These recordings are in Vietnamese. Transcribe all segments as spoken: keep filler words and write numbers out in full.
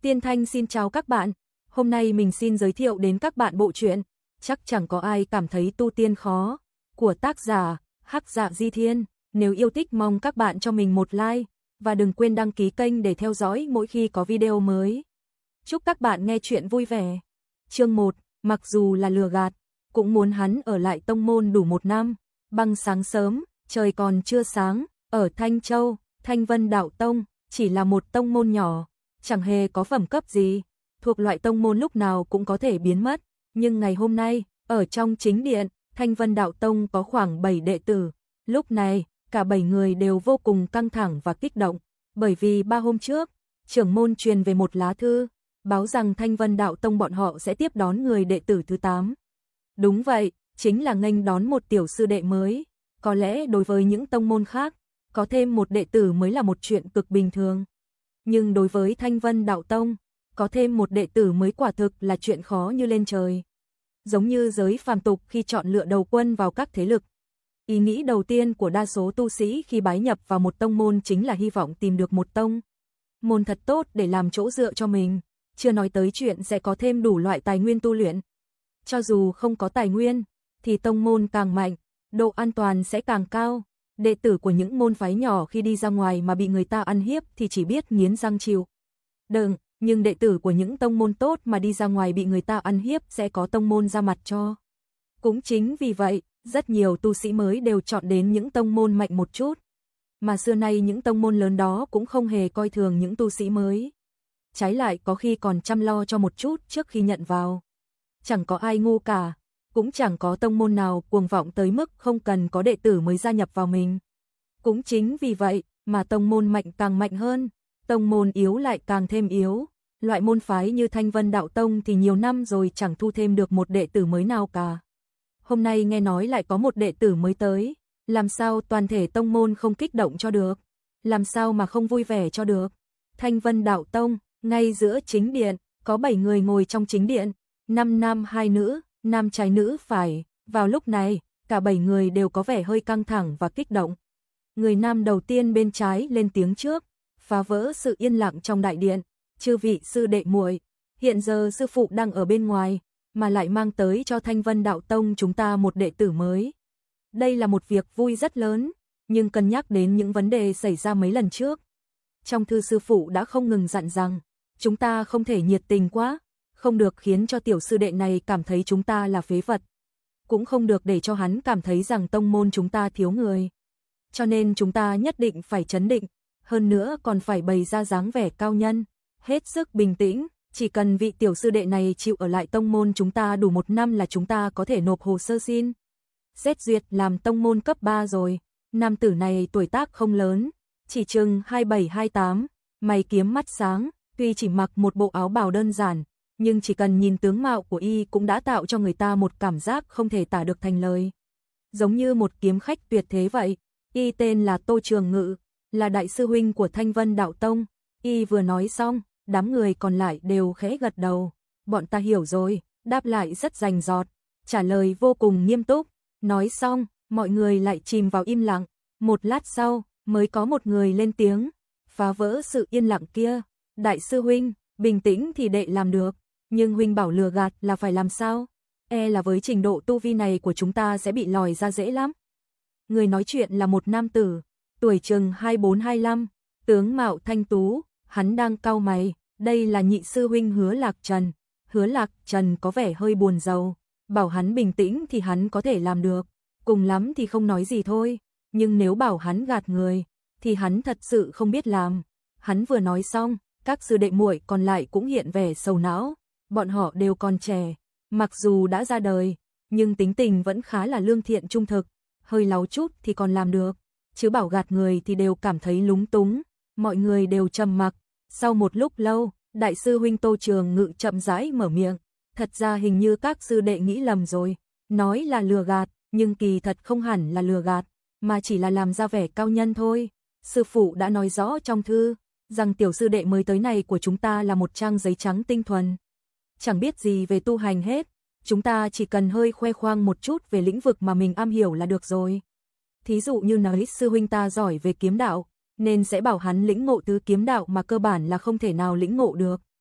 Tiên Thanh xin chào các bạn. Hôm nay mình xin giới thiệu đến các bạn bộ truyện Chắc chẳng có ai cảm thấy tu tiên khó của tác giả Hắc Dạ Di Thiên. Nếu yêu thích mong các bạn cho mình một like và đừng quên đăng ký kênh để theo dõi mỗi khi có video mới. Chúc các bạn nghe truyện vui vẻ. Chương một, mặc dù là lừa gạt, cũng muốn hắn ở lại tông môn đủ một năm. Bằng sáng sớm, trời còn chưa sáng, ở Thanh Châu, Thanh Vân Đạo Tông chỉ là một tông môn nhỏ, chẳng hề có phẩm cấp gì, thuộc loại tông môn lúc nào cũng có thể biến mất, nhưng ngày hôm nay, ở trong chính điện, Thanh Vân Đạo Tông có khoảng bảy đệ tử. Lúc này, cả bảy người đều vô cùng căng thẳng và kích động, bởi vì ba hôm trước, trưởng môn truyền về một lá thư, báo rằng Thanh Vân Đạo Tông bọn họ sẽ tiếp đón người đệ tử thứ tám. Đúng vậy, chính là nghênh đón một tiểu sư đệ mới. Có lẽ đối với những tông môn khác, có thêm một đệ tử mới là một chuyện cực bình thường. Nhưng đối với Thanh Vân Đạo Tông, có thêm một đệ tử mới quả thực là chuyện khó như lên trời. Giống như giới phàm tục khi chọn lựa đầu quân vào các thế lực. Ý nghĩ đầu tiên của đa số tu sĩ khi bái nhập vào một tông môn chính là hy vọng tìm được một tông môn thật tốt để làm chỗ dựa cho mình, chưa nói tới chuyện sẽ có thêm đủ loại tài nguyên tu luyện. Cho dù không có tài nguyên, thì tông môn càng mạnh, độ an toàn sẽ càng cao. Đệ tử của những môn phái nhỏ khi đi ra ngoài mà bị người ta ăn hiếp thì chỉ biết nghiến răng chịu đựng, nhưng đệ tử của những tông môn tốt mà đi ra ngoài bị người ta ăn hiếp sẽ có tông môn ra mặt cho. Cũng chính vì vậy, rất nhiều tu sĩ mới đều chọn đến những tông môn mạnh một chút. Mà xưa nay những tông môn lớn đó cũng không hề coi thường những tu sĩ mới. Trái lại có khi còn chăm lo cho một chút trước khi nhận vào. Chẳng có ai ngu cả, cũng chẳng có tông môn nào cuồng vọng tới mức không cần có đệ tử mới gia nhập vào mình. Cũng chính vì vậy mà tông môn mạnh càng mạnh hơn, tông môn yếu lại càng thêm yếu. Loại môn phái như Thanh Vân Đạo Tông thì nhiều năm rồi chẳng thu thêm được một đệ tử mới nào cả. Hôm nay nghe nói lại có một đệ tử mới tới, làm sao toàn thể tông môn không kích động cho được, làm sao mà không vui vẻ cho được. Thanh Vân Đạo Tông, ngay giữa chính điện, có bảy người ngồi trong chính điện, năm nam hai nữ, nam trái nữ phải. Vào lúc này, cả bảy người đều có vẻ hơi căng thẳng và kích động. Người nam đầu tiên bên trái lên tiếng trước, phá vỡ sự yên lặng trong đại điện. Chư vị sư đệ muội, hiện giờ sư phụ đang ở bên ngoài, mà lại mang tới cho Thanh Vân Đạo Tông chúng ta một đệ tử mới. Đây là một việc vui rất lớn, nhưng cân nhắc đến những vấn đề xảy ra mấy lần trước. Trong thư sư phụ đã không ngừng dặn rằng, chúng ta không thể nhiệt tình quá, không được khiến cho tiểu sư đệ này cảm thấy chúng ta là phế vật. Cũng không được để cho hắn cảm thấy rằng tông môn chúng ta thiếu người. Cho nên chúng ta nhất định phải trấn định, hơn nữa còn phải bày ra dáng vẻ cao nhân, hết sức bình tĩnh. Chỉ cần vị tiểu sư đệ này chịu ở lại tông môn chúng ta đủ một năm là chúng ta có thể nộp hồ sơ xin xét duyệt làm tông môn cấp ba rồi. Nam tử này tuổi tác không lớn, chỉ chừng hai bảy hai tám, mày kiếm mắt sáng, tuy chỉ mặc một bộ áo bào đơn giản, nhưng chỉ cần nhìn tướng mạo của y cũng đã tạo cho người ta một cảm giác không thể tả được thành lời. Giống như một kiếm khách tuyệt thế vậy. Y tên là Tô Trường Ngự, là đại sư huynh của Thanh Vân Đạo Tông. Y vừa nói xong, đám người còn lại đều khẽ gật đầu. Bọn ta hiểu rồi, đáp lại rất rành rọt, trả lời vô cùng nghiêm túc. Nói xong, mọi người lại chìm vào im lặng. Một lát sau, mới có một người lên tiếng, phá vỡ sự yên lặng kia. Đại sư huynh, bình tĩnh thì đệ làm được, nhưng huynh bảo lừa gạt là phải làm sao? E là với trình độ tu vi này của chúng ta sẽ bị lòi ra dễ lắm. Người nói chuyện là một nam tử, tuổi chừng hai bốn hai lăm, tướng mạo thanh tú, hắn đang cau mày. Đây là nhị sư huynh Hứa Lạc Trần. Hứa Lạc Trần có vẻ hơi buồn rầu, bảo hắn bình tĩnh thì hắn có thể làm được, cùng lắm thì không nói gì thôi, nhưng nếu bảo hắn gạt người thì hắn thật sự không biết làm. Hắn vừa nói xong, các sư đệ muội còn lại cũng hiện vẻ sầu não, bọn họ đều còn trẻ, mặc dù đã ra đời, nhưng tính tình vẫn khá là lương thiện trung thực, hơi láu chút thì còn làm được, chứ bảo gạt người thì đều cảm thấy lúng túng. Mọi người đều trầm mặc. Sau một lúc lâu, đại sư huynh Tô Trường Ngự chậm rãi mở miệng, thật ra hình như các sư đệ nghĩ lầm rồi, nói là lừa gạt, nhưng kỳ thật không hẳn là lừa gạt, mà chỉ là làm ra vẻ cao nhân thôi. Sư phụ đã nói rõ trong thư, rằng tiểu sư đệ mới tới này của chúng ta là một trang giấy trắng tinh thuần, chẳng biết gì về tu hành hết, chúng ta chỉ cần hơi khoe khoang một chút về lĩnh vực mà mình am hiểu là được rồi. Thí dụ như nói sư huynh ta giỏi về kiếm đạo, nên sẽ bảo hắn lĩnh ngộ tứ kiếm đạo mà cơ bản là không thể nào lĩnh ngộ được.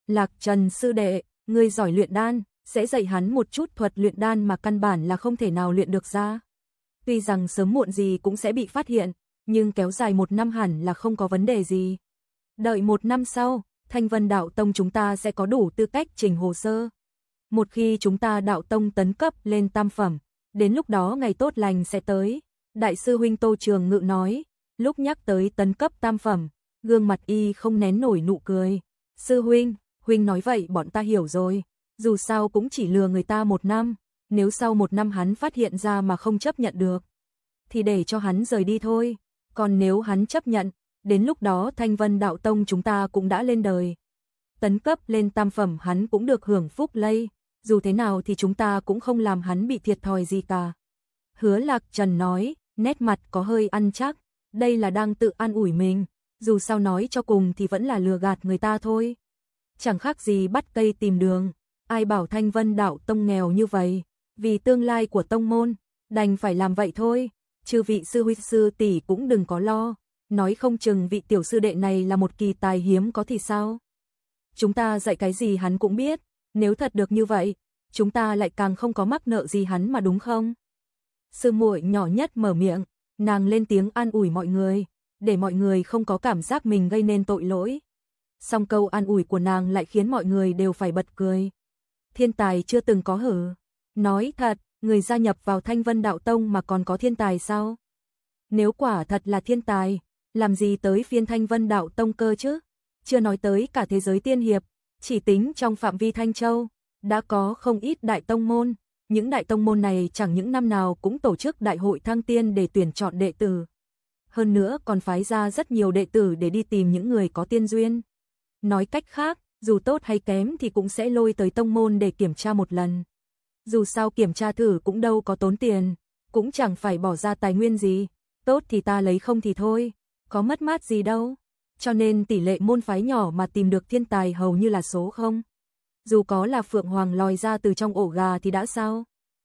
Lạc Trần sư đệ, ngươi giỏi luyện đan, sẽ dạy hắn một chút thuật luyện đan mà căn bản là không thể nào luyện được ra. Tuy rằng sớm muộn gì cũng sẽ bị phát hiện, nhưng kéo dài một năm hẳn là không có vấn đề gì. Đợi một năm sau, Thanh Vân Đạo Tông chúng ta sẽ có đủ tư cách trình hồ sơ. Một khi chúng ta đạo tông tấn cấp lên tam phẩm, đến lúc đó ngày tốt lành sẽ tới. Đại sư huynh Tô Trường Ngự nói, lúc nhắc tới tấn cấp tam phẩm, gương mặt y không nén nổi nụ cười. Sư huynh, huynh nói vậy bọn ta hiểu rồi, dù sao cũng chỉ lừa người ta một năm, nếu sau một năm hắn phát hiện ra mà không chấp nhận được, thì để cho hắn rời đi thôi, còn nếu hắn chấp nhận, đến lúc đó Thanh Vân Đạo Tông chúng ta cũng đã lên đời. Tấn cấp lên tam phẩm hắn cũng được hưởng phúc lây, dù thế nào thì chúng ta cũng không làm hắn bị thiệt thòi gì cả. Hứa Lạc Trần nói, nét mặt có hơi ăn chắc, đây là đang tự an ủi mình, dù sao nói cho cùng thì vẫn là lừa gạt người ta thôi. Chẳng khác gì bắt cây tìm đường, ai bảo Thanh Vân Đạo Tông nghèo như vậy, vì tương lai của tông môn, đành phải làm vậy thôi, chư vị sư huynh sư tỷ cũng đừng có lo, nói không chừng vị tiểu sư đệ này là một kỳ tài hiếm có thì sao. Chúng ta dạy cái gì hắn cũng biết, nếu thật được như vậy, chúng ta lại càng không có mắc nợ gì hắn mà đúng không? Sư muội nhỏ nhất mở miệng, nàng lên tiếng an ủi mọi người, để mọi người không có cảm giác mình gây nên tội lỗi. Song câu an ủi của nàng lại khiến mọi người đều phải bật cười. Thiên tài chưa từng có hử. Nói thật, người gia nhập vào Thanh Vân Đạo Tông mà còn có thiên tài sao? Nếu quả thật là thiên tài, làm gì tới phiên Thanh Vân Đạo Tông cơ chứ? Chưa nói tới cả thế giới tiên hiệp, chỉ tính trong phạm vi Thanh Châu, đã có không ít đại tông môn. Những đại tông môn này chẳng những năm nào cũng tổ chức đại hội thăng tiên để tuyển chọn đệ tử. Hơn nữa còn phái ra rất nhiều đệ tử để đi tìm những người có tiên duyên. Nói cách khác, dù tốt hay kém thì cũng sẽ lôi tới tông môn để kiểm tra một lần. Dù sao kiểm tra thử cũng đâu có tốn tiền, cũng chẳng phải bỏ ra tài nguyên gì, tốt thì ta lấy không thì thôi, có mất mát gì đâu. Cho nên tỷ lệ môn phái nhỏ mà tìm được thiên tài hầu như là số không. Dù có là Phượng Hoàng lòi ra từ trong ổ gà thì đã sao?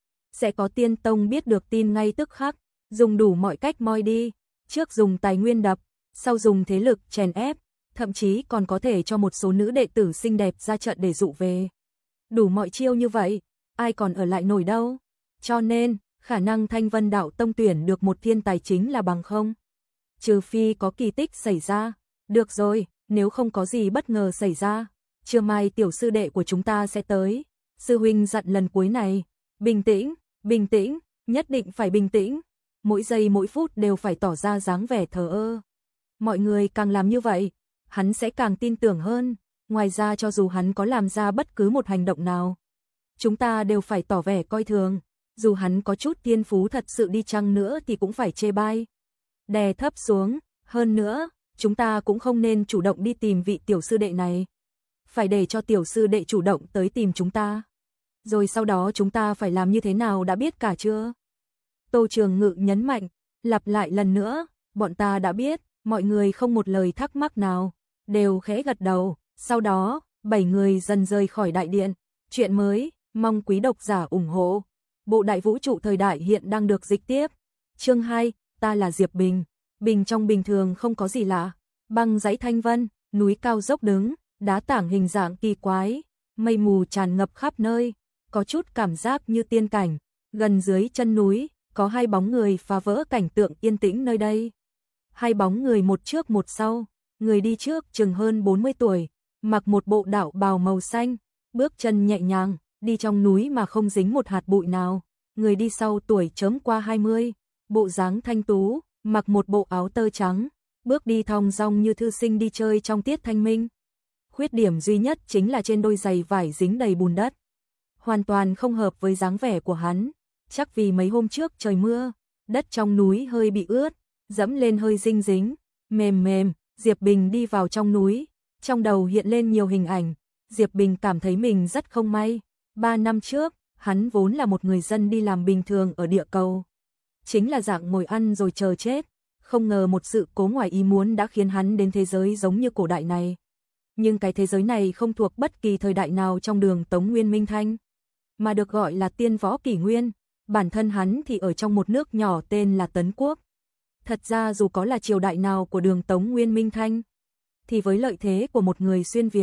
Sẽ có tiên tông biết được tin ngay tức khắc, dùng đủ mọi cách moi đi, trước dùng tài nguyên đập, sau dùng thế lực chèn ép, thậm chí còn có thể cho một số nữ đệ tử xinh đẹp ra trận để dụ về. Đủ mọi chiêu như vậy, ai còn ở lại nổi đâu. Cho nên, khả năng Thanh Vân Đạo Tông tuyển được một thiên tài chính là bằng không. Trừ phi có kỳ tích xảy ra. Được rồi, nếu không có gì bất ngờ xảy ra, trưa mai tiểu sư đệ của chúng ta sẽ tới. Sư huynh dặn lần cuối này, bình tĩnh, bình tĩnh, nhất định phải bình tĩnh. Mỗi giây mỗi phút đều phải tỏ ra dáng vẻ thờ ơ. Mọi người càng làm như vậy, hắn sẽ càng tin tưởng hơn. Ngoài ra cho dù hắn có làm ra bất cứ một hành động nào, chúng ta đều phải tỏ vẻ coi thường. Dù hắn có chút thiên phú thật sự đi chăng nữa thì cũng phải chê bai. Đè thấp xuống, hơn nữa, chúng ta cũng không nên chủ động đi tìm vị tiểu sư đệ này. Phải để cho tiểu sư đệ chủ động tới tìm chúng ta. Rồi sau đó chúng ta phải làm như thế nào đã biết cả chưa? Tô Trường Ngự nhấn mạnh, lặp lại lần nữa, bọn ta đã biết, mọi người không một lời thắc mắc nào, đều khẽ gật đầu. Sau đó, bảy người dần rời khỏi đại điện. Chuyện mới, mong quý độc giả ủng hộ. Bộ đại vũ trụ thời đại hiện đang được dịch tiếp. Chương hai, ta là Diệp Bình. Bình trong bình thường không có gì lạ. Băng dãy thanh vân, núi cao dốc đứng, đá tảng hình dạng kỳ quái, mây mù tràn ngập khắp nơi, có chút cảm giác như tiên cảnh. Gần dưới chân núi, có hai bóng người phá vỡ cảnh tượng yên tĩnh nơi đây. Hai bóng người một trước một sau, người đi trước chừng hơn bốn mươi tuổi, mặc một bộ đạo bào màu xanh, bước chân nhẹ nhàng, đi trong núi mà không dính một hạt bụi nào. Người đi sau tuổi chớm qua hai mươi, bộ dáng thanh tú, mặc một bộ áo tơ trắng, bước đi thong dong như thư sinh đi chơi trong tiết thanh minh. Khuyết điểm duy nhất chính là trên đôi giày vải dính đầy bùn đất. Hoàn toàn không hợp với dáng vẻ của hắn, chắc vì mấy hôm trước trời mưa, đất trong núi hơi bị ướt, dẫm lên hơi dinh dính, mềm mềm. Diệp Bình đi vào trong núi, trong đầu hiện lên nhiều hình ảnh. Diệp Bình cảm thấy mình rất không may. Ba năm trước, hắn vốn là một người dân đi làm bình thường ở địa cầu. Chính là dạng ngồi ăn rồi chờ chết. Không ngờ một sự cố ngoài ý muốn đã khiến hắn đến thế giới giống như cổ đại này. Nhưng cái thế giới này không thuộc bất kỳ thời đại nào trong đường Tống Nguyên Minh Thanh, mà được gọi là tiên võ kỷ nguyên. Bản thân hắn thì ở trong một nước nhỏ tên là Tấn Quốc. Thật ra dù có là triều đại nào của đường Tống Nguyên Minh Thanh, thì với lợi thế của một người xuyên Việt,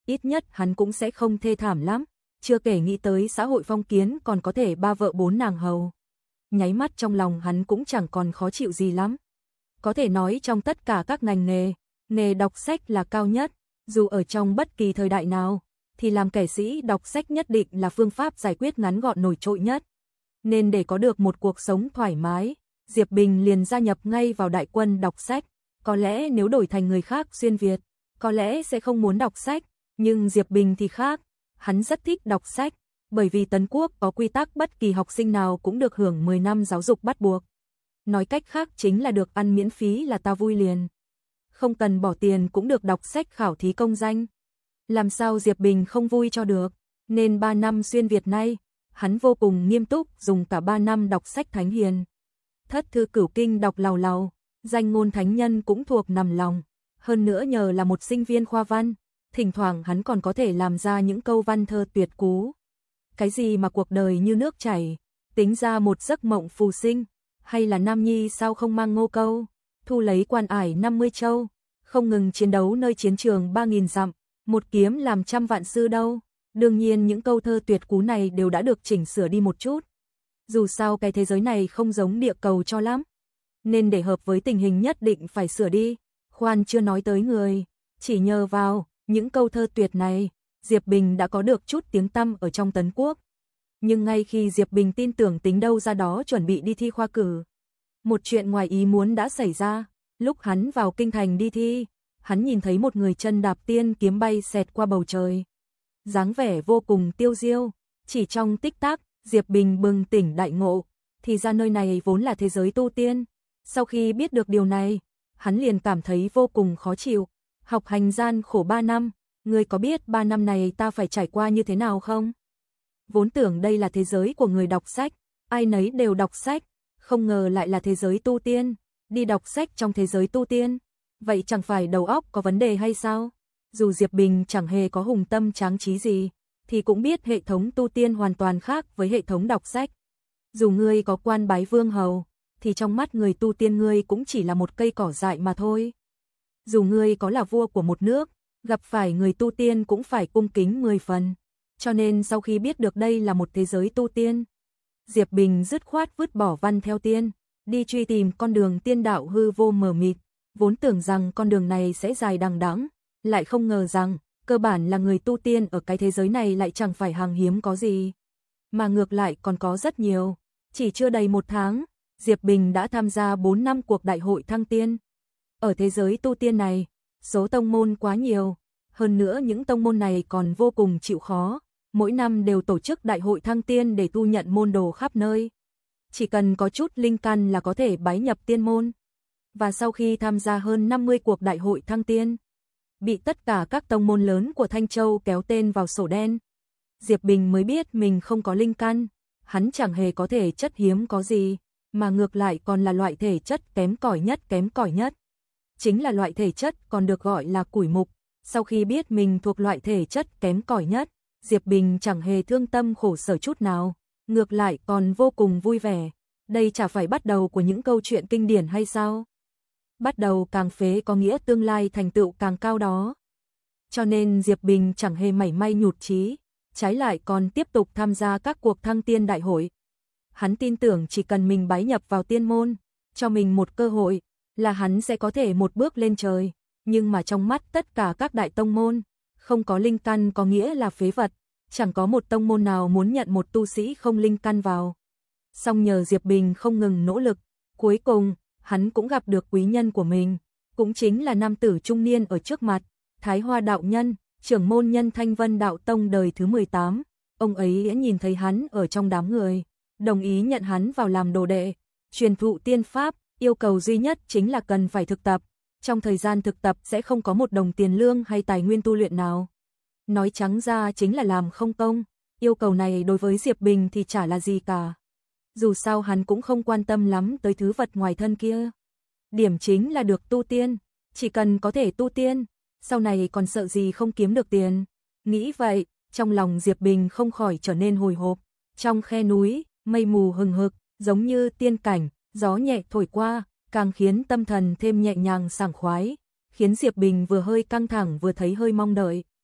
ít nhất hắn cũng sẽ không thê thảm lắm, chưa kể nghĩ tới xã hội phong kiến còn có thể ba vợ bốn nàng hầu. Nháy mắt trong lòng hắn cũng chẳng còn khó chịu gì lắm. Có thể nói trong tất cả các ngành nghề, nghề đọc sách là cao nhất, dù ở trong bất kỳ thời đại nào, thì làm kẻ sĩ đọc sách nhất định là phương pháp giải quyết ngắn gọn nổi trội nhất. Nên để có được một cuộc sống thoải mái, Diệp Bình liền gia nhập ngay vào đại quân đọc sách. Có lẽ nếu đổi thành người khác xuyên Việt, có lẽ sẽ không muốn đọc sách, nhưng Diệp Bình thì khác, hắn rất thích đọc sách, bởi vì Tấn Quốc có quy tắc bất kỳ học sinh nào cũng được hưởng mười năm giáo dục bắt buộc. Nói cách khác chính là được ăn miễn phí là ta vui liền. Không cần bỏ tiền cũng được đọc sách khảo thí công danh. Làm sao Diệp Bình không vui cho được, nên ba năm xuyên Việt nay, hắn vô cùng nghiêm túc dùng cả ba năm đọc sách thánh hiền. Thất thư cửu kinh đọc lào lào, danh ngôn thánh nhân cũng thuộc nằm lòng. Hơn nữa nhờ là một sinh viên khoa văn, thỉnh thoảng hắn còn có thể làm ra những câu văn thơ tuyệt cú. Cái gì mà cuộc đời như nước chảy, tính ra một giấc mộng phù sinh, hay là nam nhi sao không mang ngô câu, thu lấy quan ải năm mươi châu, không ngừng chiến đấu nơi chiến trường ba nghìn dặm, một kiếm làm trăm vạn sư đâu. Đương nhiên những câu thơ tuyệt cú này đều đã được chỉnh sửa đi một chút. Dù sao cái thế giới này không giống địa cầu cho lắm, nên để hợp với tình hình nhất định phải sửa đi. Khoan chưa nói tới người, chỉ nhờ vào những câu thơ tuyệt này, Diệp Bình đã có được chút tiếng tăm ở trong Tấn Quốc. Nhưng ngay khi Diệp Bình tin tưởng tính đâu ra đó chuẩn bị đi thi khoa cử, một chuyện ngoài ý muốn đã xảy ra. Lúc hắn vào kinh thành đi thi, hắn nhìn thấy một người chân đạp tiên kiếm bay xẹt qua bầu trời, dáng vẻ vô cùng tiêu diêu. Chỉ trong tích tắc, Diệp Bình bừng tỉnh đại ngộ, thì ra nơi này vốn là thế giới tu tiên. Sau khi biết được điều này, hắn liền cảm thấy vô cùng khó chịu. Học hành gian khổ ba năm, ngươi có biết ba năm này ta phải trải qua như thế nào không? Vốn tưởng đây là thế giới của người đọc sách, ai nấy đều đọc sách, không ngờ lại là thế giới tu tiên. Đi đọc sách trong thế giới tu tiên, vậy chẳng phải đầu óc có vấn đề hay sao? Dù Diệp Bình chẳng hề có hùng tâm tráng trí gì, thì cũng biết hệ thống tu tiên hoàn toàn khác với hệ thống đọc sách. Dù ngươi có quan bái vương hầu, thì trong mắt người tu tiên ngươi cũng chỉ là một cây cỏ dại mà thôi. Dù ngươi có là vua của một nước, gặp phải người tu tiên cũng phải cung kính mười phần. Cho nên sau khi biết được đây là một thế giới tu tiên, Diệp Bình dứt khoát vứt bỏ văn theo tiên, đi truy tìm con đường tiên đạo hư vô mờ mịt. Vốn tưởng rằng con đường này sẽ dài đằng đẵng, lại không ngờ rằng cơ bản là người tu tiên ở cái thế giới này lại chẳng phải hàng hiếm có gì, mà ngược lại còn có rất nhiều. Chỉ chưa đầy một tháng, Diệp Bình đã tham gia bốn năm cuộc đại hội thăng tiên. Ở thế giới tu tiên này, số tông môn quá nhiều, hơn nữa những tông môn này còn vô cùng chịu khó, mỗi năm đều tổ chức đại hội thăng tiên để thu nhận môn đồ khắp nơi. Chỉ cần có chút linh căn là có thể bái nhập tiên môn. Và sau khi tham gia hơn năm mươi cuộc đại hội thăng tiên, bị tất cả các tông môn lớn của Thanh Châu kéo tên vào sổ đen, Diệp Bình mới biết mình không có linh căn. Hắn chẳng hề có thể chất hiếm có gì, mà ngược lại còn là loại thể chất kém cỏi nhất kém cỏi nhất. Chính là loại thể chất còn được gọi là củi mục. Sau khi biết mình thuộc loại thể chất kém cỏi nhất, Diệp Bình chẳng hề thương tâm khổ sở chút nào, ngược lại còn vô cùng vui vẻ. Đây chả phải bắt đầu của những câu chuyện kinh điển hay sao? Bắt đầu càng phế có nghĩa tương lai thành tựu càng cao đó. Cho nên Diệp Bình chẳng hề mảy may nhụt chí, trái lại còn tiếp tục tham gia các cuộc thăng tiên đại hội. Hắn tin tưởng chỉ cần mình bái nhập vào tiên môn, cho mình một cơ hội, là hắn sẽ có thể một bước lên trời. Nhưng mà trong mắt tất cả các đại tông môn, không có linh căn có nghĩa là phế vật, chẳng có một tông môn nào muốn nhận một tu sĩ không linh căn vào. Song nhờ Diệp Bình không ngừng nỗ lực, cuối cùng, hắn cũng gặp được quý nhân của mình, cũng chính là nam tử trung niên ở trước mặt, Thái Hoa đạo nhân, trưởng môn nhân Thanh Vân đạo tông đời thứ mười tám. Ông ấy nhìn thấy hắn ở trong đám người, đồng ý nhận hắn vào làm đồ đệ, truyền thụ tiên pháp, yêu cầu duy nhất chính là cần phải thực tập. Trong thời gian thực tập sẽ không có một đồng tiền lương hay tài nguyên tu luyện nào. Nói trắng ra chính là làm không công. Yêu cầu này đối với Diệp Bình thì chả là gì cả. Dù sao hắn cũng không quan tâm lắm tới thứ vật ngoài thân kia. Điểm chính là được tu tiên. Chỉ cần có thể tu tiên, sau này còn sợ gì không kiếm được tiền. Nghĩ vậy, trong lòng Diệp Bình không khỏi trở nên hồi hộp. Trong khe núi, mây mù hừng hực, giống như tiên cảnh, gió nhẹ thổi qua, càng khiến tâm thần thêm nhẹ nhàng sảng khoái, khiến Diệp Bình vừa hơi căng thẳng vừa thấy hơi mong đợi.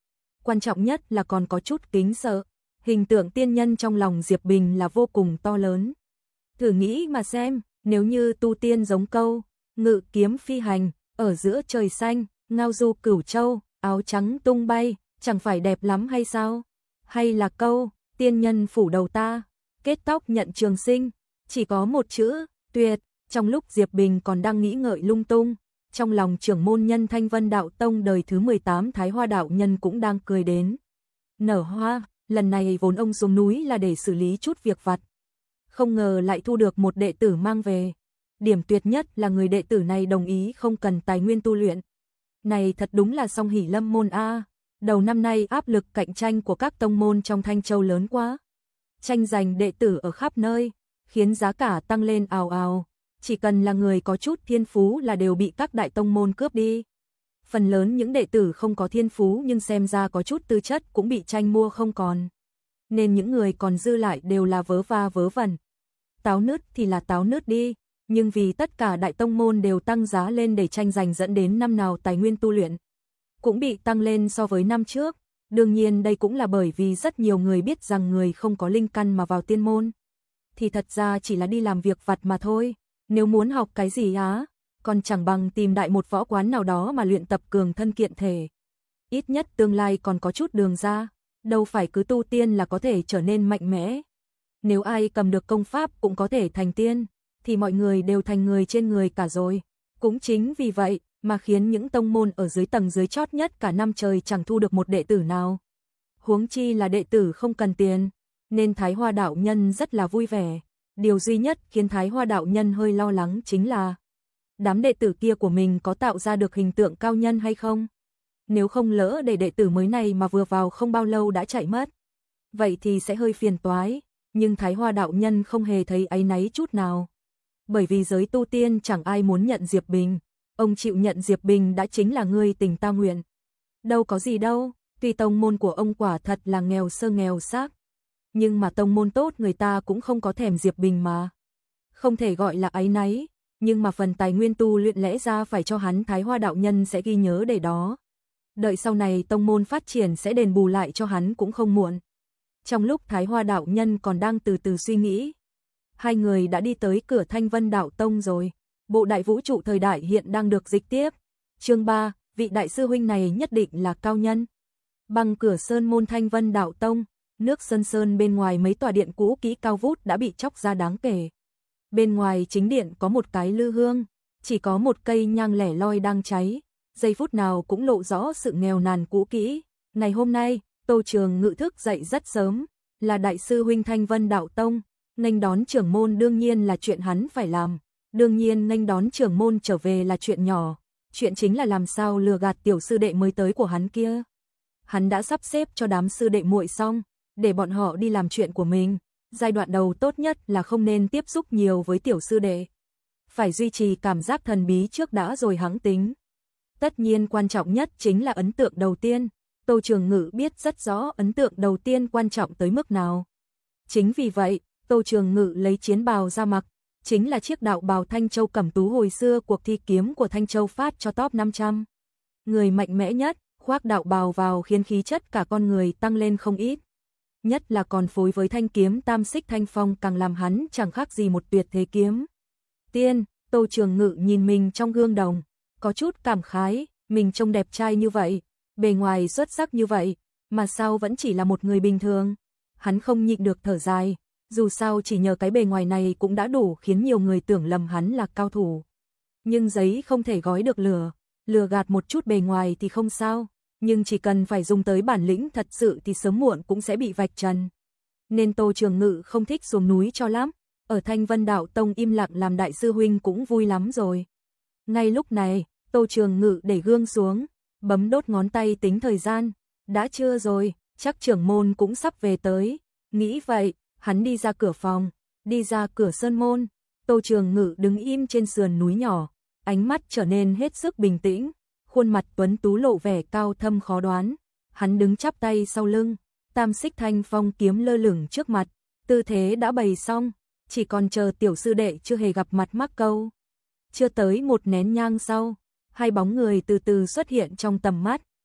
quan trọng nhất là còn có chút kính sợ. Hình tượng tiên nhân trong lòng Diệp Bình là vô cùng to lớn. Thử nghĩ mà xem, nếu như tu tiên giống câu, ngự kiếm phi hành, ở giữa trời xanh, ngao du cửu châu, áo trắng tung bay, chẳng phải đẹp lắm hay sao? Hay là câu, tiên nhân phủ đầu ta, kết tóc nhận trường sinh, chỉ có một chữ, tuyệt. Trong lúc Diệp Bình còn đang nghĩ ngợi lung tung, trong lòng trưởng môn nhân Thanh Vân Đạo Tông đời thứ mười tám Thái Hoa đạo nhân cũng đang cười đến nở hoa. Lần này vốn ông xuống núi là để xử lý chút việc vặt, không ngờ lại thu được một đệ tử mang về. Điểm tuyệt nhất là người đệ tử này đồng ý không cần tài nguyên tu luyện. Này thật đúng là song hỷ lâm môn a. Đầu năm nay áp lực cạnh tranh của các tông môn trong Thanh Châu lớn quá, tranh giành đệ tử ở khắp nơi, khiến giá cả tăng lên ào ào. Chỉ cần là người có chút thiên phú là đều bị các đại tông môn cướp đi. Phần lớn những đệ tử không có thiên phú nhưng xem ra có chút tư chất cũng bị tranh mua không còn. Nên những người còn dư lại đều là vớ va vớ vẩn. Táo nứt thì là táo nứt đi, nhưng vì tất cả đại tông môn đều tăng giá lên để tranh giành dẫn đến năm nào tài nguyên tu luyện cũng bị tăng lên so với năm trước. Đương nhiên đây cũng là bởi vì rất nhiều người biết rằng người không có linh căn mà vào tiên môn thì thật ra chỉ là đi làm việc vặt mà thôi. Nếu muốn học cái gì á, còn chẳng bằng tìm đại một võ quán nào đó mà luyện tập cường thân kiện thể. Ít nhất tương lai còn có chút đường ra, đâu phải cứ tu tiên là có thể trở nên mạnh mẽ. Nếu ai cầm được công pháp cũng có thể thành tiên, thì mọi người đều thành người trên người cả rồi. Cũng chính vì vậy mà khiến những tông môn ở dưới tầng dưới chót nhất cả năm trời chẳng thu được một đệ tử nào. Huống chi là đệ tử không cần tiền, nên Thái Hoa đạo nhân rất là vui vẻ. Điều duy nhất khiến Thái Hoa đạo nhân hơi lo lắng chính là đám đệ tử kia của mình có tạo ra được hình tượng cao nhân hay không? Nếu không lỡ để đệ tử mới này mà vừa vào không bao lâu đã chạy mất, vậy thì sẽ hơi phiền toái. Nhưng Thái Hoa đạo nhân không hề thấy áy náy chút nào. Bởi vì giới tu tiên chẳng ai muốn nhận Diệp Bình. Ông chịu nhận Diệp Bình đã chính là người tình ta nguyện. Đâu có gì đâu, tuy tông môn của ông quả thật là nghèo sơ nghèo xác, nhưng mà tông môn tốt người ta cũng không có thèm Diệp Bình mà. Không thể gọi là áy náy, nhưng mà phần tài nguyên tu luyện lẽ ra phải cho hắn. Thái Hoa đạo nhân sẽ ghi nhớ để đó. Đợi sau này tông môn phát triển sẽ đền bù lại cho hắn cũng không muộn. Trong lúc Thái Hoa đạo nhân còn đang từ từ suy nghĩ, hai người đã đi tới cửa Thanh Vân Đạo Tông rồi. Bộ đại vũ trụ thời đại hiện đang được dịch tiếp. Chương ba, vị đại sư huynh này nhất định là cao nhân. Bằng cửa sơn môn Thanh Vân Đạo Tông, nước sơn sơn bên ngoài mấy tòa điện cũ kỹ cao vút đã bị chóc ra đáng kể. Bên ngoài chính điện có một cái lư hương, chỉ có một cây nhang lẻ loi đang cháy, giây phút nào cũng lộ rõ sự nghèo nàn cũ kỹ. Ngày hôm nay, Tô Trường Ngự thức dậy rất sớm, là đại sư huynh Thanh Vân Đạo Tông, nghênh đón trưởng môn đương nhiên là chuyện hắn phải làm. Đương nhiên nghênh đón trưởng môn trở về là chuyện nhỏ, chuyện chính là làm sao lừa gạt tiểu sư đệ mới tới của hắn kia. Hắn đã sắp xếp cho đám sư đệ muội xong, để bọn họ đi làm chuyện của mình. Giai đoạn đầu tốt nhất là không nên tiếp xúc nhiều với tiểu sư đệ. Phải duy trì cảm giác thần bí trước đã rồi hãng tính. Tất nhiên quan trọng nhất chính là ấn tượng đầu tiên. Tô Trường Ngự biết rất rõ ấn tượng đầu tiên quan trọng tới mức nào. Chính vì vậy, Tô Trường Ngự lấy chiến bào ra mặc, chính là chiếc đạo bào Thanh Châu cẩm tú hồi xưa cuộc thi kiếm của Thanh Châu phát cho top năm trăm. Người mạnh mẽ nhất, khoác đạo bào vào khiến khí chất cả con người tăng lên không ít. Nhất là còn phối với thanh kiếm tam xích thanh phong càng làm hắn chẳng khác gì một tuyệt thế kiếm. Tiên, Tô Trường Ngự nhìn mình trong gương đồng, có chút cảm khái, mình trông đẹp trai như vậy, bề ngoài xuất sắc như vậy, mà sao vẫn chỉ là một người bình thường. Hắn không nhịn được thở dài, dù sao chỉ nhờ cái bề ngoài này cũng đã đủ khiến nhiều người tưởng lầm hắn là cao thủ. Nhưng giấy không thể gói được lửa, lừa gạt một chút bề ngoài thì không sao, nhưng chỉ cần phải dùng tới bản lĩnh thật sự thì sớm muộn cũng sẽ bị vạch trần. Nên Tô Trường Ngự không thích xuống núi cho lắm, ở Thanh Vân Đạo Tông im lặng làm đại sư huynh cũng vui lắm rồi. Ngay lúc này, Tô Trường Ngự để gương xuống, bấm đốt ngón tay tính thời gian, đã trưa rồi, chắc trưởng môn cũng sắp về tới. Nghĩ vậy, hắn đi ra cửa phòng, đi ra cửa sơn môn. Tô Trường Ngự đứng im trên sườn núi nhỏ, ánh mắt trở nên hết sức bình tĩnh, khuôn mặt tuấn tú lộ vẻ cao thâm khó đoán. Hắn đứng chắp tay sau lưng, tam xích thanh phong kiếm lơ lửng trước mặt, tư thế đã bày xong, chỉ còn chờ tiểu sư đệ chưa hề gặp mặt mắc câu. Chưa tới một nén nhang sau, hai bóng người từ từ xuất hiện trong tầm mắt,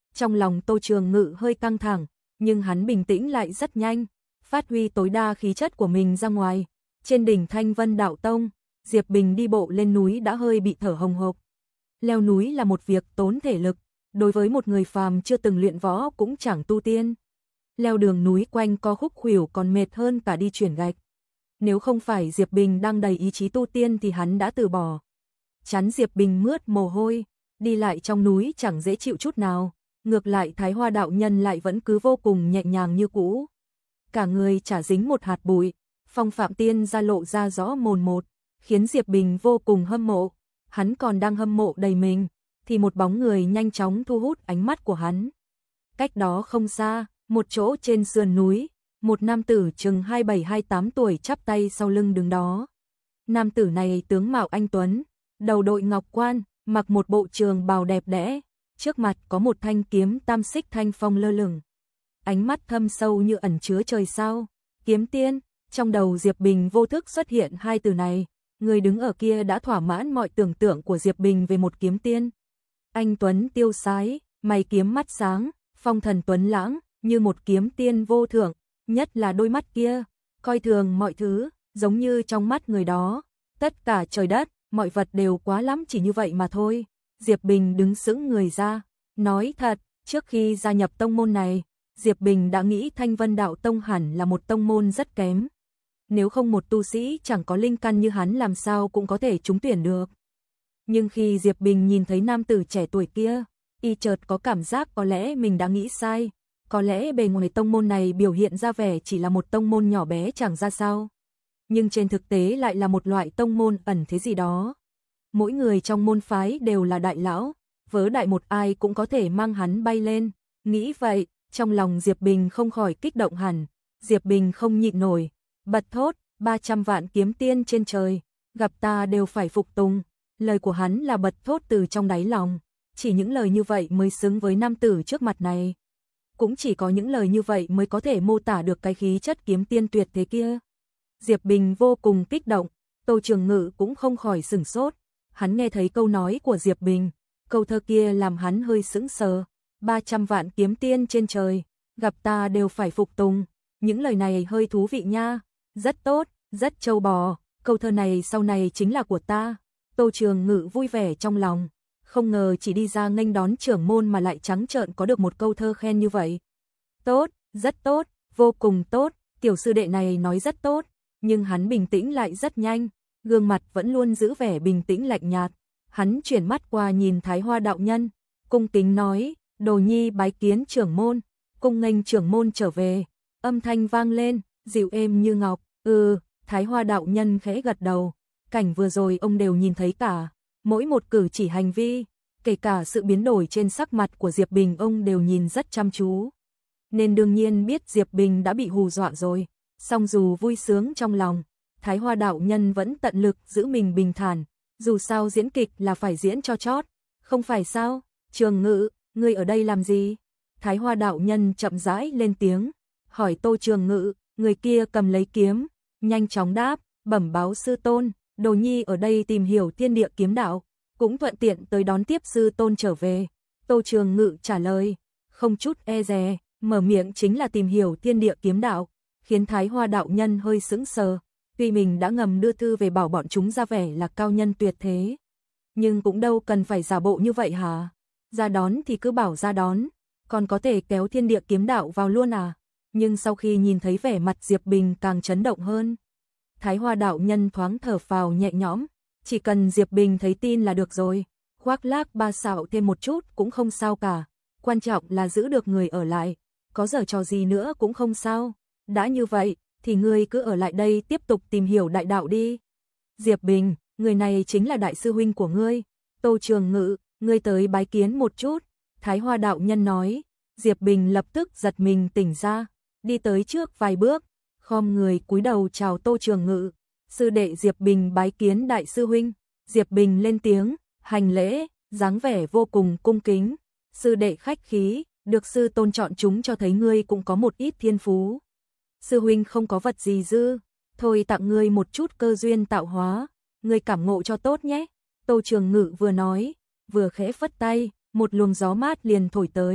Trong lòng Tô Trường Ngự hơi căng thẳng, nhưng hắn bình tĩnh lại rất nhanh, phát huy tối đa khí chất của mình ra ngoài. Trên đỉnh Thanh Vân Đạo Tông, Diệp Bình đi bộ lên núi đã hơi bị thở hồng hộc. Leo núi là một việc tốn thể lực, đối với một người phàm chưa từng luyện võ cũng chẳng tu tiên. Leo đường núi quanh co khúc khuỷu còn mệt hơn cả đi chuyển gạch. Nếu không phải Diệp Bình đang đầy ý chí tu tiên thì hắn đã từ bỏ. Chắn Diệp Bình mướt mồ hôi, đi lại trong núi chẳng dễ chịu chút nào, ngược lại Thái Hoa đạo nhân lại vẫn cứ vô cùng nhẹ nhàng như cũ. Cả người chả dính một hạt bụi, phong phạm tiên ra lộ ra rõ mồn một, khiến Diệp Bình vô cùng hâm mộ. Hắn còn đang hâm mộ đầy mình, thì một bóng người nhanh chóng thu hút ánh mắt của hắn. Cách đó không xa, một chỗ trên sườn núi, một nam tử chừng hai mươi bảy hai mươi tám tuổi chắp tay sau lưng đứng đó. Nam tử này tướng mạo anh tuấn, đầu đội ngọc quan, mặc một bộ trường bào đẹp đẽ, trước mặt có một thanh kiếm tam xích thanh phong lơ lửng. Ánh mắt thâm sâu như ẩn chứa trời sao. Kiếm tiên, trong đầu Diệp Bình vô thức xuất hiện hai từ này. Người đứng ở kia đã thỏa mãn mọi tưởng tượng của Diệp Bình về một kiếm tiên. Anh tuấn tiêu sái, mày kiếm mắt sáng, phong thần tuấn lãng, như một kiếm tiên vô thượng, nhất là đôi mắt kia, coi thường mọi thứ, giống như trong mắt người đó, tất cả trời đất, mọi vật đều quá lắm chỉ như vậy mà thôi. Diệp Bình đứng sững người ra, nói thật, trước khi gia nhập tông môn này, Diệp Bình đã nghĩ Thanh Vân Đạo Tông hẳn là một tông môn rất kém. Nếu không một tu sĩ chẳng có linh căn như hắn làm sao cũng có thể trúng tuyển được. Nhưng khi Diệp Bình nhìn thấy nam tử trẻ tuổi kia, y chợt có cảm giác có lẽ mình đã nghĩ sai, có lẽ bề ngoài tông môn này biểu hiện ra vẻ chỉ là một tông môn nhỏ bé chẳng ra sao. Nhưng trên thực tế lại là một loại tông môn ẩn thế gì đó. Mỗi người trong môn phái đều là đại lão, vớ đại một ai cũng có thể mang hắn bay lên. Nghĩ vậy, trong lòng Diệp Bình không khỏi kích động hẳn. Diệp Bình không nhịn nổi, bật thốt, ba trăm vạn kiếm tiên trên trời, gặp ta đều phải phục tùng. Lời của hắn là bật thốt từ trong đáy lòng, chỉ những lời như vậy mới xứng với nam tử trước mặt này. Cũng chỉ có những lời như vậy mới có thể mô tả được cái khí chất kiếm tiên tuyệt thế kia. Diệp Bình vô cùng kích động, Tô Trường Ngự cũng không khỏi sửng sốt. Hắn nghe thấy câu nói của Diệp Bình, câu thơ kia làm hắn hơi sững sờ. ba trăm vạn kiếm tiên trên trời, gặp ta đều phải phục tùng. Những lời này hơi thú vị nha, rất tốt, rất trâu bò, câu thơ này sau này chính là của ta. Tô Trường Ngự vui vẻ trong lòng, không ngờ chỉ đi ra nghênh đón trưởng môn mà lại trắng trợn có được một câu thơ khen như vậy. Tốt, rất tốt, vô cùng tốt, tiểu sư đệ này nói rất tốt, nhưng hắn bình tĩnh lại rất nhanh, gương mặt vẫn luôn giữ vẻ bình tĩnh lạnh nhạt. Hắn chuyển mắt qua nhìn Thái Hoa đạo nhân, cung kính nói, Đồ nhi bái kiến trưởng môn, cung nghênh trưởng môn trở về. Âm thanh vang lên, dịu êm như ngọc. Ừ, Thái Hoa đạo nhân khẽ gật đầu, cảnh vừa rồi ông đều nhìn thấy cả, mỗi một cử chỉ hành vi, kể cả sự biến đổi trên sắc mặt của Diệp Bình ông đều nhìn rất chăm chú. Nên đương nhiên biết Diệp Bình đã bị hù dọa rồi, song dù vui sướng trong lòng, Thái Hoa đạo nhân vẫn tận lực giữ mình bình thản, dù sao diễn kịch là phải diễn cho chót, không phải sao? Trường Ngự, ngươi ở đây làm gì? Thái Hoa đạo nhân chậm rãi lên tiếng, hỏi Tô Trường Ngự. Người kia cầm lấy kiếm, nhanh chóng đáp, bẩm báo sư tôn, Đồ nhi ở đây tìm hiểu thiên địa kiếm đạo, cũng thuận tiện tới đón tiếp sư tôn trở về. Tô Trường Ngự trả lời, không chút e dè, mở miệng chính là tìm hiểu thiên địa kiếm đạo, khiến Thái Hoa đạo nhân hơi sững sờ. Tuy mình đã ngầm đưa thư về bảo bọn chúng ra vẻ là cao nhân tuyệt thế, nhưng cũng đâu cần phải giả bộ như vậy hả? Ra đón thì cứ bảo ra đón, còn có thể kéo thiên địa kiếm đạo vào luôn à? Nhưng sau khi nhìn thấy vẻ mặt Diệp Bình càng chấn động hơn. Thái Hoa đạo nhân thoáng thở phào nhẹ nhõm, chỉ cần Diệp Bình thấy tin là được rồi, khoác lác ba xạo thêm một chút cũng không sao cả, quan trọng là giữ được người ở lại, có giở trò gì nữa cũng không sao. Đã như vậy, thì ngươi cứ ở lại đây tiếp tục tìm hiểu đại đạo đi. Diệp Bình, người này chính là đại sư huynh của ngươi. Tô Trường Ngự, ngươi tới bái kiến một chút. Thái Hoa đạo nhân nói. Diệp Bình lập tức giật mình tỉnh ra, đi tới trước vài bước, khom người cúi đầu chào Tô Trường Ngự. Sư đệ Diệp Bình bái kiến đại sư huynh. Diệp Bình lên tiếng, hành lễ, dáng vẻ vô cùng cung kính. Sư đệ khách khí, được sư tôn chọn chúng cho thấy ngươi cũng có một ít thiên phú. Sư huynh không có vật gì dư, thôi tặng ngươi một chút cơ duyên tạo hóa, ngươi cảm ngộ cho tốt nhé. Tô Trường Ngự vừa nói, vừa khẽ phất tay, một luồng gió mát liền thổi tới,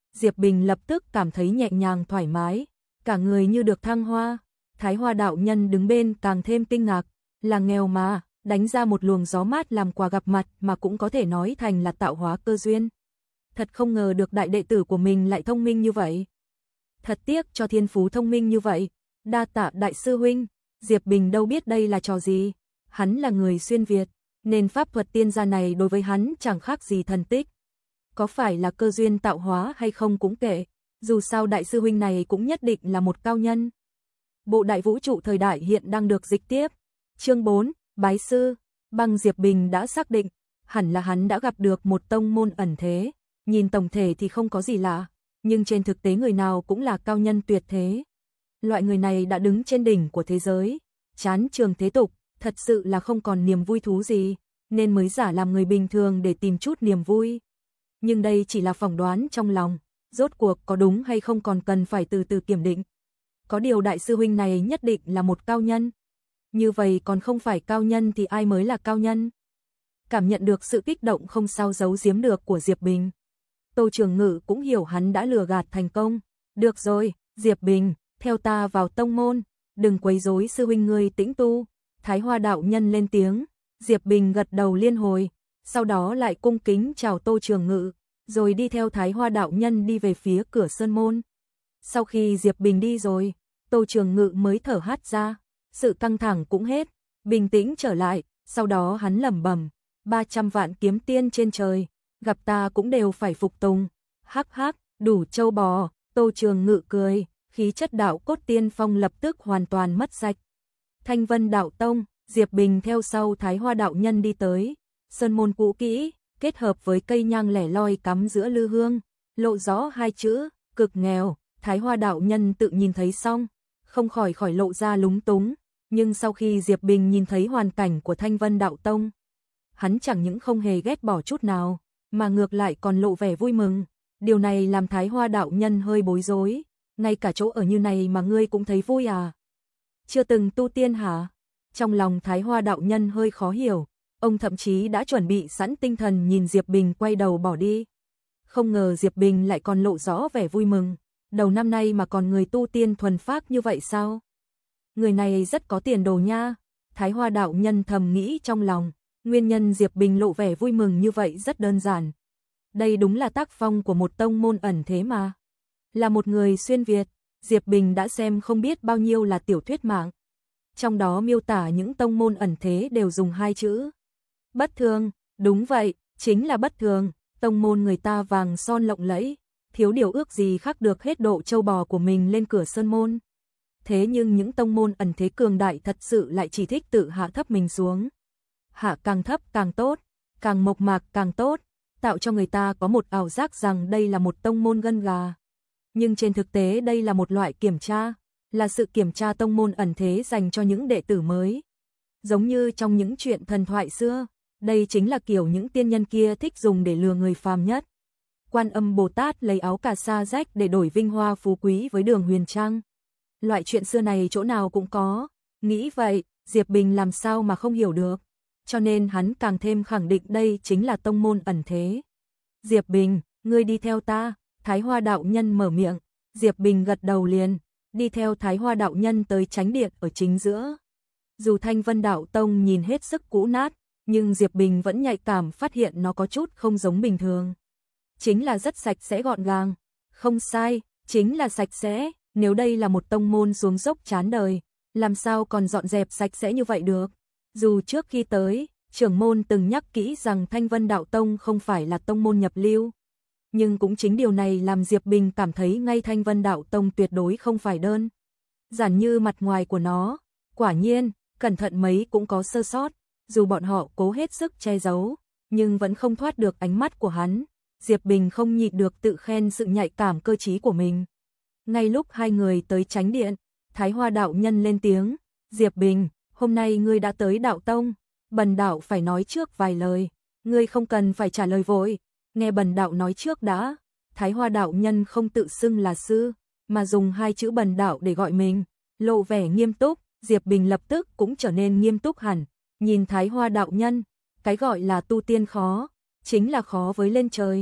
Diệp Bình lập tức cảm thấy nhẹ nhàng thoải mái, cả người như được thăng hoa. Thái Hoa đạo nhân đứng bên càng thêm kinh ngạc, là nghèo mà, đánh ra một luồng gió mát làm quà gặp mặt mà cũng có thể nói thành là tạo hóa cơ duyên. Thật không ngờ được đại đệ tử của mình lại thông minh như vậy. Thật tiếc cho thiên phú thông minh như vậy. Đa tạ đại sư huynh. Diệp Bình đâu biết đây là trò gì. Hắn là người xuyên Việt, nên pháp thuật tiên gia này đối với hắn chẳng khác gì thần tích. Có phải là cơ duyên tạo hóa hay không cũng kệ, dù sao đại sư huynh này cũng nhất định là một cao nhân. Bộ đại vũ trụ thời đại hiện đang được dịch tiếp. Chương bốn, bái sư. Bằng Diệp Bình đã xác định, hẳn là hắn đã gặp được một tông môn ẩn thế. Nhìn tổng thể thì không có gì lạ, nhưng trên thực tế người nào cũng là cao nhân tuyệt thế. Loại người này đã đứng trên đỉnh của thế giới, chán trường thế tục, thật sự là không còn niềm vui thú gì, nên mới giả làm người bình thường để tìm chút niềm vui. Nhưng đây chỉ là phỏng đoán trong lòng, rốt cuộc có đúng hay không còn cần phải từ từ kiểm định. Có điều đại sư huynh này nhất định là một cao nhân. Như vậy còn không phải cao nhân thì ai mới là cao nhân? Cảm nhận được sự kích động không sao giấu giếm được của Diệp Bình. Tô Trường Ngự cũng hiểu hắn đã lừa gạt thành công. Được rồi, Diệp Bình, theo ta vào tông môn, đừng quấy rối sư huynh ngươi tĩnh tu. Thái Hoa đạo nhân lên tiếng, Diệp Bình gật đầu liên hồi, sau đó lại cung kính chào Tô Trường Ngự, rồi đi theo Thái Hoa đạo nhân đi về phía cửa sơn môn. Sau khi Diệp Bình đi rồi, Tô Trường Ngự mới thở hắt ra, sự căng thẳng cũng hết, bình tĩnh trở lại, sau đó hắn lẩm bẩm, ba trăm vạn kiếm tiên trên trời, gặp ta cũng đều phải phục tùng. Hắc hắc, đủ châu bò. Tô Trường Ngự cười, khí chất đạo cốt tiên phong lập tức hoàn toàn mất sạch. Thanh Vân đạo tông, Diệp Bình theo sau Thái Hoa đạo nhân đi tới, sơn môn cũ kỹ, kết hợp với cây nhang lẻ loi cắm giữa lư hương, lộ rõ hai chữ, cực nghèo. Thái Hoa đạo nhân tự nhìn thấy xong, không khỏi khỏi lộ ra lúng túng, nhưng sau khi Diệp Bình nhìn thấy hoàn cảnh của Thanh Vân đạo tông, hắn chẳng những không hề ghét bỏ chút nào, mà ngược lại còn lộ vẻ vui mừng. Điều này làm Thái Hoa đạo nhân hơi bối rối, ngay cả chỗ ở như này mà ngươi cũng thấy vui à? Chưa từng tu tiên hả? Trong lòng Thái Hoa đạo nhân hơi khó hiểu, ông thậm chí đã chuẩn bị sẵn tinh thần nhìn Diệp Bình quay đầu bỏ đi. Không ngờ Diệp Bình lại còn lộ rõ vẻ vui mừng, đầu năm nay mà còn người tu tiên thuần phác như vậy sao? Người này rất có tiền đồ nha, Thái Hoa đạo nhân thầm nghĩ trong lòng, nguyên nhân Diệp Bình lộ vẻ vui mừng như vậy rất đơn giản. Đây đúng là tác phong của một tông môn ẩn thế mà. Là một người xuyên Việt, Diệp Bình đã xem không biết bao nhiêu là tiểu thuyết mạng. Trong đó miêu tả những tông môn ẩn thế đều dùng hai chữ. Bất thường, đúng vậy, chính là bất thường. Tông môn người ta vàng son lộng lẫy, thiếu điều ước gì khác được hết độ châu bò của mình lên cửa sơn môn. Thế nhưng những tông môn ẩn thế cường đại thật sự lại chỉ thích tự hạ thấp mình xuống. Hạ càng thấp càng tốt, càng mộc mạc càng tốt, tạo cho người ta có một ảo giác rằng đây là một tông môn gân gà. Nhưng trên thực tế đây là một loại kiểm tra, là sự kiểm tra tông môn ẩn thế dành cho những đệ tử mới. Giống như trong những chuyện thần thoại xưa, đây chính là kiểu những tiên nhân kia thích dùng để lừa người phàm nhất. Quan Âm Bồ Tát lấy áo cà sa rách để đổi vinh hoa phú quý với Đường Huyền Trang. Loại chuyện xưa này chỗ nào cũng có, nghĩ vậy, Diệp Bình làm sao mà không hiểu được. Cho nên hắn càng thêm khẳng định đây chính là tông môn ẩn thế. Diệp Bình, ngươi đi theo ta, Thái Hoa đạo nhân mở miệng, Diệp Bình gật đầu liền, đi theo Thái Hoa đạo nhân tới chánh điện ở chính giữa. Dù Thanh Vân đạo tông nhìn hết sức cũ nát, nhưng Diệp Bình vẫn nhạy cảm phát hiện nó có chút không giống bình thường. Chính là rất sạch sẽ gọn gàng, không sai, chính là sạch sẽ, nếu đây là một tông môn xuống dốc chán đời, làm sao còn dọn dẹp sạch sẽ như vậy được. Dù trước khi tới, trưởng môn từng nhắc kỹ rằng Thanh Vân đạo tông không phải là tông môn nhập lưu. Nhưng cũng chính điều này làm Diệp Bình cảm thấy ngay Thanh Vân đạo tông tuyệt đối không phải đơn giản như mặt ngoài của nó. Quả nhiên, cẩn thận mấy cũng có sơ sót, dù bọn họ cố hết sức che giấu, nhưng vẫn không thoát được ánh mắt của hắn. Diệp Bình không nhịn được tự khen sự nhạy cảm cơ trí của mình. Ngay lúc hai người tới chánh điện, Thái Hoa đạo nhân lên tiếng, Diệp Bình, hôm nay ngươi đã tới đạo tông, bần đạo phải nói trước vài lời, ngươi không cần phải trả lời vội, nghe bần đạo nói trước đã. Thái Hoa đạo nhân không tự xưng là sư, mà dùng hai chữ bần đạo để gọi mình, lộ vẻ nghiêm túc. Diệp Bình lập tức cũng trở nên nghiêm túc hẳn, nhìn Thái Hoa đạo nhân, cái gọi là tu tiên khó, chính là khó với lên trời,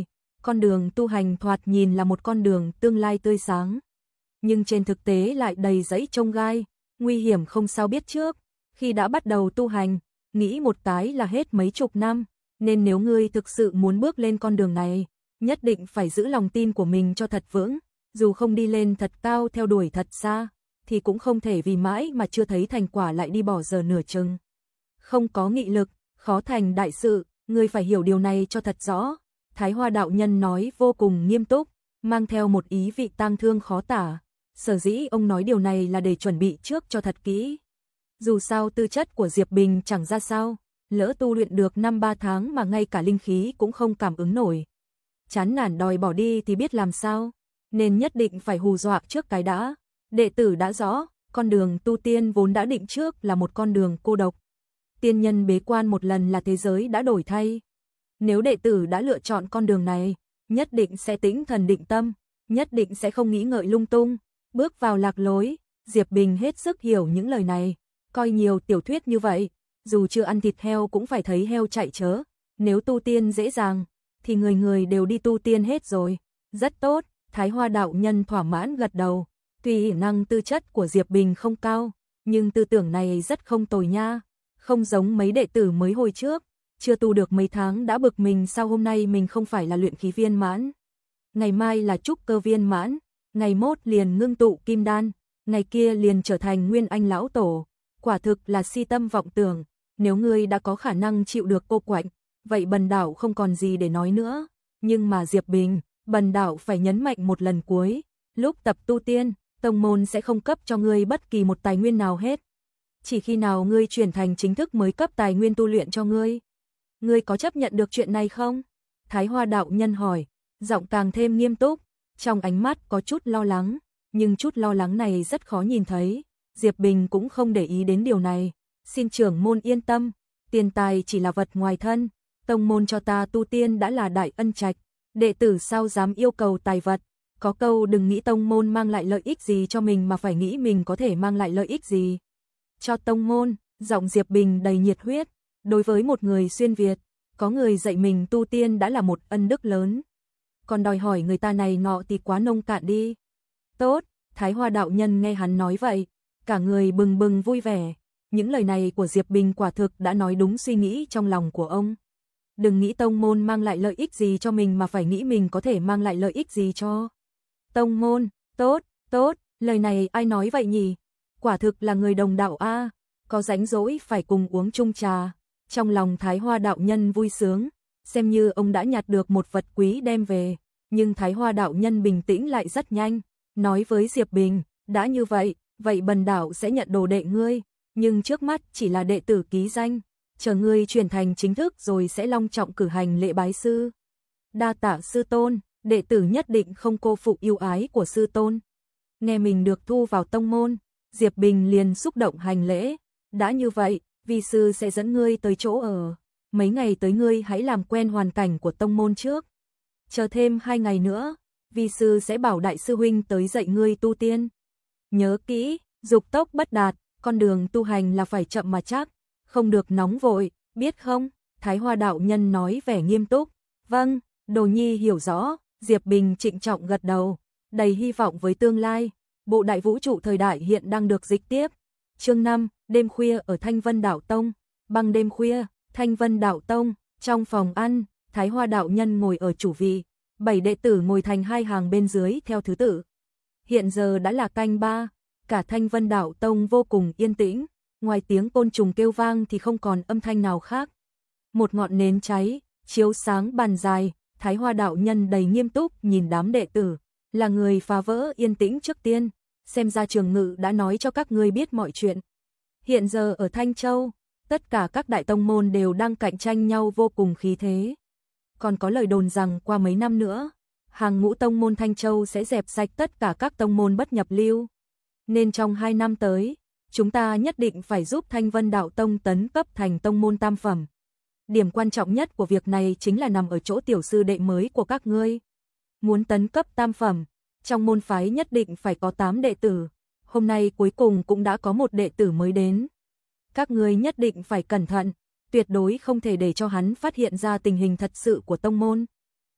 con đường tu hành thoạt nhìn là một con đường tương lai tươi sáng. Nhưng trên thực tế lại đầy rẫy chông gai, nguy hiểm không sao biết trước. Khi đã bắt đầu tu hành, nghĩ một cái là hết mấy chục năm, nên nếu ngươi thực sự muốn bước lên con đường này, nhất định phải giữ lòng tin của mình cho thật vững, dù không đi lên thật cao theo đuổi thật xa, thì cũng không thể vì mãi mà chưa thấy thành quả lại đi bỏ giờ nửa chừng. Không có nghị lực, khó thành đại sự, ngươi phải hiểu điều này cho thật rõ. Thái Hoa đạo nhân nói vô cùng nghiêm túc, mang theo một ý vị tang thương khó tả. Sở dĩ ông nói điều này là để chuẩn bị trước cho thật kỹ. Dù sao tư chất của Diệp Bình chẳng ra sao, lỡ tu luyện được năm ba tháng mà ngay cả linh khí cũng không cảm ứng nổi. Chán nản đòi bỏ đi thì biết làm sao, nên nhất định phải hù dọa trước cái đã. Đệ tử đã rõ, con đường tu tiên vốn đã định trước là một con đường cô độc. Tiên nhân bế quan một lần là thế giới đã đổi thay. Nếu đệ tử đã lựa chọn con đường này, nhất định sẽ tĩnh thần định tâm, nhất định sẽ không nghĩ ngợi lung tung, bước vào lạc lối. Diệp Bình hết sức hiểu những lời này, coi nhiều tiểu thuyết như vậy, dù chưa ăn thịt heo cũng phải thấy heo chạy chớ. Nếu tu tiên dễ dàng, thì người người đều đi tu tiên hết rồi. Rất tốt, Thái Hoa đạo nhân thỏa mãn gật đầu. Tuy khả năng tư chất của Diệp Bình không cao, nhưng tư tưởng này rất không tồi nha. Không giống mấy đệ tử mới hồi trước, chưa tu được mấy tháng đã bực mình sao hôm nay mình không phải là luyện khí viên mãn. Ngày mai là trúc cơ viên mãn, ngày mốt liền ngưng tụ kim đan, ngày kia liền trở thành nguyên anh lão tổ. Quả thực là si tâm vọng tưởng, nếu ngươi đã có khả năng chịu được cô quạnh, vậy Bần Đạo không còn gì để nói nữa. Nhưng mà Diệp Bình, Bần Đạo phải nhấn mạnh một lần cuối, lúc tập tu tiên, tông môn sẽ không cấp cho ngươi bất kỳ một tài nguyên nào hết. Chỉ khi nào ngươi chuyển thành chính thức mới cấp tài nguyên tu luyện cho ngươi. Ngươi có chấp nhận được chuyện này không? Thái Hoa đạo nhân hỏi, giọng càng thêm nghiêm túc, trong ánh mắt có chút lo lắng, nhưng chút lo lắng này rất khó nhìn thấy. Diệp Bình cũng không để ý đến điều này. Xin trưởng môn yên tâm, tiền tài chỉ là vật ngoài thân, tông môn cho ta tu tiên đã là đại ân trạch, đệ tử sao dám yêu cầu tài vật. Có câu đừng nghĩ tông môn mang lại lợi ích gì cho mình mà phải nghĩ mình có thể mang lại lợi ích gì cho tông môn. Giọng Diệp Bình đầy nhiệt huyết. Đối với một người xuyên Việt, có người dạy mình tu tiên đã là một ân đức lớn. Còn đòi hỏi người ta này nọ thì quá nông cạn đi. Tốt, Thái Hoa đạo nhân nghe hắn nói vậy, cả người bừng bừng vui vẻ. Những lời này của Diệp Bình quả thực đã nói đúng suy nghĩ trong lòng của ông. Đừng nghĩ tông môn mang lại lợi ích gì cho mình mà phải nghĩ mình có thể mang lại lợi ích gì cho tông môn. Tốt, tốt, lời này ai nói vậy nhỉ? Quả thực là người đồng đạo a, có rảnh rỗi phải cùng uống chung trà. Trong lòng Thái Hoa đạo nhân vui sướng, xem như ông đã nhặt được một vật quý đem về. Nhưng Thái Hoa đạo nhân bình tĩnh lại rất nhanh, nói với Diệp Bình, đã như vậy, vậy Bần Đạo sẽ nhận đồ đệ ngươi, nhưng trước mắt chỉ là đệ tử ký danh, chờ ngươi chuyển thành chính thức rồi sẽ long trọng cử hành lễ bái sư. Đa tạ sư tôn, đệ tử nhất định không cô phụ yêu ái của sư tôn. Nghe mình được thu vào tông môn, Diệp Bình liền xúc động hành lễ. Đã như vậy, vi sư sẽ dẫn ngươi tới chỗ ở. Mấy ngày tới ngươi hãy làm quen hoàn cảnh của tông môn trước. Chờ thêm hai ngày nữa, vi sư sẽ bảo đại sư huynh tới dạy ngươi tu tiên. Nhớ kỹ, dục tốc bất đạt, con đường tu hành là phải chậm mà chắc, không được nóng vội, biết không? Thái Hoa đạo nhân nói vẻ nghiêm túc. Vâng, Đồ Nhi hiểu rõ. Diệp Bình trịnh trọng gật đầu, đầy hy vọng với tương lai. Bộ đại vũ trụ thời đại hiện đang được dịch tiếp. Chương năm, đêm khuya ở Thanh Vân Đạo Tông. Băng đêm khuya, Thanh Vân Đạo Tông, trong phòng ăn, Thái Hoa đạo nhân ngồi ở chủ vị, bảy đệ tử ngồi thành hai hàng bên dưới theo thứ tự. Hiện giờ đã là canh ba, cả Thanh Vân Đạo Tông vô cùng yên tĩnh, ngoài tiếng côn trùng kêu vang thì không còn âm thanh nào khác. Một ngọn nến cháy, chiếu sáng bàn dài, Thái Hoa đạo nhân đầy nghiêm túc nhìn đám đệ tử, là người phá vỡ yên tĩnh trước tiên, xem ra Trường Ngự đã nói cho các ngươi biết mọi chuyện. Hiện giờ ở Thanh Châu, tất cả các đại tông môn đều đang cạnh tranh nhau vô cùng khí thế. Còn có lời đồn rằng qua mấy năm nữa, hàng ngũ tông môn Thanh Châu sẽ dẹp sạch tất cả các tông môn bất nhập lưu. Nên trong hai năm tới, chúng ta nhất định phải giúp Thanh Vân Đạo Tông tấn cấp thành tông môn tam phẩm. Điểm quan trọng nhất của việc này chính là nằm ở chỗ tiểu sư đệ mới của các ngươi. Muốn tấn cấp tam phẩm, trong môn phái nhất định phải có tám đệ tử. Hôm nay cuối cùng cũng đã có một đệ tử mới đến. Các ngươi nhất định phải cẩn thận, tuyệt đối không thể để cho hắn phát hiện ra tình hình thật sự của tông môn.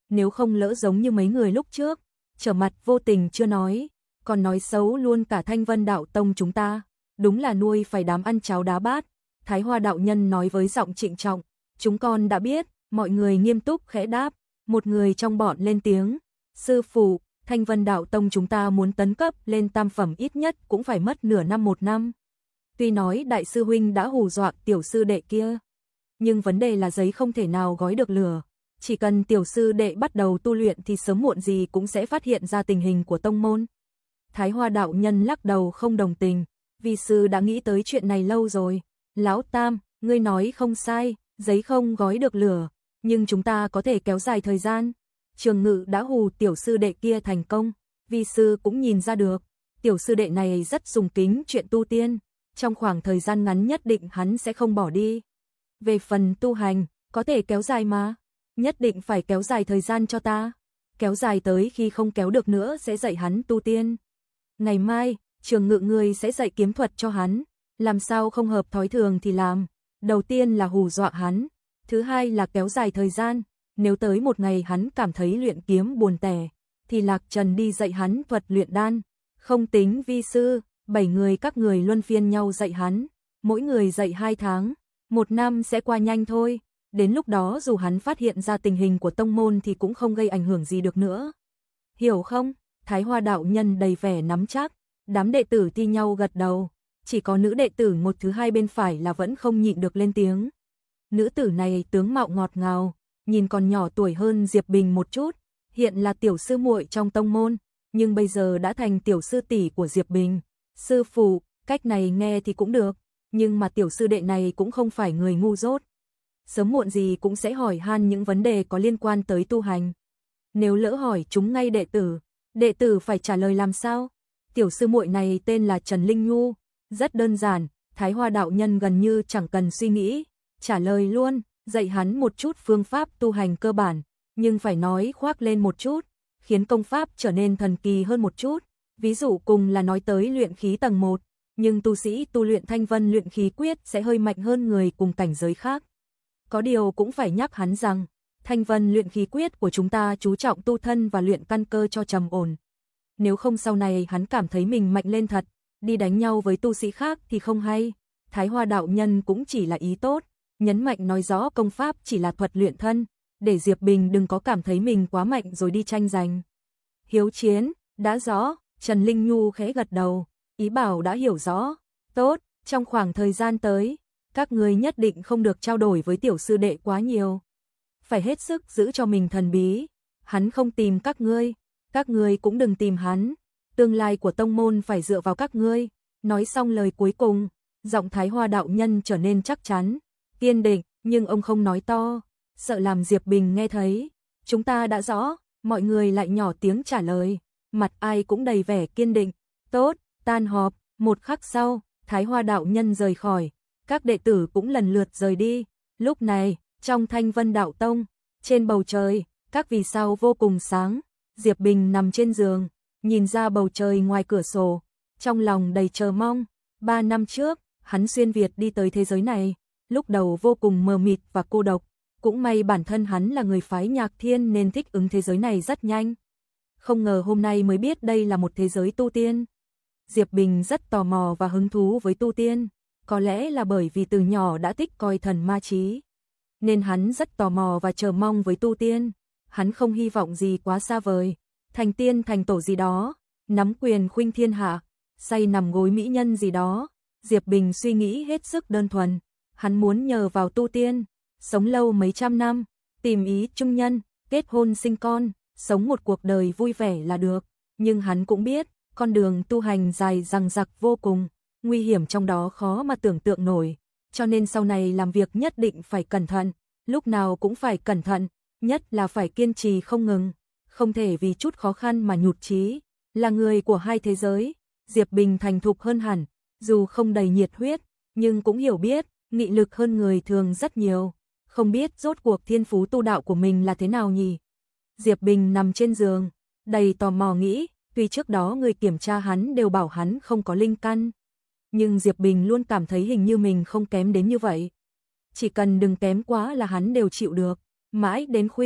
nếu không lỡ giống như mấy người lúc trước, trở mặt vô tình chưa nói, còn nói xấu luôn cả Thanh Vân Đạo Tông chúng ta, đúng là nuôi phải đám ăn cháo đá bát. Thái Hoa đạo nhân nói với giọng trịnh trọng, chúng con đã biết. Mọi người nghiêm túc khẽ đáp, một người trong bọn lên tiếng, sư phụ, Thanh Vân Đạo Tông chúng ta muốn tấn cấp lên tam phẩm ít nhất cũng phải mất nửa năm một năm. Tuy nói đại sư huynh đã hù dọa tiểu sư đệ kia, nhưng vấn đề là giấy không thể nào gói được lửa. Chỉ cần tiểu sư đệ bắt đầu tu luyện thì sớm muộn gì cũng sẽ phát hiện ra tình hình của tông môn. Thái Hoa đạo nhân lắc đầu không đồng tình, vi sư đã nghĩ tới chuyện này lâu rồi. Lão Tam, ngươi nói không sai, giấy không gói được lửa, nhưng chúng ta có thể kéo dài thời gian. Trường Ngự đã hù tiểu sư đệ kia thành công, vi sư cũng nhìn ra được, tiểu sư đệ này rất sùng kính chuyện tu tiên, trong khoảng thời gian ngắn nhất định hắn sẽ không bỏ đi. Về phần tu hành, có thể kéo dài mà, nhất định phải kéo dài thời gian cho ta, kéo dài tới khi không kéo được nữa sẽ dạy hắn tu tiên. Ngày mai, Trường Ngự ngươi sẽ dạy kiếm thuật cho hắn, làm sao không hợp thói thường thì làm, đầu tiên là hù dọa hắn, thứ hai là kéo dài thời gian, nếu tới một ngày hắn cảm thấy luyện kiếm buồn tẻ, thì Lạc Trần đi dạy hắn thuật luyện đan, không tính vi sư, bảy người các người luân phiên nhau dạy hắn, mỗi người dạy hai tháng, một năm sẽ qua nhanh thôi, đến lúc đó dù hắn phát hiện ra tình hình của tông môn thì cũng không gây ảnh hưởng gì được nữa. Hiểu không? Thái Hoa đạo nhân đầy vẻ nắm chắc, đám đệ tử thi nhau gật đầu, chỉ có nữ đệ tử một thứ hai bên phải là vẫn không nhịn được lên tiếng. Nữ tử này tướng mạo ngọt ngào, nhìn còn nhỏ tuổi hơn Diệp Bình một chút, hiện là tiểu sư muội trong tông môn, nhưng bây giờ đã thành tiểu sư tỷ của Diệp Bình. Sư phụ, cách này nghe thì cũng được, nhưng mà tiểu sư đệ này cũng không phải người ngu dốt. Sớm muộn gì cũng sẽ hỏi han những vấn đề có liên quan tới tu hành. Nếu lỡ hỏi chúng ngay đệ tử, đệ tử phải trả lời làm sao? Tiểu sư muội này tên là Trần Linh Nhu, rất đơn giản, Thái Hoa đạo nhân gần như chẳng cần suy nghĩ, trả lời luôn, dạy hắn một chút phương pháp tu hành cơ bản, nhưng phải nói khoác lên một chút, khiến công pháp trở nên thần kỳ hơn một chút. Ví dụ cùng là nói tới luyện khí tầng một, nhưng tu sĩ tu luyện Thanh Vân luyện khí quyết sẽ hơi mạnh hơn người cùng cảnh giới khác. Có điều cũng phải nhắc hắn rằng, Thanh Vân luyện khí quyết của chúng ta chú trọng tu thân và luyện căn cơ cho trầm ổn. Nếu không sau này hắn cảm thấy mình mạnh lên thật, đi đánh nhau với tu sĩ khác thì không hay. Thái Hoa đạo nhân cũng chỉ là ý tốt, nhấn mạnh nói rõ công pháp chỉ là thuật luyện thân, để Diệp Bình đừng có cảm thấy mình quá mạnh rồi đi tranh giành. Hiếu chiến, đã rõ, Trần Linh Nhu khẽ gật đầu, ý bảo đã hiểu rõ. Tốt, trong khoảng thời gian tới, các ngươi nhất định không được trao đổi với tiểu sư đệ quá nhiều. Phải hết sức giữ cho mình thần bí, hắn không tìm các ngươi, các ngươi cũng đừng tìm hắn, tương lai của tông môn phải dựa vào các ngươi. Nói xong lời cuối cùng, giọng Thái Hoa đạo nhân trở nên chắc chắn, kiên định, nhưng ông không nói to, sợ làm Diệp Bình nghe thấy. Chúng ta đã rõ, mọi người lại nhỏ tiếng trả lời, mặt ai cũng đầy vẻ kiên định. Tốt, tan họp, một khắc sau, Thái Hoa đạo nhân rời khỏi, các đệ tử cũng lần lượt rời đi. Lúc này, trong Thanh Vân Đạo Tông, trên bầu trời, các vì sao vô cùng sáng, Diệp Bình nằm trên giường, nhìn ra bầu trời ngoài cửa sổ, trong lòng đầy chờ mong. Ba năm trước, hắn xuyên Việt đi tới thế giới này, lúc đầu vô cùng mờ mịt và cô độc, cũng may bản thân hắn là người phái Nhạc Thiên nên thích ứng thế giới này rất nhanh. Không ngờ hôm nay mới biết đây là một thế giới tu tiên. Diệp Bình rất tò mò và hứng thú với tu tiên, có lẽ là bởi vì từ nhỏ đã thích coi thần ma chí, nên hắn rất tò mò và chờ mong với tu tiên. Hắn không hy vọng gì quá xa vời, thành tiên thành tổ gì đó, nắm quyền khuynh thiên hạ, say nằm gối mỹ nhân gì đó. Diệp Bình suy nghĩ hết sức đơn thuần, hắn muốn nhờ vào tu tiên, sống lâu mấy trăm năm, tìm ý chung nhân, kết hôn sinh con, sống một cuộc đời vui vẻ là được. Nhưng hắn cũng biết, con đường tu hành dài dằng dặc vô cùng, nguy hiểm trong đó khó mà tưởng tượng nổi, cho nên sau này làm việc nhất định phải cẩn thận, lúc nào cũng phải cẩn thận, nhất là phải kiên trì không ngừng, không thể vì chút khó khăn mà nhụt chí. Là người của hai thế giới, Diệp Bình thành thục hơn hẳn, dù không đầy nhiệt huyết, nhưng cũng hiểu biết, nghị lực hơn người thường rất nhiều, không biết rốt cuộc thiên phú tu đạo của mình là thế nào nhỉ. Diệp Bình nằm trên giường, đầy tò mò nghĩ, tuy trước đó người kiểm tra hắn đều bảo hắn không có linh căn, nhưng Diệp Bình luôn cảm thấy hình như mình không kém đến như vậy. Chỉ cần đừng kém quá là hắn đều chịu được. Mãi đến khuya,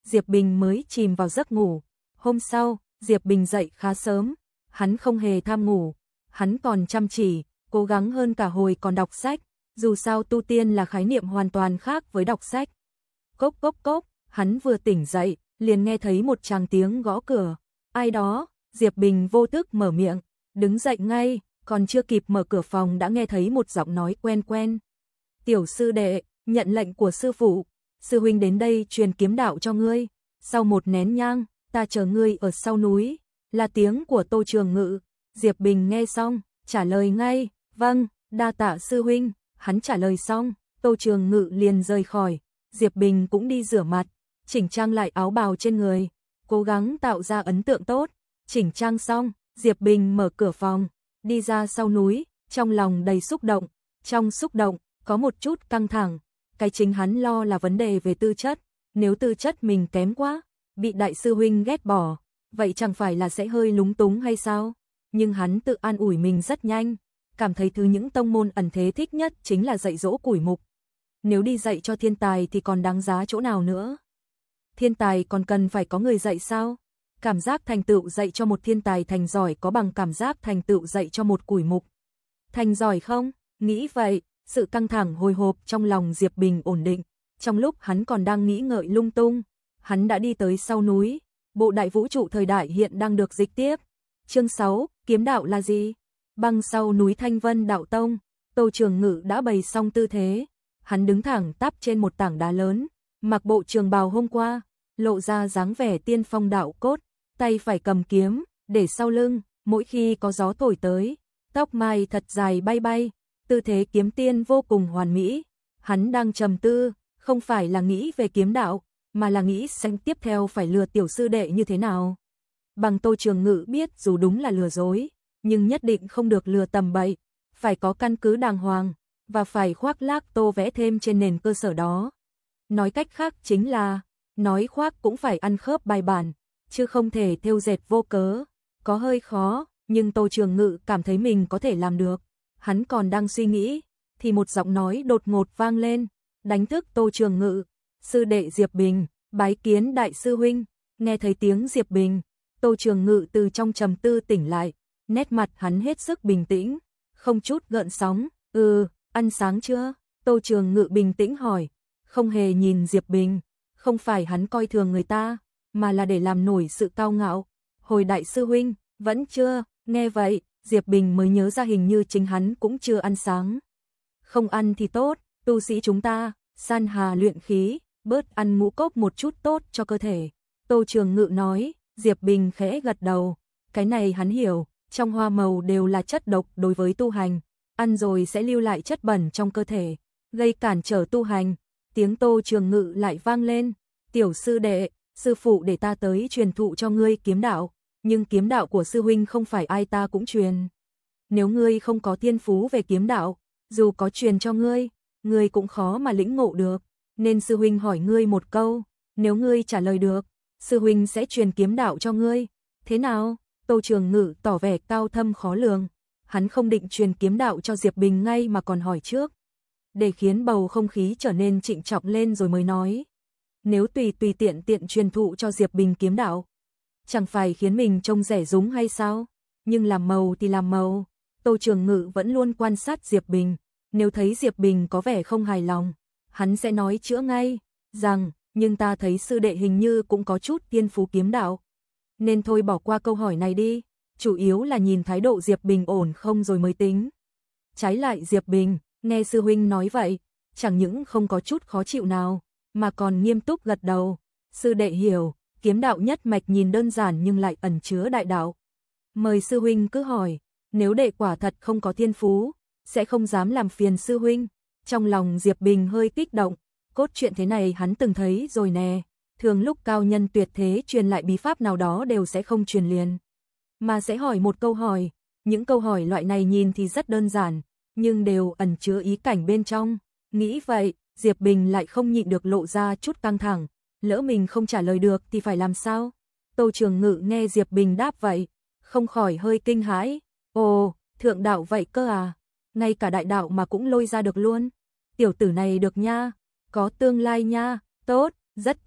Diệp Bình mới chìm vào giấc ngủ. Hôm sau, Diệp Bình dậy khá sớm, hắn không hề tham ngủ, hắn còn chăm chỉ, cố gắng hơn cả hồi còn đọc sách, dù sao tu tiên là khái niệm hoàn toàn khác với đọc sách. Cốc cốc cốc, hắn vừa tỉnh dậy, liền nghe thấy một tràng tiếng gõ cửa. Ai đó? Diệp Bình vô thức mở miệng, đứng dậy ngay, còn chưa kịp mở cửa phòng đã nghe thấy một giọng nói quen quen. Tiểu sư đệ, nhận lệnh của sư phụ, sư huynh đến đây truyền kiếm đạo cho ngươi. Sau một nén nhang, ta chờ ngươi ở sau núi. Là tiếng của Tô Trường Ngự. Diệp Bình nghe xong, trả lời ngay, vâng, đa tạ sư huynh. Hắn trả lời xong, Tô Trường Ngự liền rời khỏi. Diệp Bình cũng đi rửa mặt, chỉnh trang lại áo bào trên người, cố gắng tạo ra ấn tượng tốt. Chỉnh trang xong, Diệp Bình mở cửa phòng, đi ra sau núi, trong lòng đầy xúc động. Trong xúc động, có một chút căng thẳng. Cái chính hắn lo là vấn đề về tư chất. Nếu tư chất mình kém quá, bị đại sư huynh ghét bỏ, vậy chẳng phải là sẽ hơi lúng túng hay sao? Nhưng hắn tự an ủi mình rất nhanh, cảm thấy thứ những tông môn ẩn thế thích nhất chính là dạy dỗ củi mục. Nếu đi dạy cho thiên tài thì còn đáng giá chỗ nào nữa? Thiên tài còn cần phải có người dạy sao? Cảm giác thành tựu dạy cho một thiên tài thành giỏi có bằng cảm giác thành tựu dạy cho một củi mục thành giỏi không? Nghĩ vậy, sự căng thẳng hồi hộp trong lòng Diệp Bình ổn định. Trong lúc hắn còn đang nghĩ ngợi lung tung, hắn đã đi tới sau núi. Bộ đại vũ trụ thời đại hiện đang được dịch tiếp. Chương sáu, kiếm đạo là gì? Băng sau núi Thanh Vân Đạo Tông, Tô Trường Ngự đã bày xong tư thế. Hắn đứng thẳng tắp trên một tảng đá lớn, mặc bộ trường bào hôm qua, lộ ra dáng vẻ tiên phong đạo cốt, tay phải cầm kiếm, để sau lưng, mỗi khi có gió thổi tới, tóc mai thật dài bay bay, tư thế kiếm tiên vô cùng hoàn mỹ. Hắn đang trầm tư, không phải là nghĩ về kiếm đạo, mà là nghĩ xem tiếp theo phải lừa tiểu sư đệ như thế nào. Bằng Tô Trường Ngự biết dù đúng là lừa dối, nhưng nhất định không được lừa tầm bậy, phải có căn cứ đàng hoàng, và phải khoác lác tô vẽ thêm trên nền cơ sở đó. Nói cách khác chính là, nói khoác cũng phải ăn khớp bài bản, chứ không thể thêu dệt vô cớ. Có hơi khó, nhưng Tô Trường Ngự cảm thấy mình có thể làm được. Hắn còn đang suy nghĩ, thì một giọng nói đột ngột vang lên, đánh thức Tô Trường Ngự. Sư đệ Diệp Bình, bái kiến đại sư huynh. Nghe thấy tiếng Diệp Bình, Tô Trường Ngự từ trong trầm tư tỉnh lại, nét mặt hắn hết sức bình tĩnh, không chút gợn sóng. Ừ, ăn sáng chưa? Tô Trường Ngự bình tĩnh hỏi, không hề nhìn Diệp Bình. Không phải hắn coi thường người ta, mà là để làm nổi sự cao ngạo. Hồi đại sư huynh, vẫn chưa. Nghe vậy, Diệp Bình mới nhớ ra hình như chính hắn cũng chưa ăn sáng. Không ăn thì tốt, tu sĩ chúng ta, san hà luyện khí, bớt ăn ngũ cốc một chút tốt cho cơ thể. Tô Trường Ngự nói. Diệp Bình khẽ gật đầu, cái này hắn hiểu, trong hoa màu đều là chất độc đối với tu hành, ăn rồi sẽ lưu lại chất bẩn trong cơ thể, gây cản trở tu hành. Tiếng Tô Trường Ngự lại vang lên, tiểu sư đệ, sư phụ để ta tới truyền thụ cho ngươi kiếm đạo, nhưng kiếm đạo của sư huynh không phải ai ta cũng truyền. Nếu ngươi không có thiên phú về kiếm đạo, dù có truyền cho ngươi, ngươi cũng khó mà lĩnh ngộ được, nên sư huynh hỏi ngươi một câu, nếu ngươi trả lời được, sư huynh sẽ truyền kiếm đạo cho ngươi. Thế nào? Tô Trường Ngự tỏ vẻ cao thâm khó lường. Hắn không định truyền kiếm đạo cho Diệp Bình ngay mà còn hỏi trước, để khiến bầu không khí trở nên trịnh trọng lên rồi mới nói. Nếu tùy tùy tiện tiện truyền thụ cho Diệp Bình kiếm đạo, chẳng phải khiến mình trông rẻ rúng hay sao? Nhưng làm màu thì làm màu. Tô Trường Ngự vẫn luôn quan sát Diệp Bình, nếu thấy Diệp Bình có vẻ không hài lòng, hắn sẽ nói chữa ngay, rằng, nhưng ta thấy sư đệ hình như cũng có chút thiên phú kiếm đạo, nên thôi bỏ qua câu hỏi này đi, chủ yếu là nhìn thái độ Diệp Bình ổn không rồi mới tính. Trái lại Diệp Bình, nghe sư huynh nói vậy, chẳng những không có chút khó chịu nào, mà còn nghiêm túc gật đầu. Sư đệ hiểu, kiếm đạo nhất mạch nhìn đơn giản nhưng lại ẩn chứa đại đạo. Mời sư huynh cứ hỏi, nếu đệ quả thật không có thiên phú, sẽ không dám làm phiền sư huynh. Trong lòng Diệp Bình hơi kích động, cốt truyện thế này hắn từng thấy rồi nè, thường lúc cao nhân tuyệt thế truyền lại bí pháp nào đó đều sẽ không truyền liền, mà sẽ hỏi một câu hỏi. Những câu hỏi loại này nhìn thì rất đơn giản, nhưng đều ẩn chứa ý cảnh bên trong. Nghĩ vậy, Diệp Bình lại không nhịn được lộ ra chút căng thẳng, lỡ mình không trả lời được thì phải làm sao? Tô Trường Ngự nghe Diệp Bình đáp vậy, không khỏi hơi kinh hãi. Ồ, thượng đạo vậy cơ à? Ngay cả đại đạo mà cũng lôi ra được luôn. Tiểu tử này được nha, có tương lai nha, tốt, rất tốt.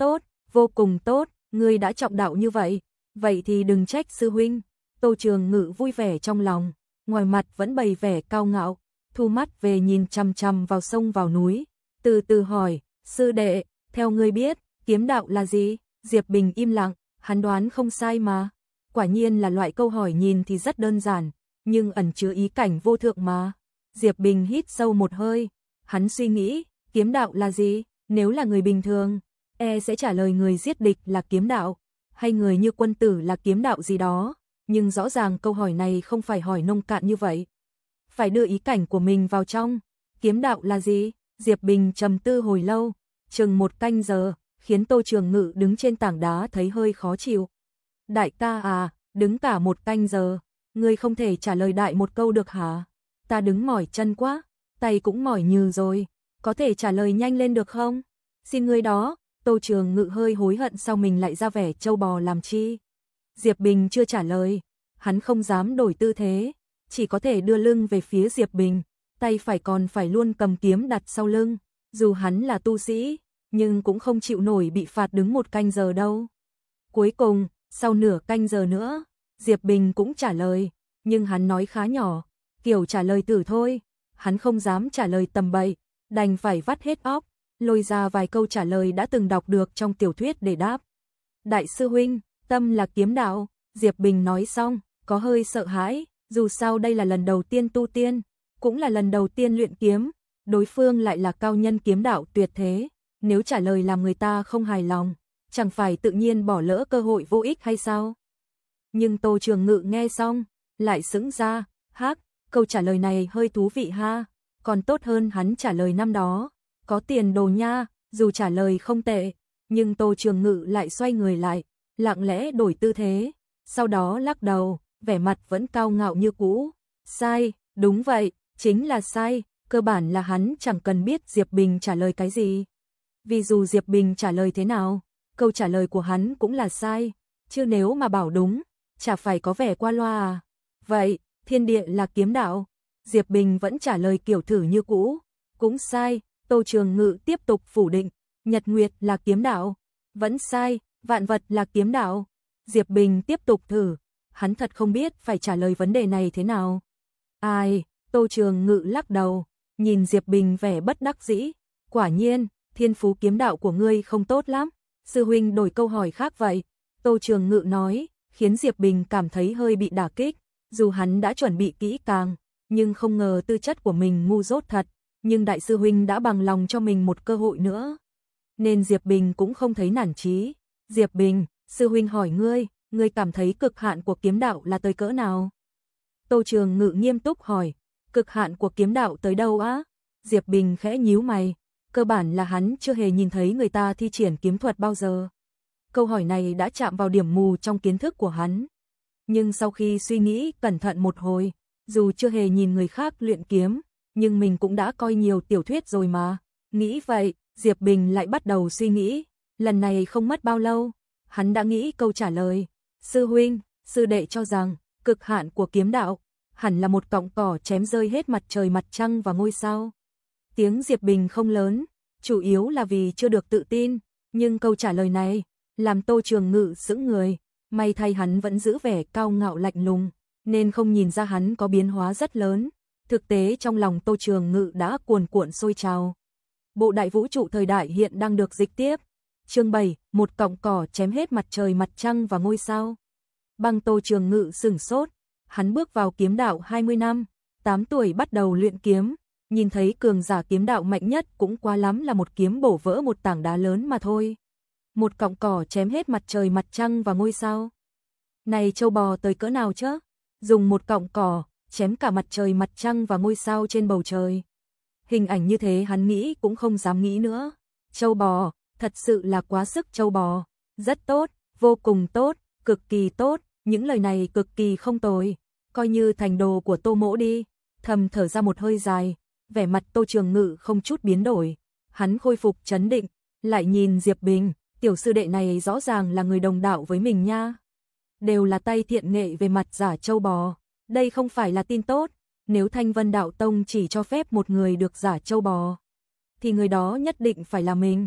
vô cùng tốt, ngươi đã trọng đạo như vậy, vậy thì đừng trách sư huynh. Tô Trường Ngự vui vẻ trong lòng, ngoài mặt vẫn bày vẻ cao ngạo, thu mắt về nhìn chằm chằm vào sông vào núi, từ từ hỏi, sư đệ, theo ngươi biết, kiếm đạo là gì? Diệp Bình im lặng, hắn đoán không sai mà. Quả nhiên là loại câu hỏi nhìn thì rất đơn giản, nhưng ẩn chứa ý cảnh vô thượng mà. Diệp Bình hít sâu một hơi, hắn suy nghĩ, kiếm đạo là gì? Nếu là người bình thường, e sẽ trả lời người giết địch là kiếm đạo, hay người như quân tử là kiếm đạo gì đó, nhưng rõ ràng câu hỏi này không phải hỏi nông cạn như vậy. Phải đưa ý cảnh của mình vào trong. Kiếm đạo là gì? Diệp Bình trầm tư hồi lâu, chừng một canh giờ, khiến Tô Trường Ngự đứng trên tảng đá thấy hơi khó chịu. Đại ca à, đứng cả một canh giờ, ngươi không thể trả lời đại một câu được hả? Ta đứng mỏi chân quá, tay cũng mỏi nhừ rồi, có thể trả lời nhanh lên được không? Xin ngươi đó. Tô Trường Ngự hơi hối hận sau mình lại ra vẻ trâu bò làm chi. Diệp Bình chưa trả lời, hắn không dám đổi tư thế, chỉ có thể đưa lưng về phía Diệp Bình, tay phải còn phải luôn cầm kiếm đặt sau lưng, dù hắn là tu sĩ, nhưng cũng không chịu nổi bị phạt đứng một canh giờ đâu. Cuối cùng, sau nửa canh giờ nữa, Diệp Bình cũng trả lời, nhưng hắn nói khá nhỏ, kiểu trả lời tử thôi, hắn không dám trả lời tầm bậy, đành phải vắt hết óc, lôi ra vài câu trả lời đã từng đọc được trong tiểu thuyết để đáp. Đại sư huynh, tâm là kiếm đạo. Diệp Bình nói xong, có hơi sợ hãi, dù sao đây là lần đầu tiên tu tiên, cũng là lần đầu tiên luyện kiếm, đối phương lại là cao nhân kiếm đạo tuyệt thế, nếu trả lời làm người ta không hài lòng, chẳng phải tự nhiên bỏ lỡ cơ hội vô ích hay sao? Nhưng Tô Trường Ngự nghe xong, lại sững ra, hắc, câu trả lời này hơi thú vị ha, còn tốt hơn hắn trả lời năm đó, có tiền đồ nha. Dù trả lời không tệ, nhưng Tô Trường Ngự lại xoay người lại, lặng lẽ đổi tư thế, sau đó lắc đầu, vẻ mặt vẫn cao ngạo như cũ. Sai, đúng vậy, chính là sai, cơ bản là hắn chẳng cần biết Diệp Bình trả lời cái gì. Vì dù Diệp Bình trả lời thế nào, câu trả lời của hắn cũng là sai, chứ nếu mà bảo đúng, chả phải có vẻ qua loa à. Vậy, thiên địa là kiếm đạo. Diệp Bình vẫn trả lời kiểu thử như cũ, cũng sai. Tô Trường Ngự tiếp tục phủ định, nhật nguyệt là kiếm đạo, vẫn sai, vạn vật là kiếm đạo. Diệp Bình tiếp tục thử, hắn thật không biết phải trả lời vấn đề này thế nào. Ai, Tô Trường Ngự lắc đầu, nhìn Diệp Bình vẻ bất đắc dĩ, quả nhiên, thiên phú kiếm đạo của ngươi không tốt lắm, sư huynh đổi câu hỏi khác vậy. Tô Trường Ngự nói, khiến Diệp Bình cảm thấy hơi bị đả kích, dù hắn đã chuẩn bị kỹ càng, nhưng không ngờ tư chất của mình ngu dốt thật. Nhưng đại sư huynh đã bằng lòng cho mình một cơ hội nữa, nên Diệp Bình cũng không thấy nản chí. Diệp Bình, sư huynh hỏi ngươi, ngươi cảm thấy cực hạn của kiếm đạo là tới cỡ nào? Tô Trường Ngự nghiêm túc hỏi, cực hạn của kiếm đạo tới đâu á? Diệp Bình khẽ nhíu mày, cơ bản là hắn chưa hề nhìn thấy người ta thi triển kiếm thuật bao giờ. Câu hỏi này đã chạm vào điểm mù trong kiến thức của hắn. Nhưng sau khi suy nghĩ cẩn thận một hồi, dù chưa hề nhìn người khác luyện kiếm, nhưng mình cũng đã coi nhiều tiểu thuyết rồi mà. Nghĩ vậy, Diệp Bình lại bắt đầu suy nghĩ, lần này không mất bao lâu, hắn đã nghĩ câu trả lời. Sư huynh, sư đệ cho rằng, cực hạn của kiếm đạo, hẳn là một cọng cỏ chém rơi hết mặt trời mặt trăng và ngôi sao. Tiếng Diệp Bình không lớn, chủ yếu là vì chưa được tự tin, nhưng câu trả lời này, làm Tô Trường Ngự sững người, may thay hắn vẫn giữ vẻ cao ngạo lạnh lùng, nên không nhìn ra hắn có biến hóa rất lớn. Thực tế trong lòng Tô Trường Ngự đã cuồn cuộn sôi trào. Bộ đại vũ trụ thời đại hiện đang được dịch tiếp. Chương bảy, một cọng cỏ chém hết mặt trời mặt trăng và ngôi sao. Bằng Tô Trường Ngự sửng sốt, hắn bước vào kiếm đạo hai mươi năm, tám tuổi bắt đầu luyện kiếm, nhìn thấy cường giả kiếm đạo mạnh nhất cũng quá lắm là một kiếm bổ vỡ một tảng đá lớn mà thôi. Một cọng cỏ chém hết mặt trời mặt trăng và ngôi sao. Này châu bò tới cỡ nào chứ? Dùng một cọng cỏ chém cả mặt trời mặt trăng và ngôi sao trên bầu trời. Hình ảnh như thế hắn nghĩ cũng không dám nghĩ nữa. Châu bò, thật sự là quá sức châu bò. Rất tốt, vô cùng tốt, cực kỳ tốt, những lời này cực kỳ không tồi. Coi như thành đồ của Tô Mỗ đi. Thầm thở ra một hơi dài, vẻ mặt Tô Trường Ngự không chút biến đổi. Hắn khôi phục trấn định, lại nhìn Diệp Bình, tiểu sư đệ này rõ ràng là người đồng đạo với mình nha. Đều là tay thiện nghệ về mặt giả châu bò. Đây không phải là tin tốt, nếu Thanh Vân Đạo Tông chỉ cho phép một người được giả châu bò, thì người đó nhất định phải là mình.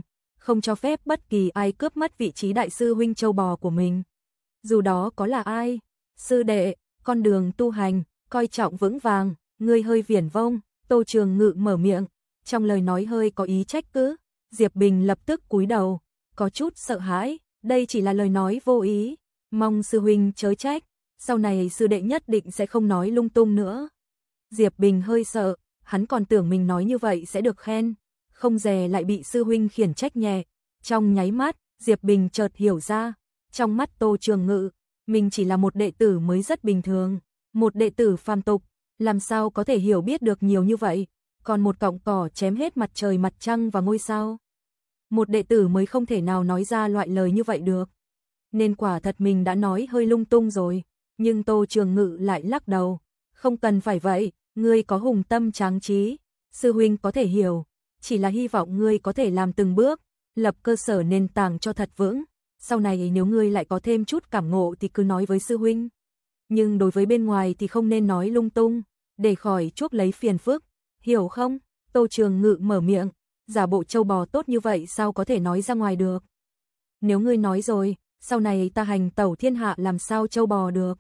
không cho phép bất kỳ ai cướp mất vị trí đại sư huynh châu bò của mình. Dù đó có là ai, sư đệ, con đường tu hành, coi trọng vững vàng, ngươi hơi viển vông, Tô Trường Ngự mở miệng, trong lời nói hơi có ý trách cứ. Diệp Bình lập tức cúi đầu, có chút sợ hãi, đây chỉ là lời nói vô ý, mong sư huynh chớ trách, sau này sư đệ nhất định sẽ không nói lung tung nữa. Diệp Bình hơi sợ, hắn còn tưởng mình nói như vậy sẽ được khen, không dè lại bị sư huynh khiển trách nhẹ. Trong nháy mắt, Diệp Bình chợt hiểu ra, trong mắt Tô Trường Ngự, mình chỉ là một đệ tử mới rất bình thường, một đệ tử phàm tục, làm sao có thể hiểu biết được nhiều như vậy, còn một cọng cỏ chém hết mặt trời mặt trăng và ngôi sao. Một đệ tử mới không thể nào nói ra loại lời như vậy được. Nên quả thật mình đã nói hơi lung tung rồi, nhưng Tô Trường Ngự lại lắc đầu, không cần phải vậy, ngươi có hùng tâm tráng trí, sư huynh có thể hiểu, chỉ là hy vọng ngươi có thể làm từng bước, lập cơ sở nền tảng cho thật vững, sau này nếu ngươi lại có thêm chút cảm ngộ thì cứ nói với sư huynh. Nhưng đối với bên ngoài thì không nên nói lung tung, để khỏi chuốc lấy phiền phức, hiểu không? Tô Trường Ngự mở miệng, giả bộ châu bò tốt như vậy sao có thể nói ra ngoài được. Nếu ngươi nói rồi, sau này ta hành tẩu thiên hạ làm sao châu bò được.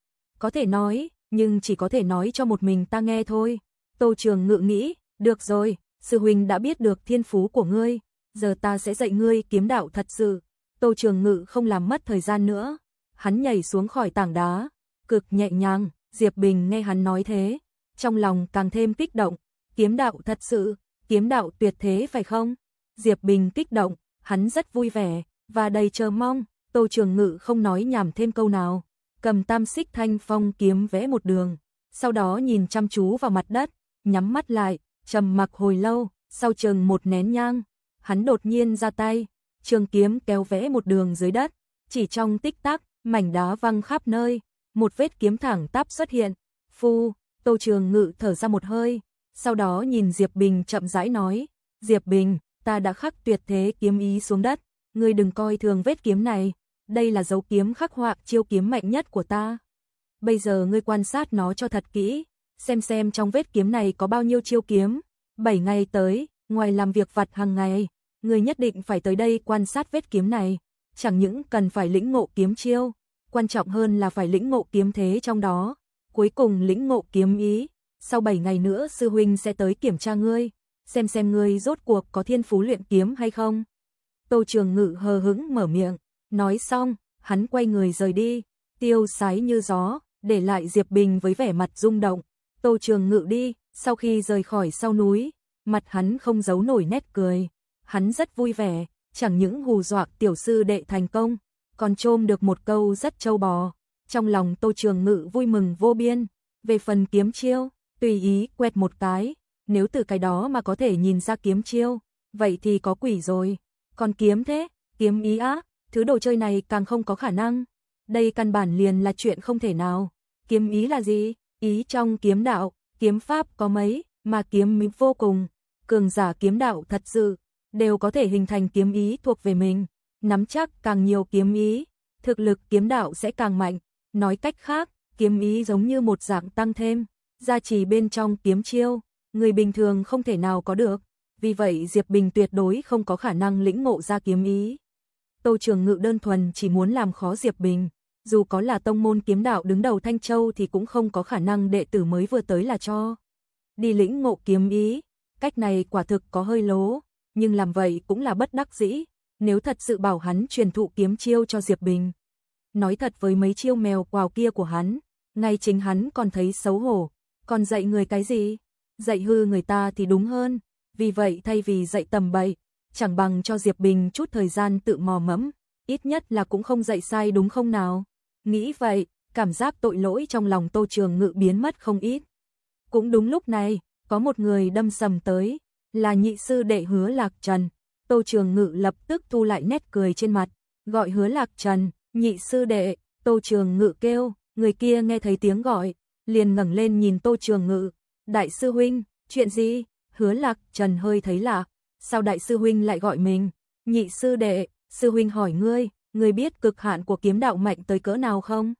Có thể nói, nhưng chỉ có thể nói cho một mình ta nghe thôi. Tô Trường Ngự nghĩ, được rồi, sư huynh đã biết được thiên phú của ngươi, giờ ta sẽ dạy ngươi kiếm đạo thật sự. Tô Trường Ngự không làm mất thời gian nữa, hắn nhảy xuống khỏi tảng đá, cực nhẹ nhàng. Diệp Bình nghe hắn nói thế, trong lòng càng thêm kích động, kiếm đạo thật sự, kiếm đạo tuyệt thế phải không? Diệp Bình kích động, hắn rất vui vẻ, và đầy chờ mong. Tô Trường Ngự không nói nhảm thêm câu nào, cầm tam xích thanh phong kiếm vẽ một đường, sau đó nhìn chăm chú vào mặt đất, nhắm mắt lại, trầm mặc hồi lâu, sau chừng một nén nhang, hắn đột nhiên ra tay, trường kiếm kéo vẽ một đường dưới đất, chỉ trong tích tắc, mảnh đá văng khắp nơi, một vết kiếm thẳng tắp xuất hiện. Phu, Tô Trường Ngự thở ra một hơi, sau đó nhìn Diệp Bình chậm rãi nói, Diệp Bình, ta đã khắc tuyệt thế kiếm ý xuống đất, ngươi đừng coi thường vết kiếm này, đây là dấu kiếm khắc họa chiêu kiếm mạnh nhất của ta. Bây giờ ngươi quan sát nó cho thật kỹ, xem xem trong vết kiếm này có bao nhiêu chiêu kiếm. Bảy ngày tới, ngoài làm việc vặt hàng ngày, ngươi nhất định phải tới đây quan sát vết kiếm này, chẳng những cần phải lĩnh ngộ kiếm chiêu, quan trọng hơn là phải lĩnh ngộ kiếm thế trong đó, cuối cùng lĩnh ngộ kiếm ý. Sau bảy ngày nữa sư huynh sẽ tới kiểm tra ngươi, xem xem ngươi rốt cuộc có thiên phú luyện kiếm hay không. Tô Trường Ngự hờ hững mở miệng, nói xong, hắn quay người rời đi, tiêu sái như gió, để lại Diệp Bình với vẻ mặt rung động. Tô Trường Ngự đi, sau khi rời khỏi sau núi, mặt hắn không giấu nổi nét cười, hắn rất vui vẻ, chẳng những hù dọa tiểu sư đệ thành công, còn trôm được một câu rất trâu bò. Trong lòng Tô Trường Ngự vui mừng vô biên. Về phần kiếm chiêu, tùy ý quẹt một cái, nếu từ cái đó mà có thể nhìn ra kiếm chiêu, vậy thì có quỷ rồi. Còn kiếm thế, kiếm ý á, thứ đồ chơi này càng không có khả năng. Đây căn bản liền là chuyện không thể nào. Kiếm ý là gì? Ý trong kiếm đạo, kiếm pháp có mấy, mà kiếm ý vô cùng. Cường giả kiếm đạo thật sự, đều có thể hình thành kiếm ý thuộc về mình. Nắm chắc càng nhiều kiếm ý, thực lực kiếm đạo sẽ càng mạnh. Nói cách khác, kiếm ý giống như một dạng tăng thêm, gia trì bên trong kiếm chiêu, người bình thường không thể nào có được. Vì vậy Diệp Bình tuyệt đối không có khả năng lĩnh ngộ ra kiếm ý. Tô Trường Ngự đơn thuần chỉ muốn làm khó Diệp Bình, dù có là tông môn kiếm đạo đứng đầu Thanh Châu thì cũng không có khả năng đệ tử mới vừa tới là cho đi lĩnh ngộ kiếm ý. Cách này quả thực có hơi lố, nhưng làm vậy cũng là bất đắc dĩ, nếu thật sự bảo hắn truyền thụ kiếm chiêu cho Diệp Bình. Nói thật với mấy chiêu mèo quào kia của hắn, ngay chính hắn còn thấy xấu hổ, còn dạy người cái gì? Dạy hư người ta thì đúng hơn, vì vậy thay vì dạy tầm bậy, chẳng bằng cho Diệp Bình chút thời gian tự mò mẫm, ít nhất là cũng không dạy sai đúng không nào? Nghĩ vậy, cảm giác tội lỗi trong lòng Tô Trường Ngự biến mất không ít. Cũng đúng lúc này, có một người đâm sầm tới, là nhị sư đệ Hứa Lạc Trần. Tô Trường Ngự lập tức thu lại nét cười trên mặt, gọi Hứa Lạc Trần, nhị sư đệ. Tô Trường Ngự kêu, người kia nghe thấy tiếng gọi, liền ngẩng lên nhìn Tô Trường Ngự, đại sư huynh, chuyện gì? Hứa Lạc Trần hơi thấy lạ, sao đại sư huynh lại gọi mình? Nhị sư đệ, sư huynh hỏi ngươi, ngươi biết cực hạn của kiếm đạo mạnh tới cỡ nào không?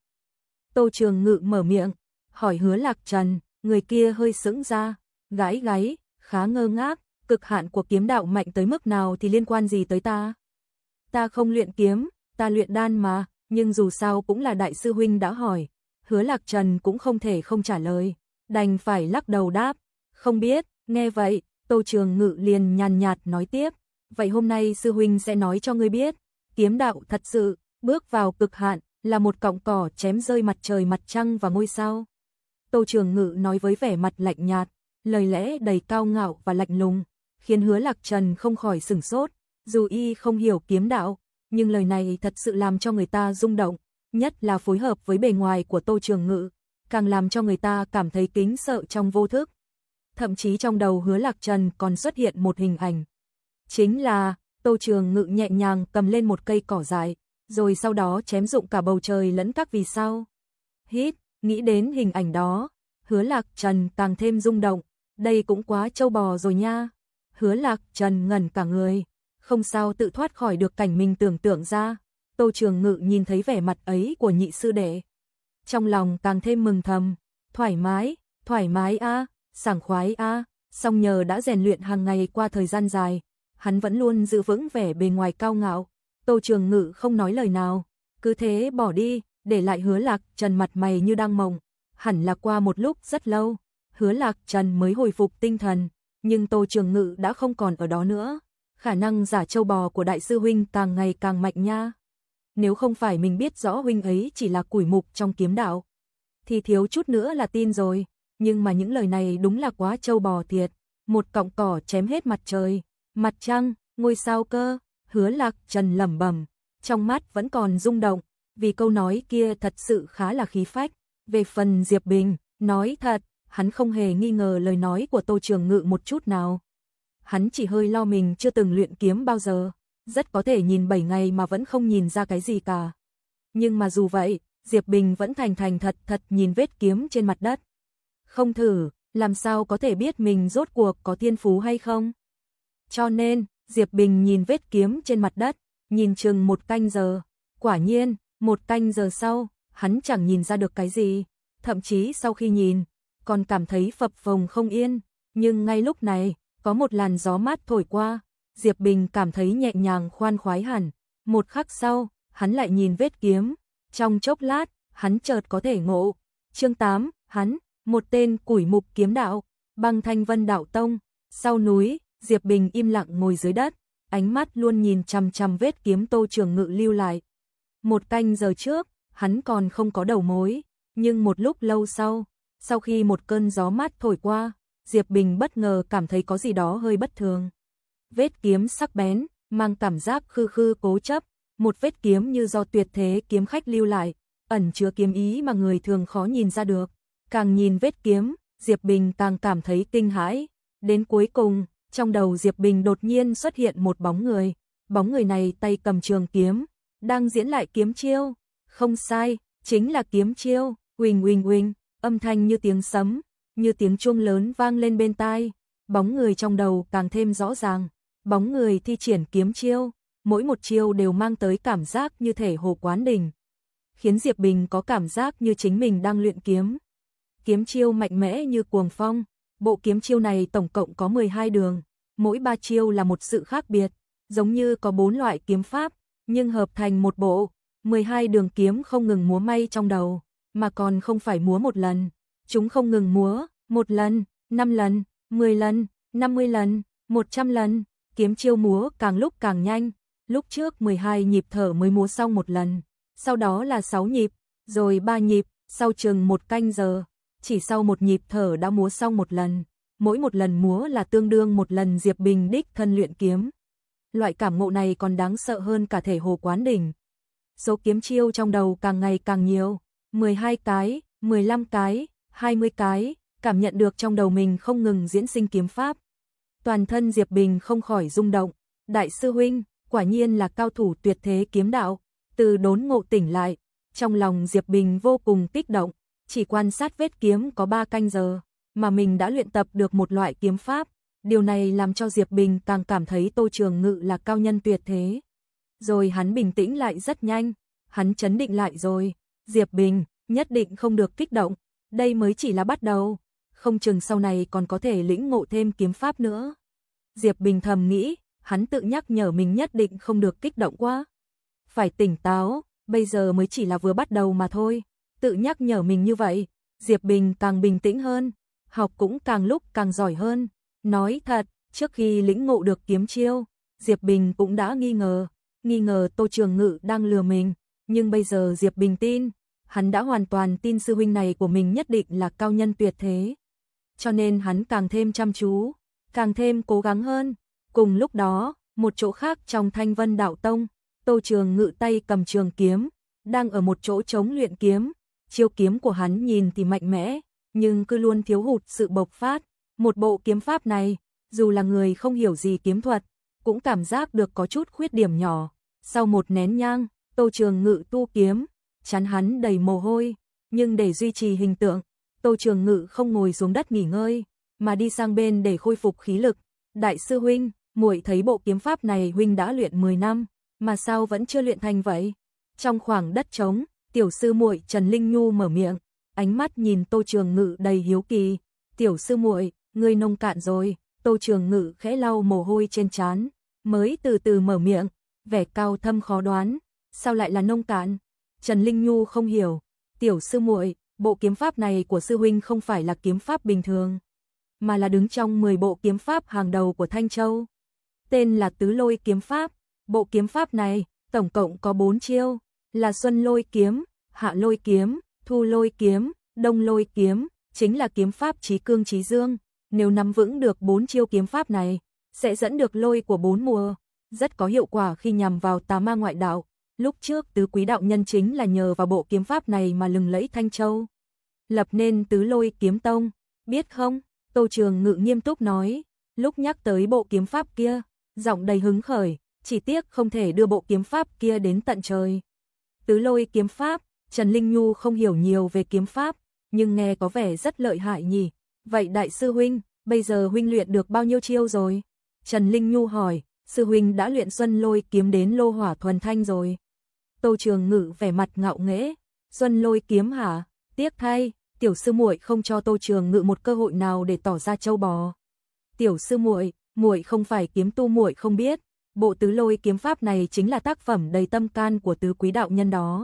Tô Trường Ngự mở miệng, hỏi Hứa Lạc Trần, người kia hơi sững ra, gái gáy, khá ngơ ngác, cực hạn của kiếm đạo mạnh tới mức nào thì liên quan gì tới ta? Ta không luyện kiếm, ta luyện đan mà, nhưng dù sao cũng là đại sư huynh đã hỏi. Hứa Lạc Trần cũng không thể không trả lời, đành phải lắc đầu đáp, không biết. Nghe vậy, Tô Trường Ngự liền nhàn nhạt nói tiếp, vậy hôm nay sư huynh sẽ nói cho ngươi biết, kiếm đạo thật sự, bước vào cực hạn, là một cọng cỏ chém rơi mặt trời mặt trăng và ngôi sao. Tô Trường Ngự nói với vẻ mặt lạnh nhạt, lời lẽ đầy cao ngạo và lạnh lùng, khiến Hứa Lạc Trần không khỏi sửng sốt, dù y không hiểu kiếm đạo, nhưng lời này thật sự làm cho người ta rung động, nhất là phối hợp với bề ngoài của Tô Trường Ngự, càng làm cho người ta cảm thấy kính sợ trong vô thức. Thậm chí trong đầu Hứa Lạc Trần còn xuất hiện một hình ảnh. Chính là, Tô Trường Ngự nhẹ nhàng cầm lên một cây cỏ dại, rồi sau đó chém rụng cả bầu trời lẫn các vì sao. Hít, nghĩ đến hình ảnh đó, Hứa Lạc Trần càng thêm rung động, đây cũng quá trâu bò rồi nha. Hứa Lạc Trần ngẩn cả người, không sao tự thoát khỏi được cảnh mình tưởng tượng ra. Tô Trường Ngự nhìn thấy vẻ mặt ấy của nhị sư đệ, trong lòng càng thêm mừng thầm, thoải mái, thoải mái a, sảng khoái a, song nhờ đã rèn luyện hàng ngày qua thời gian dài, hắn vẫn luôn giữ vững vẻ bề ngoài cao ngạo. Tô Trường Ngự không nói lời nào, cứ thế bỏ đi, để lại Hứa Lạc Trần mặt mày như đang mộng. Hẳn là qua một lúc rất lâu, Hứa Lạc Trần mới hồi phục tinh thần, nhưng Tô Trường Ngự đã không còn ở đó nữa. Khả năng giả châu bò của đại sư huynh càng ngày càng mạnh nha. Nếu không phải mình biết rõ huynh ấy chỉ là củi mục trong kiếm đạo, thì thiếu chút nữa là tin rồi. Nhưng mà những lời này đúng là quá trâu bò thiệt. Một cọng cỏ chém hết mặt trời, mặt trăng, ngôi sao cơ. Hứa Lạc Trần lẩm bẩm, trong mắt vẫn còn rung động, vì câu nói kia thật sự khá là khí phách. Về phần Diệp Bình, nói thật, hắn không hề nghi ngờ lời nói của Tô Trường Ngự một chút nào. Hắn chỉ hơi lo mình chưa từng luyện kiếm bao giờ, rất có thể nhìn bảy ngày mà vẫn không nhìn ra cái gì cả. Nhưng mà dù vậy, Diệp Bình vẫn thành thành thật thật nhìn vết kiếm trên mặt đất. Không thử, làm sao có thể biết mình rốt cuộc có thiên phú hay không? Cho nên, Diệp Bình nhìn vết kiếm trên mặt đất, nhìn chừng một canh giờ. Quả nhiên, một canh giờ sau, hắn chẳng nhìn ra được cái gì. Thậm chí sau khi nhìn, còn cảm thấy phập phồng không yên. Nhưng ngay lúc này, có một làn gió mát thổi qua, Diệp Bình cảm thấy nhẹ nhàng khoan khoái hẳn. Một khắc sau, hắn lại nhìn vết kiếm. Trong chốc lát, hắn chợt có thể ngộ. Chương tám, hắn, một tên củi mục kiếm đạo, Băng Thanh Vân Đạo Tông. Sau núi, Diệp Bình im lặng ngồi dưới đất, ánh mắt luôn nhìn chằm chằm vết kiếm Tô Trường Ngự lưu lại. Một canh giờ trước, hắn còn không có đầu mối, nhưng một lúc lâu sau, sau khi một cơn gió mát thổi qua, Diệp Bình bất ngờ cảm thấy có gì đó hơi bất thường. Vết kiếm sắc bén, mang cảm giác khư khư cố chấp, một vết kiếm như do tuyệt thế kiếm khách lưu lại, ẩn chứa kiếm ý mà người thường khó nhìn ra được. Càng nhìn vết kiếm, Diệp Bình càng cảm thấy kinh hãi. Đến cuối cùng, trong đầu Diệp Bình đột nhiên xuất hiện một bóng người. Bóng người này tay cầm trường kiếm, đang diễn lại kiếm chiêu. Không sai, chính là kiếm chiêu. Uỳnh uỳnh uỳnh, âm thanh như tiếng sấm, như tiếng chuông lớn vang lên bên tai. Bóng người trong đầu càng thêm rõ ràng. Bóng người thi triển kiếm chiêu, mỗi một chiêu đều mang tới cảm giác như thể hồ quán đỉnh, khiến Diệp Bình có cảm giác như chính mình đang luyện kiếm. Kiếm chiêu mạnh mẽ như cuồng phong. Bộ kiếm chiêu này tổng cộng có mười hai đường, mỗi ba chiêu là một sự khác biệt, giống như có bốn loại kiếm pháp, nhưng hợp thành một bộ. mười hai đường kiếm không ngừng múa may trong đầu, mà còn không phải múa một lần. Chúng không ngừng múa, một lần, năm lần, mười lần, năm mươi lần, một trăm lần. Kiếm chiêu múa càng lúc càng nhanh, lúc trước mười hai nhịp thở mới múa xong một lần, sau đó là sáu nhịp, rồi ba nhịp, sau chừng một canh giờ, chỉ sau một nhịp thở đã múa xong một lần. Mỗi một lần múa là tương đương một lần Diệp Bình đích thân luyện kiếm. Loại cảm ngộ này còn đáng sợ hơn cả thể hồ quán đỉnh. Số kiếm chiêu trong đầu càng ngày càng nhiều, mười hai cái, mười lăm cái, hai mươi cái, cảm nhận được trong đầu mình không ngừng diễn sinh kiếm pháp. Toàn thân Diệp Bình không khỏi rung động, đại sư huynh, quả nhiên là cao thủ tuyệt thế kiếm đạo. Từ đốn ngộ tỉnh lại, trong lòng Diệp Bình vô cùng kích động, chỉ quan sát vết kiếm có ba canh giờ, mà mình đã luyện tập được một loại kiếm pháp. Điều này làm cho Diệp Bình càng cảm thấy Tô Trường Ngự là cao nhân tuyệt thế. Rồi hắn bình tĩnh lại rất nhanh, hắn trấn định lại rồi. Diệp Bình, nhất định không được kích động, đây mới chỉ là bắt đầu, không chừng sau này còn có thể lĩnh ngộ thêm kiếm pháp nữa. Diệp Bình thầm nghĩ, hắn tự nhắc nhở mình nhất định không được kích động quá. Phải tỉnh táo, bây giờ mới chỉ là vừa bắt đầu mà thôi. Tự nhắc nhở mình như vậy, Diệp Bình càng bình tĩnh hơn, học cũng càng lúc càng giỏi hơn. Nói thật, trước khi lĩnh ngộ được kiếm chiêu, Diệp Bình cũng đã nghi ngờ, nghi ngờ Tô Trường Ngự đang lừa mình, nhưng bây giờ Diệp Bình tin, hắn đã hoàn toàn tin sư huynh này của mình nhất định là cao nhân tuyệt thế. Cho nên hắn càng thêm chăm chú, càng thêm cố gắng hơn. Cùng lúc đó, một chỗ khác trong Thanh Vân Đạo Tông, Tô Trường Ngự tay cầm trường kiếm, đang ở một chỗ trống luyện kiếm. Chiêu kiếm của hắn nhìn thì mạnh mẽ, nhưng cứ luôn thiếu hụt sự bộc phát. Một bộ kiếm pháp này, dù là người không hiểu gì kiếm thuật, cũng cảm giác được có chút khuyết điểm nhỏ. Sau một nén nhang, Tô Trường Ngự tu kiếm, chán hắn đầy mồ hôi, nhưng để duy trì hình tượng, Tô Trường Ngự không ngồi xuống đất nghỉ ngơi, mà đi sang bên để khôi phục khí lực. Đại sư huynh, muội thấy bộ kiếm pháp này huynh đã luyện mười năm, mà sao vẫn chưa luyện thành vậy? Trong khoảng đất trống, tiểu sư muội Trần Linh Nhu mở miệng, ánh mắt nhìn Tô Trường Ngự đầy hiếu kỳ. Tiểu sư muội, ngươi nông cạn rồi. Tô Trường Ngự khẽ lau mồ hôi trên trán, mới từ từ mở miệng, vẻ cao thâm khó đoán. Sao lại là nông cạn? Trần Linh Nhu không hiểu. Tiểu sư muội, bộ kiếm pháp này của sư huynh không phải là kiếm pháp bình thường, mà là đứng trong mười bộ kiếm pháp hàng đầu của Thanh Châu. Tên là Tứ Lôi kiếm pháp. Bộ kiếm pháp này, tổng cộng có bốn chiêu, là Xuân Lôi kiếm, Hạ Lôi kiếm, Thu Lôi kiếm, Đông Lôi kiếm, chính là kiếm pháp chí cương chí dương. Nếu nắm vững được bốn chiêu kiếm pháp này, sẽ dẫn được lôi của bốn mùa, rất có hiệu quả khi nhằm vào tà ma ngoại đạo. Lúc trước Tứ Quý đạo nhân chính là nhờ vào bộ kiếm pháp này mà lừng lẫy Thanh Châu, lập nên Tứ Lôi kiếm tông, biết không? Tô Trường Ngự nghiêm túc nói, lúc nhắc tới bộ kiếm pháp kia, giọng đầy hứng khởi, chỉ tiếc không thể đưa bộ kiếm pháp kia đến tận trời. Tứ Lôi kiếm pháp, Trần Linh Nhu không hiểu nhiều về kiếm pháp, nhưng nghe có vẻ rất lợi hại nhỉ. Vậy đại sư huynh, bây giờ huynh luyện được bao nhiêu chiêu rồi? Trần Linh Nhu hỏi, sư huynh đã luyện Xuân Lôi kiếm đến lô hỏa thuần thanh rồi. Tô Trường Ngự vẻ mặt ngạo nghễ, Xuân Lôi kiếm hả? Tiếc thay, tiểu sư muội không cho Tô Trường Ngự một cơ hội nào để tỏ ra châu bò. Tiểu sư muội, muội không phải kiếm tu muội không biết, bộ Tứ Lôi kiếm pháp này chính là tác phẩm đầy tâm can của Tứ Quý đạo nhân đó.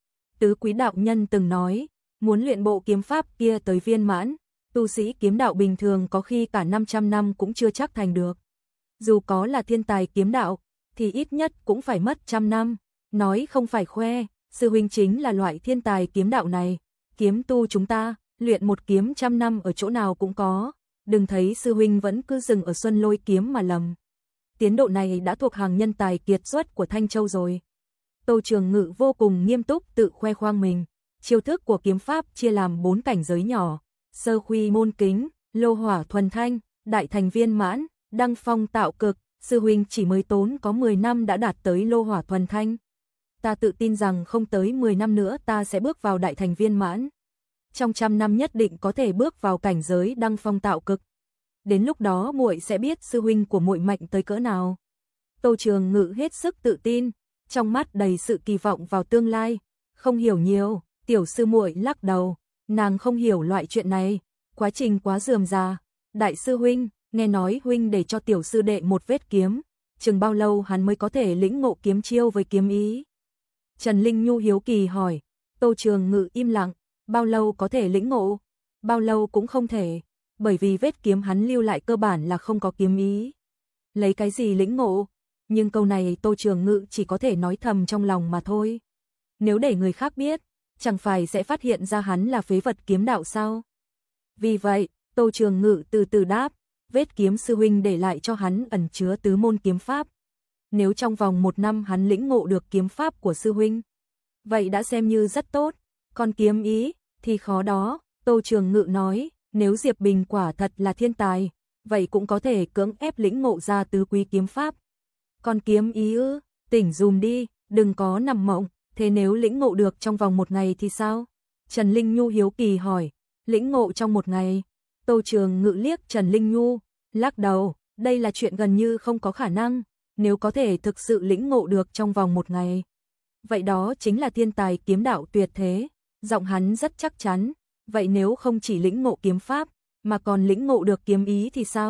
Tứ Quý đạo nhân từng nói, muốn luyện bộ kiếm pháp kia tới viên mãn, tu sĩ kiếm đạo bình thường có khi cả năm trăm năm cũng chưa chắc thành được. Dù có là thiên tài kiếm đạo, thì ít nhất cũng phải mất trăm năm. Nói không phải khoe, sư huynh chính là loại thiên tài kiếm đạo này. Kiếm tu chúng ta, luyện một kiếm trăm năm ở chỗ nào cũng có. Đừng thấy sư huynh vẫn cứ dừng ở Xuân Lôi kiếm mà lầm. Tiến độ này đã thuộc hàng nhân tài kiệt xuất của Thanh Châu rồi. Tô Trường Ngự vô cùng nghiêm túc tự khoe khoang mình. Chiêu thức của kiếm pháp chia làm bốn cảnh giới nhỏ. Sơ khuy môn kính, lô hỏa thuần thanh, đại thành viên mãn, đăng phong tạo cực. Sư huynh chỉ mới tốn có mười năm đã đạt tới lô hỏa thuần thanh. Ta tự tin rằng không tới mười năm nữa ta sẽ bước vào đại thành viên mãn. Trong trăm năm nhất định có thể bước vào cảnh giới đăng phong tạo cực. Đến lúc đó muội sẽ biết sư huynh của muội mạnh tới cỡ nào. Tô Trường Ngự hết sức tự tin, trong mắt đầy sự kỳ vọng vào tương lai. Không hiểu nhiều, tiểu sư muội lắc đầu, nàng không hiểu loại chuyện này, quá trình quá rườm rà. Đại sư huynh, nghe nói huynh để cho tiểu sư đệ một vết kiếm, chừng bao lâu hắn mới có thể lĩnh ngộ kiếm chiêu với kiếm ý? Trần Linh Nhu hiếu kỳ hỏi. Tô Trường Ngự im lặng, bao lâu có thể lĩnh ngộ? Bao lâu cũng không thể, bởi vì vết kiếm hắn lưu lại cơ bản là không có kiếm ý. Lấy cái gì lĩnh ngộ? Nhưng câu này Tô Trường Ngự chỉ có thể nói thầm trong lòng mà thôi. Nếu để người khác biết, chẳng phải sẽ phát hiện ra hắn là phế vật kiếm đạo sao? Vì vậy, Tô Trường Ngự từ từ đáp, vết kiếm sư huynh để lại cho hắn ẩn chứa tứ môn kiếm pháp. Nếu trong vòng một năm hắn lĩnh ngộ được kiếm pháp của sư huynh, vậy đã xem như rất tốt. Còn kiếm ý thì khó đó. Tô Trường Ngự nói, nếu Diệp Bình quả thật là thiên tài, vậy cũng có thể cưỡng ép lĩnh ngộ ra tứ quý kiếm pháp. Còn kiếm ý ư, tỉnh dùm đi, đừng có nằm mộng. Thế nếu lĩnh ngộ được trong vòng một ngày thì sao? Trần Linh Nhu hiếu kỳ hỏi. Lĩnh ngộ trong một ngày? Tô Trường Ngự liếc Trần Linh Nhu, lắc đầu, đây là chuyện gần như không có khả năng. Nếu có thể thực sự lĩnh ngộ được trong vòng một ngày, vậy đó chính là thiên tài kiếm đạo tuyệt thế. Giọng hắn rất chắc chắn. Vậy nếu không chỉ lĩnh ngộ kiếm pháp, mà còn lĩnh ngộ được kiếm ý thì sao?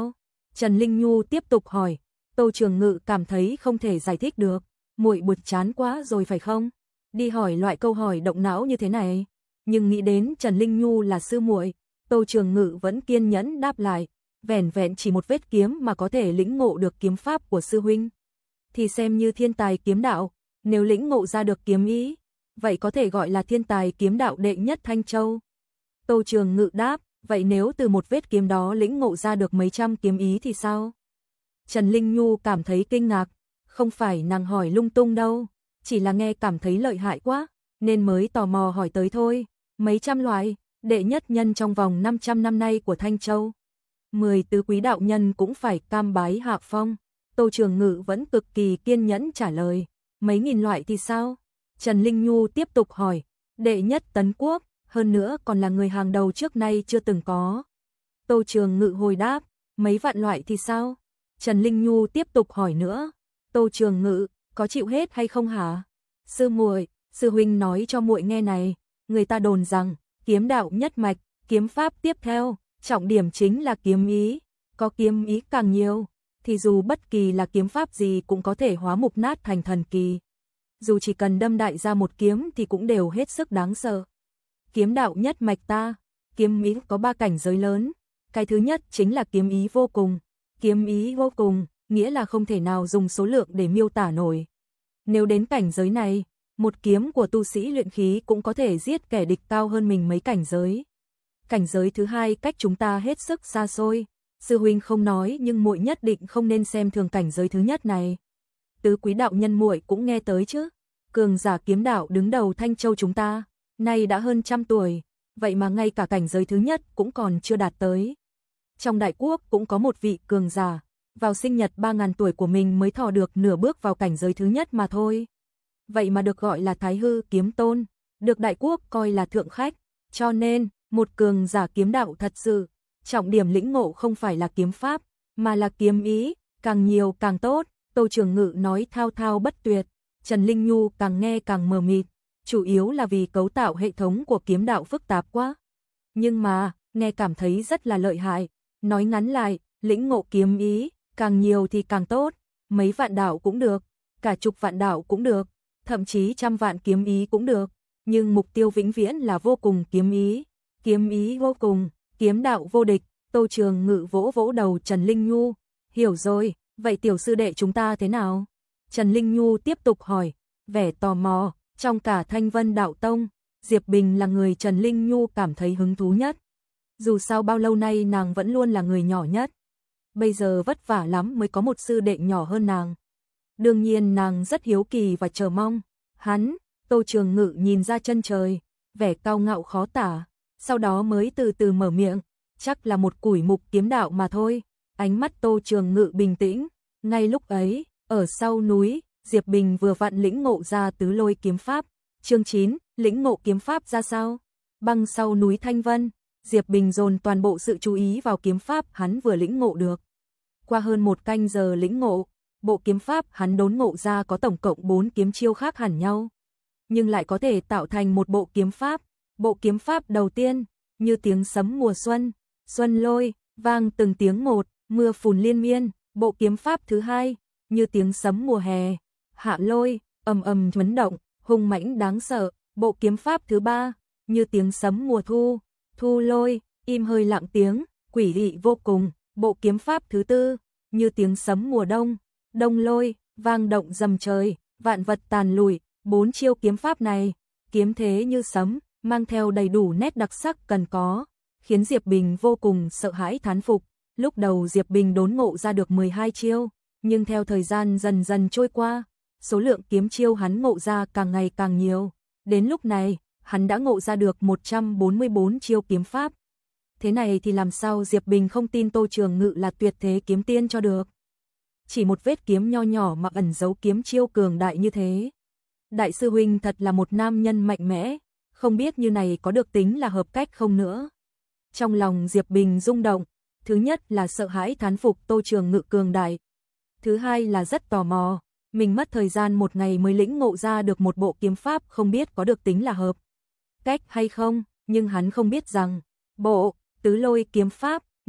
Trần Linh Nhu tiếp tục hỏi. Tô Trường Ngự cảm thấy không thể giải thích được, muội buồn chán quá rồi phải không? Đi hỏi loại câu hỏi động não như thế này. Nhưng nghĩ đến Trần Linh Nhu là sư muội, Tô Trường Ngự vẫn kiên nhẫn đáp lại, vẻn vẹn chỉ một vết kiếm mà có thể lĩnh ngộ được kiếm pháp của sư huynh, thì xem như thiên tài kiếm đạo, nếu lĩnh ngộ ra được kiếm ý, vậy có thể gọi là thiên tài kiếm đạo đệ nhất Thanh Châu. Tô Trường Ngự đáp, vậy nếu từ một vết kiếm đó lĩnh ngộ ra được mấy trăm kiếm ý thì sao? Trần Linh Nhu cảm thấy kinh ngạc, không phải nàng hỏi lung tung đâu, chỉ là nghe cảm thấy lợi hại quá, nên mới tò mò hỏi tới thôi. Mấy trăm loại, đệ nhất nhân trong vòng năm trăm năm nay của Thanh Châu. Mười tứ quý đạo nhân cũng phải cam bái hạ phong. Tô Trường Ngự vẫn cực kỳ kiên nhẫn trả lời. Mấy nghìn loại thì sao? Trần Linh Nhu tiếp tục hỏi. Đệ nhất tấn quốc, hơn nữa còn là người hàng đầu trước nay chưa từng có. Tô Trường Ngự hồi đáp. Mấy vạn loại thì sao? Trần Linh Nhu tiếp tục hỏi nữa. Tô Trường Ngự, có chịu hết hay không hả? Sư muội, sư huynh nói cho muội nghe này. Người ta đồn rằng, kiếm đạo nhất mạch, kiếm pháp tiếp theo, trọng điểm chính là kiếm ý. Có kiếm ý càng nhiều, thì dù bất kỳ là kiếm pháp gì cũng có thể hóa mục nát thành thần kỳ. Dù chỉ cần đâm đại ra một kiếm thì cũng đều hết sức đáng sợ. Kiếm đạo nhất mạch ta, kiếm ý có ba cảnh giới lớn. Cái thứ nhất chính là kiếm ý vô cùng. Kiếm ý vô cùng, nghĩa là không thể nào dùng số lượng để miêu tả nổi. Nếu đến cảnh giới này, một kiếm của tu sĩ luyện khí cũng có thể giết kẻ địch cao hơn mình mấy cảnh giới. Cảnh giới thứ hai cách chúng ta hết sức xa xôi. Sư huynh không nói nhưng muội nhất định không nên xem thường cảnh giới thứ nhất này. Tứ quý đạo nhân muội cũng nghe tới chứ. Cường giả kiếm đạo đứng đầu Thanh Châu chúng ta, nay đã hơn trăm tuổi, vậy mà ngay cả cảnh giới thứ nhất cũng còn chưa đạt tới. Trong đại quốc cũng có một vị cường giả, vào sinh nhật ba ngàn tuổi của mình mới thò được nửa bước vào cảnh giới thứ nhất mà thôi. Vậy mà được gọi là Thái Hư kiếm tôn, được đại quốc coi là thượng khách, cho nên, một cường giả kiếm đạo thật sự, trọng điểm lĩnh ngộ không phải là kiếm pháp, mà là kiếm ý, càng nhiều càng tốt. Tô Trường Ngự nói thao thao bất tuyệt, Trần Linh Nhu càng nghe càng mờ mịt, chủ yếu là vì cấu tạo hệ thống của kiếm đạo phức tạp quá. Nhưng mà, nghe cảm thấy rất là lợi hại, nói ngắn lại, lĩnh ngộ kiếm ý, càng nhiều thì càng tốt, mấy vạn đạo cũng được, cả chục vạn đạo cũng được, thậm chí trăm vạn kiếm ý cũng được, nhưng mục tiêu vĩnh viễn là vô cùng kiếm ý, kiếm ý vô cùng, kiếm đạo vô địch. Tô Trường Ngự vỗ vỗ đầu Trần Linh Nhu, hiểu rồi, vậy tiểu sư đệ chúng ta thế nào? Trần Linh Nhu tiếp tục hỏi, vẻ tò mò, trong cả Thanh Vân Đạo Tông, Diệp Bình là người Trần Linh Nhu cảm thấy hứng thú nhất. Dù sao bao lâu nay nàng vẫn luôn là người nhỏ nhất, bây giờ vất vả lắm mới có một sư đệ nhỏ hơn nàng. Đương nhiên nàng rất hiếu kỳ và chờ mong. Hắn, Tô Trường Ngự nhìn ra chân trời, vẻ cao ngạo khó tả, sau đó mới từ từ mở miệng, chắc là một củi mục kiếm đạo mà thôi. Ánh mắt Tô Trường Ngự bình tĩnh, ngay lúc ấy, ở sau núi, Diệp Bình vừa vặn lĩnh ngộ ra tứ lôi kiếm pháp. Chương chín, lĩnh ngộ kiếm pháp ra sao? Băng sau núi Thanh Vân, Diệp Bình dồn toàn bộ sự chú ý vào kiếm pháp hắn vừa lĩnh ngộ được. Qua hơn một canh giờ lĩnh ngộ, bộ kiếm pháp hắn đốn ngộ ra có tổng cộng bốn kiếm chiêu khác hẳn nhau, nhưng lại có thể tạo thành một bộ kiếm pháp. Bộ kiếm pháp đầu tiên, như tiếng sấm mùa xuân, xuân lôi, vang từng tiếng một, mưa phùn liên miên. Bộ kiếm pháp thứ hai, như tiếng sấm mùa hè, hạ lôi, ầm ầm chấn động, hung mãnh đáng sợ. Bộ kiếm pháp thứ ba, như tiếng sấm mùa thu, thu lôi, im hơi lặng tiếng, quỷ dị vô cùng. Bộ kiếm pháp thứ tư, như tiếng sấm mùa đông, đông lôi, vang động rầm trời, vạn vật tàn lùi. Bốn chiêu kiếm pháp này, kiếm thế như sấm, mang theo đầy đủ nét đặc sắc cần có, khiến Diệp Bình vô cùng sợ hãi thán phục. Lúc đầu Diệp Bình đốn ngộ ra được mười hai chiêu, nhưng theo thời gian dần dần trôi qua, số lượng kiếm chiêu hắn ngộ ra càng ngày càng nhiều. Đến lúc này, hắn đã ngộ ra được một trăm bốn mươi bốn chiêu kiếm pháp. Thế này thì làm sao Diệp Bình không tin Tô Trường Ngự là tuyệt thế kiếm tiên cho được. Chỉ một vết kiếm nho nhỏ mà ẩn giấu kiếm chiêu cường đại như thế. Đại sư huynh thật là một nam nhân mạnh mẽ, không biết như này có được tính là hợp cách không nữa. Trong lòng Diệp Bình rung động, thứ nhất là sợ hãi thán phục Tô Trường Ngự cường đại. Thứ hai là rất tò mò, mình mất thời gian một ngày mới lĩnh ngộ ra được một bộ kiếm pháp không biết có được tính là hợp cách hay không, nhưng hắn không biết rằng, bộ tứ lôi kiếm pháp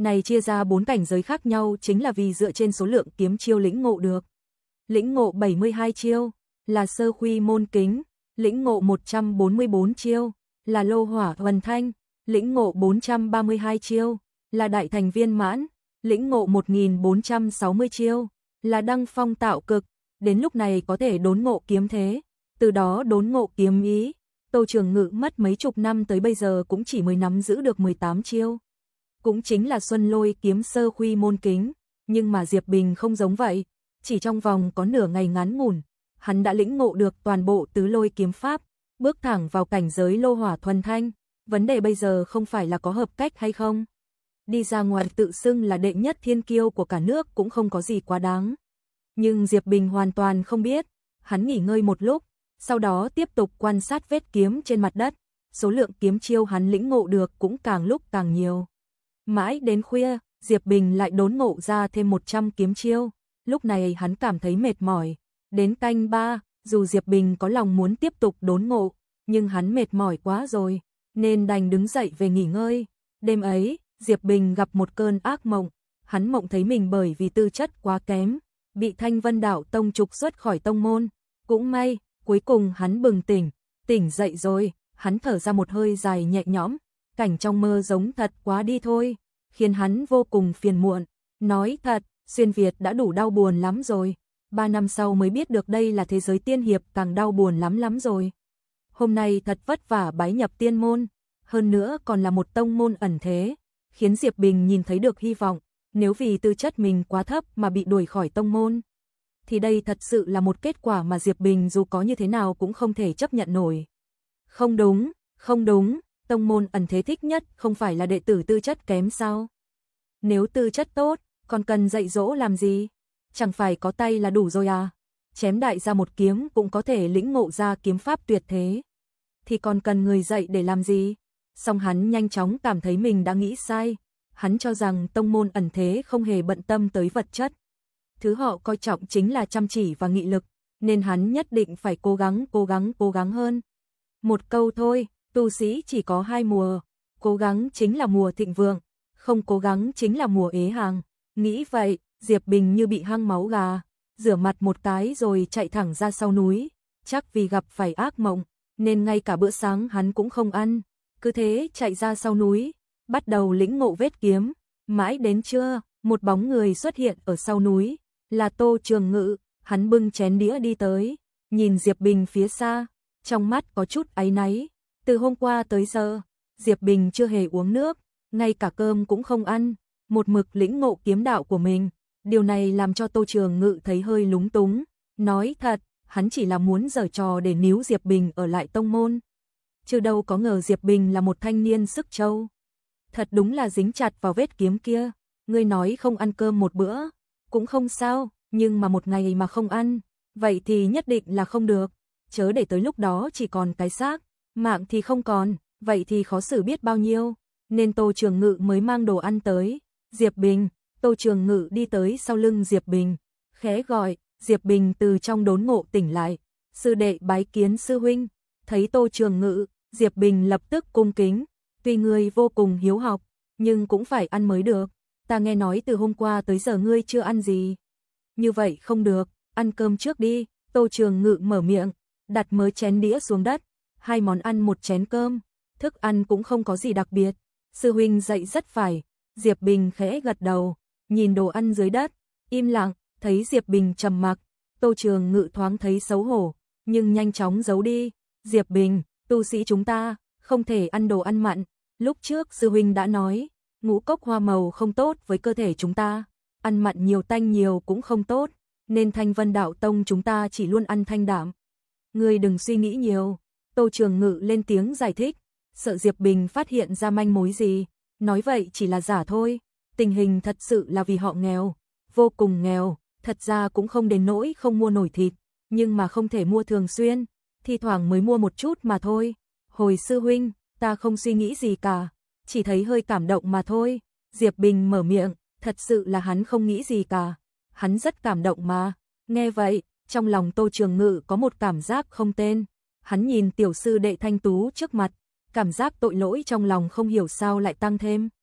Này chia ra bốn cảnh giới khác nhau chính là vì dựa trên số lượng kiếm chiêu lĩnh ngộ được. Lĩnh ngộ bảy mươi hai chiêu là sơ khuy môn kính, lĩnh ngộ một trăm bốn mươi bốn chiêu là lô hỏa thuần thanh, lĩnh ngộ bốn trăm ba mươi hai chiêu là đại thành viên mãn, lĩnh ngộ một nghìn bốn trăm sáu mươi chiêu là đăng phong tạo cực, đến lúc này có thể đốn ngộ kiếm thế, từ đó đốn ngộ kiếm ý. Tô Trường Ngự mất mấy chục năm tới bây giờ cũng chỉ mới nắm giữ được mười tám chiêu. Cũng chính là Xuân Lôi kiếm sơ khuy môn kính, nhưng mà Diệp Bình không giống vậy, chỉ trong vòng có nửa ngày ngắn ngủn, hắn đã lĩnh ngộ được toàn bộ tứ lôi kiếm pháp, bước thẳng vào cảnh giới lô hỏa thuần thanh, vấn đề bây giờ không phải là có hợp cách hay không. Đi ra ngoài tự xưng là đệ nhất thiên kiêu của cả nước cũng không có gì quá đáng. Nhưng Diệp Bình hoàn toàn không biết, hắn nghỉ ngơi một lúc, sau đó tiếp tục quan sát vết kiếm trên mặt đất, số lượng kiếm chiêu hắn lĩnh ngộ được cũng càng lúc càng nhiều. Mãi đến khuya, Diệp Bình lại đốn ngộ ra thêm một trăm kiếm chiêu, lúc này hắn cảm thấy mệt mỏi. Đến canh ba, dù Diệp Bình có lòng muốn tiếp tục đốn ngộ, nhưng hắn mệt mỏi quá rồi, nên đành đứng dậy về nghỉ ngơi. Đêm ấy, Diệp Bình gặp một cơn ác mộng, hắn mộng thấy mình bởi vì tư chất quá kém, bị Thanh Vân Đạo Tông trục xuất khỏi tông môn. Cũng may, cuối cùng hắn bừng tỉnh, tỉnh dậy rồi, hắn thở ra một hơi dài nhẹ nhõm, cảnh trong mơ giống thật quá đi thôi, khiến hắn vô cùng phiền muộn. Nói thật, xuyên Việt đã đủ đau buồn lắm rồi, ba năm sau mới biết được đây là thế giới tiên hiệp càng đau buồn lắm lắm rồi. Hôm nay thật vất vả bái nhập tiên môn, hơn nữa còn là một tông môn ẩn thế, khiến Diệp Bình nhìn thấy được hy vọng, nếu vì tư chất mình quá thấp mà bị đuổi khỏi tông môn, thì đây thật sự là một kết quả mà Diệp Bình dù có như thế nào cũng không thể chấp nhận nổi. Không đúng, không đúng, tông môn ẩn thế thích nhất không phải là đệ tử tư chất kém sao? Nếu tư chất tốt, còn cần dạy dỗ làm gì? Chẳng phải có tay là đủ rồi à? Chém đại ra một kiếm cũng có thể lĩnh ngộ ra kiếm pháp tuyệt thế, thì còn cần người dạy để làm gì? Song hắn nhanh chóng cảm thấy mình đã nghĩ sai, hắn cho rằng tông môn ẩn thế không hề bận tâm tới vật chất. Thứ họ coi trọng chính là chăm chỉ và nghị lực, nên hắn nhất định phải cố gắng, cố gắng, cố gắng hơn. Một câu thôi, tu sĩ chỉ có hai mùa, cố gắng chính là mùa thịnh vượng, không cố gắng chính là mùa ế hàng. Nghĩ vậy, Diệp Bình như bị hăng máu gà, rửa mặt một cái rồi chạy thẳng ra sau núi, chắc vì gặp phải ác mộng, nên ngay cả bữa sáng hắn cũng không ăn, cứ thế chạy ra sau núi, bắt đầu lĩnh ngộ vết kiếm. Mãi đến trưa, một bóng người xuất hiện ở sau núi, là Tô Trường Ngự, hắn bưng chén đĩa đi tới, nhìn Diệp Bình phía xa, trong mắt có chút áy náy. Từ hôm qua tới giờ, Diệp Bình chưa hề uống nước, ngay cả cơm cũng không ăn, một mực lĩnh ngộ kiếm đạo của mình. Điều này làm cho Tô Trường Ngự thấy hơi lúng túng, nói thật, hắn chỉ là muốn giở trò để níu Diệp Bình ở lại tông môn. Chứ đâu có ngờ Diệp Bình là một thanh niên sức trâu. Thật đúng là dính chặt vào vết kiếm kia, ngươi nói không ăn cơm một bữa, cũng không sao, nhưng mà một ngày mà không ăn, vậy thì nhất định là không được, chớ để tới lúc đó chỉ còn cái xác, mạng thì không còn, vậy thì khó xử biết bao nhiêu, nên Tô Trường Ngự mới mang đồ ăn tới. Diệp Bình, Tô Trường Ngự đi tới sau lưng Diệp Bình, khẽ gọi. Diệp Bình từ trong đốn ngộ tỉnh lại, sư đệ bái kiến sư huynh. Thấy Tô Trường Ngự, Diệp Bình lập tức cung kính, tuy ngươi vô cùng hiếu học, nhưng cũng phải ăn mới được, ta nghe nói từ hôm qua tới giờ ngươi chưa ăn gì. Như vậy không được, ăn cơm trước đi. Tô Trường Ngự mở miệng, đặt mớ chén đĩa xuống đất, hai món ăn một chén cơm, thức ăn cũng không có gì đặc biệt. Sư huynh dạy rất phải. Diệp Bình khẽ gật đầu, nhìn đồ ăn dưới đất, im lặng. Thấy Diệp Bình trầm mặc, Tô Trường Ngự thoáng thấy xấu hổ, nhưng nhanh chóng giấu đi. Diệp Bình, tu sĩ chúng ta không thể ăn đồ ăn mặn, lúc trước sư huynh đã nói, ngũ cốc hoa màu không tốt với cơ thể chúng ta, ăn mặn nhiều tanh nhiều cũng không tốt, nên Thanh Vân Đạo Tông chúng ta chỉ luôn ăn thanh đạm. Ngươi đừng suy nghĩ nhiều. Tô Trường Ngự lên tiếng giải thích, sợ Diệp Bình phát hiện ra manh mối gì, nói vậy chỉ là giả thôi, tình hình thật sự là vì họ nghèo, vô cùng nghèo. Thật ra cũng không đến nỗi không mua nổi thịt, nhưng mà không thể mua thường xuyên, thi thoảng mới mua một chút mà thôi. Hồi sư huynh, ta không suy nghĩ gì cả, chỉ thấy hơi cảm động mà thôi. Diệp Bình mở miệng, thật sự là hắn không nghĩ gì cả, hắn rất cảm động mà. Nghe vậy, trong lòng Tô Trường Ngự có một cảm giác không tên, hắn nhìn tiểu sư đệ thanh tú trước mặt, cảm giác tội lỗi trong lòng không hiểu sao lại tăng thêm.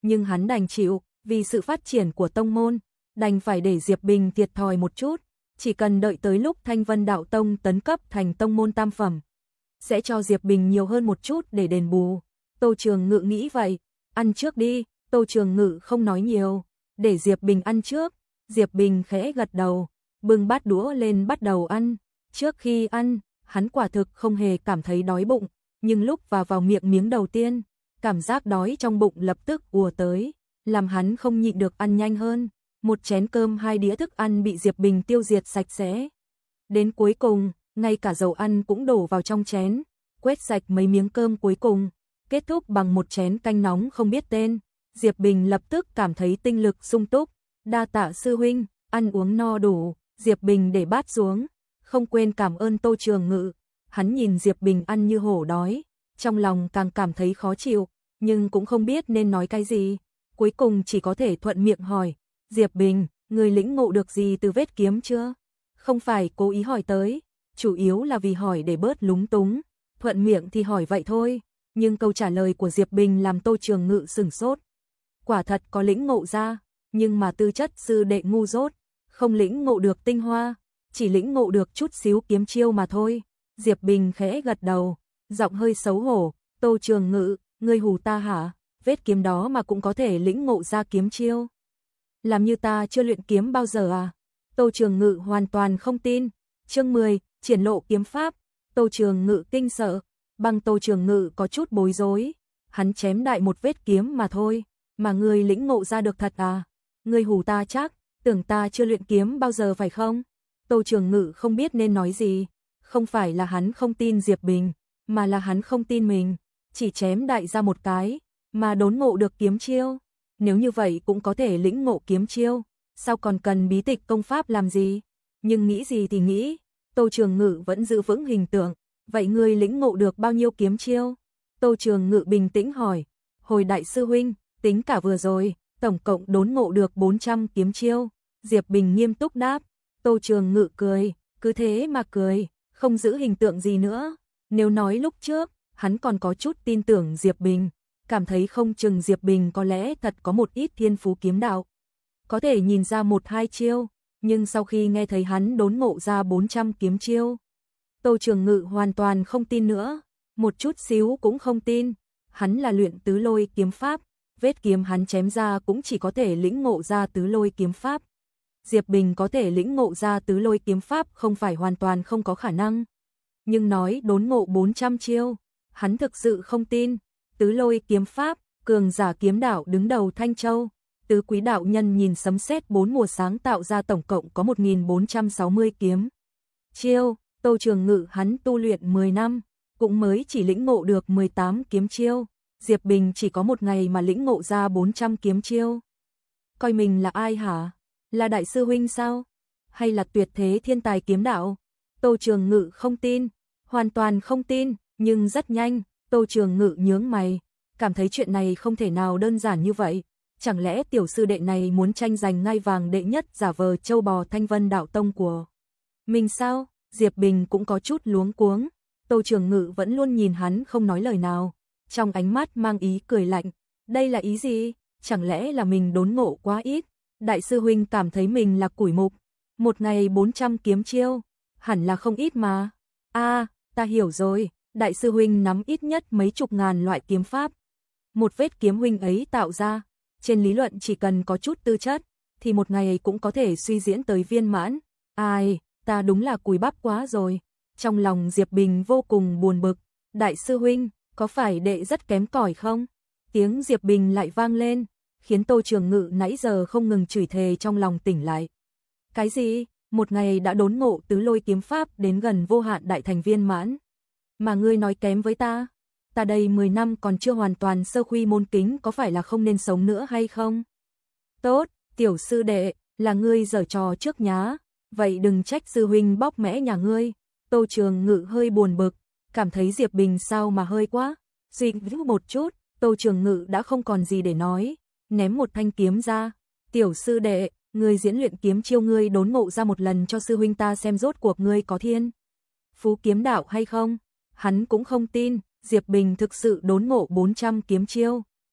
nhưng hắn đành chịu, vì sự phát triển của tông môn, đành phải để Diệp Bình thiệt thòi một chút, chỉ cần đợi tới lúc Thanh Vân Đạo Tông tấn cấp thành tông môn tam phẩm, sẽ cho Diệp Bình nhiều hơn một chút để đền bù. Tô Trường Ngự nghĩ vậy, ăn trước đi. Tô Trường Ngự không nói nhiều, để Diệp Bình ăn trước. Diệp Bình khẽ gật đầu, bưng bát đũa lên bắt đầu ăn. Trước khi ăn, hắn quả thực không hề cảm thấy đói bụng, nhưng lúc vào vào miệng miếng đầu tiên, cảm giác đói trong bụng lập tức ùa tới, làm hắn không nhịn được ăn nhanh hơn. Một chén cơm hai đĩa thức ăn bị Diệp Bình tiêu diệt sạch sẽ. Đến cuối cùng, ngay cả dầu ăn cũng đổ vào trong chén, quét sạch mấy miếng cơm cuối cùng, kết thúc bằng một chén canh nóng không biết tên. Diệp Bình lập tức cảm thấy tinh lực sung túc, đa tạ sư huynh, ăn uống no đủ. Diệp Bình để bát xuống, không quên cảm ơn Tô Trường Ngự. Hắn nhìn Diệp Bình ăn như hổ đói, trong lòng càng cảm thấy khó chịu, nhưng cũng không biết nên nói cái gì. Cuối cùng chỉ có thể thuận miệng hỏi, Diệp Bình, người lĩnh ngộ được gì từ vết kiếm chưa? Không phải cố ý hỏi tới, chủ yếu là vì hỏi để bớt lúng túng, thuận miệng thì hỏi vậy thôi. Nhưng câu trả lời của Diệp Bình làm Tô Trường Ngự sửng sốt. Quả thật có lĩnh ngộ ra, nhưng mà tư chất sư đệ ngu dốt, không lĩnh ngộ được tinh hoa, chỉ lĩnh ngộ được chút xíu kiếm chiêu mà thôi. Diệp Bình khẽ gật đầu, giọng hơi xấu hổ, Tô Trường Ngự, ngươi hù ta hả? Vết kiếm đó mà cũng có thể lĩnh ngộ ra kiếm chiêu. Làm như ta chưa luyện kiếm bao giờ à? Tô Trường Ngự hoàn toàn không tin. Chương mười, triển lộ kiếm pháp. Tô Trường Ngự kinh sợ, bằng Tô Trường Ngự có chút bối rối. Hắn chém đại một vết kiếm mà thôi, mà ngươi lĩnh ngộ ra được thật à? Ngươi hù ta chắc, tưởng ta chưa luyện kiếm bao giờ phải không? Tô Trường Ngự không biết nên nói gì, không phải là hắn không tin Diệp Bình, mà là hắn không tin mình, chỉ chém đại ra một cái, mà đốn ngộ được kiếm chiêu. Nếu như vậy cũng có thể lĩnh ngộ kiếm chiêu, sao còn cần bí tịch công pháp làm gì? Nhưng nghĩ gì thì nghĩ, Tô Trường Ngự vẫn giữ vững hình tượng, vậy ngươi lĩnh ngộ được bao nhiêu kiếm chiêu? Tô Trường Ngự bình tĩnh hỏi, hồi đại sư huynh, tính cả vừa rồi, tổng cộng đốn ngộ được bốn trăm kiếm chiêu. Diệp Bình nghiêm túc đáp. Tô Trường Ngự cười, cứ thế mà cười, không giữ hình tượng gì nữa. Nếu nói lúc trước, hắn còn có chút tin tưởng Diệp Bình, cảm thấy không chừng Diệp Bình có lẽ thật có một ít thiên phú kiếm đạo, có thể nhìn ra một hai chiêu, nhưng sau khi nghe thấy hắn đốn ngộ ra bốn trăm kiếm chiêu, Tô Trường Ngự hoàn toàn không tin nữa, một chút xíu cũng không tin. Hắn là luyện tứ lôi kiếm pháp, vết kiếm hắn chém ra cũng chỉ có thể lĩnh ngộ ra tứ lôi kiếm pháp. Diệp Bình có thể lĩnh ngộ ra tứ lôi kiếm pháp không phải hoàn toàn không có khả năng. Nhưng nói đốn ngộ bốn trăm chiêu, hắn thực sự không tin. Tứ lôi kiếm pháp, cường giả kiếm đạo đứng đầu Thanh Châu. Tứ quý đạo nhân nhìn sấm sét bốn mùa sáng tạo ra tổng cộng có một nghìn bốn trăm sáu mươi kiếm chiêu. Tô Trường Ngự hắn tu luyện mười năm, cũng mới chỉ lĩnh ngộ được mười tám kiếm chiêu. Diệp Bình chỉ có một ngày mà lĩnh ngộ ra bốn trăm kiếm chiêu. Coi mình là ai hả? Là đại sư huynh sao? Hay là tuyệt thế thiên tài kiếm đạo? Tô Trường Ngự không tin, hoàn toàn không tin, nhưng rất nhanh, Tô Trường Ngự nhướng mày, cảm thấy chuyện này không thể nào đơn giản như vậy. Chẳng lẽ tiểu sư đệ này muốn tranh giành ngai vàng đệ nhất giả vờ châu bò Thanh Vân Đạo Tông của mình sao? Diệp Bình cũng có chút luống cuống. Tô Trường Ngự vẫn luôn nhìn hắn không nói lời nào, trong ánh mắt mang ý cười lạnh. Đây là ý gì? Chẳng lẽ là mình đốn ngộ quá ít? Đại sư huynh cảm thấy mình là củi mục. Một ngày bốn trăm kiếm chiêu, hẳn là không ít mà. A, à, ta hiểu rồi, đại sư huynh nắm ít nhất mấy chục ngàn loại kiếm pháp. Một vết kiếm huynh ấy tạo ra, trên lý luận chỉ cần có chút tư chất, thì một ngày cũng có thể suy diễn tới viên mãn. Ai, ta đúng là cùi bắp quá rồi. Trong lòng Diệp Bình vô cùng buồn bực. Đại sư huynh, có phải đệ rất kém cỏi không? Tiếng Diệp Bình lại vang lên, khiến Tô Trường Ngự nãy giờ không ngừng chửi thề trong lòng tỉnh lại. Cái gì? Một ngày đã đốn ngộ tứ lôi kiếm pháp đến gần vô hạn đại thành viên mãn. Mà ngươi nói kém với ta? Ta đây mười năm còn chưa hoàn toàn sơ khuy môn kính, có phải là không nên sống nữa hay không? Tốt, tiểu sư đệ, là ngươi giở trò trước nhá. Vậy đừng trách sư huynh bóc mẽ nhà ngươi. Tô Trường Ngự hơi buồn bực, cảm thấy Diệp Bình sao mà hơi quá. Suy nghĩ một chút, Tô Trường Ngự đã không còn gì để nói, ném một thanh kiếm ra. Tiểu sư đệ, ngươi diễn luyện kiếm chiêu ngươi đốn ngộ ra một lần cho sư huynh ta xem rốt cuộc ngươi có thiên phú kiếm đạo hay không. Hắn cũng không tin Diệp Bình thực sự đốn ngộ bốn trăm kiếm chiêu,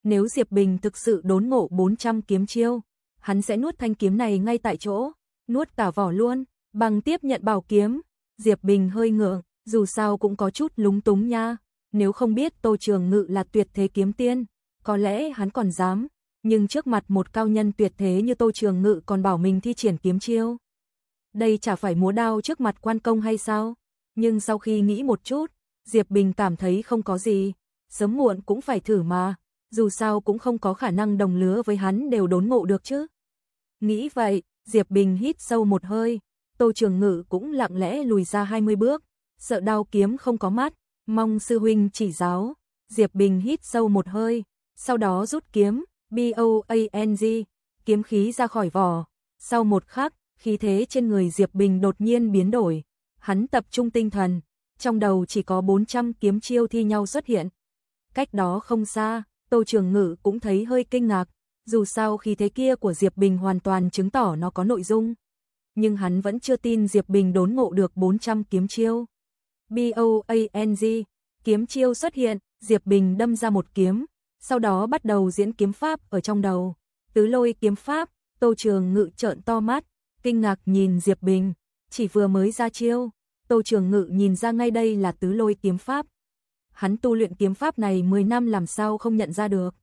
Nếu Diệp Bình thực sự đốn ngộ bốn trăm kiếm chiêu, hắn sẽ nuốt thanh kiếm này ngay tại chỗ, nuốt cả vỏ luôn, bằng tiếp nhận bảo kiếm. Diệp Bình hơi ngượng, dù sao cũng có chút lúng túng nha, nếu không biết Tô Trường Ngự là tuyệt thế kiếm tiên, có lẽ hắn còn dám, nhưng trước mặt một cao nhân tuyệt thế như Tô Trường Ngự còn bảo mình thi triển kiếm chiêu. Đây chả phải múa đao trước mặt quan công hay sao? Nhưng sau khi nghĩ một chút, Diệp Bình cảm thấy không có gì, sớm muộn cũng phải thử mà, dù sao cũng không có khả năng đồng lứa với hắn đều đốn ngộ được chứ. Nghĩ vậy, Diệp Bình hít sâu một hơi, Tô Trường Ngự cũng lặng lẽ lùi ra hai mươi bước, sợ đao kiếm không có mắt, mong sư huynh chỉ giáo. Diệp Bình hít sâu một hơi, sau đó rút kiếm, B O A N G, kiếm khí ra khỏi vỏ. Sau một khắc, khí thế trên người Diệp Bình đột nhiên biến đổi, hắn tập trung tinh thần, trong đầu chỉ có bốn trăm kiếm chiêu thi nhau xuất hiện. Cách đó không xa, Tô Trường Ngự cũng thấy hơi kinh ngạc, dù sao khí thế kia của Diệp Bình hoàn toàn chứng tỏ nó có nội dung. Nhưng hắn vẫn chưa tin Diệp Bình đốn ngộ được bốn trăm kiếm chiêu. B O A N G, kiếm chiêu xuất hiện, Diệp Bình đâm ra một kiếm, sau đó bắt đầu diễn kiếm pháp ở trong đầu. Tứ lôi kiếm pháp, Tô Trường Ngự trợn to mắt, kinh ngạc nhìn Diệp Bình, chỉ vừa mới ra chiêu, Tô Trường Ngự nhìn ra ngay đây là tứ lôi kiếm pháp. Hắn tu luyện kiếm pháp này mười năm làm sao không nhận ra được.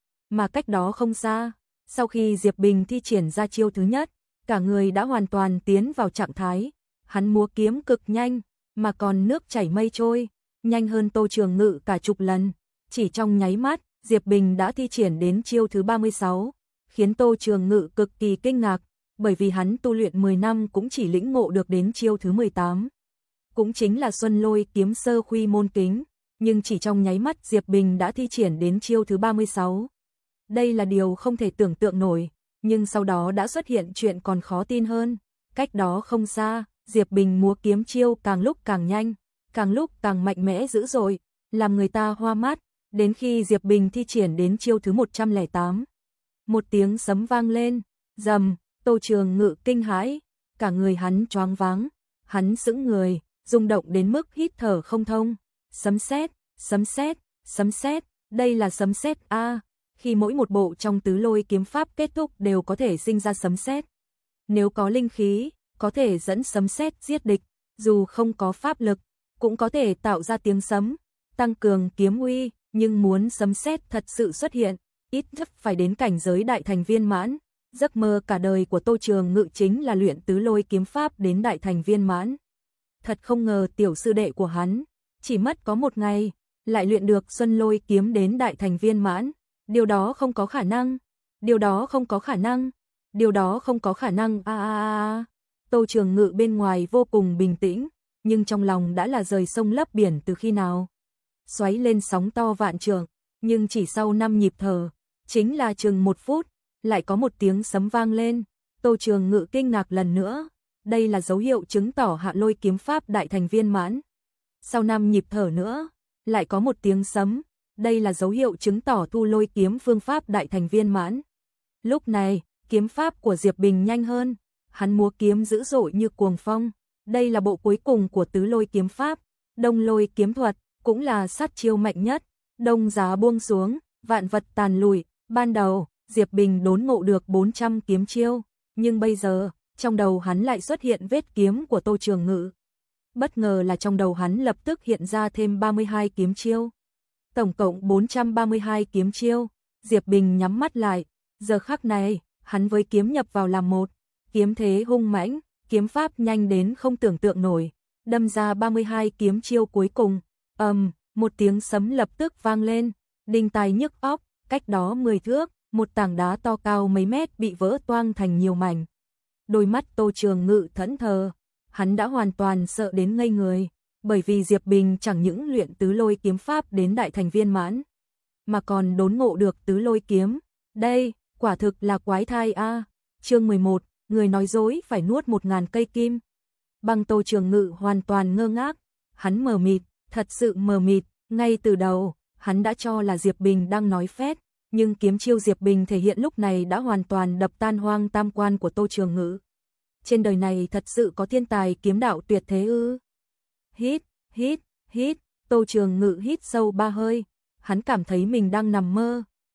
Mà cách đó không xa, sau khi Diệp Bình thi triển ra chiêu thứ nhất, cả người đã hoàn toàn tiến vào trạng thái, hắn múa kiếm cực nhanh, mà còn nước chảy mây trôi, nhanh hơn Tô Trường Ngự cả chục lần. Chỉ trong nháy mắt, Diệp Bình đã thi triển đến chiêu thứ ba mươi sáu, khiến Tô Trường Ngự cực kỳ kinh ngạc, bởi vì hắn tu luyện mười năm cũng chỉ lĩnh ngộ được đến chiêu thứ mười tám. Cũng chính là Xuân Lôi kiếm sơ khuy môn kính, nhưng chỉ trong nháy mắt Diệp Bình đã thi triển đến chiêu thứ ba mươi sáu. Đây là điều không thể tưởng tượng nổi, nhưng sau đó đã xuất hiện chuyện còn khó tin hơn. Cách đó không xa, Diệp Bình múa kiếm chiêu càng lúc càng nhanh, càng lúc càng mạnh mẽ dữ dội, làm người ta hoa mắt, đến khi Diệp Bình thi triển đến chiêu thứ một trăm lẻ tám. Một tiếng sấm vang lên, rầm, Tô Trường Ngự kinh hãi, cả người hắn choáng váng, hắn sững người, rung động đến mức hít thở không thông. Sấm sét, sấm sét, sấm sét, đây là sấm sét a, khi mỗi một bộ trong tứ lôi kiếm pháp kết thúc đều có thể sinh ra sấm sét. Nếu có linh khí, có thể dẫn sấm sét giết địch, dù không có pháp lực, cũng có thể tạo ra tiếng sấm, tăng cường kiếm uy, nhưng muốn sấm sét thật sự xuất hiện, ít nhất phải đến cảnh giới đại thành viên mãn. Giấc mơ cả đời của Tô Trường Ngự chính là luyện tứ lôi kiếm pháp đến đại thành viên mãn. Thật không ngờ tiểu sư đệ của hắn, chỉ mất có một ngày, lại luyện được Xuân Lôi kiếm đến đại thành viên mãn. Điều đó không có khả năng, điều đó không có khả năng, điều đó không có khả năng a a a. Tô Trường Ngự bên ngoài vô cùng bình tĩnh, nhưng trong lòng đã là rời sông lấp biển từ khi nào. Xoáy lên sóng to vạn trượng, nhưng chỉ sau năm nhịp thở, chính là chừng một phút, lại có một tiếng sấm vang lên. Tô Trường Ngự kinh ngạc lần nữa, đây là dấu hiệu chứng tỏ Hạ Lôi kiếm pháp đại thành viên mãn. Sau năm nhịp thở nữa, lại có một tiếng sấm, đây là dấu hiệu chứng tỏ Thu Lôi kiếm phương pháp đại thành viên mãn. Lúc này, kiếm pháp của Diệp Bình nhanh hơn, hắn múa kiếm dữ dội như cuồng phong, đây là bộ cuối cùng của tứ lôi kiếm pháp, Đông Lôi kiếm thuật, cũng là sát chiêu mạnh nhất. Đông giá buông xuống, vạn vật tàn lùi, ban đầu, Diệp Bình đốn ngộ được bốn trăm kiếm chiêu, nhưng bây giờ, trong đầu hắn lại xuất hiện vết kiếm của Tô Trường Ngự. Bất ngờ là trong đầu hắn lập tức hiện ra thêm ba mươi hai kiếm chiêu. Tổng cộng bốn trăm ba mươi hai kiếm chiêu, Diệp Bình nhắm mắt lại, giờ khắc này, hắn với kiếm nhập vào làm một, kiếm thế hung mãnh, kiếm pháp nhanh đến không tưởng tượng nổi, đâm ra ba mươi hai kiếm chiêu cuối cùng. Ầm, um, một tiếng sấm lập tức vang lên, đinh tai nhức óc, cách đó mười thước, một tảng đá to cao mấy mét bị vỡ toang thành nhiều mảnh. Đôi mắt Tô Trường Ngự thẫn thờ, hắn đã hoàn toàn sợ đến ngây người, bởi vì Diệp Bình chẳng những luyện tứ lôi kiếm pháp đến đại thành viên mãn, mà còn đốn ngộ được tứ lôi kiếm. Đây, quả thực là quái thai a. À. Chương mười một, người nói dối phải nuốt một ngàn cây kim. Bằng Tô Trường Ngự hoàn toàn ngơ ngác, hắn mờ mịt, thật sự mờ mịt, ngay từ đầu, hắn đã cho là Diệp Bình đang nói phét, nhưng kiếm chiêu Diệp Bình thể hiện lúc này đã hoàn toàn đập tan hoang tam quan của Tô Trường Ngự. Trên đời này thật sự có thiên tài kiếm đạo tuyệt thế ư? Hít, hít, hít, Tô Trường Ngự hít sâu ba hơi, hắn cảm thấy mình đang nằm mơ,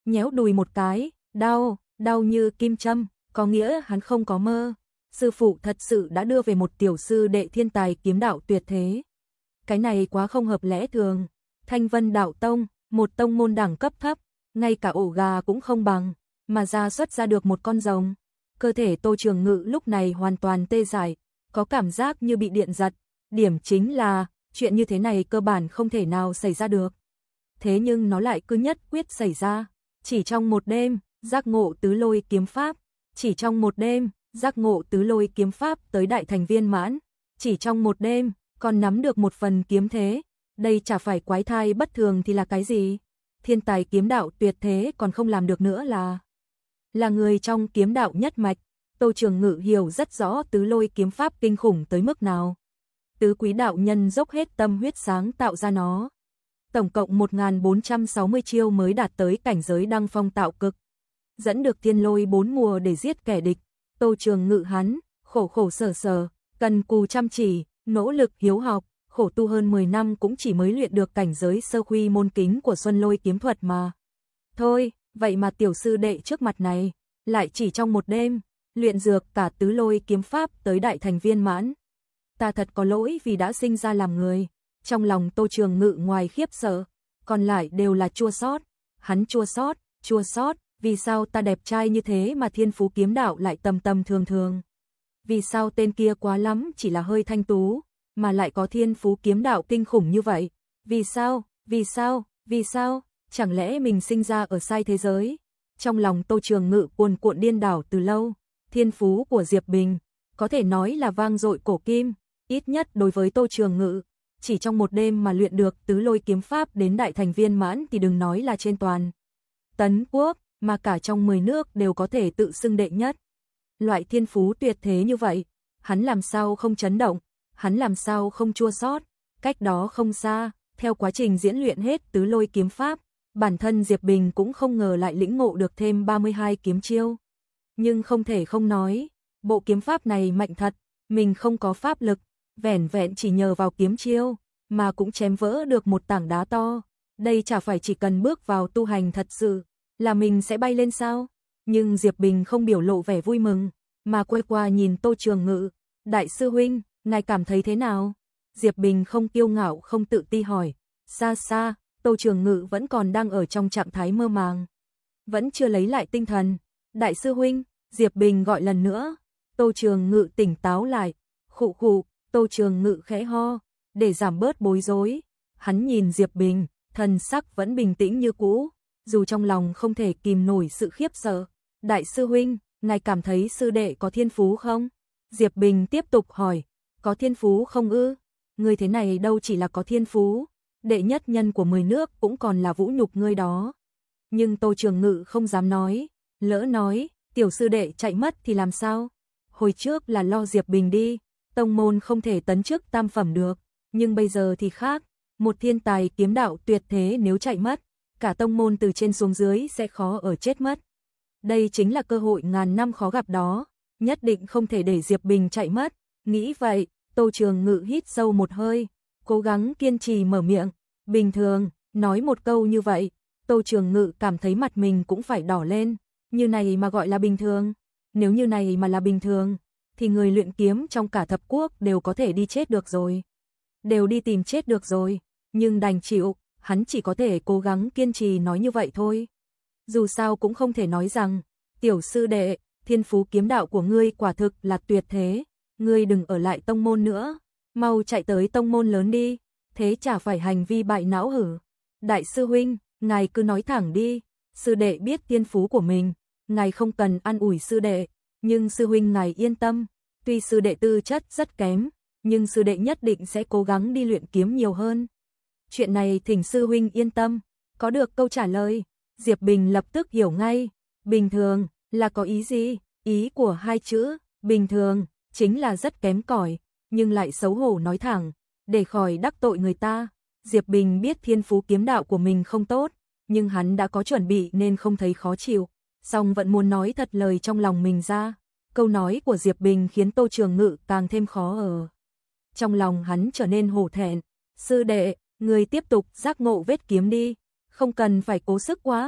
nhéo đùi một cái, đau, đau như kim châm, có nghĩa hắn không có mơ. Sư phụ thật sự đã đưa về một tiểu sư đệ thiên tài kiếm đạo tuyệt thế. Cái này quá không hợp lẽ thường. Thanh Vân Đạo Tông, một tông môn đẳng cấp thấp, ngay cả ổ gà cũng không bằng, mà ra xuất ra được một con rồng. Cơ thể Tô Trường Ngự lúc này hoàn toàn tê dại, có cảm giác như bị điện giật. Điểm chính là, chuyện như thế này cơ bản không thể nào xảy ra được. Thế nhưng nó lại cứ nhất quyết xảy ra. Chỉ trong một đêm, giác ngộ tứ lôi kiếm pháp. Chỉ trong một đêm, giác ngộ tứ lôi kiếm pháp tới đại thành viên mãn. Chỉ trong một đêm, còn nắm được một phần kiếm thế. Đây chả phải quái thai bất thường thì là cái gì? Thiên tài kiếm đạo tuyệt thế còn không làm được nữa là... Là người trong kiếm đạo nhất mạch. Tô Trường Ngự hiểu rất rõ tứ lôi kiếm pháp kinh khủng tới mức nào. Tứ quý đạo nhân dốc hết tâm huyết sáng tạo ra nó. Tổng cộng một nghìn bốn trăm sáu mươi chiêu mới đạt tới cảnh giới đăng phong tạo cực. Dẫn được thiên lôi bốn mùa để giết kẻ địch. Tô Trường Ngự hắn, khổ khổ sở sở, cần cù chăm chỉ, nỗ lực hiếu học, khổ tu hơn mười năm cũng chỉ mới luyện được cảnh giới sơ khuy môn kính của Xuân Lôi kiếm thuật mà. Thôi, vậy mà tiểu sư đệ trước mặt này, lại chỉ trong một đêm, luyện dược cả tứ lôi kiếm pháp tới đại thành viên mãn. Ta thật có lỗi vì đã sinh ra làm người. Trong lòng Tô Trường Ngự ngoài khiếp sợ, còn lại đều là chua xót. Hắn chua xót, chua xót, vì sao ta đẹp trai như thế mà thiên phú kiếm đạo lại tầm tầm thường thường? Vì sao tên kia quá lắm chỉ là hơi thanh tú, mà lại có thiên phú kiếm đạo kinh khủng như vậy? Vì sao, vì sao, vì sao? Chẳng lẽ mình sinh ra ở sai thế giới? Trong lòng Tô Trường Ngự cuồn cuộn điên đảo từ lâu. Thiên phú của Diệp Bình có thể nói là vang dội cổ kim, ít nhất đối với Tô Trường Ngự. Chỉ trong một đêm mà luyện được tứ lôi kiếm pháp đến đại thành viên mãn thì đừng nói là trên toàn Tấn Quốc, mà cả trong mười nước đều có thể tự xưng đệ nhất. Loại thiên phú tuyệt thế như vậy, hắn làm sao không chấn động, hắn làm sao không chua xót? Cách đó không xa, theo quá trình diễn luyện hết tứ lôi kiếm pháp, bản thân Diệp Bình cũng không ngờ lại lĩnh ngộ được thêm ba mươi hai kiếm chiêu. Nhưng không thể không nói, bộ kiếm pháp này mạnh thật, mình không có pháp lực, vẻn vẹn chỉ nhờ vào kiếm chiêu, mà cũng chém vỡ được một tảng đá to. Đây chả phải chỉ cần bước vào tu hành thật sự, là mình sẽ bay lên sao? Nhưng Diệp Bình không biểu lộ vẻ vui mừng, mà quay qua nhìn Tô Trường Ngự. Đại sư huynh, ngài cảm thấy thế nào? Diệp Bình không kiêu ngạo không tự ti hỏi. Xa xa, Tô Trường Ngự vẫn còn đang ở trong trạng thái mơ màng, vẫn chưa lấy lại tinh thần. Đại sư huynh, Diệp Bình gọi lần nữa. Tô Trường Ngự tỉnh táo lại, khụ khụ. Tô Trường Ngự khẽ ho, để giảm bớt bối rối. Hắn nhìn Diệp Bình, thần sắc vẫn bình tĩnh như cũ, dù trong lòng không thể kìm nổi sự khiếp sợ. Đại sư huynh, ngài cảm thấy sư đệ có thiên phú không? Diệp Bình tiếp tục hỏi, có thiên phú không ư? Ngươi thế này đâu chỉ là có thiên phú, đệ nhất nhân của mười nước cũng còn là vũ nhục ngươi đó. Nhưng Tô Trường Ngự không dám nói, lỡ nói, tiểu sư đệ chạy mất thì làm sao? Hồi trước là lo Diệp Bình đi, tông môn không thể tấn chức tam phẩm được, nhưng bây giờ thì khác, một thiên tài kiếm đạo tuyệt thế nếu chạy mất, cả tông môn từ trên xuống dưới sẽ khó ở chết mất. Đây chính là cơ hội ngàn năm khó gặp đó, nhất định không thể để Diệp Bình chạy mất. Nghĩ vậy, Tô Trường Ngự hít sâu một hơi, cố gắng kiên trì mở miệng. Bình thường, nói một câu như vậy, Tô Trường Ngự cảm thấy mặt mình cũng phải đỏ lên. Như này mà gọi là bình thường? Nếu như này mà là bình thường, thì người luyện kiếm trong cả thập quốc đều có thể đi chết được rồi. Đều đi tìm chết được rồi, nhưng đành chịu, hắn chỉ có thể cố gắng kiên trì nói như vậy thôi. Dù sao cũng không thể nói rằng, tiểu sư đệ, thiên phú kiếm đạo của ngươi quả thực là tuyệt thế, ngươi đừng ở lại tông môn nữa, mau chạy tới tông môn lớn đi, thế chả phải hành vi bại não hử. Đại sư huynh, ngài cứ nói thẳng đi, sư đệ biết thiên phú của mình, ngài không cần an ủi sư đệ, nhưng sư huynh ngài yên tâm, tuy sư đệ tư chất rất kém, nhưng sư đệ nhất định sẽ cố gắng đi luyện kiếm nhiều hơn. Chuyện này thỉnh sư huynh yên tâm. Có được câu trả lời, Diệp Bình lập tức hiểu ngay. Bình thường là có ý gì? Ý của hai chữ bình thường chính là rất kém cỏi, nhưng lại xấu hổ nói thẳng, để khỏi đắc tội người ta. Diệp Bình biết thiên phú kiếm đạo của mình không tốt, nhưng hắn đã có chuẩn bị nên không thấy khó chịu, song vẫn muốn nói thật lời trong lòng mình ra. Câu nói của Diệp Bình khiến Tô Trường Ngự càng thêm khó ở. Trong lòng hắn trở nên hổ thẹn. Sư đệ, người tiếp tục giác ngộ vết kiếm đi, không cần phải cố sức quá.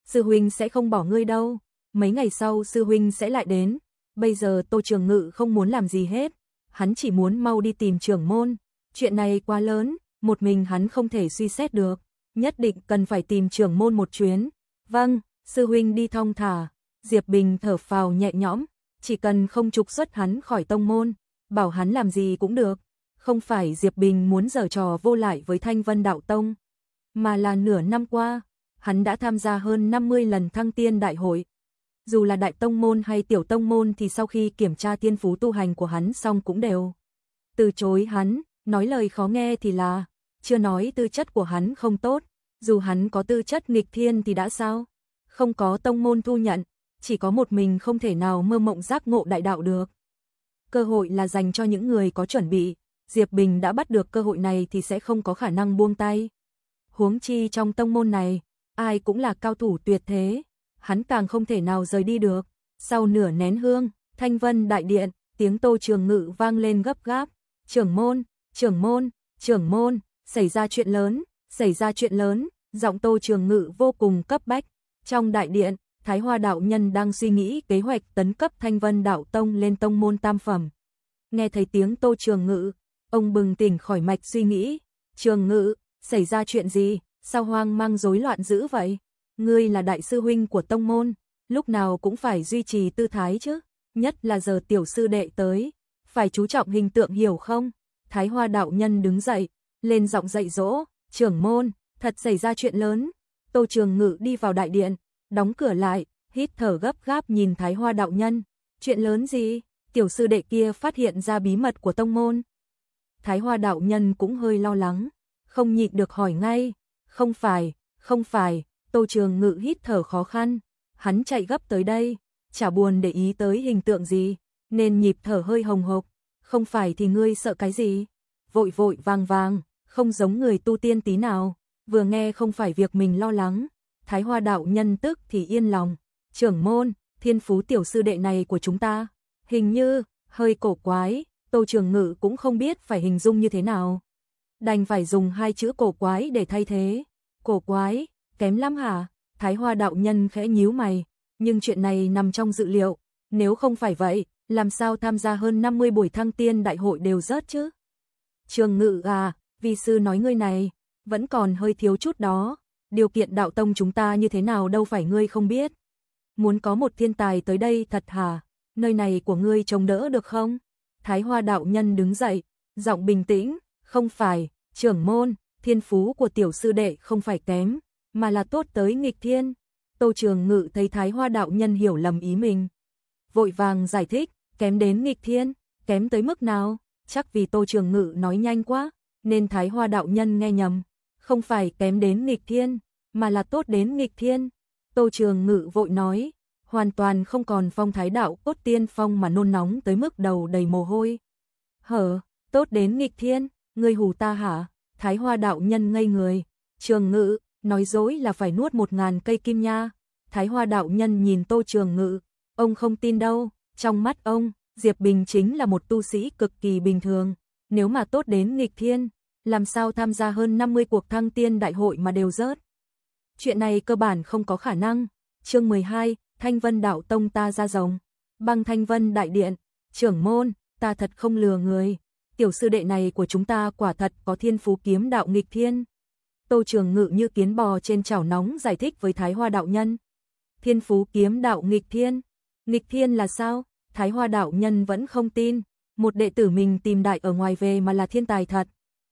sư huynh sẽ không bỏ ngươi đâu. Mấy ngày sau sư huynh sẽ lại đến. Bây giờ Tô Trường Ngự không muốn làm gì hết, hắn chỉ muốn mau đi tìm trưởng môn. Chuyện này quá lớn, một mình hắn không thể suy xét được, nhất định cần phải tìm trưởng môn một chuyến. Vâng, sư huynh đi thong thả. Diệp Bình thở phào nhẹ nhõm, chỉ cần không trục xuất hắn khỏi tông môn, bảo hắn làm gì cũng được. Không phải Diệp Bình muốn giở trò vô lại với Thanh Vân Đạo Tông, mà là nửa năm qua, hắn đã tham gia hơn năm mươi lần thăng tiên đại hội. Dù là đại tông môn hay tiểu tông môn thì sau khi kiểm tra thiên phú tu hành của hắn xong cũng đều từ chối hắn, nói lời khó nghe thì là, chưa nói tư chất của hắn không tốt, dù hắn có tư chất nghịch thiên thì đã sao? Không có tông môn thu nhận, chỉ có một mình không thể nào mơ mộng giác ngộ đại đạo được. Cơ hội là dành cho những người có chuẩn bị, Diệp Bình đã bắt được cơ hội này thì sẽ không có khả năng buông tay. Huống chi trong tông môn này, ai cũng là cao thủ tuyệt thế, hắn càng không thể nào rời đi được. Sau nửa nén hương, Thanh Vân đại điện, tiếng Tô Trường Ngự vang lên gấp gáp. Trưởng môn, trưởng môn, trưởng môn, xảy ra chuyện lớn, xảy ra chuyện lớn, giọng Tô Trường Ngự vô cùng cấp bách. Trong đại điện, Thái Hoa đạo nhân đang suy nghĩ kế hoạch tấn cấp Thanh Vân Đạo Tông lên tông môn tam phẩm. Nghe thấy tiếng Tô Trường Ngự, ông bừng tỉnh khỏi mạch suy nghĩ. Trường Ngự, xảy ra chuyện gì, sao hoang mang rối loạn dữ vậy? Ngươi là đại sư huynh của tông môn, lúc nào cũng phải duy trì tư thái chứ, nhất là giờ tiểu sư đệ tới, phải chú trọng hình tượng hiểu không? Thái Hoa đạo nhân đứng dậy, lên giọng dạy dỗ. Trưởng môn, thật xảy ra chuyện lớn. Tô Trường Ngự đi vào đại điện, đóng cửa lại, hít thở gấp gáp nhìn Thái Hoa đạo nhân. Chuyện lớn gì? Tiểu sư đệ kia phát hiện ra bí mật của tông môn. Thái Hoa đạo nhân cũng hơi lo lắng, không nhịn được hỏi ngay. Không phải, không phải. Tô Trường Ngự hít thở khó khăn, hắn chạy gấp tới đây, chả buồn để ý tới hình tượng gì, nên nhịp thở hơi hồng hộc. Không phải thì ngươi sợ cái gì? Vội vội vàng vàng, không giống người tu tiên tí nào. Vừa nghe không phải việc mình lo lắng, Thái Hoa đạo nhân tức thì yên lòng. Trưởng môn, thiên phú tiểu sư đệ này của chúng ta, hình như hơi cổ quái. Tô Trường Ngự cũng không biết phải hình dung như thế nào, đành phải dùng hai chữ cổ quái để thay thế. Cổ quái, kém lắm hả? Thái Hoa đạo nhân khẽ nhíu mày, nhưng chuyện này nằm trong dự liệu, nếu không phải vậy, làm sao tham gia hơn năm mươi buổi thăng tiên đại hội đều rớt chứ? Trường Ngự à, vi sư nói ngươi này, vẫn còn hơi thiếu chút đó, điều kiện đạo tông chúng ta như thế nào đâu phải ngươi không biết. Muốn có một thiên tài tới đây thật hả? Nơi này của ngươi chống đỡ được không? Thái Hoa đạo nhân đứng dậy, giọng bình tĩnh. Không phải, trưởng môn, thiên phú của tiểu sư đệ không phải kém, mà là tốt tới nghịch thiên. Tô Trường Ngự thấy Thái Hoa đạo nhân hiểu lầm ý mình, vội vàng giải thích. Kém đến nghịch thiên, kém tới mức nào? Chắc vì Tô Trường Ngự nói nhanh quá, nên Thái Hoa đạo nhân nghe nhầm. Không phải kém đến nghịch thiên, mà là tốt đến nghịch thiên. Tô Trường Ngự vội nói, hoàn toàn không còn phong thái đạo cốt tiên phong mà nôn nóng tới mức đầu đầy mồ hôi. Hở, tốt đến nghịch thiên, ngươi hù ta hả? Thái Hoa đạo nhân ngây người. Trường Ngự, nói dối là phải nuốt một ngàn cây kim nha. Thái Hoa đạo nhân nhìn Tô Trường Ngự, ông không tin đâu. Trong mắt ông, Diệp Bình chính là một tu sĩ cực kỳ bình thường, nếu mà tốt đến nghịch thiên, làm sao tham gia hơn năm mươi cuộc thăng tiên đại hội mà đều rớt. Chuyện này cơ bản không có khả năng. Chương mười hai, Thanh Vân Đạo Tông ta ra rồng. Băng Thanh Vân đại điện, trưởng môn, ta thật không lừa người. Tiểu sư đệ này của chúng ta quả thật có thiên phú kiếm đạo nghịch thiên. Tô Trường Ngự như kiến bò trên chảo nóng giải thích với Thái Hoa đạo nhân. Thiên phú kiếm đạo nghịch thiên? Nghịch thiên là sao? Thái Hoa đạo nhân vẫn không tin, một đệ tử mình tìm đại ở ngoài về mà là thiên tài thật.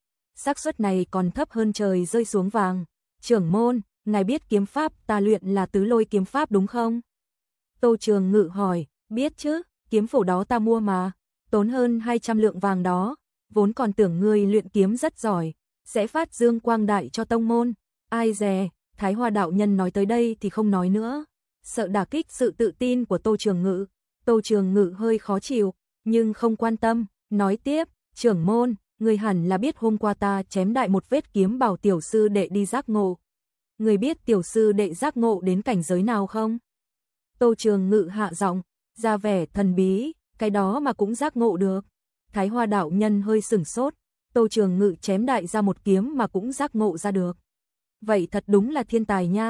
Xác suất này còn thấp hơn trời rơi xuống vàng. Trưởng môn, ngài biết kiếm pháp ta luyện là tứ lôi kiếm pháp đúng không? Tô Trường Ngự hỏi. Biết chứ, kiếm phổ đó ta mua mà, tốn hơn hai trăm lượng vàng đó, vốn còn tưởng ngươi luyện kiếm rất giỏi, sẽ phát dương quang đại cho tông môn. Ai dè, Thái Hoa đạo nhân nói tới đây thì không nói nữa, sợ đả kích sự tự tin của Tô Trường Ngự. Tô Trường Ngự hơi khó chịu, nhưng không quan tâm, nói tiếp. Trưởng môn, người hẳn là biết hôm qua ta chém đại một vết kiếm bảo tiểu sư đệ đi giác ngộ. Người biết tiểu sư đệ giác ngộ đến cảnh giới nào không? Tô Trường Ngự hạ giọng, ra vẻ thần bí. Cái đó mà cũng giác ngộ được? Thái Hoa đạo nhân hơi sửng sốt. Tô Trường Ngự chém đại ra một kiếm mà cũng giác ngộ ra được, vậy thật đúng là thiên tài nha.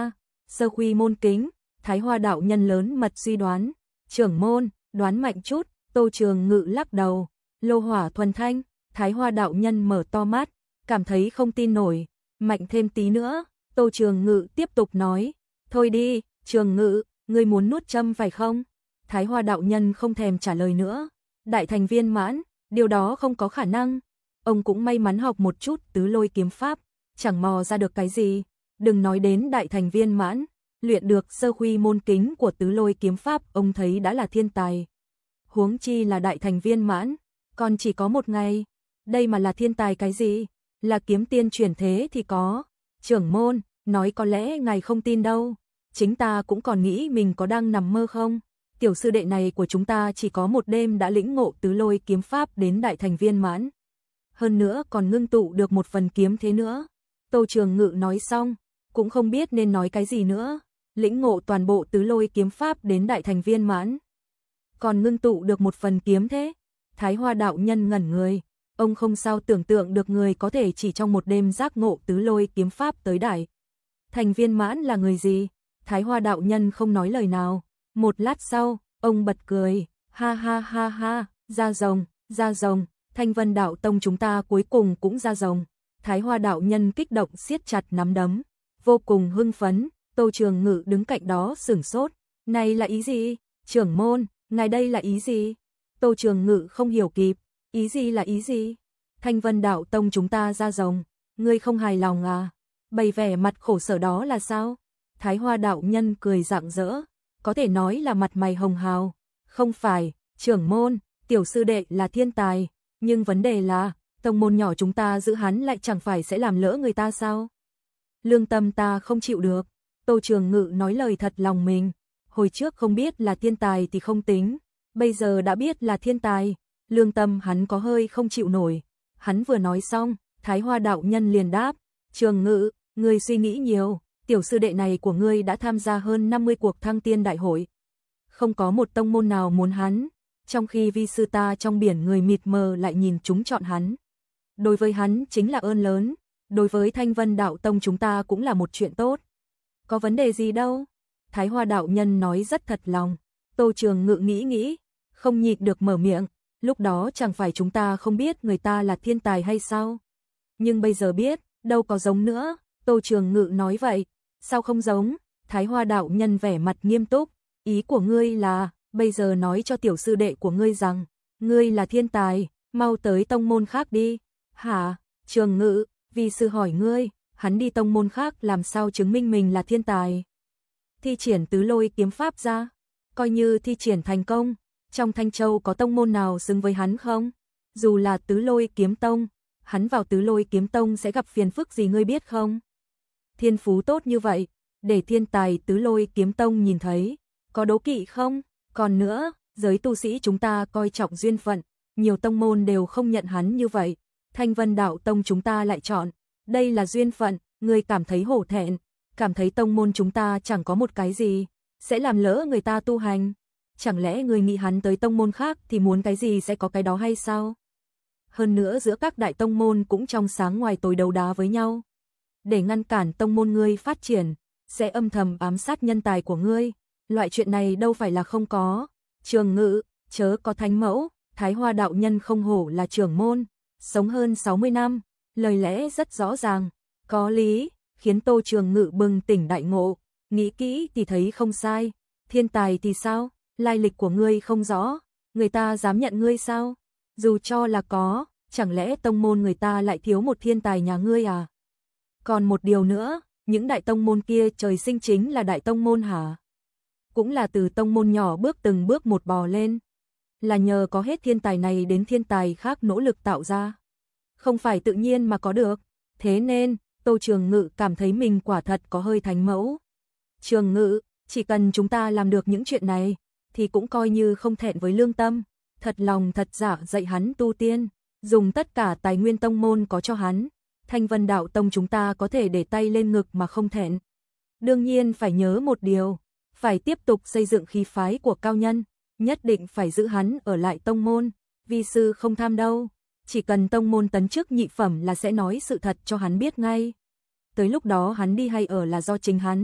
Sơ khuy môn kính, Thái Hoa đạo nhân lớn mật suy đoán. Trưởng môn, đoán mạnh chút, Tô Trường Ngự lắc đầu. Lô hỏa thuần thanh, Thái Hoa đạo nhân mở to mắt, cảm thấy không tin nổi. Mạnh thêm tí nữa, Tô Trường Ngự tiếp tục nói. Thôi đi, Trường Ngự, ngươi muốn nuốt châm phải không? Thái Hoa đạo nhân không thèm trả lời nữa. Đại thành viên mãn, điều đó không có khả năng. Ông cũng may mắn học một chút tứ lôi kiếm pháp, chẳng mò ra được cái gì. Đừng nói đến đại thành viên mãn, luyện được sơ khuy môn kính của tứ lôi kiếm pháp ông thấy đã là thiên tài. Huống chi là đại thành viên mãn, còn chỉ có một ngày. Đây mà là thiên tài cái gì? Là kiếm tiên chuyển thế thì có. Trưởng môn, nói có lẽ ngài không tin đâu. Chính ta cũng còn nghĩ mình có đang nằm mơ không. Tiểu sư đệ này của chúng ta chỉ có một đêm đã lĩnh ngộ tứ lôi kiếm pháp đến đại thành viên mãn. Hơn nữa còn ngưng tụ được một phần kiếm thế nữa. Tô Trường Ngự nói xong, cũng không biết nên nói cái gì nữa. Lĩnh ngộ toàn bộ tứ lôi kiếm pháp đến đại thành viên mãn. Còn ngưng tụ được một phần kiếm thế. Thái Hoa đạo nhân ngẩn người. Ông không sao tưởng tượng được người có thể chỉ trong một đêm giác ngộ tứ lôi kiếm pháp tới đại thành viên mãn là người gì. Thái Hoa đạo nhân không nói lời nào. Một lát sau, ông bật cười. Ha ha ha ha, ra rồng, ra rồng. Thanh Vân đạo tông chúng ta cuối cùng cũng ra rồng. Thái Hoa đạo nhân kích động siết chặt nắm đấm, vô cùng hưng phấn. Tô Trường Ngự đứng cạnh đó sửng sốt. Này là ý gì? Trưởng môn, ngài đây là ý gì? Tô Trường Ngự không hiểu kịp. Ý gì là ý gì? Thanh Vân đạo tông chúng ta ra rồng, ngươi không hài lòng à? Bày vẻ mặt khổ sở đó là sao? Thái Hoa đạo nhân cười rạng rỡ, có thể nói là mặt mày hồng hào. Không phải, trưởng môn, tiểu sư đệ là thiên tài, nhưng vấn đề là, tông môn nhỏ chúng ta giữ hắn lại chẳng phải sẽ làm lỡ người ta sao? Lương tâm ta không chịu được. Tô Trường Ngự nói lời thật lòng mình. Hồi trước không biết là thiên tài thì không tính, bây giờ đã biết là thiên tài, lương tâm hắn có hơi không chịu nổi. Hắn vừa nói xong, Thái Hoa đạo nhân liền đáp. Trường Ngự, ngươi suy nghĩ nhiều. Tiểu sư đệ này của ngươi đã tham gia hơn năm mươi cuộc thăng tiên đại hội. Không có một tông môn nào muốn hắn, trong khi vi sư ta trong biển người mịt mờ lại nhìn chúng chọn hắn. Đối với hắn chính là ơn lớn, đối với Thanh Vân đạo tông chúng ta cũng là một chuyện tốt. Có vấn đề gì đâu? Thái Hoa đạo nhân nói rất thật lòng. Tô Trường Ngự nghĩ nghĩ, không nhịn được mở miệng. Lúc đó chẳng phải chúng ta không biết người ta là thiên tài hay sao? Nhưng bây giờ biết, đâu có giống nữa. Tô Trường Ngự nói vậy. Sao không giống? Thái Hoa đạo nhân vẻ mặt nghiêm túc. Ý của ngươi là, bây giờ nói cho tiểu sư đệ của ngươi rằng, ngươi là thiên tài, mau tới tông môn khác đi. Hả? Trường Ngự, vì sư hỏi ngươi, hắn đi tông môn khác làm sao chứng minh mình là thiên tài? Thi triển tứ lôi kiếm pháp ra, coi như thi triển thành công, trong Thanh Châu có tông môn nào xứng với hắn không? Dù là tứ lôi kiếm tông, hắn vào tứ lôi kiếm tông sẽ gặp phiền phức gì ngươi biết không? Thiên phú tốt như vậy, để thiên tài tứ lôi kiếm tông nhìn thấy, có đố kỵ không? Còn nữa, giới tu sĩ chúng ta coi trọng duyên phận, nhiều tông môn đều không nhận hắn như vậy. Thanh Vân đạo tông chúng ta lại chọn, đây là duyên phận, ngươi cảm thấy hổ thẹn, cảm thấy tông môn chúng ta chẳng có một cái gì, sẽ làm lỡ người ta tu hành. Chẳng lẽ ngươi nghĩ hắn tới tông môn khác thì muốn cái gì sẽ có cái đó hay sao? Hơn nữa giữa các đại tông môn cũng trong sáng ngoài tối đấu đá với nhau. Để ngăn cản tông môn ngươi phát triển, sẽ âm thầm ám sát nhân tài của ngươi. Loại chuyện này đâu phải là không có. Trường Ngự, chớ có thánh mẫu, Thái Hoa đạo nhân không hổ là trưởng môn, sống hơn sáu mươi năm, lời lẽ rất rõ ràng, có lý, khiến Tô Trường Ngự bừng tỉnh đại ngộ, nghĩ kỹ thì thấy không sai. Thiên tài thì sao? Lai lịch của ngươi không rõ, người ta dám nhận ngươi sao? Dù cho là có, chẳng lẽ tông môn người ta lại thiếu một thiên tài nhà ngươi à? Còn một điều nữa, những đại tông môn kia trời sinh chính là đại tông môn hả? Cũng là từ tông môn nhỏ bước từng bước một bò lên. Là nhờ có hết thiên tài này đến thiên tài khác nỗ lực tạo ra. Không phải tự nhiên mà có được. Thế nên, Tô Trường Ngự cảm thấy mình quả thật có hơi thánh mẫu. Trường Ngự, chỉ cần chúng ta làm được những chuyện này, thì cũng coi như không thẹn với lương tâm. Thật lòng thật dạ dạy hắn tu tiên, dùng tất cả tài nguyên tông môn có cho hắn. Thanh Vân đạo tông chúng ta có thể để tay lên ngực mà không thẹn. Đương nhiên phải nhớ một điều, phải tiếp tục xây dựng khí phái của cao nhân, nhất định phải giữ hắn ở lại tông môn, vi sư không tham đâu, chỉ cần tông môn tấn chức nhị phẩm là sẽ nói sự thật cho hắn biết ngay. Tới lúc đó hắn đi hay ở là do chính hắn,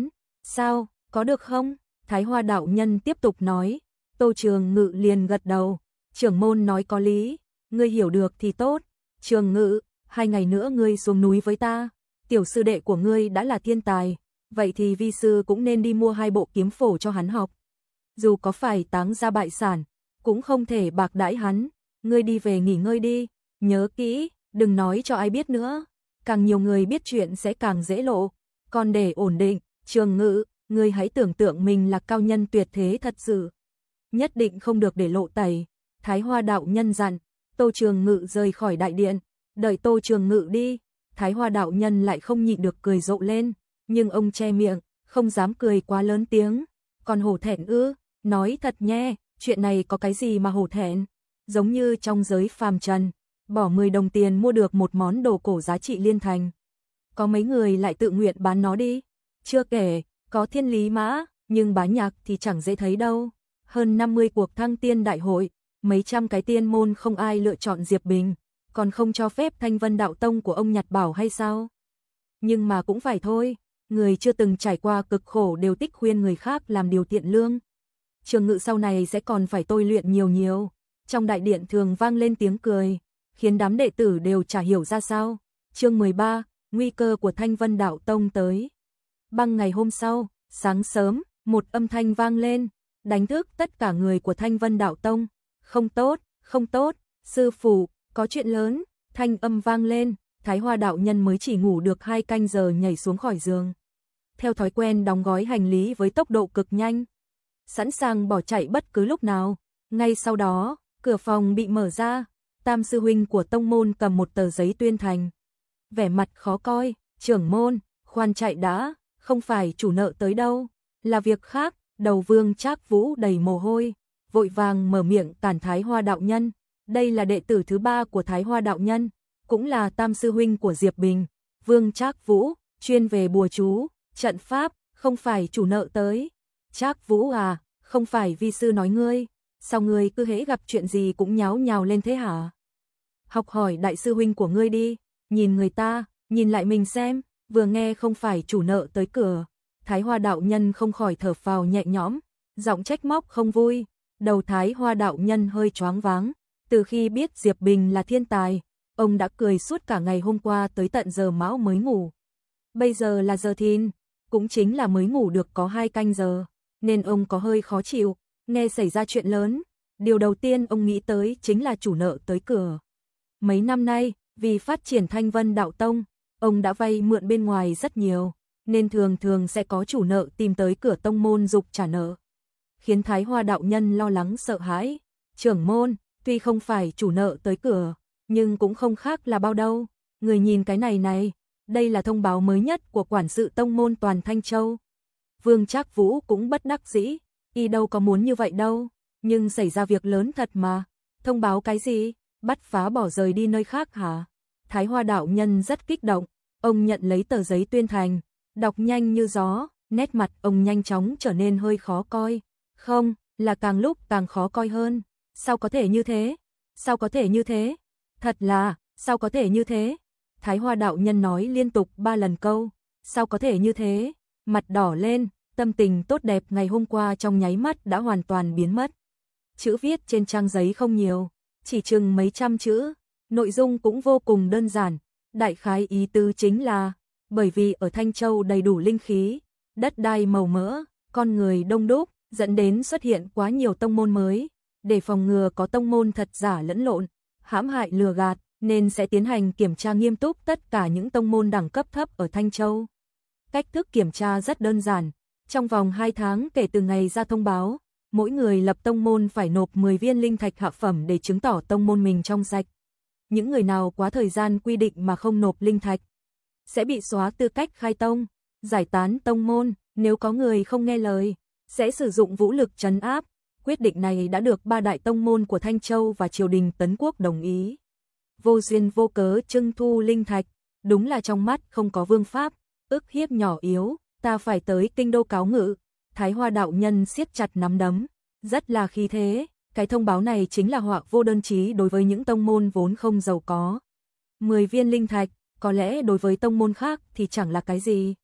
Sao, có được không? Thái Hoa đạo nhân tiếp tục nói. Tô Trường Ngự liền gật đầu. Trưởng môn nói có lý, ngươi hiểu được thì tốt. Trường Ngự, hai ngày nữa ngươi xuống núi với ta. Tiểu sư đệ của ngươi đã là thiên tài, vậy thì vi sư cũng nên đi mua hai bộ kiếm phổ cho hắn học. Dù có phải táng ra bại sản, cũng không thể bạc đãi hắn. Ngươi đi về nghỉ ngơi đi, nhớ kỹ, đừng nói cho ai biết nữa. Càng nhiều người biết chuyện sẽ càng dễ lộ. Còn để ổn định, Trường Ngự, ngươi hãy tưởng tượng mình là cao nhân tuyệt thế thật sự. Nhất định không được để lộ tẩy. Thái Hoa đạo nhân dặn. Tô Trường Ngự rời khỏi đại điện. Đợi Tô Trường Ngự đi, Thái Hoa đạo nhân lại không nhịn được cười rộ lên. Nhưng ông che miệng, không dám cười quá lớn tiếng. Còn hổ thẹn ư? Nói thật nhé, chuyện này có cái gì mà hổ thẹn? Giống như trong giới phàm trần, bỏ mười đồng tiền mua được một món đồ cổ giá trị liên thành. Có mấy người lại tự nguyện bán nó đi. Chưa kể, có thiên lý mã, nhưng bá nhạc thì chẳng dễ thấy đâu. Hơn năm mươi cuộc thăng tiên đại hội, mấy trăm cái tiên môn không ai lựa chọn Diệp Bình, còn không cho phép Thanh Vân Đạo Tông của ông Nhặt Bảo hay sao? Nhưng mà cũng phải thôi, người chưa từng trải qua cực khổ đều tích khuyên người khác làm điều thiện lương. Trường Ngự sau này sẽ còn phải tôi luyện nhiều nhiều. Trong đại điện thường vang lên tiếng cười, khiến đám đệ tử đều chả hiểu ra sao. Chương mười ba, nguy cơ của Thanh Vân Đạo Tông tới. Băng ngày hôm sau, sáng sớm, một âm thanh vang lên, đánh thức tất cả người của Thanh Vân Đạo Tông. Không tốt, không tốt, sư phụ, có chuyện lớn. Thanh âm vang lên, Thái Hoa đạo nhân mới chỉ ngủ được hai canh giờ nhảy xuống khỏi giường. Theo thói quen đóng gói hành lý với tốc độ cực nhanh, sẵn sàng bỏ chạy bất cứ lúc nào. Ngay sau đó, cửa phòng bị mở ra, Tam sư huynh của tông môn cầm một tờ giấy tuyên thành. Vẻ mặt khó coi, trưởng môn, khoan chạy đã, không phải chủ nợ tới đâu, là việc khác. Đầu Vương Trác Vũ đầy mồ hôi, vội vàng mở miệng cản Thái Hoa đạo nhân. Đây là đệ tử thứ ba của Thái Hoa đạo nhân, cũng là tam sư huynh của Diệp Bình. Vương Trác Vũ, chuyên về bùa chú, trận pháp, không phải chủ nợ tới. Trác Vũ à, không phải vi sư nói ngươi, sao ngươi cứ hễ gặp chuyện gì cũng nháo nhào lên thế hả? Học hỏi đại sư huynh của ngươi đi, nhìn người ta, nhìn lại mình xem, vừa nghe không phải chủ nợ tới cửa. Thái Hoa đạo nhân không khỏi thở phào nhẹ nhõm, giọng trách móc không vui. Đầu Thái Hoa đạo nhân hơi choáng váng, từ khi biết Diệp Bình là thiên tài, ông đã cười suốt cả ngày hôm qua tới tận giờ mão mới ngủ. Bây giờ là giờ thìn, cũng chính là mới ngủ được có hai canh giờ, nên ông có hơi khó chịu. Nghe xảy ra chuyện lớn, điều đầu tiên ông nghĩ tới chính là chủ nợ tới cửa. Mấy năm nay, vì phát triển Thanh Vân Đạo Tông, ông đã vay mượn bên ngoài rất nhiều, nên thường thường sẽ có chủ nợ tìm tới cửa tông môn giục trả nợ, khiến Thái Hoa đạo nhân lo lắng sợ hãi. Trưởng môn, tuy không phải chủ nợ tới cửa, nhưng cũng không khác là bao đâu. Người nhìn cái này này, đây là thông báo mới nhất của quản sự tông môn toàn Thanh Châu. Vương Trác Vũ cũng bất đắc dĩ, y đâu có muốn như vậy đâu, nhưng xảy ra việc lớn thật mà. Thông báo cái gì? Bắt phá bỏ rời đi nơi khác hả? Thái Hoa đạo nhân rất kích động, ông nhận lấy tờ giấy tuyên thành, đọc nhanh như gió, nét mặt ông nhanh chóng trở nên hơi khó coi. Không, là càng lúc càng khó coi hơn. Sao có thể như thế? Sao có thể như thế? Thật là, sao có thể như thế? Thái Hoa đạo nhân nói liên tục ba lần câu, sao có thể như thế? Mặt đỏ lên, tâm tình tốt đẹp ngày hôm qua trong nháy mắt đã hoàn toàn biến mất. Chữ viết trên trang giấy không nhiều, chỉ chừng mấy trăm chữ, nội dung cũng vô cùng đơn giản. Đại khái ý tứ chính là, bởi vì ở Thanh Châu đầy đủ linh khí, đất đai màu mỡ, con người đông đúc, dẫn đến xuất hiện quá nhiều tông môn mới. Để phòng ngừa có tông môn thật giả lẫn lộn, hãm hại lừa gạt, nên sẽ tiến hành kiểm tra nghiêm túc tất cả những tông môn đẳng cấp thấp ở Thanh Châu. Cách thức kiểm tra rất đơn giản, trong vòng hai tháng kể từ ngày ra thông báo, mỗi người lập tông môn phải nộp mười viên linh thạch hạ phẩm để chứng tỏ tông môn mình trong sạch. Những người nào quá thời gian quy định mà không nộp linh thạch sẽ bị xóa tư cách khai tông, giải tán tông môn. Nếu có người không nghe lời, sẽ sử dụng vũ lực trấn áp. Quyết định này đã được ba đại tông môn của Thanh Châu và triều đình Tấn Quốc đồng ý. Vô duyên vô cớ trưng thu linh thạch, đúng là trong mắt không có vương pháp, ức hiếp nhỏ yếu, ta phải tới kinh đô cáo ngự. Thái Hoa đạo nhân siết chặt nắm đấm, rất là khí thế. Cái thông báo này chính là họa vô đơn chí đối với những tông môn vốn không giàu có. mười viên linh thạch, có lẽ đối với tông môn khác thì chẳng là cái gì.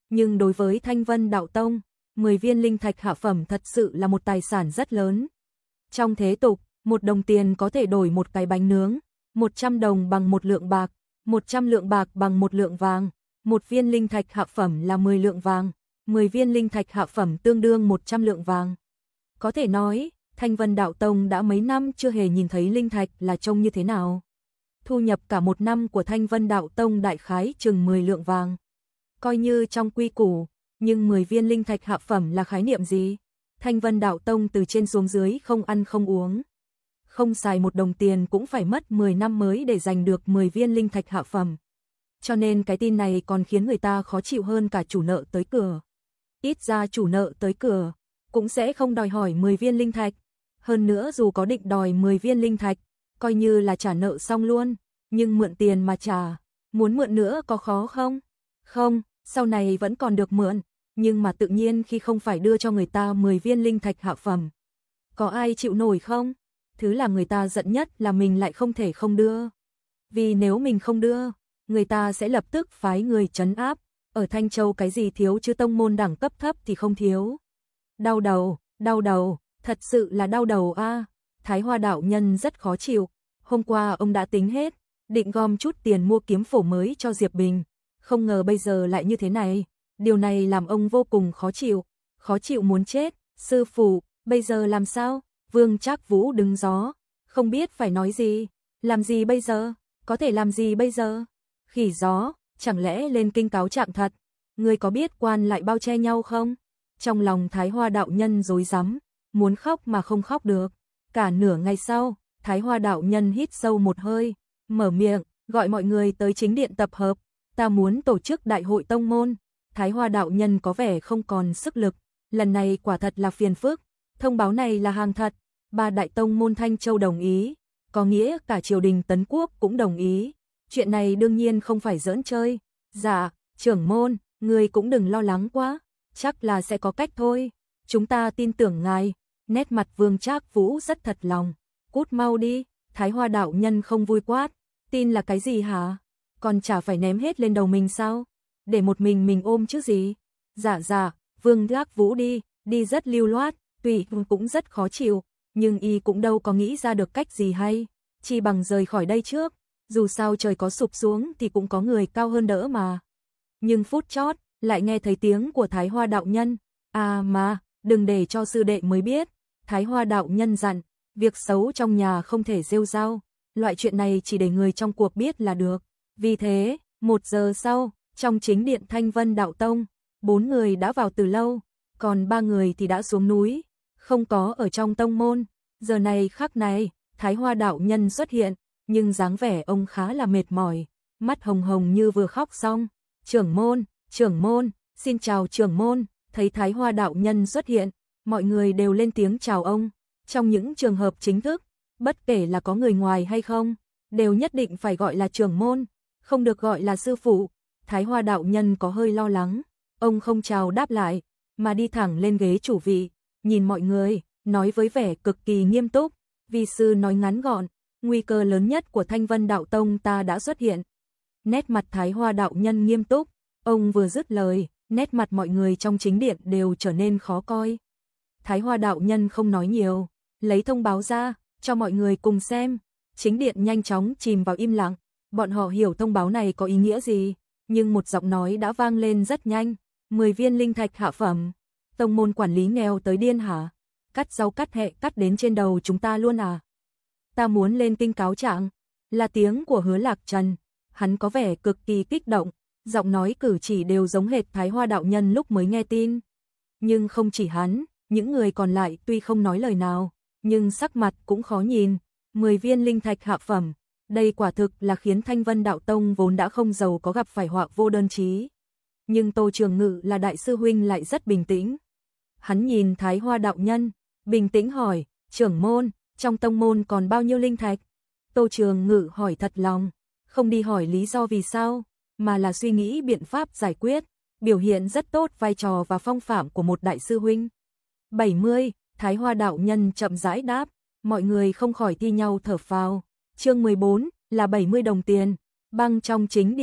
nhưng đối với Thanh Vân Đạo Tông, mười viên linh thạch hạ phẩm thật sự là một tài sản rất lớn. Trong thế tục, một đồng tiền có thể đổi một cái bánh nướng, một trăm đồng bằng một lượng bạc, một trăm lượng bạc bằng một lượng vàng, một viên linh thạch hạ phẩm là mười lượng vàng, mười viên linh thạch hạ phẩm tương đương một trăm lượng vàng. Có thể nói, Thanh Vân Đạo Tông đã mấy năm chưa hề nhìn thấy linh thạch là trông như thế nào. Thu nhập cả một năm của Thanh Vân Đạo Tông đại khái chừng mười lượng vàng. Coi như trong quy củ, nhưng mười viên linh thạch hạ phẩm là khái niệm gì? Thanh Vân Đạo Tông từ trên xuống dưới không ăn không uống, không xài một đồng tiền cũng phải mất mười năm mới để giành được mười viên linh thạch hạ phẩm. Cho nên cái tin này còn khiến người ta khó chịu hơn cả chủ nợ tới cửa. Ít ra chủ nợ tới cửa cũng sẽ không đòi hỏi mười viên linh thạch. Hơn nữa dù có định đòi mười viên linh thạch, coi như là trả nợ xong luôn, nhưng mượn tiền mà trả, muốn mượn nữa có khó không? Không, sau này vẫn còn được mượn, nhưng mà tự nhiên khi không phải đưa cho người ta mười viên linh thạch hạ phẩm, có ai chịu nổi không? Thứ làm người ta giận nhất là mình lại không thể không đưa. Vì nếu mình không đưa, người ta sẽ lập tức phái người trấn áp. Ở Thanh Châu cái gì thiếu chứ tông môn đẳng cấp thấp thì không thiếu. Đau đầu, đau đầu, thật sự là đau đầu a. À. Thái Hoa đạo nhân rất khó chịu. Hôm qua ông đã tính hết, định gom chút tiền mua kiếm phổ mới cho Diệp Bình. Không ngờ bây giờ lại như thế này. Điều này làm ông vô cùng khó chịu. Khó chịu muốn chết. Sư phụ, bây giờ làm sao? Vương Trác Vũ đứng gió, không biết phải nói gì. Làm gì bây giờ? Có thể làm gì bây giờ? Khỉ gió, chẳng lẽ lên kinh cáo trạng thật? Ngươi có biết quan lại bao che nhau không? Trong lòng Thái Hoa đạo nhân rối rắm, muốn khóc mà không khóc được. Cả nửa ngày sau, Thái Hoa đạo nhân hít sâu một hơi, mở miệng, gọi mọi người tới chính điện tập hợp. Ta muốn tổ chức đại hội tông môn. Thái Hoa đạo nhân có vẻ không còn sức lực. Lần này quả thật là phiền phức. Thông báo này là hàng thật. Ba đại tông môn Thanh Châu đồng ý. Có nghĩa cả triều đình Tấn Quốc cũng đồng ý. Chuyện này đương nhiên không phải giỡn chơi. Dạ, trưởng môn, người cũng đừng lo lắng quá. Chắc là sẽ có cách thôi. Chúng ta tin tưởng ngài. Nét mặt Vương Trác Vũ rất thật lòng. Cút mau đi. Thái Hoa đạo nhân không vui quát. Tin là cái gì hả? Còn chả phải ném hết lên đầu mình sao? Để một mình mình ôm chứ gì? Dạ dạ, Vương Trác Vũ đi. Đi rất lưu loát. Tuy cũng rất khó chịu, nhưng y cũng đâu có nghĩ ra được cách gì hay. Chi bằng rời khỏi đây trước. Dù sao trời có sụp xuống thì cũng có người cao hơn đỡ mà. Nhưng phút chót, lại nghe thấy tiếng của Thái Hoa đạo nhân. À mà, đừng để cho sư đệ mới biết. Thái Hoa đạo nhân dặn, việc xấu trong nhà không thể rêu rao. Loại chuyện này chỉ để người trong cuộc biết là được. Vì thế, một giờ sau, trong chính điện Thanh Vân Đạo Tông, bốn người đã vào từ lâu, còn ba người thì đã xuống núi, không có ở trong tông môn. Giờ này khắc này, Thái Hoa đạo nhân xuất hiện, nhưng dáng vẻ ông khá là mệt mỏi, mắt hồng hồng như vừa khóc xong. Trưởng môn, trưởng môn, xin chào trưởng môn. Thấy Thái Hoa đạo nhân xuất hiện, mọi người đều lên tiếng chào ông. Trong những trường hợp chính thức, bất kể là có người ngoài hay không, đều nhất định phải gọi là trưởng môn, không được gọi là sư phụ. Thái Hoa đạo nhân có hơi lo lắng, ông không chào đáp lại, mà đi thẳng lên ghế chủ vị, nhìn mọi người, nói với vẻ cực kỳ nghiêm túc. Vi sư nói ngắn gọn, nguy cơ lớn nhất của Thanh Vân Đạo Tông ta đã xuất hiện. Nét mặt Thái Hoa đạo nhân nghiêm túc, ông vừa dứt lời, nét mặt mọi người trong chính điện đều trở nên khó coi. Thái Hoa đạo nhân không nói nhiều, lấy thông báo ra, cho mọi người cùng xem. Chính điện nhanh chóng chìm vào im lặng, bọn họ hiểu thông báo này có ý nghĩa gì, nhưng một giọng nói đã vang lên rất nhanh. Mười viên linh thạch hạ phẩm, tông môn quản lý nghèo tới điên hả? Cắt rau cắt hẹ cắt đến trên đầu chúng ta luôn à? Ta muốn lên kinh cáo trạng. Là tiếng của Hứa Lạc Trần, hắn có vẻ cực kỳ kích động, giọng nói cử chỉ đều giống hệt Thái Hoa đạo nhân lúc mới nghe tin. Nhưng không chỉ hắn, những người còn lại tuy không nói lời nào, nhưng sắc mặt cũng khó nhìn. Mười viên linh thạch hạ phẩm, đây quả thực là khiến Thanh Vân Đạo Tông vốn đã không giàu có gặp phải họa vô đơn chí. Nhưng Tô Trường Ngự là đại sư huynh lại rất bình tĩnh. Hắn nhìn Thái Hoa đạo nhân, bình tĩnh hỏi, trưởng môn, trong tông môn còn bao nhiêu linh thạch? Tô Trường Ngự hỏi thật lòng, không đi hỏi lý do vì sao, mà là suy nghĩ biện pháp giải quyết, biểu hiện rất tốt vai trò và phong phạm của một đại sư huynh. bảy mươi, Thái Hoa đạo nhân chậm rãi đáp, mọi người không khỏi thi nhau thở phào. Chương mười bốn là bảy mươi đồng tiền, băng trong chính điện,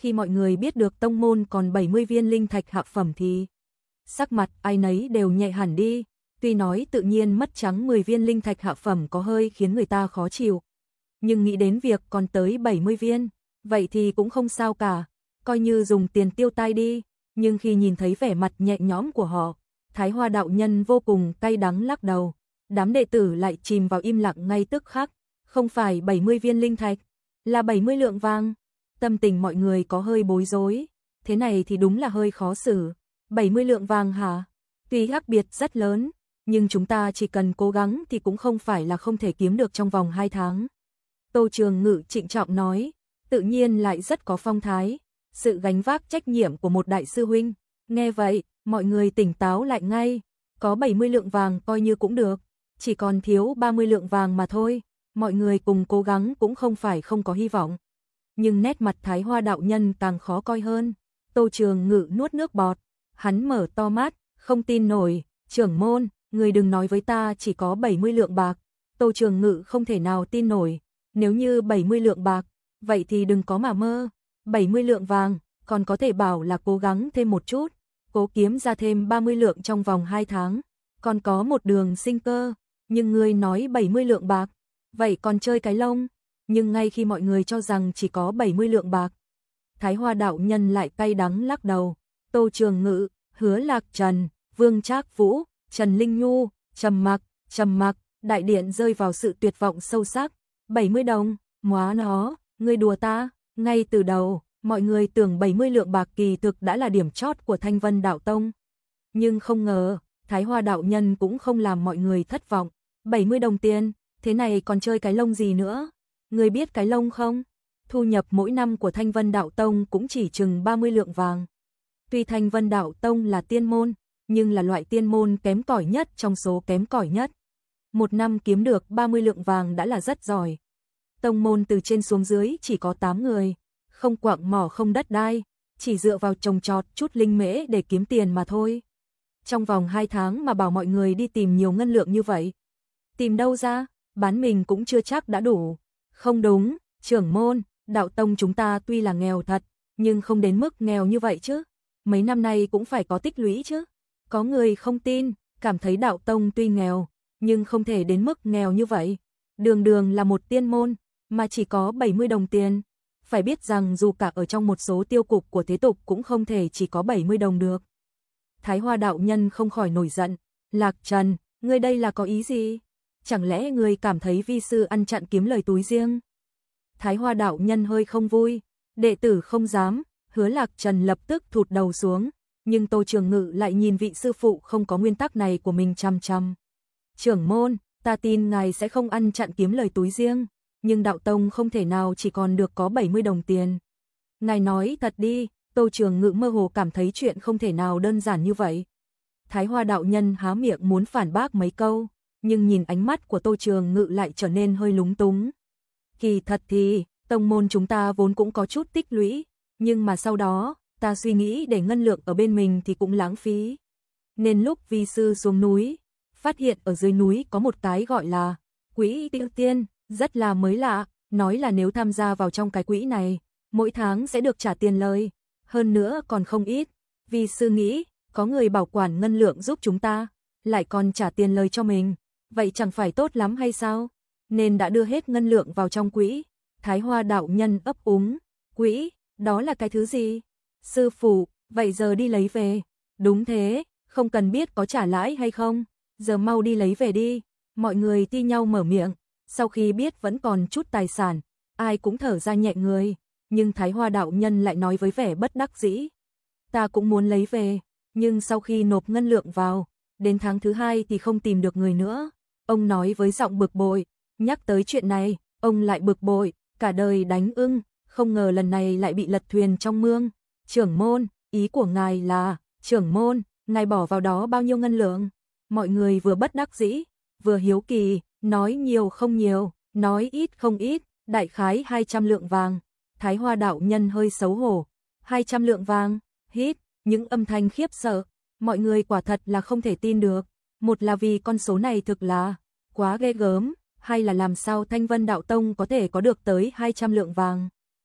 Khi mọi người biết được tông môn còn bảy mươi viên linh thạch hạ phẩm thì sắc mặt ai nấy đều nhẹ hẳn đi, tuy nói tự nhiên mất trắng mười viên linh thạch hạ phẩm có hơi khiến người ta khó chịu, nhưng nghĩ đến việc còn tới bảy mươi viên, vậy thì cũng không sao cả, coi như dùng tiền tiêu tai đi, nhưng khi nhìn thấy vẻ mặt nhẹ nhõm của họ, Thái Hoa đạo nhân vô cùng cay đắng lắc đầu, đám đệ tử lại chìm vào im lặng ngay tức khắc, không phải bảy mươi viên linh thạch, là bảy mươi lượng vàng. Tâm tình mọi người có hơi bối rối, thế này thì đúng là hơi khó xử, bảy mươi lượng vàng hả? Tuy khác biệt rất lớn, nhưng chúng ta chỉ cần cố gắng thì cũng không phải là không thể kiếm được trong vòng hai tháng. Tô Trường Ngự trịnh trọng nói, tự nhiên lại rất có phong thái, sự gánh vác trách nhiệm của một đại sư huynh. Nghe vậy, mọi người tỉnh táo lại ngay, có bảy mươi lượng vàng coi như cũng được, chỉ còn thiếu ba mươi lượng vàng mà thôi, mọi người cùng cố gắng cũng không phải không có hy vọng. Nhưng nét mặt Thái Hoa đạo nhân càng khó coi hơn, Tô Trường Ngự nuốt nước bọt, hắn mở to mắt, không tin nổi, trưởng môn, người đừng nói với ta chỉ có bảy mươi lượng bạc. Tô Trường Ngự không thể nào tin nổi, nếu như bảy mươi lượng bạc, vậy thì đừng có mà mơ, bảy mươi lượng vàng, còn có thể bảo là cố gắng thêm một chút, cố kiếm ra thêm ba mươi lượng trong vòng hai tháng, còn có một đường sinh cơ, nhưng ngươi nói bảy mươi lượng bạc, vậy còn chơi cái lông, nhưng ngay khi mọi người cho rằng chỉ có bảy mươi lượng bạc, Thái Hoa đạo nhân lại cay đắng lắc đầu, Tô Trường Ngự, Hứa Lạc Trần, Vương Trác Vũ, Trần Linh Nhu, trầm mặc, trầm mặc, đại điện rơi vào sự tuyệt vọng sâu sắc, bảy mươi đồng, móa nó, ngươi đùa ta, ngay từ đầu, mọi người tưởng bảy mươi lượng bạc kỳ thực đã là điểm chót của Thanh Vân Đạo Tông. Nhưng không ngờ, Thái Hoa đạo nhân cũng không làm mọi người thất vọng, bảy mươi đồng tiền, thế này còn chơi cái lông gì nữa? Ngươi biết cái lông không? Thu nhập mỗi năm của Thanh Vân Đạo Tông cũng chỉ chừng ba mươi lượng vàng. Tuy Thanh Vân Đạo Tông là tiên môn, nhưng là loại tiên môn kém cỏi nhất trong số kém cỏi nhất. Một năm kiếm được ba mươi lượng vàng đã là rất giỏi. Tông môn từ trên xuống dưới chỉ có tám người, không quặng mỏ không đất đai, chỉ dựa vào trồng trọt chút linh mễ để kiếm tiền mà thôi. Trong vòng hai tháng mà bảo mọi người đi tìm nhiều ngân lượng như vậy. Tìm đâu ra, bán mình cũng chưa chắc đã đủ. Không đúng, trưởng môn, đạo tông chúng ta tuy là nghèo thật, nhưng không đến mức nghèo như vậy chứ. Mấy năm nay cũng phải có tích lũy chứ. Có người không tin, cảm thấy đạo tông tuy nghèo, nhưng không thể đến mức nghèo như vậy. Đường đường là một tiên môn, mà chỉ có bảy mươi đồng tiền. Phải biết rằng dù cả ở trong một số tiêu cục của thế tục cũng không thể chỉ có bảy mươi đồng được. Thái Hoa đạo nhân không khỏi nổi giận. Lạc Trần, ngươi đây là có ý gì? Chẳng lẽ ngươi cảm thấy vi sư ăn chặn kiếm lời túi riêng? Thái Hoa đạo nhân hơi không vui. Đệ tử không dám. Hứa Lạc Trần lập tức thụt đầu xuống. Nhưng Tô Trường Ngự lại nhìn vị sư phụ không có nguyên tắc này của mình chăm chăm. Trưởng môn, ta tin ngài sẽ không ăn chặn kiếm lời túi riêng. Nhưng đạo tông không thể nào chỉ còn được có bảy mươi đồng tiền. Ngài nói thật đi, Tô Trường Ngự mơ hồ cảm thấy chuyện không thể nào đơn giản như vậy. Thái Hoa đạo nhân há miệng muốn phản bác mấy câu, nhưng nhìn ánh mắt của Tô Trường Ngự lại trở nên hơi lúng túng. Kỳ thật thì, tông môn chúng ta vốn cũng có chút tích lũy, nhưng mà sau đó, ta suy nghĩ để ngân lượng ở bên mình thì cũng lãng phí. Nên lúc vi sư xuống núi, phát hiện ở dưới núi có một cái gọi là quỹ tiêu tiên, rất là mới lạ, nói là nếu tham gia vào trong cái quỹ này, mỗi tháng sẽ được trả tiền lời, hơn nữa còn không ít. Vi sư nghĩ, có người bảo quản ngân lượng giúp chúng ta, lại còn trả tiền lời cho mình, vậy chẳng phải tốt lắm hay sao? Nên đã đưa hết ngân lượng vào trong quỹ. Thái Hoa đạo nhân ấp úng, quỹ, đó là cái thứ gì? Sư phụ, vậy giờ đi lấy về. Đúng thế, không cần biết có trả lãi hay không, giờ mau đi lấy về đi. Mọi người thi nhau mở miệng, sau khi biết vẫn còn chút tài sản, ai cũng thở ra nhẹ người, nhưng Thái Hoa đạo nhân lại nói với vẻ bất đắc dĩ. Ta cũng muốn lấy về, nhưng sau khi nộp ngân lượng vào, đến tháng thứ hai thì không tìm được người nữa. Ông nói với giọng bực bội, nhắc tới chuyện này, ông lại bực bội, cả đời đánh ưng, không ngờ lần này lại bị lật thuyền trong mương. Trưởng môn, ý của ngài là, trưởng môn, ngài bỏ vào đó bao nhiêu ngân lượng? Mọi người vừa bất đắc dĩ, vừa hiếu kỳ, nói nhiều không nhiều, nói ít không ít, đại khái hai trăm lượng vàng. Thái Hoa đạo nhân hơi xấu hổ, hai trăm lượng vàng, hít, những âm thanh khiếp sợ, mọi người quả thật là không thể tin được, một là vì con số này thực là quá ghê gớm, hay là làm sao Thanh Vân Đạo Tông có thể có được tới hai trăm lượng vàng.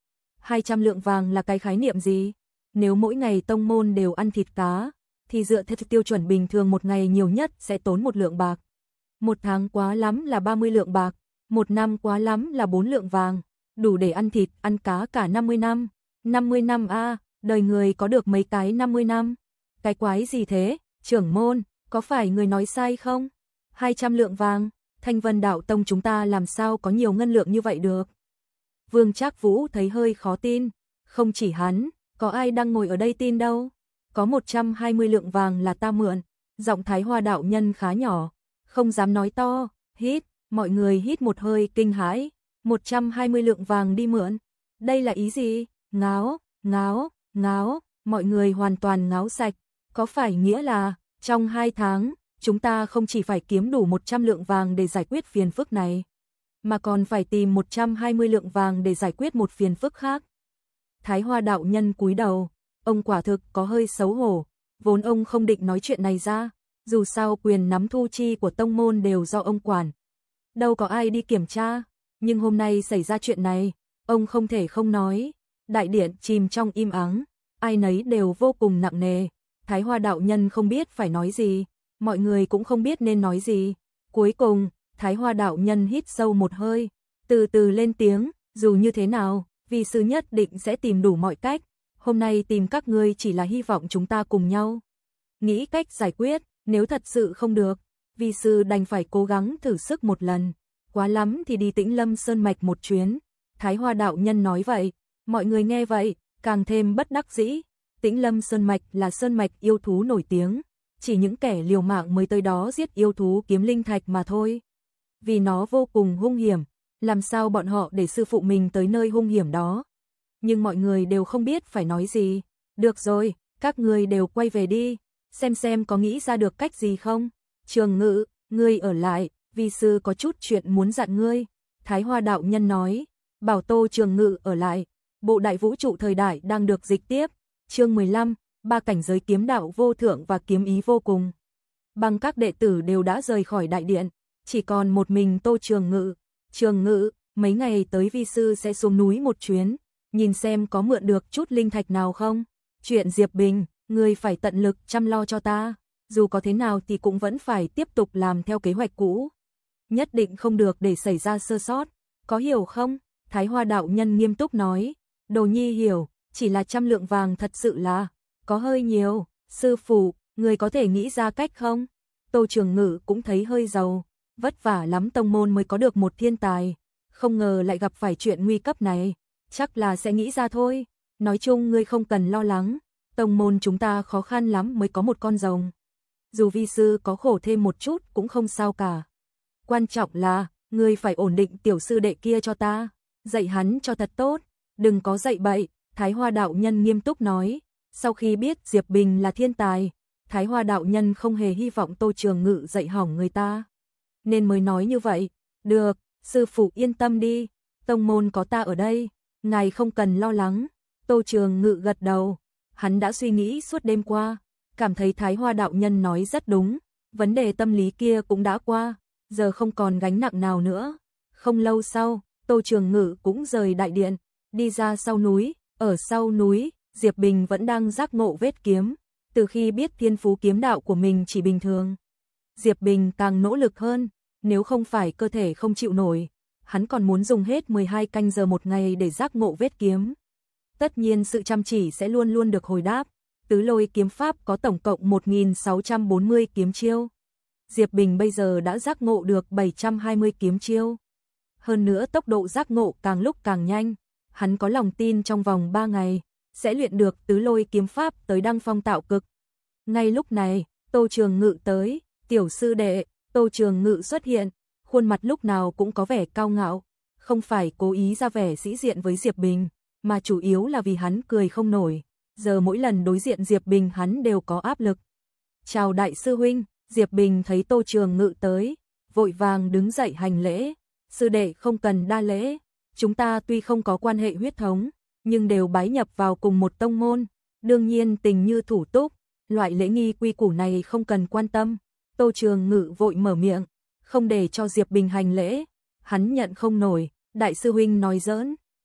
hai trăm lượng vàng là cái khái niệm gì? Nếu mỗi ngày tông môn đều ăn thịt cá, thì dựa theo tiêu chuẩn bình thường một ngày nhiều nhất sẽ tốn một lượng bạc. Một tháng quá lắm là ba mươi lượng bạc, một năm quá lắm là bốn lượng vàng, đủ để ăn thịt, ăn cá cả năm mươi năm. năm mươi năm a, à, đời người có được mấy cái năm mươi năm? Cái quái gì thế, trưởng môn, có phải người nói sai không? hai trăm lượng vàng, Thanh Vân Đạo Tông chúng ta làm sao có nhiều ngân lượng như vậy được? Vương Trác Vũ thấy hơi khó tin, không chỉ hắn, có ai đang ngồi ở đây tin đâu. Có một trăm hai mươi lượng vàng là ta mượn. Giọng Thái Hoa đạo nhân khá nhỏ, không dám nói to. Hít, mọi người hít một hơi kinh hãi. một trăm hai mươi lượng vàng đi mượn. Đây là ý gì? Ngáo, ngáo, ngáo, mọi người hoàn toàn ngáo sạch. Có phải nghĩa là, trong hai tháng, chúng ta không chỉ phải kiếm đủ một trăm lượng vàng để giải quyết phiền phức này, mà còn phải tìm một trăm hai mươi lượng vàng để giải quyết một phiền phức khác. Thái Hoa đạo nhân cúi đầu, ông quả thực có hơi xấu hổ, vốn ông không định nói chuyện này ra, dù sao quyền nắm thu chi của tông môn đều do ông quản. Đâu có ai đi kiểm tra, nhưng hôm nay xảy ra chuyện này, ông không thể không nói. Đại điện chìm trong im ắng, ai nấy đều vô cùng nặng nề. Thái Hoa đạo nhân không biết phải nói gì, mọi người cũng không biết nên nói gì. Cuối cùng, Thái Hoa đạo nhân hít sâu một hơi, từ từ lên tiếng, dù như thế nào, vi sư nhất định sẽ tìm đủ mọi cách. Hôm nay tìm các ngươi chỉ là hy vọng chúng ta cùng nhau nghĩ cách giải quyết, nếu thật sự không được, vi sư đành phải cố gắng thử sức một lần, quá lắm thì đi Tĩnh Lâm Sơn Mạch một chuyến. Thái Hoa đạo nhân nói vậy, mọi người nghe vậy, càng thêm bất đắc dĩ. Tĩnh Lâm Sơn Mạch là sơn mạch yêu thú nổi tiếng, chỉ những kẻ liều mạng mới tới đó giết yêu thú kiếm linh thạch mà thôi. Vì nó vô cùng hung hiểm, làm sao bọn họ để sư phụ mình tới nơi hung hiểm đó? Nhưng mọi người đều không biết phải nói gì. Được rồi, các ngươi đều quay về đi, xem xem có nghĩ ra được cách gì không. Trường Ngự, ngươi ở lại, vi sư có chút chuyện muốn dặn ngươi. Thái Hoa đạo nhân nói, bảo Tô Trường Ngự ở lại. Bộ đại vũ trụ thời đại đang được dịch tiếp. Chương mười lăm, ba cảnh giới kiếm đạo vô thượng và kiếm ý vô cùng. Bằng các đệ tử đều đã rời khỏi đại điện, chỉ còn một mình Tô Trường Ngự. Trường Ngự, mấy ngày tới vi sư sẽ xuống núi một chuyến, nhìn xem có mượn được chút linh thạch nào không. Chuyện Diệp Bình, ngươi phải tận lực chăm lo cho ta, dù có thế nào thì cũng vẫn phải tiếp tục làm theo kế hoạch cũ. Nhất định không được để xảy ra sơ sót, có hiểu không? Thái Hoa đạo nhân nghiêm túc nói. Đồ nhi hiểu, chỉ là trăm lượng vàng thật sự là có hơi nhiều. Sư phụ, người có thể nghĩ ra cách không? Tô Trường Ngự cũng thấy hơi giàu, vất vả lắm tông môn mới có được một thiên tài, không ngờ lại gặp phải chuyện nguy cấp này, chắc là sẽ nghĩ ra thôi. Nói chung ngươi không cần lo lắng, tông môn chúng ta khó khăn lắm mới có một con rồng. Dù vi sư có khổ thêm một chút cũng không sao cả. Quan trọng là, ngươi phải ổn định tiểu sư đệ kia cho ta, dạy hắn cho thật tốt, đừng có dạy bậy. Thái Hoa đạo nhân nghiêm túc nói. Sau khi biết Diệp Bình là thiên tài, Thái Hoa đạo nhân không hề hy vọng Tô Trường Ngự dạy hỏng người ta, nên mới nói như vậy. Được, sư phụ yên tâm đi, tông môn có ta ở đây, ngài không cần lo lắng. Tô Trường Ngự gật đầu, hắn đã suy nghĩ suốt đêm qua, cảm thấy Thái Hoa đạo nhân nói rất đúng, vấn đề tâm lý kia cũng đã qua, giờ không còn gánh nặng nào nữa. Không lâu sau, Tô Trường Ngự cũng rời đại điện, đi ra sau núi. Ở sau núi, Diệp Bình vẫn đang giác ngộ vết kiếm. Từ khi biết thiên phú kiếm đạo của mình chỉ bình thường, Diệp Bình càng nỗ lực hơn, nếu không phải cơ thể không chịu nổi, hắn còn muốn dùng hết mười hai canh giờ một ngày để giác ngộ vết kiếm. Tất nhiên sự chăm chỉ sẽ luôn luôn được hồi đáp. Tứ Lôi kiếm pháp có tổng cộng một nghìn sáu trăm bốn mươi kiếm chiêu. Diệp Bình bây giờ đã giác ngộ được bảy trăm hai mươi kiếm chiêu. Hơn nữa tốc độ giác ngộ càng lúc càng nhanh. Hắn có lòng tin trong vòng ba ngày sẽ luyện được Tứ Lôi kiếm pháp tới đăng phong tạo cực. Ngay lúc này, Tô Trường Ngự tới, tiểu sư đệ. Tô Trường Ngự xuất hiện, khuôn mặt lúc nào cũng có vẻ cao ngạo, không phải cố ý ra vẻ sĩ diện với Diệp Bình, mà chủ yếu là vì hắn cười không nổi. Giờ mỗi lần đối diện Diệp Bình hắn đều có áp lực. Chào đại sư huynh. Diệp Bình thấy Tô Trường Ngự tới, vội vàng đứng dậy hành lễ. Sư đệ không cần đa lễ, chúng ta tuy không có quan hệ huyết thống, nhưng đều bái nhập vào cùng một tông môn, đương nhiên tình như thủ túc, loại lễ nghi quy củ này không cần quan tâm. Tô Trường Ngự vội mở miệng, không để cho Diệp Bình hành lễ, hắn nhận không nổi. Đại sư huynh nói giỡn,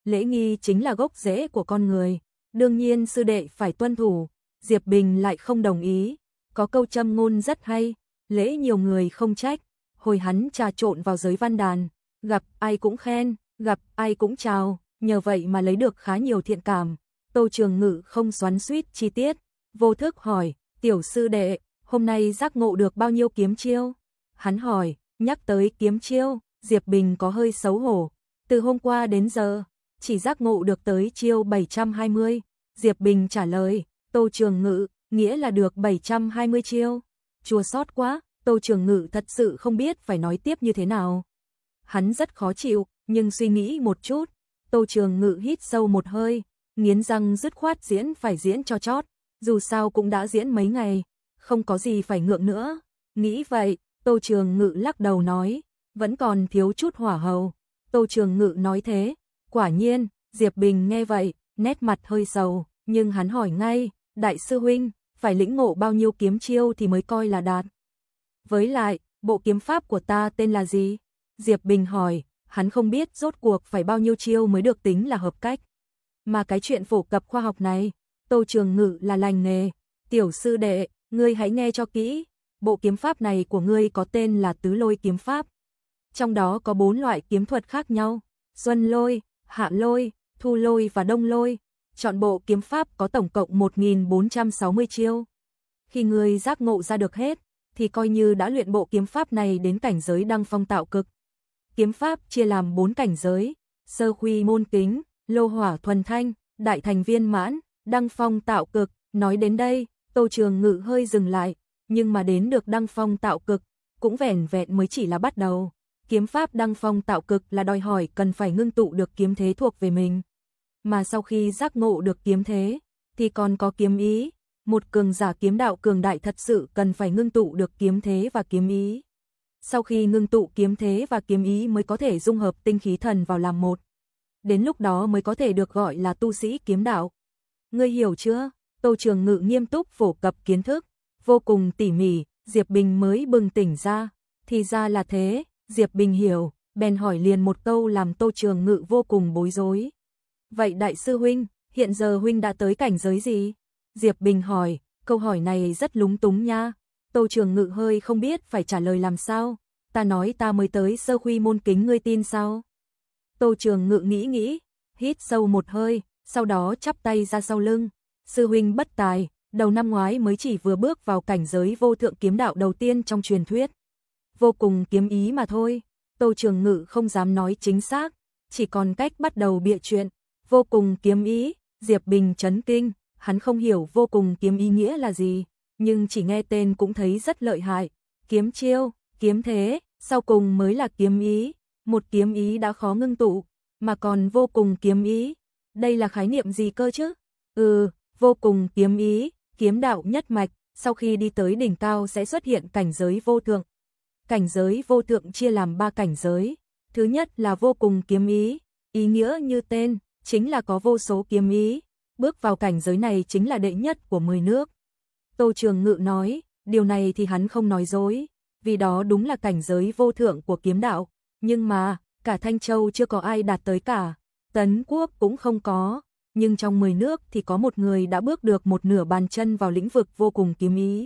lễ nghi chính là gốc rễ của con người, đương nhiên sư đệ phải tuân thủ. Diệp Bình lại không đồng ý, có câu châm ngôn rất hay, lễ nhiều người không trách, hồi hắn trà trộn vào giới văn đàn, gặp ai cũng khen, gặp ai cũng chào, nhờ vậy mà lấy được khá nhiều thiện cảm. Tô Trường Ngự không xoắn xuýt chi tiết, vô thức hỏi, tiểu sư đệ, hôm nay giác ngộ được bao nhiêu kiếm chiêu? Hắn hỏi, nhắc tới kiếm chiêu, Diệp Bình có hơi xấu hổ, từ hôm qua đến giờ, chỉ giác ngộ được tới chiêu bảy trăm hai mươi. Diệp Bình trả lời, Tô Trường Ngự, nghĩa là được bảy trăm hai mươi chiêu. Chua xót quá, Tô Trường Ngự thật sự không biết phải nói tiếp như thế nào. Hắn rất khó chịu, nhưng suy nghĩ một chút, Tô Trường Ngự hít sâu một hơi, nghiến răng dứt khoát diễn phải diễn cho chót, dù sao cũng đã diễn mấy ngày, không có gì phải ngượng nữa. Nghĩ vậy, Tô Trường Ngự lắc đầu nói, vẫn còn thiếu chút hỏa hầu. Tô Trường Ngự nói thế, quả nhiên, Diệp Bình nghe vậy, nét mặt hơi sầu, nhưng hắn hỏi ngay, đại sư huynh, phải lĩnh ngộ bao nhiêu kiếm chiêu thì mới coi là đạt? Với lại, bộ kiếm pháp của ta tên là gì? Diệp Bình hỏi, hắn không biết rốt cuộc phải bao nhiêu chiêu mới được tính là hợp cách. Mà cái chuyện phổ cập khoa học này, Tô Trường Ngự là lành nghề. Tiểu sư đệ, ngươi hãy nghe cho kỹ, bộ kiếm pháp này của ngươi có tên là tứ lôi kiếm pháp. Trong đó có bốn loại kiếm thuật khác nhau, xuân lôi, hạ lôi, thu lôi và đông lôi. Chọn bộ kiếm pháp có tổng cộng một nghìn bốn trăm sáu mươi chiêu. Khi ngươi giác ngộ ra được hết, thì coi như đã luyện bộ kiếm pháp này đến cảnh giới đăng phong tạo cực. Kiếm pháp chia làm bốn cảnh giới, sơ khuy môn kính, lô hỏa thuần thanh, đại thành viên mãn, đăng phong tạo cực. Nói đến đây, Tô Trường Ngự hơi dừng lại, nhưng mà đến được đăng phong tạo cực, cũng vẻn vẹn mới chỉ là bắt đầu. Kiếm pháp đăng phong tạo cực là đòi hỏi cần phải ngưng tụ được kiếm thế thuộc về mình. Mà sau khi giác ngộ được kiếm thế, thì còn có kiếm ý. Một cường giả kiếm đạo cường đại thật sự cần phải ngưng tụ được kiếm thế và kiếm ý. Sau khi ngưng tụ kiếm thế và kiếm ý mới có thể dung hợp tinh khí thần vào làm một. Đến lúc đó mới có thể được gọi là tu sĩ kiếm đạo. Ngươi hiểu chưa? Tô Trường Ngự nghiêm túc phổ cập kiến thức, vô cùng tỉ mỉ, Diệp Bình mới bừng tỉnh ra. Thì ra là thế, Diệp Bình hiểu, bèn hỏi liền một câu làm Tô Trường Ngự vô cùng bối rối. Vậy đại sư huynh, hiện giờ huynh đã tới cảnh giới gì? Diệp Bình hỏi, câu hỏi này rất lúng túng nha. Tô Trường Ngự hơi không biết phải trả lời làm sao. Ta nói ta mới tới sơ khuy môn kính, ngươi tin sao? Tô Trường Ngự nghĩ nghĩ, hít sâu một hơi, sau đó chắp tay ra sau lưng. Sư huynh bất tài, đầu năm ngoái mới chỉ vừa bước vào cảnh giới vô thượng kiếm đạo đầu tiên trong truyền thuyết. Vô cùng kiếm ý mà thôi. Tô Trường Ngự không dám nói chính xác, chỉ còn cách bắt đầu bịa chuyện. Vô cùng kiếm ý, Diệp Bình chấn kinh, hắn không hiểu vô cùng kiếm ý nghĩa là gì, nhưng chỉ nghe tên cũng thấy rất lợi hại. Kiếm chiêu, kiếm thế, sau cùng mới là kiếm ý. Một kiếm ý đã khó ngưng tụ, mà còn vô cùng kiếm ý. Đây là khái niệm gì cơ chứ? Ừ, vô cùng kiếm ý, kiếm đạo nhất mạch, sau khi đi tới đỉnh cao sẽ xuất hiện cảnh giới vô thượng. Cảnh giới vô thượng chia làm ba cảnh giới. Thứ nhất là vô cùng kiếm ý, ý nghĩa như tên, chính là có vô số kiếm ý. Bước vào cảnh giới này chính là đệ nhất của mười nước. Tô Trường Ngự nói, điều này thì hắn không nói dối, vì đó đúng là cảnh giới vô thượng của kiếm đạo. Nhưng mà, cả Thanh Châu chưa có ai đạt tới cả, Tấn Quốc cũng không có. Nhưng trong mười nước thì có một người đã bước được một nửa bàn chân vào lĩnh vực vô cùng kiếm ý.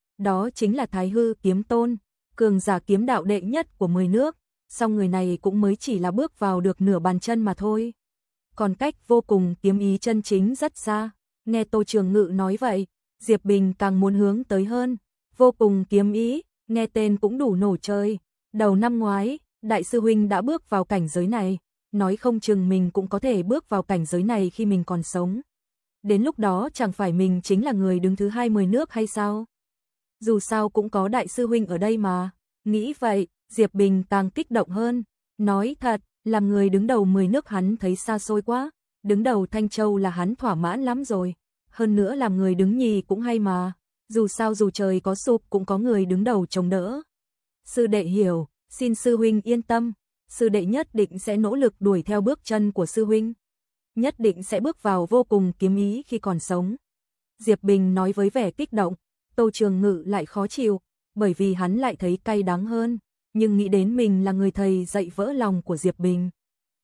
Đó chính là Thái Hư Kiếm Tôn, cường giả kiếm đạo đệ nhất của mười nước. Song người này cũng mới chỉ là bước vào được nửa bàn chân mà thôi. Còn cách vô cùng kiếm ý chân chính rất xa. Nghe Tô Trường Ngự nói vậy, Diệp Bình càng muốn hướng tới hơn. Vô cùng kiếm ý, nghe tên cũng đủ nổ chơi. Đầu năm ngoái, đại sư huynh đã bước vào cảnh giới này, nói không chừng mình cũng có thể bước vào cảnh giới này khi mình còn sống. Đến lúc đó chẳng phải mình chính là người đứng thứ hai mười nước hay sao? Dù sao cũng có đại sư huynh ở đây mà. Nghĩ vậy, Diệp Bình càng kích động hơn. Nói thật, làm người đứng đầu mười nước hắn thấy xa xôi quá. Đứng đầu Thanh Châu là hắn thỏa mãn lắm rồi. Hơn nữa làm người đứng nhì cũng hay mà. Dù sao dù trời có sụp cũng có người đứng đầu chống đỡ. Sư đệ hiểu, xin sư huynh yên tâm. Sư đệ nhất định sẽ nỗ lực đuổi theo bước chân của sư huynh. Nhất định sẽ bước vào vô cùng kiếm ý khi còn sống. Diệp Bình nói với vẻ kích động. Tô Trường Ngự lại khó chịu, bởi vì hắn lại thấy cay đắng hơn. Nhưng nghĩ đến mình là người thầy dạy vỡ lòng của Diệp Bình.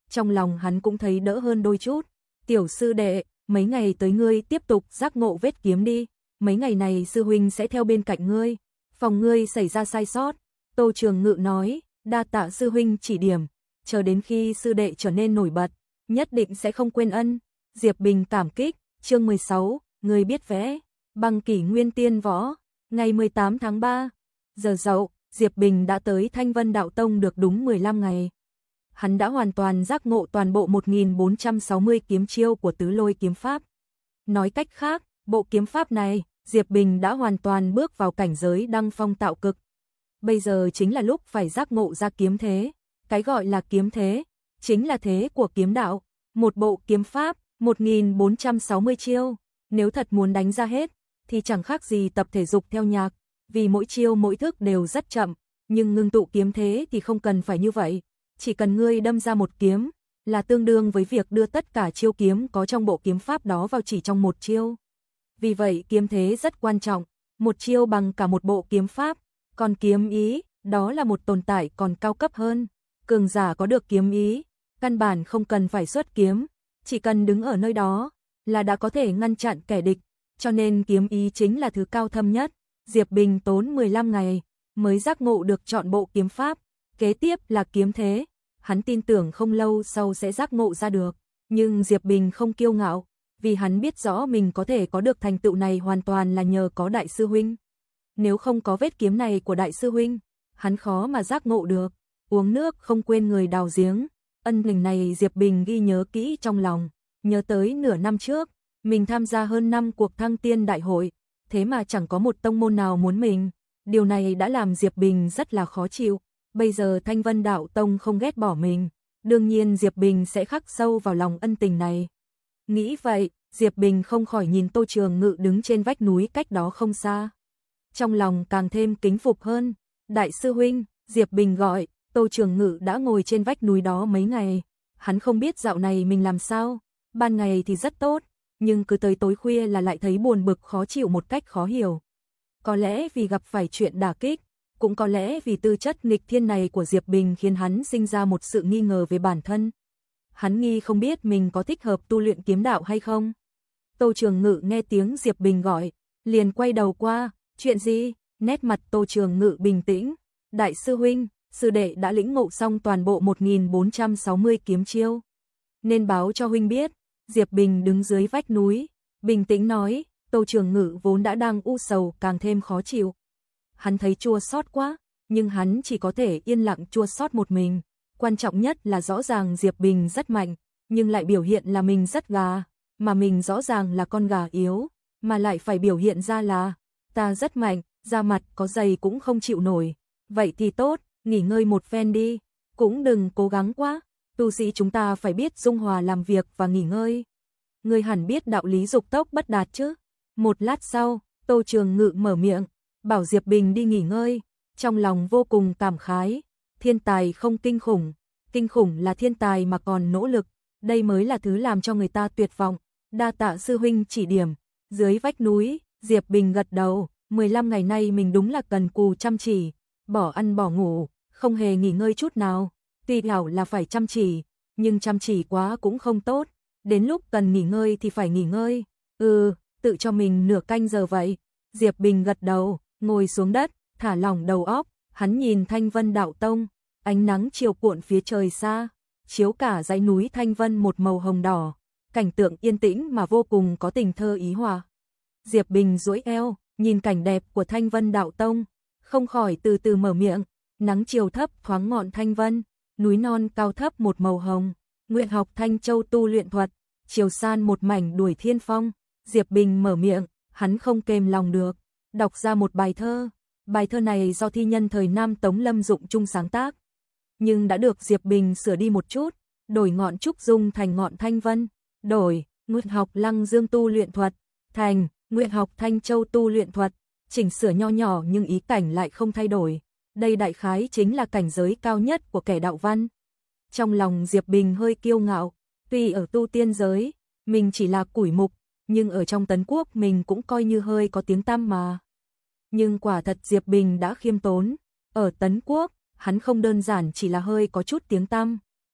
trong lòng hắn cũng thấy đỡ hơn đôi chút. Tiểu sư đệ, mấy ngày tới ngươi tiếp tục giác ngộ vết kiếm đi, mấy ngày này sư huynh sẽ theo bên cạnh ngươi, phòng ngươi xảy ra sai sót. Tô Trường Ngự nói, đa tạ sư huynh chỉ điểm, chờ đến khi sư đệ trở nên nổi bật, nhất định sẽ không quên ân. Diệp Bình cảm kích. Chương mười sáu, người biết vẽ, bằng kỷ nguyên tiên võ. Ngày mười tám tháng ba, giờ dậu, Diệp Bình đã tới Thanh Vân Đạo Tông được đúng mười lăm ngày. Hắn đã hoàn toàn giác ngộ toàn bộ một nghìn bốn trăm sáu mươi kiếm chiêu của Tứ Lôi kiếm pháp. Nói cách khác, bộ kiếm pháp này, Diệp Bình đã hoàn toàn bước vào cảnh giới đăng phong tạo cực. Bây giờ chính là lúc phải giác ngộ ra kiếm thế. Cái gọi là kiếm thế, chính là thế của kiếm đạo. Một bộ kiếm pháp, một nghìn bốn trăm sáu mươi chiêu, nếu thật muốn đánh ra hết, thì chẳng khác gì tập thể dục theo nhạc, vì mỗi chiêu mỗi thức đều rất chậm, nhưng ngưng tụ kiếm thế thì không cần phải như vậy, chỉ cần ngươi đâm ra một kiếm, là tương đương với việc đưa tất cả chiêu kiếm có trong bộ kiếm pháp đó vào chỉ trong một chiêu. Vì vậy kiếm thế rất quan trọng, một chiêu bằng cả một bộ kiếm pháp, còn kiếm ý, đó là một tồn tại còn cao cấp hơn. Cường giả có được kiếm ý, căn bản không cần phải xuất kiếm, chỉ cần đứng ở nơi đó là đã có thể ngăn chặn kẻ địch, cho nên kiếm ý chính là thứ cao thâm nhất. Diệp Bình tốn mười lăm ngày mới giác ngộ được trọn bộ kiếm pháp, kế tiếp là kiếm thế, hắn tin tưởng không lâu sau sẽ giác ngộ ra được, nhưng Diệp Bình không kiêu ngạo, vì hắn biết rõ mình có thể có được thành tựu này hoàn toàn là nhờ có đại sư huynh. Nếu không có vết kiếm này của đại sư huynh, hắn khó mà giác ngộ được. Uống nước không quên người đào giếng, ân tình này Diệp Bình ghi nhớ kỹ trong lòng, nhớ tới nửa năm trước, mình tham gia hơn năm cuộc thăng tiên đại hội, thế mà chẳng có một tông môn nào muốn mình, điều này đã làm Diệp Bình rất là khó chịu, bây giờ Thanh Vân Đạo Tông không ghét bỏ mình, đương nhiên Diệp Bình sẽ khắc sâu vào lòng ân tình này. Nghĩ vậy, Diệp Bình không khỏi nhìn Tô Trường Ngự đứng trên vách núi cách đó không xa. Trong lòng càng thêm kính phục hơn, đại sư huynh, Diệp Bình gọi. Tô Trường Ngự đã ngồi trên vách núi đó mấy ngày, hắn không biết dạo này mình làm sao, ban ngày thì rất tốt, nhưng cứ tới tối khuya là lại thấy buồn bực khó chịu một cách khó hiểu. Có lẽ vì gặp phải chuyện đả kích, cũng có lẽ vì tư chất nghịch thiên này của Diệp Bình khiến hắn sinh ra một sự nghi ngờ về bản thân. Hắn nghi không biết mình có thích hợp tu luyện kiếm đạo hay không. Tô Trường Ngự nghe tiếng Diệp Bình gọi, liền quay đầu qua, chuyện gì? Nét mặt Tô Trường Ngự bình tĩnh, đại sư huynh, sư đệ đã lĩnh ngộ xong toàn bộ một nghìn bốn trăm sáu mươi kiếm chiêu. Nên báo cho huynh biết. Diệp Bình đứng dưới vách núi, bình tĩnh nói. Tô Trường Ngự vốn đã đang u sầu càng thêm khó chịu. Hắn thấy chua xót quá, nhưng hắn chỉ có thể yên lặng chua xót một mình. Quan trọng nhất là rõ ràng Diệp Bình rất mạnh, nhưng lại biểu hiện là mình rất gà, mà mình rõ ràng là con gà yếu, mà lại phải biểu hiện ra là ta rất mạnh, da mặt có dày cũng không chịu nổi. Vậy thì tốt, nghỉ ngơi một phen đi, cũng đừng cố gắng quá, tu sĩ chúng ta phải biết dung hòa làm việc và nghỉ ngơi. Ngươi hẳn biết đạo lý dục tốc bất đạt chứ. Một lát sau, Tô Trường Ngự mở miệng, bảo Diệp Bình đi nghỉ ngơi, trong lòng vô cùng cảm khái, thiên tài không kinh khủng, kinh khủng là thiên tài mà còn nỗ lực, đây mới là thứ làm cho người ta tuyệt vọng. Đa tạ sư huynh chỉ điểm. Dưới vách núi, Diệp Bình gật đầu, mười lăm ngày nay mình đúng là cần cù chăm chỉ, bỏ ăn bỏ ngủ, không hề nghỉ ngơi chút nào. Tuy bảo là phải chăm chỉ, nhưng chăm chỉ quá cũng không tốt, đến lúc cần nghỉ ngơi thì phải nghỉ ngơi. Ừ, tự cho mình nửa canh giờ vậy. Diệp Bình gật đầu, ngồi xuống đất, thả lỏng đầu óc, hắn nhìn Thanh Vân Đạo Tông, ánh nắng chiều cuộn phía trời xa, chiếu cả dãy núi Thanh Vân một màu hồng đỏ, cảnh tượng yên tĩnh mà vô cùng có tình thơ ý hòa. Diệp Bình duỗi eo, nhìn cảnh đẹp của Thanh Vân Đạo Tông, không khỏi từ từ mở miệng, nắng chiều thấp thoáng ngọn Thanh Vân, núi non cao thấp một màu hồng, nguyện học Thanh Châu tu luyện thuật, chiều san một mảnh đuổi thiên phong. Diệp Bình mở miệng, hắn không kềm lòng được, đọc ra một bài thơ. Bài thơ này do thi nhân thời Nam Tống Lâm Dụng Trung sáng tác, nhưng đã được Diệp Bình sửa đi một chút, đổi ngọn trúc dung thành ngọn Thanh Vân, đổi nguyện học Lăng Dương tu luyện thuật thành nguyện học Thanh Châu tu luyện thuật, chỉnh sửa nho nhỏ nhưng ý cảnh lại không thay đổi. Đây đại khái chính là cảnh giới cao nhất của kẻ đạo văn. Trong lòng Diệp Bình hơi kiêu ngạo, tuy ở tu tiên giới, mình chỉ là củi mục, nhưng ở trong Tấn Quốc mình cũng coi như hơi có tiếng tăm mà. Nhưng quả thật Diệp Bình đã khiêm tốn, ở Tấn Quốc, hắn không đơn giản chỉ là hơi có chút tiếng tăm,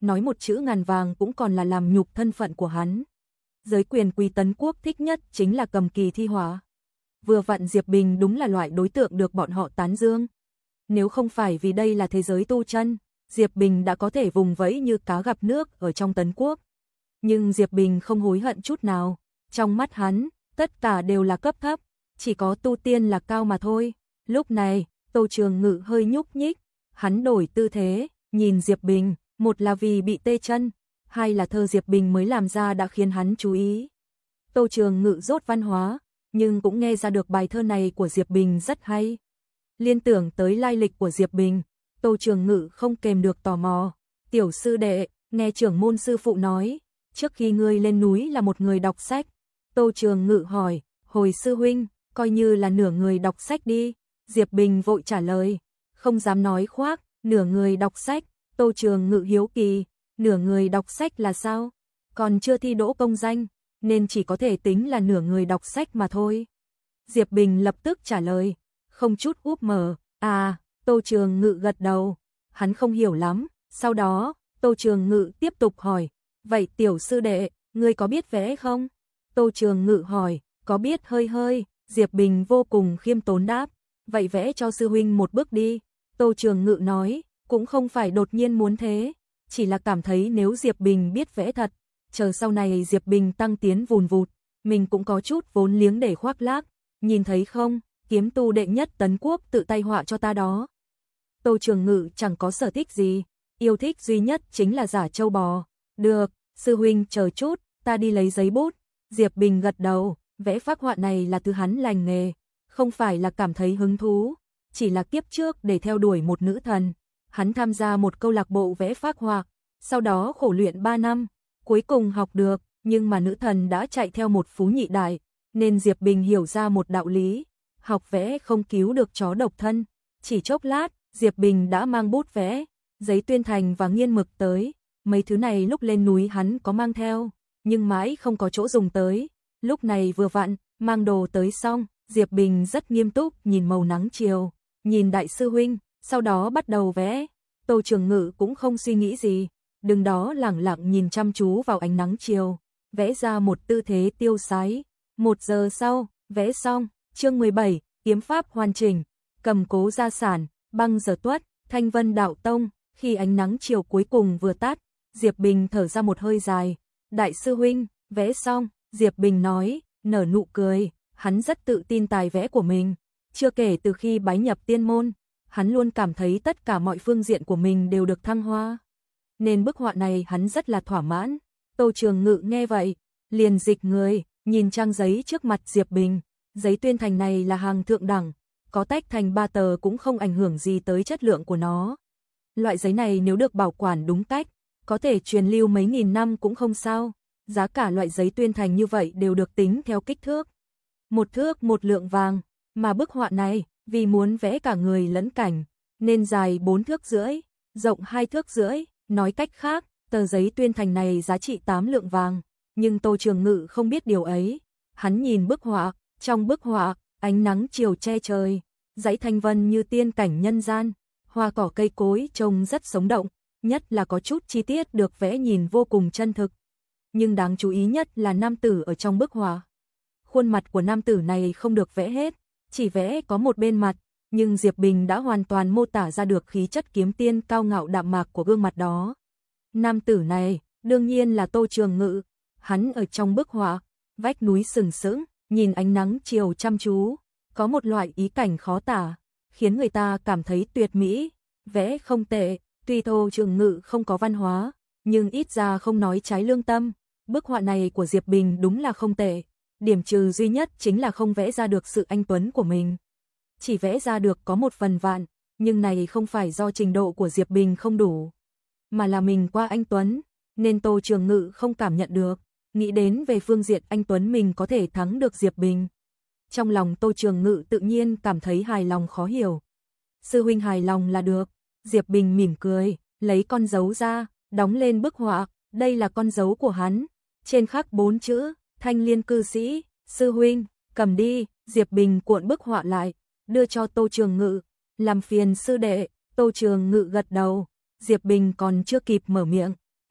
nói một chữ ngàn vàng cũng còn là làm nhục thân phận của hắn. Giới quyền quý Tấn Quốc thích nhất chính là cầm kỳ thi họa. Vừa vặn Diệp Bình đúng là loại đối tượng được bọn họ tán dương. Nếu không phải vì đây là thế giới tu chân, Diệp Bình đã có thể vùng vẫy như cá gặp nước ở trong Tấn Quốc. Nhưng Diệp Bình không hối hận chút nào, trong mắt hắn, tất cả đều là cấp thấp, chỉ có tu tiên là cao mà thôi. Lúc này, Tô Trường Ngự hơi nhúc nhích, hắn đổi tư thế, nhìn Diệp Bình, một là vì bị tê chân, hai là thơ Diệp Bình mới làm ra đã khiến hắn chú ý. Tô Trường Ngự dốt văn hóa, nhưng cũng nghe ra được bài thơ này của Diệp Bình rất hay. Liên tưởng tới lai lịch của Diệp Bình, Tô Trường Ngự không kềm được tò mò. Tiểu sư đệ, nghe trưởng môn sư phụ nói, trước khi ngươi lên núi là một người đọc sách. Tô Trường Ngự hỏi, hồi sư huynh, coi như là nửa người đọc sách đi. Diệp Bình vội trả lời, không dám nói khoác, nửa người đọc sách. Tô Trường Ngự hiếu kỳ, nửa người đọc sách là sao? Còn chưa thi đỗ công danh, nên chỉ có thể tính là nửa người đọc sách mà thôi. Diệp Bình lập tức trả lời, không chút úp mở, à, Tô Trường Ngự gật đầu, hắn không hiểu lắm. Sau đó, Tô Trường Ngự tiếp tục hỏi, vậy tiểu sư đệ, ngươi có biết vẽ không? Tô Trường Ngự hỏi, có biết hơi hơi. Diệp Bình vô cùng khiêm tốn đáp, vậy vẽ cho sư huynh một bước đi. Tô Trường Ngự nói, cũng không phải đột nhiên muốn thế, chỉ là cảm thấy nếu Diệp Bình biết vẽ thật, chờ sau này Diệp Bình tăng tiến vùn vụt, mình cũng có chút vốn liếng để khoác lác, nhìn thấy không, kiếm tu đệ nhất Tấn Quốc tự tay họa cho ta đó. Tô Trường Ngự chẳng có sở thích gì, yêu thích duy nhất chính là giả châu bò. Được, sư huynh chờ chút, ta đi lấy giấy bút. Diệp Bình gật đầu, vẽ phác họa này là thứ hắn lành nghề, không phải là cảm thấy hứng thú, chỉ là kiếp trước để theo đuổi một nữ thần. Hắn tham gia một câu lạc bộ vẽ phác họa, sau đó khổ luyện ba năm, cuối cùng học được, nhưng mà nữ thần đã chạy theo một phú nhị đại, nên Diệp Bình hiểu ra một đạo lý, học vẽ không cứu được chó độc thân. Chỉ chốc lát, Diệp Bình đã mang bút vẽ, giấy tuyên thành và nghiên mực tới, mấy thứ này lúc lên núi hắn có mang theo, nhưng mãi không có chỗ dùng tới. Lúc này vừa vặn, mang đồ tới xong, Diệp Bình rất nghiêm túc nhìn màu nắng chiều, nhìn đại sư huynh, sau đó bắt đầu vẽ. Tô Trường Ngự cũng không suy nghĩ gì, đứng đó lẳng lặng nhìn chăm chú vào ánh nắng chiều, vẽ ra một tư thế tiêu sái. Một giờ sau, vẽ xong, chương mười bảy, kiếm pháp hoàn chỉnh, cầm cố gia sản, băng giờ tuất, thanh vân đạo tông. Khi ánh nắng chiều cuối cùng vừa tắt, Diệp Bình thở ra một hơi dài. Đại sư huynh, vẽ xong. Diệp Bình nói, nở nụ cười, hắn rất tự tin tài vẽ của mình. Chưa kể từ khi bái nhập tiên môn, hắn luôn cảm thấy tất cả mọi phương diện của mình đều được thăng hoa. Nên bức họa này hắn rất là thỏa mãn. Tô Trường Ngự nghe vậy, liền dịch người, nhìn trang giấy trước mặt Diệp Bình. Giấy tuyên thành này là hàng thượng đẳng, có tách thành ba tờ cũng không ảnh hưởng gì tới chất lượng của nó. Loại giấy này nếu được bảo quản đúng cách, có thể truyền lưu mấy nghìn năm cũng không sao. Giá cả loại giấy tuyên thành như vậy đều được tính theo kích thước. Một thước một lượng vàng, mà bức họa này, vì muốn vẽ cả người lẫn cảnh, nên dài bốn thước rưỡi, rộng hai thước rưỡi, nói cách khác, tờ giấy tuyên thành này giá trị tám lượng vàng, nhưng Tô Trường Ngự không biết điều ấy. Hắn nhìn bức họa, trong bức họa, ánh nắng chiều che trời, dãy thanh vân như tiên cảnh nhân gian, hoa cỏ cây cối trông rất sống động, nhất là có chút chi tiết được vẽ nhìn vô cùng chân thực. Nhưng đáng chú ý nhất là nam tử ở trong bức họa. Khuôn mặt của nam tử này không được vẽ hết, chỉ vẽ có một bên mặt, nhưng Diệp Bình đã hoàn toàn mô tả ra được khí chất kiếm tiên cao ngạo đạm mạc của gương mặt đó. Nam tử này, đương nhiên là Tô Trường Ngự, hắn ở trong bức họa, vách núi sừng sững, nhìn ánh nắng chiều chăm chú, có một loại ý cảnh khó tả, khiến người ta cảm thấy tuyệt mỹ, vẽ không tệ, tuy Tô Trường Ngự không có văn hóa, nhưng ít ra không nói trái lương tâm. Bức họa này của Diệp Bình đúng là không tệ, điểm trừ duy nhất chính là không vẽ ra được sự anh tuấn của mình. Chỉ vẽ ra được có một phần vạn, nhưng này không phải do trình độ của Diệp Bình không đủ, mà là mình qua anh tuấn, nên Tô Trường Ngự không cảm nhận được, nghĩ đến về phương diện anh tuấn mình có thể thắng được Diệp Bình. Trong lòng Tô Trường Ngự tự nhiên cảm thấy hài lòng khó hiểu. Sư huynh hài lòng là được. Diệp Bình mỉm cười, lấy con dấu ra, đóng lên bức họa, đây là con dấu của hắn. Trên khắc bốn chữ, Thanh Liên cư sĩ. Sư huynh, cầm đi. Diệp Bình cuộn bức họa lại, đưa cho Tô Trường Ngự, làm phiền sư đệ. Tô Trường Ngự gật đầu. Diệp Bình còn chưa kịp mở miệng,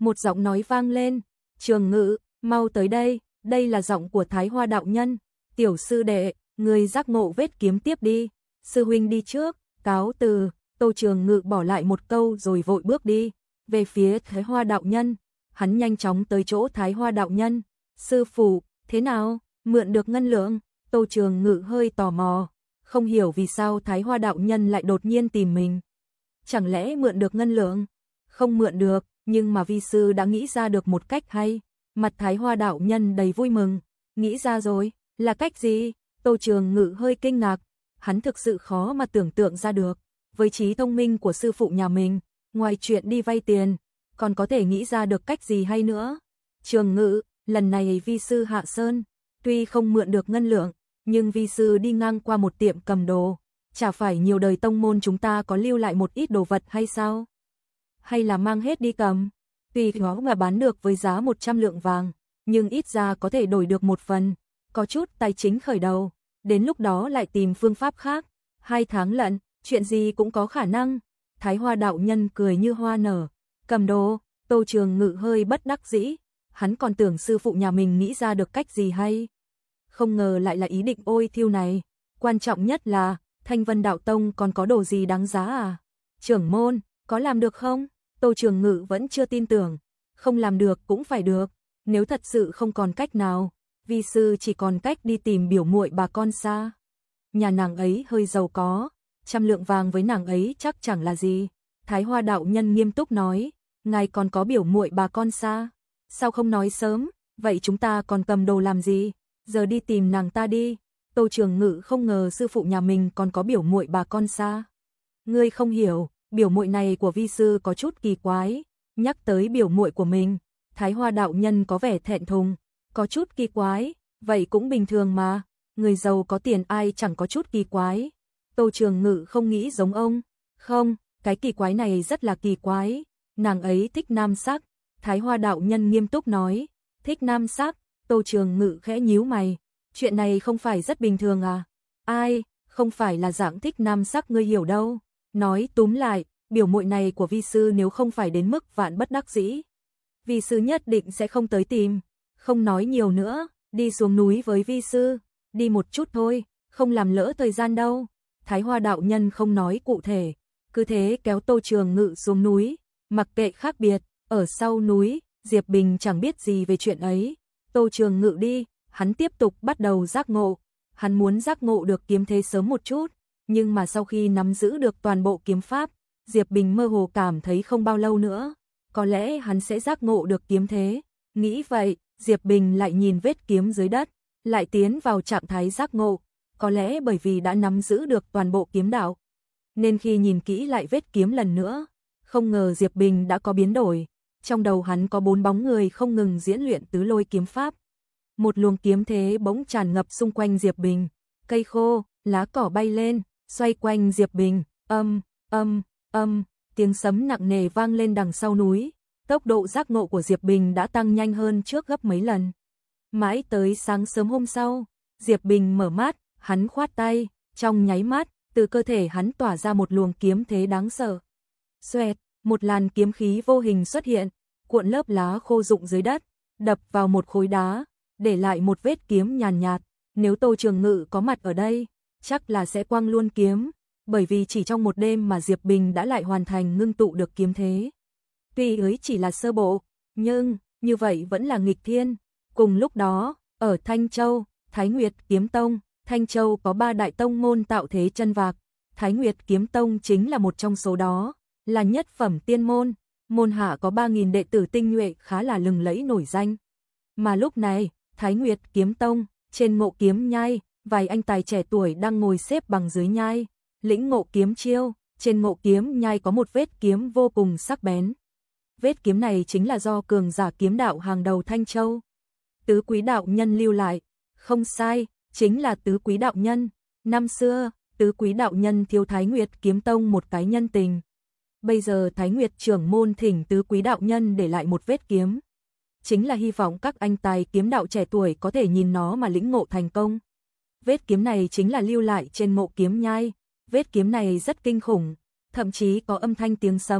Một giọng nói vang lên, Trường Ngự, mau tới đây, đây là giọng của Thái Hoa đạo nhân. Tiểu sư đệ, người giác ngộ vết kiếm tiếp đi, sư huynh đi trước, cáo từ. Tô Trường Ngự bỏ lại một câu rồi vội bước đi, về phía Thái Hoa đạo nhân. Hắn nhanh chóng tới chỗ Thái Hoa đạo nhân. Sư phụ, thế nào, mượn được ngân lượng? Tô Trường Ngự hơi tò mò, không hiểu vì sao Thái Hoa đạo nhân lại đột nhiên tìm mình. Chẳng lẽ mượn được ngân lượng? Không mượn được, nhưng mà vi sư đã nghĩ ra được một cách hay. Mặt Thái Hoa đạo nhân đầy vui mừng. Nghĩ ra rồi, là cách gì? Tô Trường Ngự hơi kinh ngạc, hắn thực sự khó mà tưởng tượng ra được. Với trí thông minh của sư phụ nhà mình, ngoài chuyện đi vay tiền, còn có thể nghĩ ra được cách gì hay nữa. Trường Ngự, lần này vi sư hạ sơn, tuy không mượn được ngân lượng, nhưng vi sư đi ngang qua một tiệm cầm đồ, chả phải nhiều đời tông môn chúng ta có lưu lại một ít đồ vật hay sao? Hay là mang hết đi cầm? Tuy nó mà bán được với giá một trăm lượng vàng, nhưng ít ra có thể đổi được một phần, có chút tài chính khởi đầu, đến lúc đó lại tìm phương pháp khác. Hai tháng lận, chuyện gì cũng có khả năng. Thái Hoa đạo nhân cười như hoa nở. Cầm đồ, Tô Trường Ngự hơi bất đắc dĩ, hắn còn tưởng sư phụ nhà mình nghĩ ra được cách gì hay. Không ngờ lại là ý định ôi thiêu này. Quan trọng nhất là, Thanh Vân Đạo Tông còn có đồ gì đáng giá à? Trưởng môn, có làm được không? Tô Trường Ngự vẫn chưa tin tưởng. Không làm được cũng phải được. Nếu thật sự không còn cách nào, vi sư chỉ còn cách đi tìm biểu muội bà con xa. Nhà nàng ấy hơi giàu có, trăm lượng vàng với nàng ấy chắc chẳng là gì. Thái Hoa đạo nhân nghiêm túc nói, ngài còn có biểu muội bà con xa. Sao không nói sớm, vậy chúng ta còn cầm đồ làm gì? Giờ đi tìm nàng ta đi. Tô Trường Ngự không ngờ sư phụ nhà mình còn có biểu muội bà con xa. Ngươi không hiểu, biểu muội này của vi sư có chút kỳ quái. Nhắc tới biểu muội của mình, Thái Hoa đạo nhân có vẻ thẹn thùng, có chút kỳ quái, vậy cũng bình thường mà, người giàu có tiền ai chẳng có chút kỳ quái. Tô Trường Ngự không nghĩ giống ông, không, cái kỳ quái này rất là kỳ quái, nàng ấy thích nam sắc. Thái Hoa đạo nhân nghiêm túc nói, thích nam sắc. Tô Trường Ngự khẽ nhíu mày, chuyện này không phải rất bình thường à? Ai, không phải là dạng thích nam sắc ngươi hiểu đâu. Nói túm lại, biểu muội này của vi sư nếu không phải đến mức vạn bất đắc dĩ, vi sư nhất định sẽ không tới tìm. Không nói nhiều nữa, đi xuống núi với vi sư, đi một chút thôi, không làm lỡ thời gian đâu. Thái Hoa đạo nhân không nói cụ thể, cứ thế kéo Tô Trường Ngự xuống núi, mặc kệ khác biệt, ở sau núi, Diệp Bình chẳng biết gì về chuyện ấy. Tô Trường Ngự đi, hắn tiếp tục bắt đầu giác ngộ, hắn muốn giác ngộ được kiếm thế sớm một chút, nhưng mà sau khi nắm giữ được toàn bộ kiếm pháp, Diệp Bình mơ hồ cảm thấy không bao lâu nữa, có lẽ hắn sẽ giác ngộ được kiếm thế. Nghĩ vậy, Diệp Bình lại nhìn vết kiếm dưới đất, lại tiến vào trạng thái giác ngộ, có lẽ bởi vì đã nắm giữ được toàn bộ kiếm đạo, nên khi nhìn kỹ lại vết kiếm lần nữa, không ngờ Diệp Bình đã có biến đổi. Trong đầu hắn có bốn bóng người không ngừng diễn luyện tứ lôi kiếm pháp. Một luồng kiếm thế bỗng tràn ngập xung quanh Diệp Bình, cây khô, lá cỏ bay lên, xoay quanh Diệp Bình, âm, âm, âm, tiếng sấm nặng nề vang lên đằng sau núi. Tốc độ giác ngộ của Diệp Bình đã tăng nhanh hơn trước gấp mấy lần. Mãi tới sáng sớm hôm sau, Diệp Bình mở mắt, hắn khoát tay, trong nháy mắt, từ cơ thể hắn tỏa ra một luồng kiếm thế đáng sợ. Xoẹt, một làn kiếm khí vô hình xuất hiện, cuộn lớp lá khô rụng dưới đất, đập vào một khối đá, để lại một vết kiếm nhàn nhạt, nhạt. Nếu Tô Trường Ngự có mặt ở đây, chắc là sẽ quăng luôn kiếm, bởi vì chỉ trong một đêm mà Diệp Bình đã lại hoàn thành ngưng tụ được kiếm thế. Tuy ấy chỉ là sơ bộ, nhưng như vậy vẫn là nghịch thiên. Cùng lúc đó, ở Thanh Châu, Thái Nguyệt Kiếm Tông, Thanh Châu có ba đại tông môn tạo thế chân vạc, Thái Nguyệt Kiếm Tông chính là một trong số đó, là nhất phẩm tiên môn, môn hạ có ba nghìn đệ tử tinh nhuệ khá là lừng lẫy nổi danh. Mà lúc này, Thái Nguyệt Kiếm Tông, trên ngộ kiếm nhai, vài anh tài trẻ tuổi đang ngồi xếp bằng dưới nhai, lĩnh ngộ kiếm chiêu, trên ngộ kiếm nhai có một vết kiếm vô cùng sắc bén. Vết kiếm này chính là do cường giả kiếm đạo hàng đầu Thanh Châu, Tứ Quý đạo nhân lưu lại. Không sai, chính là Tứ Quý đạo nhân. Năm xưa, Tứ Quý đạo nhân thiếu Thái Nguyệt Kiếm Tông một cái nhân tình. Bây giờ Thái Nguyệt trưởng môn thỉnh Tứ Quý đạo nhân để lại một vết kiếm, chính là hy vọng các anh tài kiếm đạo trẻ tuổi có thể nhìn nó mà lĩnh ngộ thành công. Vết kiếm này chính là lưu lại trên ngộ kiếm nhai, vết kiếm này rất kinh khủng, thậm chí có âm thanh tiếng sấm,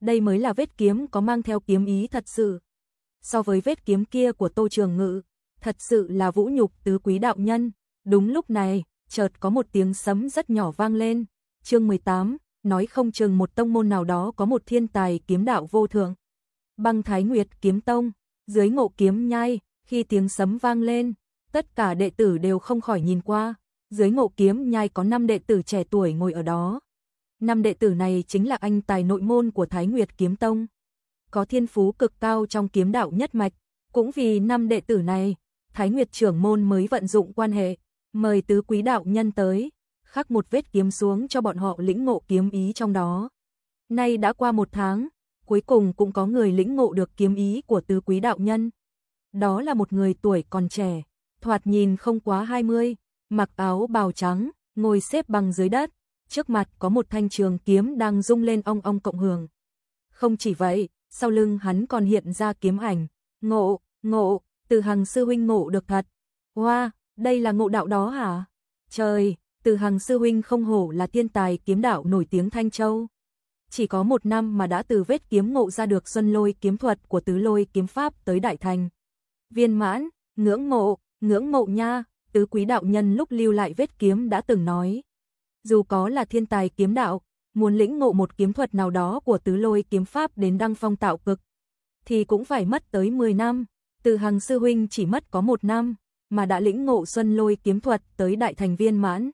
Đây mới là vết kiếm có mang theo kiếm ý thật sự. So với vết kiếm kia của Tô Trường Ngự, thật sự là vũ nhục tứ quý đạo nhân. Đúng lúc này, chợt có một tiếng sấm rất nhỏ vang lên. Chương mười tám, nói không chừng một tông môn nào đó có một thiên tài kiếm đạo vô thượng. Băng Thái Nguyệt Kiếm Tông, dưới Ngộ Kiếm Nhai, khi tiếng sấm vang lên, tất cả đệ tử đều không khỏi nhìn qua. Dưới Ngộ Kiếm Nhai có năm đệ tử trẻ tuổi ngồi ở đó. Năm đệ tử này chính là anh tài nội môn của Thái Nguyệt Kiếm Tông, có thiên phú cực cao trong kiếm đạo nhất mạch. Cũng vì năm đệ tử này, Thái Nguyệt trưởng môn mới vận dụng quan hệ, mời tứ quý đạo nhân tới, khắc một vết kiếm xuống cho bọn họ lĩnh ngộ kiếm ý trong đó. Nay đã qua một tháng, cuối cùng cũng có người lĩnh ngộ được kiếm ý của tứ quý đạo nhân. Đó là một người tuổi còn trẻ, thoạt nhìn không quá hai mươi, mặc áo bào trắng, ngồi xếp bằng dưới đất, trước mặt có một thanh trường kiếm đang rung lên ong ong cộng hưởng. Không chỉ vậy, sau lưng hắn còn hiện ra kiếm ảnh. Ngộ, ngộ, Từ Hằng sư huynh ngộ được thật. Wow, đây là ngộ đạo đó hả? Trời, Từ Hằng sư huynh không hổ là thiên tài kiếm đạo nổi tiếng Thanh Châu. Chỉ có một năm mà đã từ vết kiếm ngộ ra được Xuân Lôi kiếm thuật của Tứ Lôi kiếm pháp tới đại thành viên mãn. Ngưỡng mộ, ngưỡng mộ nha. Tứ quý đạo nhân lúc lưu lại vết kiếm đã từng nói, dù có là thiên tài kiếm đạo, muốn lĩnh ngộ một kiếm thuật nào đó của Tứ Lôi kiếm pháp đến đăng phong tạo cực, thì cũng phải mất tới mười năm. Từ Hằng sư huynh chỉ mất có một năm, mà đã lĩnh ngộ Xuân Lôi kiếm thuật tới đại thành viên mãn.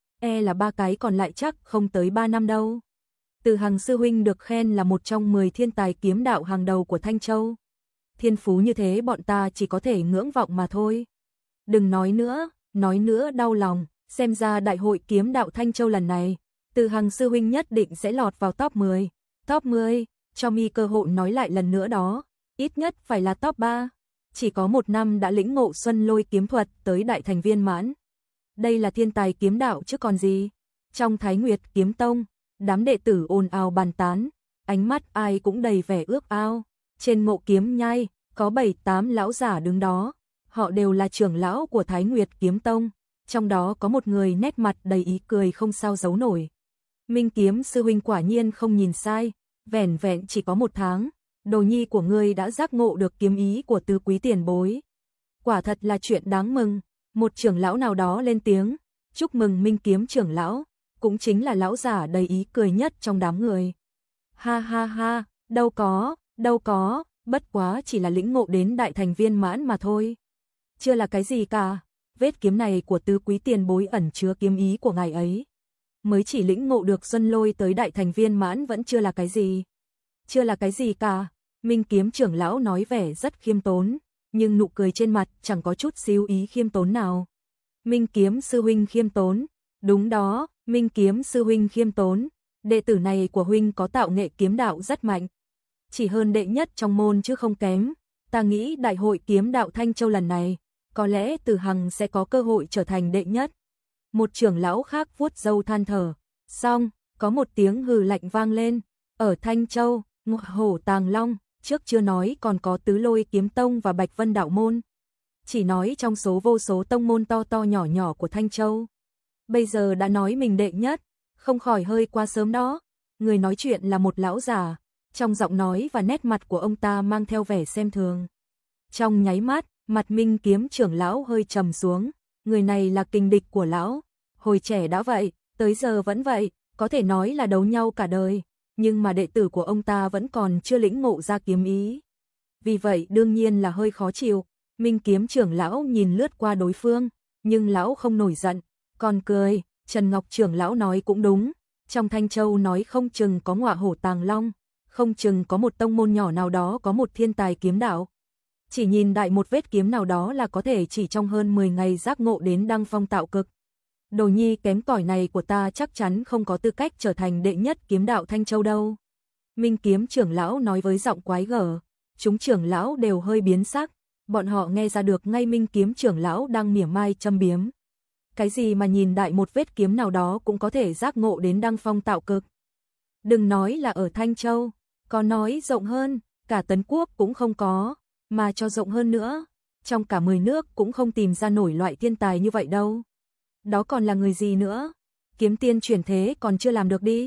E là ba cái còn lại chắc không tới ba năm đâu. Từ Hằng sư huynh được khen là một trong mười thiên tài kiếm đạo hàng đầu của Thanh Châu. Thiên phú như thế bọn ta chỉ có thể ngưỡng vọng mà thôi. Đừng nói nữa, nói nữa đau lòng, xem ra đại hội kiếm đạo Thanh Châu lần này, Từ Hằng sư huynh nhất định sẽ lọt vào top mười. Top mười, cho mi cơ hội nói lại lần nữa đó, ít nhất phải là top ba. Chỉ có một năm đã lĩnh ngộ Xuân Lôi kiếm thuật tới đại thành viên mãn. Đây là thiên tài kiếm đạo chứ còn gì. Trong Thái Nguyệt Kiếm Tông, đám đệ tử ồn ào bàn tán, ánh mắt ai cũng đầy vẻ ước ao. Trên Ngộ Kiếm Nhai, có bảy tám lão giả đứng đó, họ đều là trưởng lão của Thái Nguyệt Kiếm Tông, trong đó có một người nét mặt đầy ý cười không sao giấu nổi. Minh Kiếm sư huynh quả nhiên không nhìn sai, vẻn vẹn chỉ có một tháng, đồ nhi của ngươi đã giác ngộ được kiếm ý của tứ quý tiền bối. Quả thật là chuyện đáng mừng. Một trưởng lão nào đó lên tiếng, chúc mừng Minh Kiếm trưởng lão, cũng chính là lão giả đầy ý cười nhất trong đám người. Ha ha ha, đâu có, đâu có, bất quá chỉ là lĩnh ngộ đến đại thành viên mãn mà thôi. Chưa là cái gì cả, vết kiếm này của tứ quý tiền bối ẩn chứa kiếm ý của ngài ấy. Mới chỉ lĩnh ngộ được Xuân Lôi tới đại thành viên mãn vẫn chưa là cái gì. Chưa là cái gì cả, Minh Kiếm trưởng lão nói vẻ rất khiêm tốn, nhưng nụ cười trên mặt chẳng có chút xíu ý khiêm tốn nào. Minh Kiếm sư huynh khiêm tốn, đúng đó, Minh Kiếm sư huynh khiêm tốn, đệ tử này của huynh có tạo nghệ kiếm đạo rất mạnh. Chỉ hơn đệ nhất trong môn chứ không kém, ta nghĩ đại hội kiếm đạo Thanh Châu lần này, có lẽ Từ Hằng sẽ có cơ hội trở thành đệ nhất. Một trưởng lão khác vuốt râu than thở, xong, có một tiếng hừ lạnh vang lên, ở Thanh Châu, Ngộ Hổ Tàng Long, trước chưa nói còn có Tứ Lôi Kiếm Tông và Bạch Vân Đạo Môn. Chỉ nói trong số vô số tông môn to to nhỏ nhỏ của Thanh Châu. Bây giờ đã nói mình đệ nhất, không khỏi hơi quá sớm đó. Người nói chuyện là một lão già, trong giọng nói và nét mặt của ông ta mang theo vẻ xem thường. Trong nháy mắt, mặt Minh Kiếm trưởng lão hơi trầm xuống, người này là kình địch của lão, hồi trẻ đã vậy, tới giờ vẫn vậy, có thể nói là đấu nhau cả đời, nhưng mà đệ tử của ông ta vẫn còn chưa lĩnh ngộ ra kiếm ý. Vì vậy đương nhiên là hơi khó chịu. Minh Kiếm trưởng lão nhìn lướt qua đối phương, nhưng lão không nổi giận, còn cười. Trần Ngọc trưởng lão nói cũng đúng, trong Thanh Châu nói không chừng có Ngọa Hổ Tàng Long, không chừng có một tông môn nhỏ nào đó có một thiên tài kiếm đạo. Chỉ nhìn đại một vết kiếm nào đó là có thể chỉ trong hơn mười ngày giác ngộ đến đăng phong tạo cực. Đồ nhi kém cỏi này của ta chắc chắn không có tư cách trở thành đệ nhất kiếm đạo Thanh Châu đâu. Minh Kiếm trưởng lão nói với giọng quái gở, chúng trưởng lão đều hơi biến sắc, bọn họ nghe ra được ngay Minh Kiếm trưởng lão đang mỉa mai châm biếm. Cái gì mà nhìn đại một vết kiếm nào đó cũng có thể giác ngộ đến đăng phong tạo cực. Đừng nói là ở Thanh Châu, có nói rộng hơn, cả Tấn Quốc cũng không có, mà cho rộng hơn nữa, trong cả mười nước cũng không tìm ra nổi loại thiên tài như vậy đâu. Đó còn là người gì nữa? Kiếm tiên chuyển thế còn chưa làm được đi.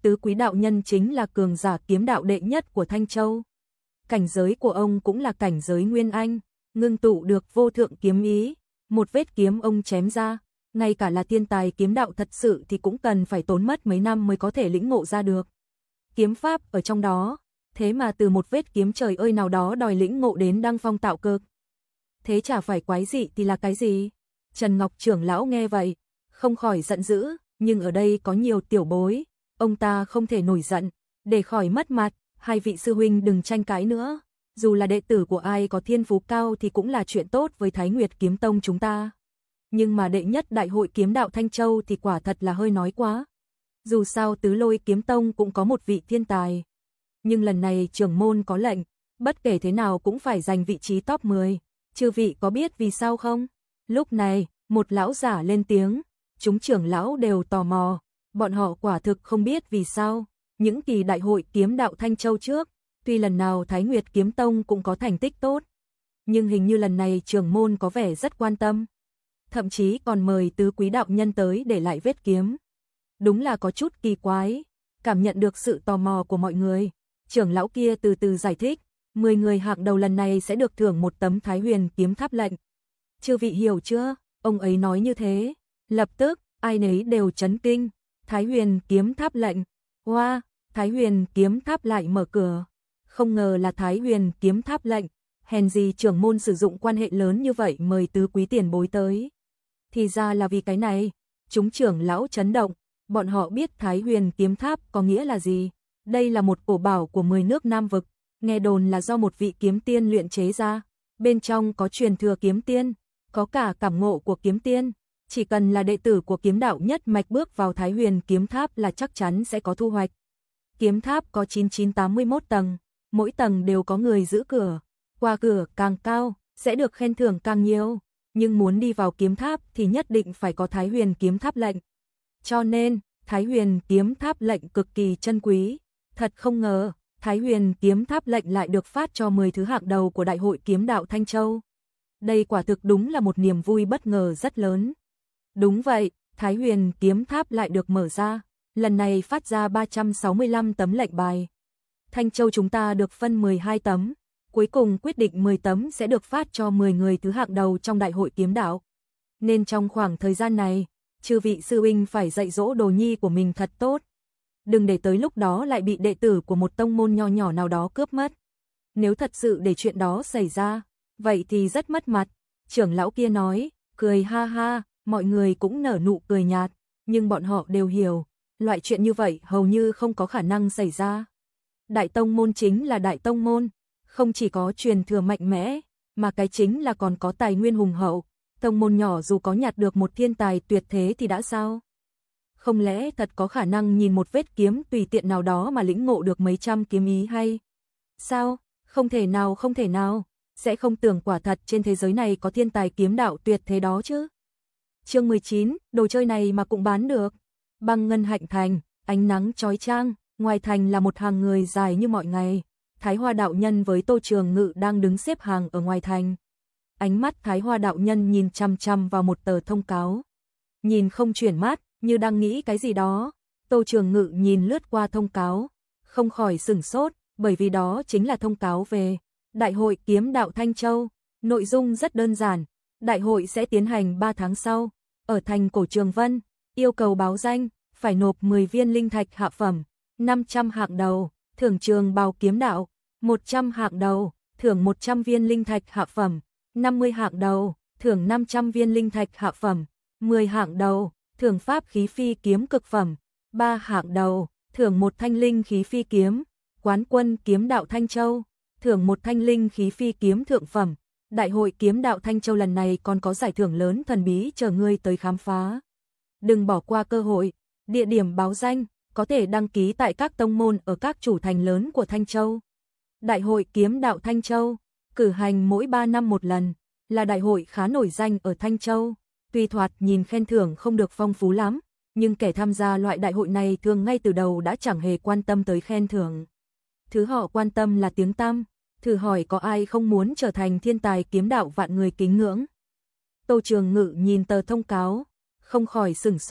Tứ Quý đạo nhân chính là cường giả kiếm đạo đệ nhất của Thanh Châu. Cảnh giới của ông cũng là cảnh giới nguyên anh, ngưng tụ được vô thượng kiếm ý, một vết kiếm ông chém ra, ngay cả là thiên tài kiếm đạo thật sự thì cũng cần phải tốn mất mấy năm mới có thể lĩnh ngộ ra được. Kiếm pháp ở trong đó, thế mà từ một vết kiếm trời ơi nào đó đòi lĩnh ngộ đến đăng phong tạo cực. Thế chả phải quái dị thì là cái gì? Trần Ngọc trưởng lão nghe vậy, không khỏi giận dữ, nhưng ở đây có nhiều tiểu bối, ông ta không thể nổi giận, để khỏi mất mặt, hai vị sư huynh đừng tranh cãi nữa, dù là đệ tử của ai có thiên phú cao thì cũng là chuyện tốt với Thái Nguyệt Kiếm Tông chúng ta. Nhưng mà đệ nhất đại hội kiếm đạo Thanh Châu thì quả thật là hơi nói quá. Dù sao Tứ Lôi Kiếm Tông cũng có một vị thiên tài. Nhưng lần này trưởng môn có lệnh, bất kể thế nào cũng phải giành vị trí top mười. Chư vị có biết vì sao không? Lúc này, một lão giả lên tiếng, chúng trưởng lão đều tò mò, bọn họ quả thực không biết vì sao. Những kỳ đại hội kiếm đạo Thanh Châu trước, tuy lần nào Thái Nguyệt Kiếm Tông cũng có thành tích tốt, nhưng hình như lần này trưởng môn có vẻ rất quan tâm. Thậm chí còn mời Tứ Quý đạo nhân tới để lại vết kiếm. Đúng là có chút kỳ quái, cảm nhận được sự tò mò của mọi người. Trưởng lão kia từ từ giải thích, mười người hạng đầu lần này sẽ được thưởng một tấm Thái Huyền kiếm tháp lệnh. Chư vị hiểu chưa? Ông ấy nói như thế, lập tức ai nấy đều chấn kinh. Thái Huyền kiếm tháp lệnh. Hoa, wow, Thái Huyền kiếm tháp lại mở cửa. Không ngờ là Thái Huyền kiếm tháp lệnh, hèn gì trưởng môn sử dụng quan hệ lớn như vậy mời Tứ Quý tiền bối tới. Thì ra là vì cái này, chúng trưởng lão chấn động, bọn họ biết Thái Huyền kiếm tháp có nghĩa là gì. Đây là một cổ bảo của mười nước Nam vực, nghe đồn là do một vị kiếm tiên luyện chế ra, bên trong có truyền thừa kiếm tiên, có cả cảm ngộ của kiếm tiên, chỉ cần là đệ tử của kiếm đạo nhất mạch bước vào Thái Huyền kiếm tháp là chắc chắn sẽ có thu hoạch. Kiếm tháp có chín chín tám mươi mốt tầng, mỗi tầng đều có người giữ cửa, qua cửa càng cao sẽ được khen thưởng càng nhiều, nhưng muốn đi vào kiếm tháp thì nhất định phải có Thái Huyền kiếm tháp lệnh. Cho nên, Thái Huyền kiếm tháp lệnh cực kỳ chân quý. Thật không ngờ, Thái Huyền kiếm tháp lệnh lại được phát cho mười thứ hạng đầu của Đại hội kiếm đạo Thanh Châu. Đây quả thực đúng là một niềm vui bất ngờ rất lớn. Đúng vậy, Thái Huyền kiếm tháp lại được mở ra, lần này phát ra ba trăm sáu mươi lăm tấm lệnh bài. Thanh Châu chúng ta được phân mười hai tấm, cuối cùng quyết định mười tấm sẽ được phát cho mười người thứ hạng đầu trong Đại hội kiếm đạo. Nên trong khoảng thời gian này, chư vị sư huynh phải dạy dỗ đồ nhi của mình thật tốt. Đừng để tới lúc đó lại bị đệ tử của một tông môn nho nhỏ nào đó cướp mất. Nếu thật sự để chuyện đó xảy ra, vậy thì rất mất mặt. Trưởng lão kia nói, cười ha ha, mọi người cũng nở nụ cười nhạt, nhưng bọn họ đều hiểu, loại chuyện như vậy hầu như không có khả năng xảy ra. Đại tông môn chính là đại tông môn, không chỉ có truyền thừa mạnh mẽ, mà cái chính là còn có tài nguyên hùng hậu. Tông môn nhỏ dù có nhặt được một thiên tài tuyệt thế thì đã sao? Không lẽ thật có khả năng nhìn một vết kiếm tùy tiện nào đó mà lĩnh ngộ được mấy trăm kiếm ý hay? Sao? Không thể nào, không thể nào. Sẽ không tưởng quả thật trên thế giới này có thiên tài kiếm đạo tuyệt thế đó chứ. Chương mười chín, đồ chơi này mà cũng bán được. Băng ngân hạnh thành, ánh nắng chói chang, ngoài thành là một hàng người dài như mọi ngày. Thái Hoa đạo nhân với Tô Trường Ngự đang đứng xếp hàng ở ngoài thành. Ánh mắt Thái Hoa đạo nhân nhìn chằm chằm vào một tờ thông cáo. Nhìn không chuyển mắt, như đang nghĩ cái gì đó. Tô Trường Ngự nhìn lướt qua thông cáo, không khỏi sửng sốt, bởi vì đó chính là thông cáo về Đại hội kiếm đạo Thanh Châu. Nội dung rất đơn giản, đại hội sẽ tiến hành ba tháng sau, ở thành cổ Trường Vân, yêu cầu báo danh, phải nộp mười viên linh thạch hạ phẩm, năm trăm hạng đầu, thưởng trường bào kiếm đạo, một trăm hạng đầu, thưởng một trăm viên linh thạch hạ phẩm, năm mươi hạng đầu, thưởng năm trăm viên linh thạch hạ phẩm, mười hạng đầu, thưởng pháp khí phi kiếm cực phẩm, ba hạng đầu, thưởng một thanh linh khí phi kiếm, quán quân kiếm đạo Thanh Châu, thưởng một thanh linh khí phi kiếm thượng phẩm. Đại hội kiếm đạo Thanh Châu lần này còn có giải thưởng lớn thần bí chờ ngươi tới khám phá. Đừng bỏ qua cơ hội, địa điểm báo danh, có thể đăng ký tại các tông môn ở các chủ thành lớn của Thanh Châu. Đại hội kiếm đạo Thanh Châu, cử hành mỗi ba năm một lần, là đại hội khá nổi danh ở Thanh Châu. Tuy thoạt nhìn khen thưởng không được phong phú lắm, nhưng kẻ tham gia loại đại hội này thường ngay từ đầu đã chẳng hề quan tâm tới khen thưởng. Thứ họ quan tâm là tiếng tăm, thử hỏi có ai không muốn trở thành thiên tài kiếm đạo vạn người kính ngưỡng. Tô Trường Ngự nhìn tờ thông cáo, không khỏi sửng sốt,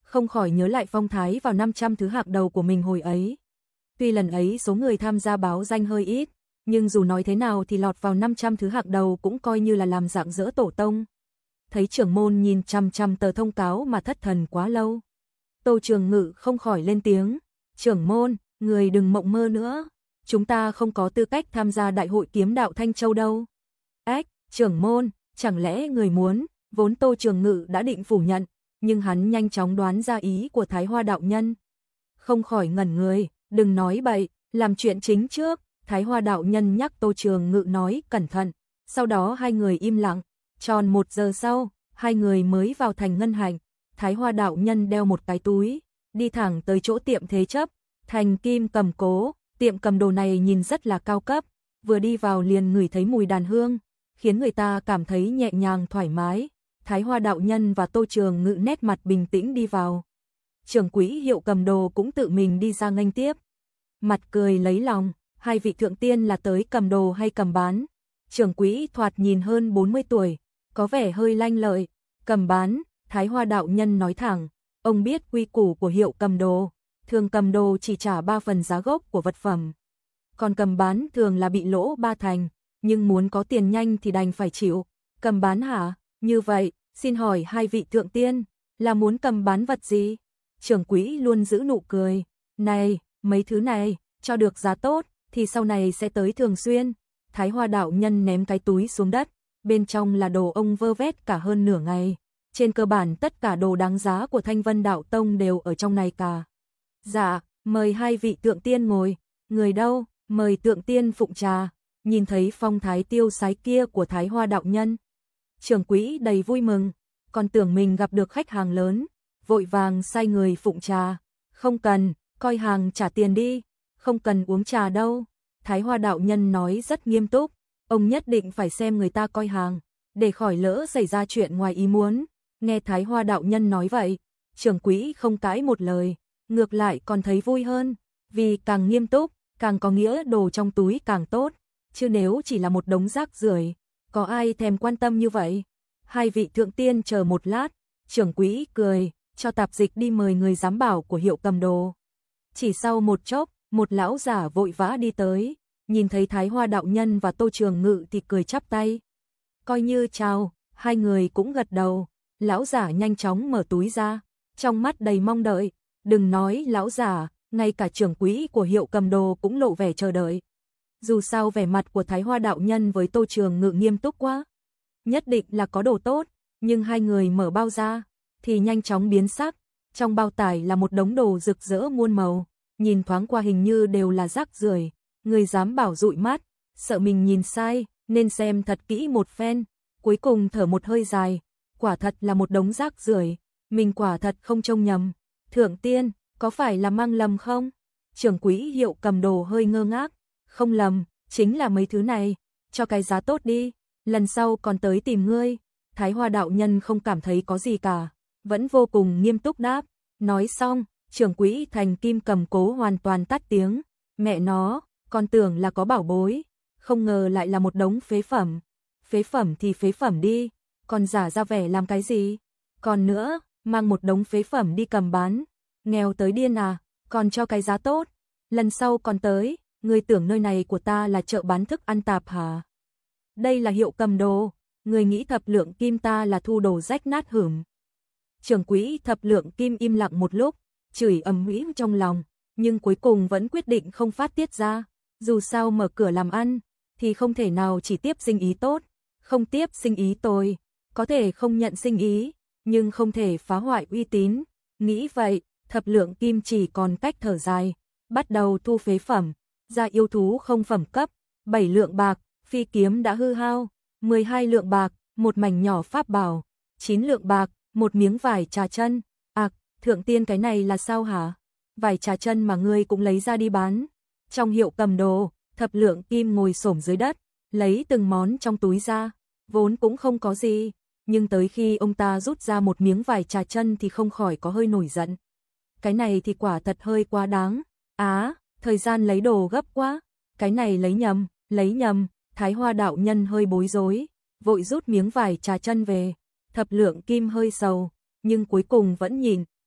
không khỏi nhớ lại phong thái vào năm trăm thứ hạng đầu của mình hồi ấy. Tuy lần ấy số người tham gia báo danh hơi ít, nhưng dù nói thế nào thì lọt vào năm trăm thứ hạng đầu cũng coi như là làm rạng rỡ tổ tông. Thấy trưởng môn nhìn chằm chằm tờ thông cáo mà thất thần quá lâu, Tô Trường Ngự không khỏi lên tiếng, trưởng môn, người đừng mộng mơ nữa, chúng ta không có tư cách tham gia đại hội kiếm đạo Thanh Châu đâu. Ách, trưởng môn, chẳng lẽ người muốn, vốn Tô Trường Ngự đã định phủ nhận, nhưng hắn nhanh chóng đoán ra ý của Thái Hoa đạo nhân. Không khỏi ngẩn người, đừng nói bậy, làm chuyện chính trước, Thái Hoa đạo nhân nhắc Tô Trường Ngự nói cẩn thận, sau đó hai người im lặng, tròn một giờ sau, hai người mới vào thành ngân hành, Thái Hoa đạo nhân đeo một cái túi, đi thẳng tới chỗ tiệm thế chấp, thành kim cầm cố, tiệm cầm đồ này nhìn rất là cao cấp, vừa đi vào liền ngửi thấy mùi đàn hương, khiến người ta cảm thấy nhẹ nhàng thoải mái. Thái Hoa đạo nhân và Tô Trường Ngự nét mặt bình tĩnh đi vào. Trưởng quỹ hiệu cầm đồ cũng tự mình đi ra nghênh tiếp. Mặt cười lấy lòng, hai vị thượng tiên là tới cầm đồ hay cầm bán? Trưởng quỹ thoạt nhìn hơn bốn mươi tuổi, có vẻ hơi lanh lợi, cầm bán, Thái Hoa đạo nhân nói thẳng, ông biết quy củ của hiệu cầm đồ, thường cầm đồ chỉ trả ba phần giá gốc của vật phẩm. Còn cầm bán thường là bị lỗ ba thành, nhưng muốn có tiền nhanh thì đành phải chịu. Cầm bán hả? Như vậy, xin hỏi hai vị thượng tiên, là muốn cầm bán vật gì? Trưởng quỹ luôn giữ nụ cười, này, mấy thứ này, cho được giá tốt, thì sau này sẽ tới thường xuyên. Thái Hoa đạo nhân ném cái túi xuống đất, bên trong là đồ ông vơ vét cả hơn nửa ngày. Trên cơ bản tất cả đồ đáng giá của Thanh Vân Đạo Tông đều ở trong này cả. Dạ, mời hai vị thượng tiên ngồi, người đâu, mời thượng tiên phụng trà. Nhìn thấy phong thái tiêu sái kia của Thái Hoa đạo nhân, trưởng quỹ đầy vui mừng, còn tưởng mình gặp được khách hàng lớn, vội vàng sai người phụng trà. Không cần, coi hàng trả tiền đi, không cần uống trà đâu. Thái Hoa đạo nhân nói rất nghiêm túc, ông nhất định phải xem người ta coi hàng, để khỏi lỡ xảy ra chuyện ngoài ý muốn. Nghe Thái Hoa đạo nhân nói vậy, trưởng quỹ không cãi một lời, ngược lại còn thấy vui hơn, vì càng nghiêm túc, càng có nghĩa đồ trong túi càng tốt, chứ nếu chỉ là một đống rác rưởi, có ai thèm quan tâm như vậy. Hai vị thượng tiên chờ một lát, trưởng quỹ cười, cho tạp dịch đi mời người giám bảo của hiệu cầm đồ. Chỉ sau một chốc, một lão giả vội vã đi tới, nhìn thấy Thái Hoa đạo nhân và Tô Trường Ngự thì cười chắp tay. Coi như chào, hai người cũng gật đầu, lão giả nhanh chóng mở túi ra, trong mắt đầy mong đợi, đừng nói lão giả, ngay cả trưởng quỹ của hiệu cầm đồ cũng lộ vẻ chờ đợi. Dù sao vẻ mặt của Thái Hoa đạo nhân với Tô Trường Ngự nghiêm túc quá, nhất định là có đồ tốt, nhưng hai người mở bao ra, thì nhanh chóng biến sắc, trong bao tải là một đống đồ rực rỡ muôn màu, nhìn thoáng qua hình như đều là rác rưởi, người dám bảo dụi mắt, sợ mình nhìn sai, nên xem thật kỹ một phen, cuối cùng thở một hơi dài, quả thật là một đống rác rưởi, mình quả thật không trông nhầm. Thượng tiên, có phải là mang lầm không? Trưởng quỹ hiệu cầm đồ hơi ngơ ngác, không lầm, chính là mấy thứ này, cho cái giá tốt đi, lần sau còn tới tìm ngươi. Thái Hoa đạo nhân không cảm thấy có gì cả, vẫn vô cùng nghiêm túc đáp. Nói xong, trưởng quỹ thành kim cầm cố hoàn toàn tắt tiếng, mẹ nó, con tưởng là có bảo bối, không ngờ lại là một đống phế phẩm. Phế phẩm thì phế phẩm đi, còn giả ra vẻ làm cái gì? Còn nữa, mang một đống phế phẩm đi cầm bán, nghèo tới điên à, còn cho cái giá tốt, lần sau còn tới, ngươi tưởng nơi này của ta là chợ bán thức ăn tạp hả? Đây là hiệu cầm đồ, ngươi nghĩ thập lượng kim ta là thu đồ rách nát hửm. Trưởng quỹ thập lượng kim im lặng một lúc, chửi ầm ĩ trong lòng, nhưng cuối cùng vẫn quyết định không phát tiết ra, dù sao mở cửa làm ăn, thì không thể nào chỉ tiếp sinh ý tốt, không tiếp sinh ý tồi, có thể không nhận sinh ý, nhưng không thể phá hoại uy tín. Nghĩ vậy, thập lượng kim chỉ còn cách thở dài, bắt đầu thu phế phẩm, ra yêu thú không phẩm cấp, bảy lượng bạc, phi kiếm đã hư hao, mười hai lượng bạc, một mảnh nhỏ pháp bảo, chín lượng bạc, một miếng vải trà chân. Ặc, à, thượng tiên cái này là sao hả? Vải trà chân mà ngươi cũng lấy ra đi bán. Trong hiệu cầm đồ, thập lượng kim ngồi xổm dưới đất, lấy từng món trong túi ra, vốn cũng không có gì, nhưng tới khi ông ta rút ra một miếng vải trà chân thì không khỏi có hơi nổi giận. Cái này thì quả thật hơi quá đáng. Á, thời gian lấy đồ gấp quá, cái này lấy nhầm, lấy nhầm. Thái Hoa đạo nhân hơi bối rối, vội rút miếng vải trà chân về. Thập lượng kim hơi sầu, nhưng cuối cùng vẫn nhìn,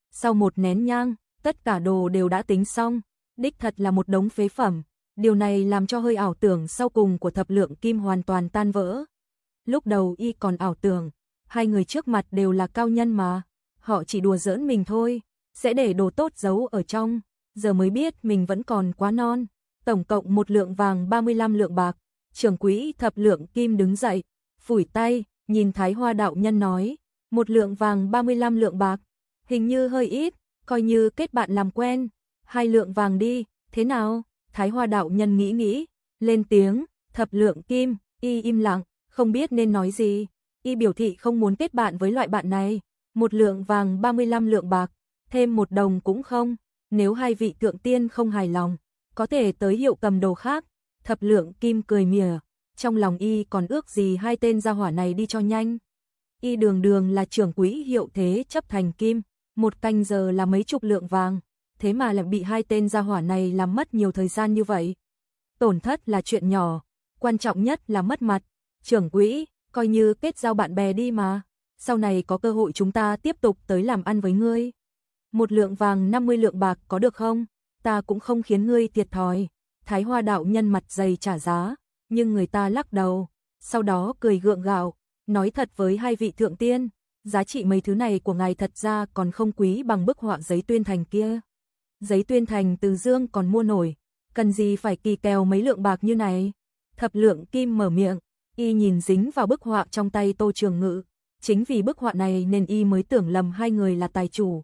Sau một nén nhang, tất cả đồ đều đã tính xong, đích thật là một đống phế phẩm. Điều này làm cho hơi ảo tưởng sau cùng của Thập Lượng Kim hoàn toàn tan vỡ. Lúc đầu y còn ảo tưởng, hai người trước mặt đều là cao nhân mà, họ chỉ đùa giỡn mình thôi, sẽ để đồ tốt giấu ở trong, giờ mới biết mình vẫn còn quá non. Tổng cộng một lượng vàng ba mươi lăm lượng bạc. Trưởng quỹ Thập Lượng Kim đứng dậy, phủi tay, nhìn Thái Hoa đạo nhân nói, một lượng vàng ba mươi lăm lượng bạc, hình như hơi ít, coi như kết bạn làm quen, hai lượng vàng đi, thế nào? Thái Hoa đạo nhân nghĩ nghĩ, lên tiếng. Thập Lượng Kim, y im lặng, không biết nên nói gì, y biểu thị không muốn kết bạn với loại bạn này, một lượng vàng ba mươi lăm lượng bạc, thêm một đồng cũng không, nếu hai vị thượng tiên không hài lòng, có thể tới hiệu cầm đồ khác. Thập Lượng Kim cười mỉa, trong lòng y còn ước gì hai tên gia hỏa này đi cho nhanh. Y đường đường là trưởng quỹ hiệu thế chấp thành kim, một canh giờ là mấy chục lượng vàng, thế mà lại bị hai tên gia hỏa này làm mất nhiều thời gian như vậy. Tổn thất là chuyện nhỏ, quan trọng nhất là mất mặt. Trưởng quỹ, coi như kết giao bạn bè đi mà, sau này có cơ hội chúng ta tiếp tục tới làm ăn với ngươi. Một lượng vàng năm mươi lượng bạc có được không? Ta cũng không khiến ngươi thiệt thòi. Thái Hoa đạo nhân mặt dày trả giá, nhưng người ta lắc đầu, sau đó cười gượng gạo, nói thật với hai vị thượng tiên, giá trị mấy thứ này của ngài thật ra còn không quý bằng bức họa giấy tuyên thành kia. Giấy tuyên thành Từ Dương còn mua nổi, cần gì phải kỳ kèo mấy lượng bạc như này. Thập Lượng Kim mở miệng, y nhìn dính vào bức họa trong tay Tô Trường Ngự, chính vì bức họa này nên y mới tưởng lầm hai người là tài chủ.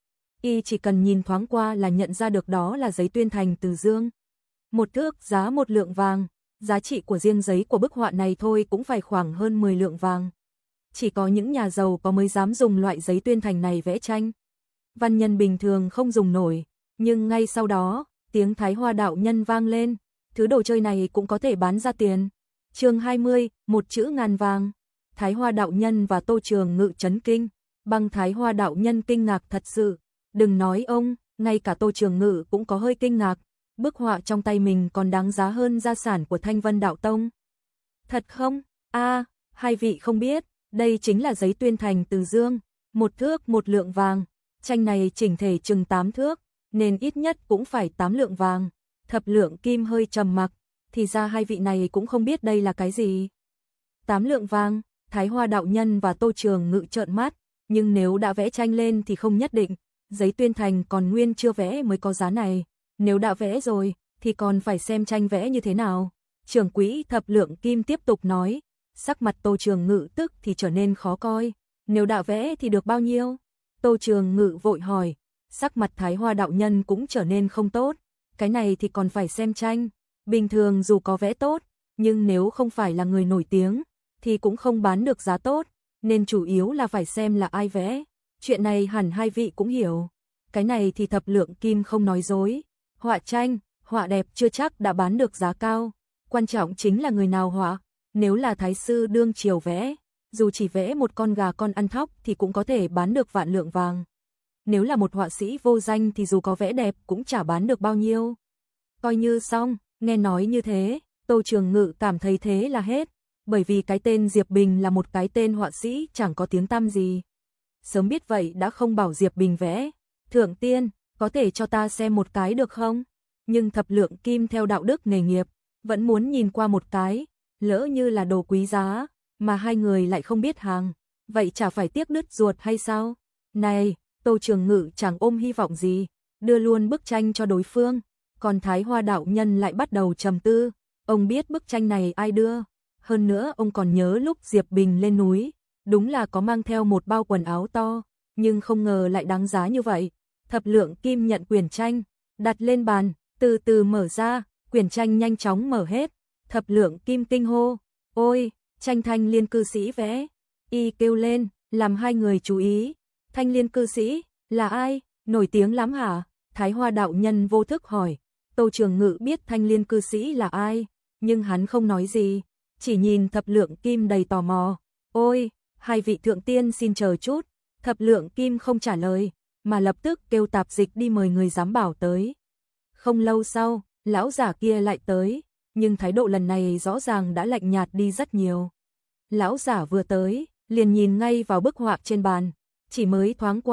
Y chỉ cần nhìn thoáng qua là nhận ra được đó là giấy tuyên thành Từ Dương. Một thước giá một lượng vàng, giá trị của riêng giấy của bức họa này thôi cũng phải khoảng hơn mười lượng vàng. Chỉ có những nhà giàu có mới dám dùng loại giấy tuyên thành này vẽ tranh. Văn nhân bình thường không dùng nổi, nhưng ngay sau đó, tiếng Thái Hoa đạo nhân vang lên, thứ đồ chơi này cũng có thể bán ra tiền. Chương hai mươi, một chữ ngàn vàng. Thái Hoa đạo nhân và Tô Trường Ngự chấn kinh, bằng Thái Hoa đạo nhân kinh ngạc thật sự, đừng nói ông, ngay cả Tô Trường Ngự cũng có hơi kinh ngạc. Bức họa trong tay mình còn đáng giá hơn gia sản của Thanh Vân Đạo Tông. Thật không? A, à, hai vị không biết, đây chính là giấy tuyên thành Từ Dương, một thước một lượng vàng, tranh này chỉnh thể chừng tám thước, nên ít nhất cũng phải tám lượng vàng. Thập Lượng Kim hơi trầm mặc, thì ra hai vị này cũng không biết đây là cái gì. Tám lượng vàng, Thái Hoa đạo nhân và Tô Trường Ngự trợn mắt, nhưng nếu đã vẽ tranh lên thì không nhất định, giấy tuyên thành còn nguyên chưa vẽ mới có giá này. Nếu đã vẽ rồi, thì còn phải xem tranh vẽ như thế nào. Trưởng quỹ Thập Lượng Kim tiếp tục nói, sắc mặt Tô Trường Ngự tức thì trở nên khó coi. Nếu đã vẽ thì được bao nhiêu? Tô Trường Ngự vội hỏi, sắc mặt Thái Hoa đạo nhân cũng trở nên không tốt. Cái này thì còn phải xem tranh. Bình thường dù có vẽ tốt, nhưng nếu không phải là người nổi tiếng, thì cũng không bán được giá tốt. Nên chủ yếu là phải xem là ai vẽ. Chuyện này hẳn hai vị cũng hiểu. Cái này thì Thập Lượng Kim không nói dối. Họa tranh, họa đẹp chưa chắc đã bán được giá cao, quan trọng chính là người nào họa. Nếu là thái sư đương triều vẽ, dù chỉ vẽ một con gà con ăn thóc thì cũng có thể bán được vạn lượng vàng. Nếu là một họa sĩ vô danh thì dù có vẽ đẹp cũng chả bán được bao nhiêu. Coi như xong, nghe nói như thế, Tô Trường Ngự cảm thấy thế là hết, bởi vì cái tên Diệp Bình là một cái tên họa sĩ chẳng có tiếng tăm gì. Sớm biết vậy đã không bảo Diệp Bình vẽ. Thượng tiên, có thể cho ta xem một cái được không? Nhưng Thập Lượng Kim theo đạo đức nghề nghiệp, vẫn muốn nhìn qua một cái, lỡ như là đồ quý giá, mà hai người lại không biết hàng, vậy chả phải tiếc đứt ruột hay sao? Này, Tô Trường Ngự chẳng ôm hy vọng gì, đưa luôn bức tranh cho đối phương, còn Thái Hoa đạo nhân lại bắt đầu trầm tư, ông biết bức tranh này ai đưa, hơn nữa ông còn nhớ lúc Diệp Bình lên núi, đúng là có mang theo một bao quần áo to, nhưng không ngờ lại đáng giá như vậy. Thập Lượng Kim nhận quyển tranh, đặt lên bàn, từ từ mở ra, quyển tranh nhanh chóng mở hết. Thập Lượng Kim kinh hô, ôi, tranh Thanh Liên cư sĩ vẽ. Y kêu lên, làm hai người chú ý. Thanh Liên cư sĩ, là ai, nổi tiếng lắm hả? Thái Hoa đạo nhân vô thức hỏi. Tô Trường Ngự biết Thanh Liên cư sĩ là ai, nhưng hắn không nói gì, chỉ nhìn Thập Lượng Kim đầy tò mò. Ôi, hai vị thượng tiên xin chờ chút. Thập Lượng Kim không trả lời, mà lập tức kêu tạp dịch đi mời người giám bảo tới. Không lâu sau, lão giả kia lại tới, nhưng thái độ lần này rõ ràng đã lạnh nhạt đi rất nhiều. Lão giả vừa tới, liền nhìn ngay vào bức họa trên bàn, chỉ mới thoáng qua,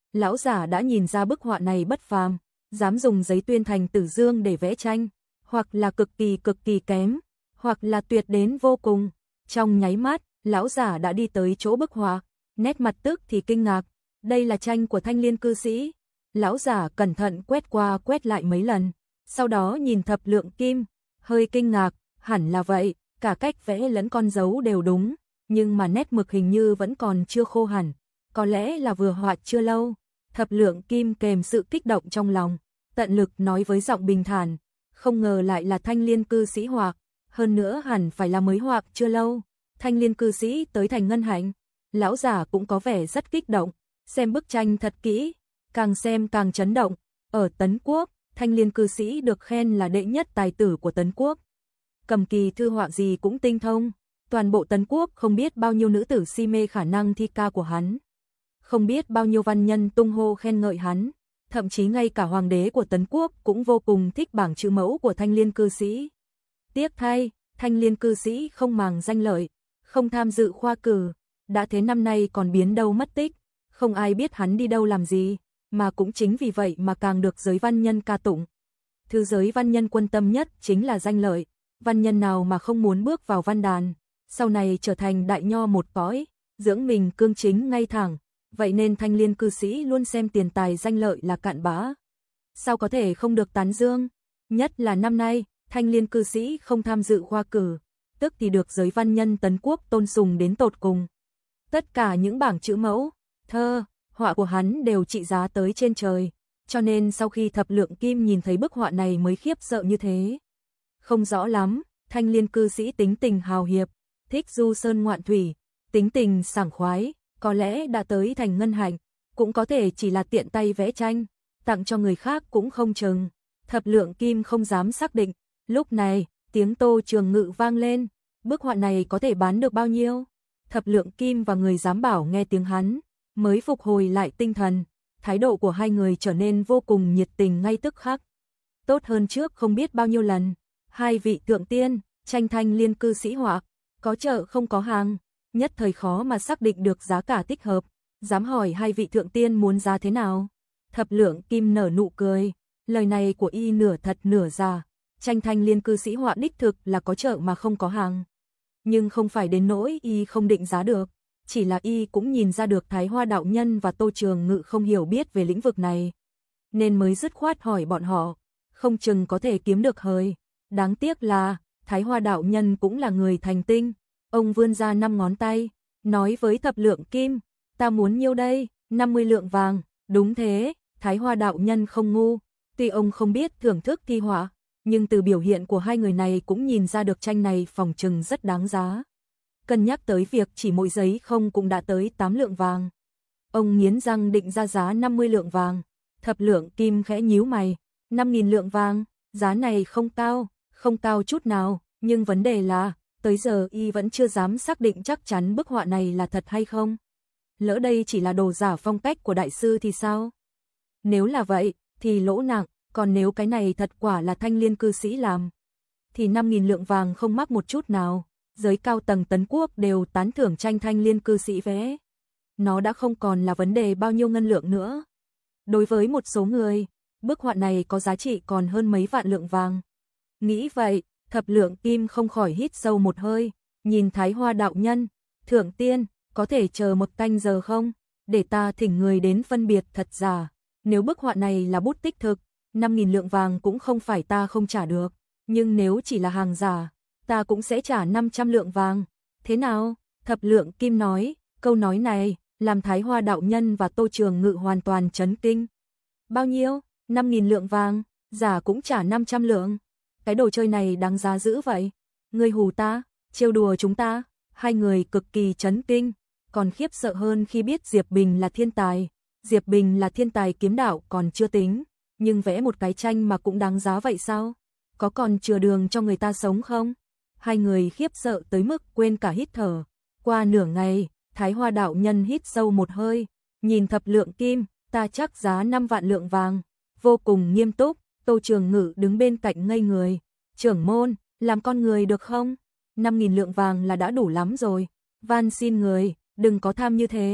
Lão giả đã nhìn ra bức họa này bất phàm, dám dùng giấy tuyên thành tử dương để vẽ tranh, hoặc là cực kỳ cực kỳ kém, hoặc là tuyệt đến vô cùng. Trong nháy mắt, lão giả đã đi tới chỗ bức họa, nét mặt tức thì kinh ngạc, đây là tranh của Thanh Liên cư sĩ. Lão giả cẩn thận quét qua quét lại mấy lần, sau đó nhìn Thập Lượng Kim, hơi kinh ngạc, hẳn là vậy, cả cách vẽ lẫn con dấu đều đúng, nhưng mà nét mực hình như vẫn còn chưa khô hẳn, có lẽ là vừa họa chưa lâu. Thập Lượng Kim kèm sự kích động trong lòng, tận lực nói với giọng bình thản, không ngờ lại là Thanh Liên cư sĩ họa, hơn nữa hẳn phải là mới họa chưa lâu. Thanh Liên cư sĩ tới thành Ngân Hạnh. Lão giả cũng có vẻ rất kích động, xem bức tranh thật kỹ, càng xem càng chấn động. Ở Tấn Quốc, Thanh Liên cư sĩ được khen là đệ nhất tài tử của Tấn Quốc. Cầm kỳ thư họa gì cũng tinh thông, toàn bộ Tấn Quốc không biết bao nhiêu nữ tử si mê khả năng thi ca của hắn. Không biết bao nhiêu văn nhân tung hô khen ngợi hắn, thậm chí ngay cả hoàng đế của Tấn Quốc cũng vô cùng thích bảng chữ mẫu của Thanh Liên cư sĩ. Tiếc thay, Thanh Liên cư sĩ không màng danh lợi, không tham dự khoa cử, đã thế năm nay còn biến đâu mất tích, không ai biết hắn đi đâu làm gì, mà cũng chính vì vậy mà càng được giới văn nhân ca tụng. Thứ giới văn nhân quan tâm nhất chính là danh lợi, văn nhân nào mà không muốn bước vào văn đàn, sau này trở thành đại nho một cõi, dưỡng mình cương chính ngay thẳng, vậy nên Thanh Liên cư sĩ luôn xem tiền tài danh lợi là cặn bã. Sao có thể không được tán dương, nhất là năm nay, Thanh Liên cư sĩ không tham dự khoa cử, tức thì được giới văn nhân Tấn Quốc tôn sùng đến tột cùng. Tất cả những bảng chữ mẫu, thơ, họa của hắn đều trị giá tới trên trời, cho nên sau khi Thập Lượng Kim nhìn thấy bức họa này mới khiếp sợ như thế. Không rõ lắm, Thanh Liên cư sĩ tính tình hào hiệp, thích du sơn ngoạn thủy, tính tình sảng khoái, có lẽ đã tới thành Ngân Hạnh, cũng có thể chỉ là tiện tay vẽ tranh, tặng cho người khác cũng không chừng. Thập Lượng Kim không dám xác định. Lúc này, tiếng Tô Trường Ngự vang lên, bức họa này có thể bán được bao nhiêu? Thập Lượng Kim và người giám bảo nghe tiếng hắn, mới phục hồi lại tinh thần, thái độ của hai người trở nên vô cùng nhiệt tình ngay tức khắc. Tốt hơn trước không biết bao nhiêu lần, hai vị thượng tiên, tranh Thanh Liên cư sĩ họa, có chợ không có hàng, nhất thời khó mà xác định được giá cả thích hợp, dám hỏi hai vị thượng tiên muốn giá thế nào? Thập Lượng Kim nở nụ cười, lời này của y nửa thật nửa giả. Tranh Thanh Liên cư sĩ họa đích thực là có chợ mà không có hàng. Nhưng không phải đến nỗi y không định giá được, chỉ là y cũng nhìn ra được Thái Hoa đạo nhân và Tô Trường Ngự không hiểu biết về lĩnh vực này, nên mới dứt khoát hỏi bọn họ, không chừng có thể kiếm được hời. Đáng tiếc là, Thái Hoa đạo nhân cũng là người thành tinh, ông vươn ra năm ngón tay, nói với Thập Lượng Kim, ta muốn nhiêu đây, năm mươi lượng vàng. Đúng thế, Thái Hoa đạo nhân không ngu, tuy ông không biết thưởng thức thi họa, nhưng từ biểu hiện của hai người này cũng nhìn ra được tranh này phòng trừng rất đáng giá. Cân nhắc tới việc chỉ mỗi giấy không cũng đã tới tám lượng vàng. Ông nghiến răng định ra giá năm mươi lượng vàng. Thập Lượng Kim khẽ nhíu mày, năm nghìn lượng vàng, giá này không cao, không cao chút nào, nhưng vấn đề là, tới giờ y vẫn chưa dám xác định chắc chắn bức họa này là thật hay không. Lỡ đây chỉ là đồ giả phong cách của đại sư thì sao? Nếu là vậy, thì lỗ nặng. Còn nếu cái này thật quả là Thanh Liên cư sĩ làm, thì năm nghìn lượng vàng không mắc một chút nào, giới cao tầng Tấn Quốc đều tán thưởng tranh Thanh Liên cư sĩ vẽ. Nó đã không còn là vấn đề bao nhiêu ngân lượng nữa. Đối với một số người, bức họa này có giá trị còn hơn mấy vạn lượng vàng. Nghĩ vậy, Thập Lượng Kim không khỏi hít sâu một hơi, nhìn Thái Hoa đạo nhân, thượng tiên, có thể chờ một canh giờ không, để ta thỉnh người đến phân biệt thật giả. Nếu bức họa này là bút tích thực, năm nghìn lượng vàng cũng không phải ta không trả được, nhưng nếu chỉ là hàng giả, ta cũng sẽ trả năm trăm lượng vàng. Thế nào? Thập Lượng Kim nói, câu nói này làm Thái Hoa đạo nhân và Tô Trường Ngự hoàn toàn chấn kinh. Bao nhiêu? năm nghìn lượng vàng, giả cũng trả năm trăm lượng. Cái đồ chơi này đáng giá dữ vậy? Ngươi hù ta, trêu đùa chúng ta? Hai người cực kỳ chấn kinh, còn khiếp sợ hơn khi biết Diệp Bình là thiên tài. Diệp Bình là thiên tài kiếm đạo còn chưa tính, nhưng vẽ một cái tranh mà cũng đáng giá vậy sao? Có còn chừa đường cho người ta sống không? Hai người khiếp sợ tới mức quên cả hít thở. Qua nửa ngày, Thái Hoa đạo nhân hít sâu một hơi, nhìn Thập Lượng Kim, ta chắc giá năm vạn lượng vàng, vô cùng nghiêm túc. Tô Trường Ngự đứng bên cạnh ngây người, trưởng môn, làm con người được không? năm nghìn lượng vàng là đã đủ lắm rồi, van xin người, đừng có tham như thế.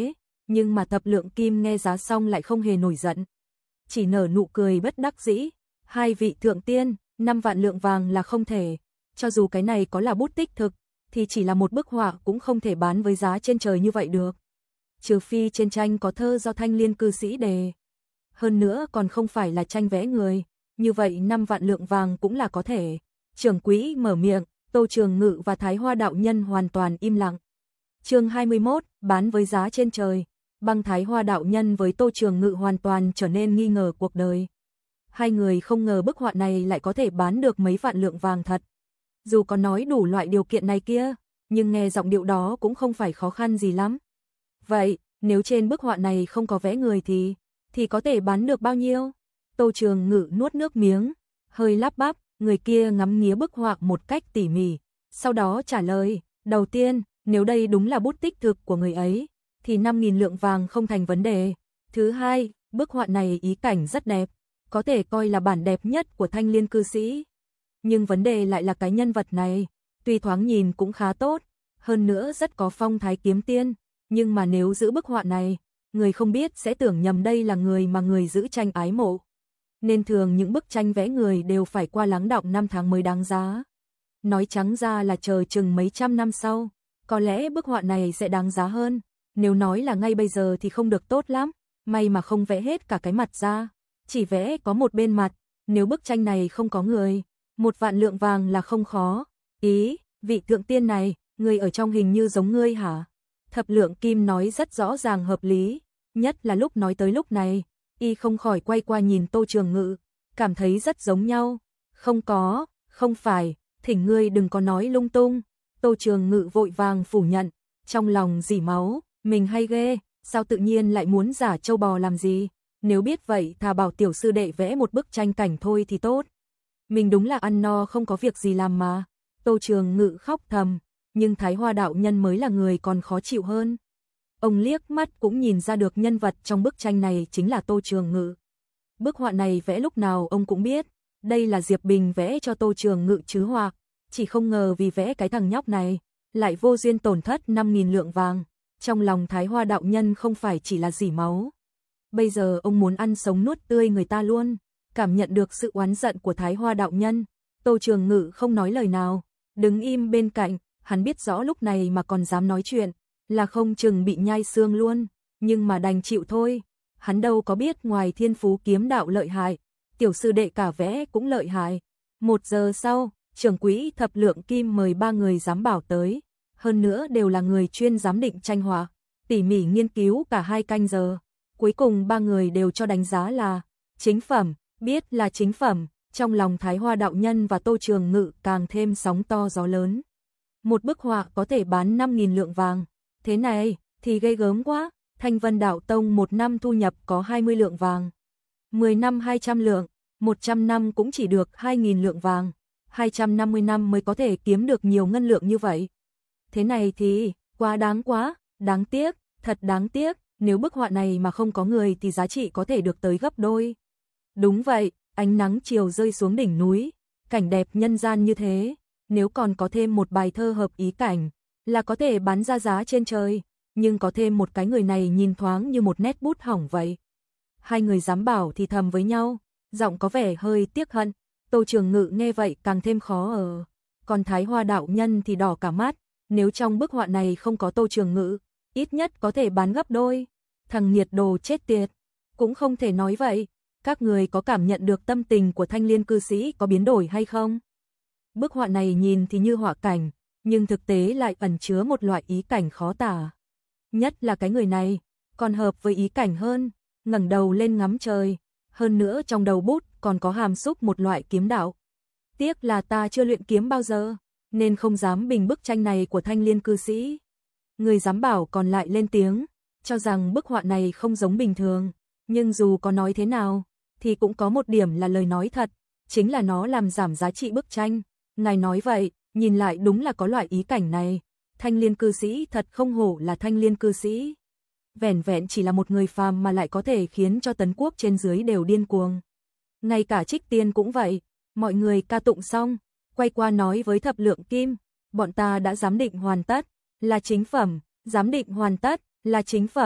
Nhưng mà thập lượng kim nghe giá xong lại không hề nổi giận. Chỉ nở nụ cười bất đắc dĩ. Hai vị thượng tiên, năm vạn lượng vàng là không thể. Cho dù cái này có là bút tích thực, thì chỉ là một bức họa cũng không thể bán với giá trên trời như vậy được. Trừ phi trên tranh có thơ do Thanh Liên cư sĩ đề. Hơn nữa còn không phải là tranh vẽ người. Như vậy năm vạn lượng vàng cũng là có thể. Trưởng quỹ mở miệng, Tô Trường Ngự và Thái Hoa đạo nhân hoàn toàn im lặng. Chương hai mươi mốt, bán với giá trên trời. Băng Thái Hoa đạo nhân với Tô Trường Ngự hoàn toàn trở nên nghi ngờ cuộc đời. Hai người không ngờ bức họa này lại có thể bán được mấy vạn lượng vàng thật. Dù có nói đủ loại điều kiện này kia, nhưng nghe giọng điệu đó cũng không phải khó khăn gì lắm. Vậy, nếu trên bức họa này không có vẽ người thì, thì có thể bán được bao nhiêu? Tô Trường Ngự nuốt nước miếng, hơi lắp bắp, người kia ngắm nghía bức họa một cách tỉ mỉ. Sau đó trả lời, đầu tiên, nếu đây đúng là bút tích thực của người ấy, thì năm nghìn lượng vàng không thành vấn đề. Thứ hai, bức họa này ý cảnh rất đẹp, có thể coi là bản đẹp nhất của Thanh Liên cư sĩ. Nhưng vấn đề lại là cái nhân vật này, tuy thoáng nhìn cũng khá tốt, hơn nữa rất có phong thái kiếm tiên, nhưng mà nếu giữ bức họa này, người không biết sẽ tưởng nhầm đây là người mà người giữ tranh ái mộ. Nên thường những bức tranh vẽ người đều phải qua lắng đọng năm tháng mới đáng giá. Nói trắng ra là chờ chừng mấy trăm năm sau, có lẽ bức họa này sẽ đáng giá hơn. Nếu nói là ngay bây giờ thì không được tốt lắm, may mà không vẽ hết cả cái mặt ra, chỉ vẽ có một bên mặt. Nếu bức tranh này không có người, một vạn lượng vàng là không khó. Ý, vị thượng tiên này, người ở trong hình như giống ngươi hả? Thập lượng kim nói rất rõ ràng hợp lý, nhất là lúc nói tới lúc này, y không khỏi quay qua nhìn Tô Trường Ngự, cảm thấy rất giống nhau. Không có, không phải, thỉnh ngươi đừng có nói lung tung. Tô Trường Ngự vội vàng phủ nhận, trong lòng rỉ máu, mình hay ghê, sao tự nhiên lại muốn giả trâu bò làm gì? Nếu biết vậy thà bảo tiểu sư đệ vẽ một bức tranh cảnh thôi thì tốt. Mình đúng là ăn no không có việc gì làm mà. Tô Trường Ngự khóc thầm, nhưng Thái Hoa đạo nhân mới là người còn khó chịu hơn. Ông liếc mắt cũng nhìn ra được nhân vật trong bức tranh này chính là Tô Trường Ngự. Bức họa này vẽ lúc nào ông cũng biết, đây là Diệp Bình vẽ cho Tô Trường Ngự chứ hoặc, chỉ không ngờ vì vẽ cái thằng nhóc này, lại vô duyên tổn thất năm nghìn lượng vàng. Trong lòng Thái Hoa đạo nhân không phải chỉ là rỉ máu. Bây giờ ông muốn ăn sống nuốt tươi người ta luôn. Cảm nhận được sự oán giận của Thái Hoa đạo nhân, Tô Trường Ngự không nói lời nào, đứng im bên cạnh, hắn biết rõ lúc này mà còn dám nói chuyện, là không chừng bị nhai xương luôn, nhưng mà đành chịu thôi. Hắn đâu có biết ngoài thiên phú kiếm đạo lợi hại, tiểu sư đệ cả vẽ cũng lợi hại. Một giờ sau, trưởng quỹ thập lượng kim mời ba người giám bảo tới, hơn nữa đều là người chuyên giám định tranh họa, tỉ mỉ nghiên cứu cả hai canh giờ. Cuối cùng ba người đều cho đánh giá là chính phẩm. Biết là chính phẩm, trong lòng Thái Hoa đạo nhân và Tô Trường Ngự càng thêm sóng to gió lớn. Một bức họa có thể bán năm nghìn lượng vàng, thế này thì ghê gớm quá. Thanh Vân Đạo Tông một năm thu nhập có hai mươi lượng vàng, mười năm hai trăm lượng, một trăm năm cũng chỉ được hai nghìn lượng vàng, hai trăm năm mươi năm mới có thể kiếm được nhiều ngân lượng như vậy. Thế này thì quá đáng quá, đáng tiếc, thật đáng tiếc, nếu bức họa này mà không có người thì giá trị có thể được tới gấp đôi. Đúng vậy, ánh nắng chiều rơi xuống đỉnh núi, cảnh đẹp nhân gian như thế, nếu còn có thêm một bài thơ hợp ý cảnh, là có thể bán ra giá trên trời, nhưng có thêm một cái người này nhìn thoáng như một nét bút hỏng vậy. Hai người giám bảo thì thầm với nhau, giọng có vẻ hơi tiếc hận. Tô Trường Ngự nghe vậy càng thêm khó ở, còn Thái Hoa đạo nhân thì đỏ cả mắt, nếu trong bức họa này không có Tô Trường Ngự, ít nhất có thể bán gấp đôi. Thằng nhiệt đồ chết tiệt, cũng không thể nói vậy. Các người có cảm nhận được tâm tình của Thanh Liên cư sĩ có biến đổi hay không? Bức họa này nhìn thì như họa cảnh, nhưng thực tế lại ẩn chứa một loại ý cảnh khó tả. Nhất là cái người này, còn hợp với ý cảnh hơn, ngẩng đầu lên ngắm trời, hơn nữa trong đầu bút còn có hàm xúc một loại kiếm đạo. Tiếc là ta chưa luyện kiếm bao giờ, nên không dám bình bức tranh này của Thanh Liên cư sĩ. Người giám bảo còn lại lên tiếng, cho rằng bức họa này không giống bình thường, nhưng dù có nói thế nào, thì cũng có một điểm là lời nói thật, chính là nó làm giảm giá trị bức tranh. Ngài nói vậy, nhìn lại đúng là có loại ý cảnh này. Thanh Liên cư sĩ thật không hổ là Thanh Liên cư sĩ. Vẻn vẹn chỉ là một người phàm mà lại có thể khiến cho tấn quốc trên dưới đều điên cuồng. Ngay cả Trích Tiên cũng vậy, mọi người ca tụng xong, quay qua nói với thập lượng kim, bọn ta đã giám định hoàn tất, là chính phẩm, giám định hoàn tất, là chính phẩm.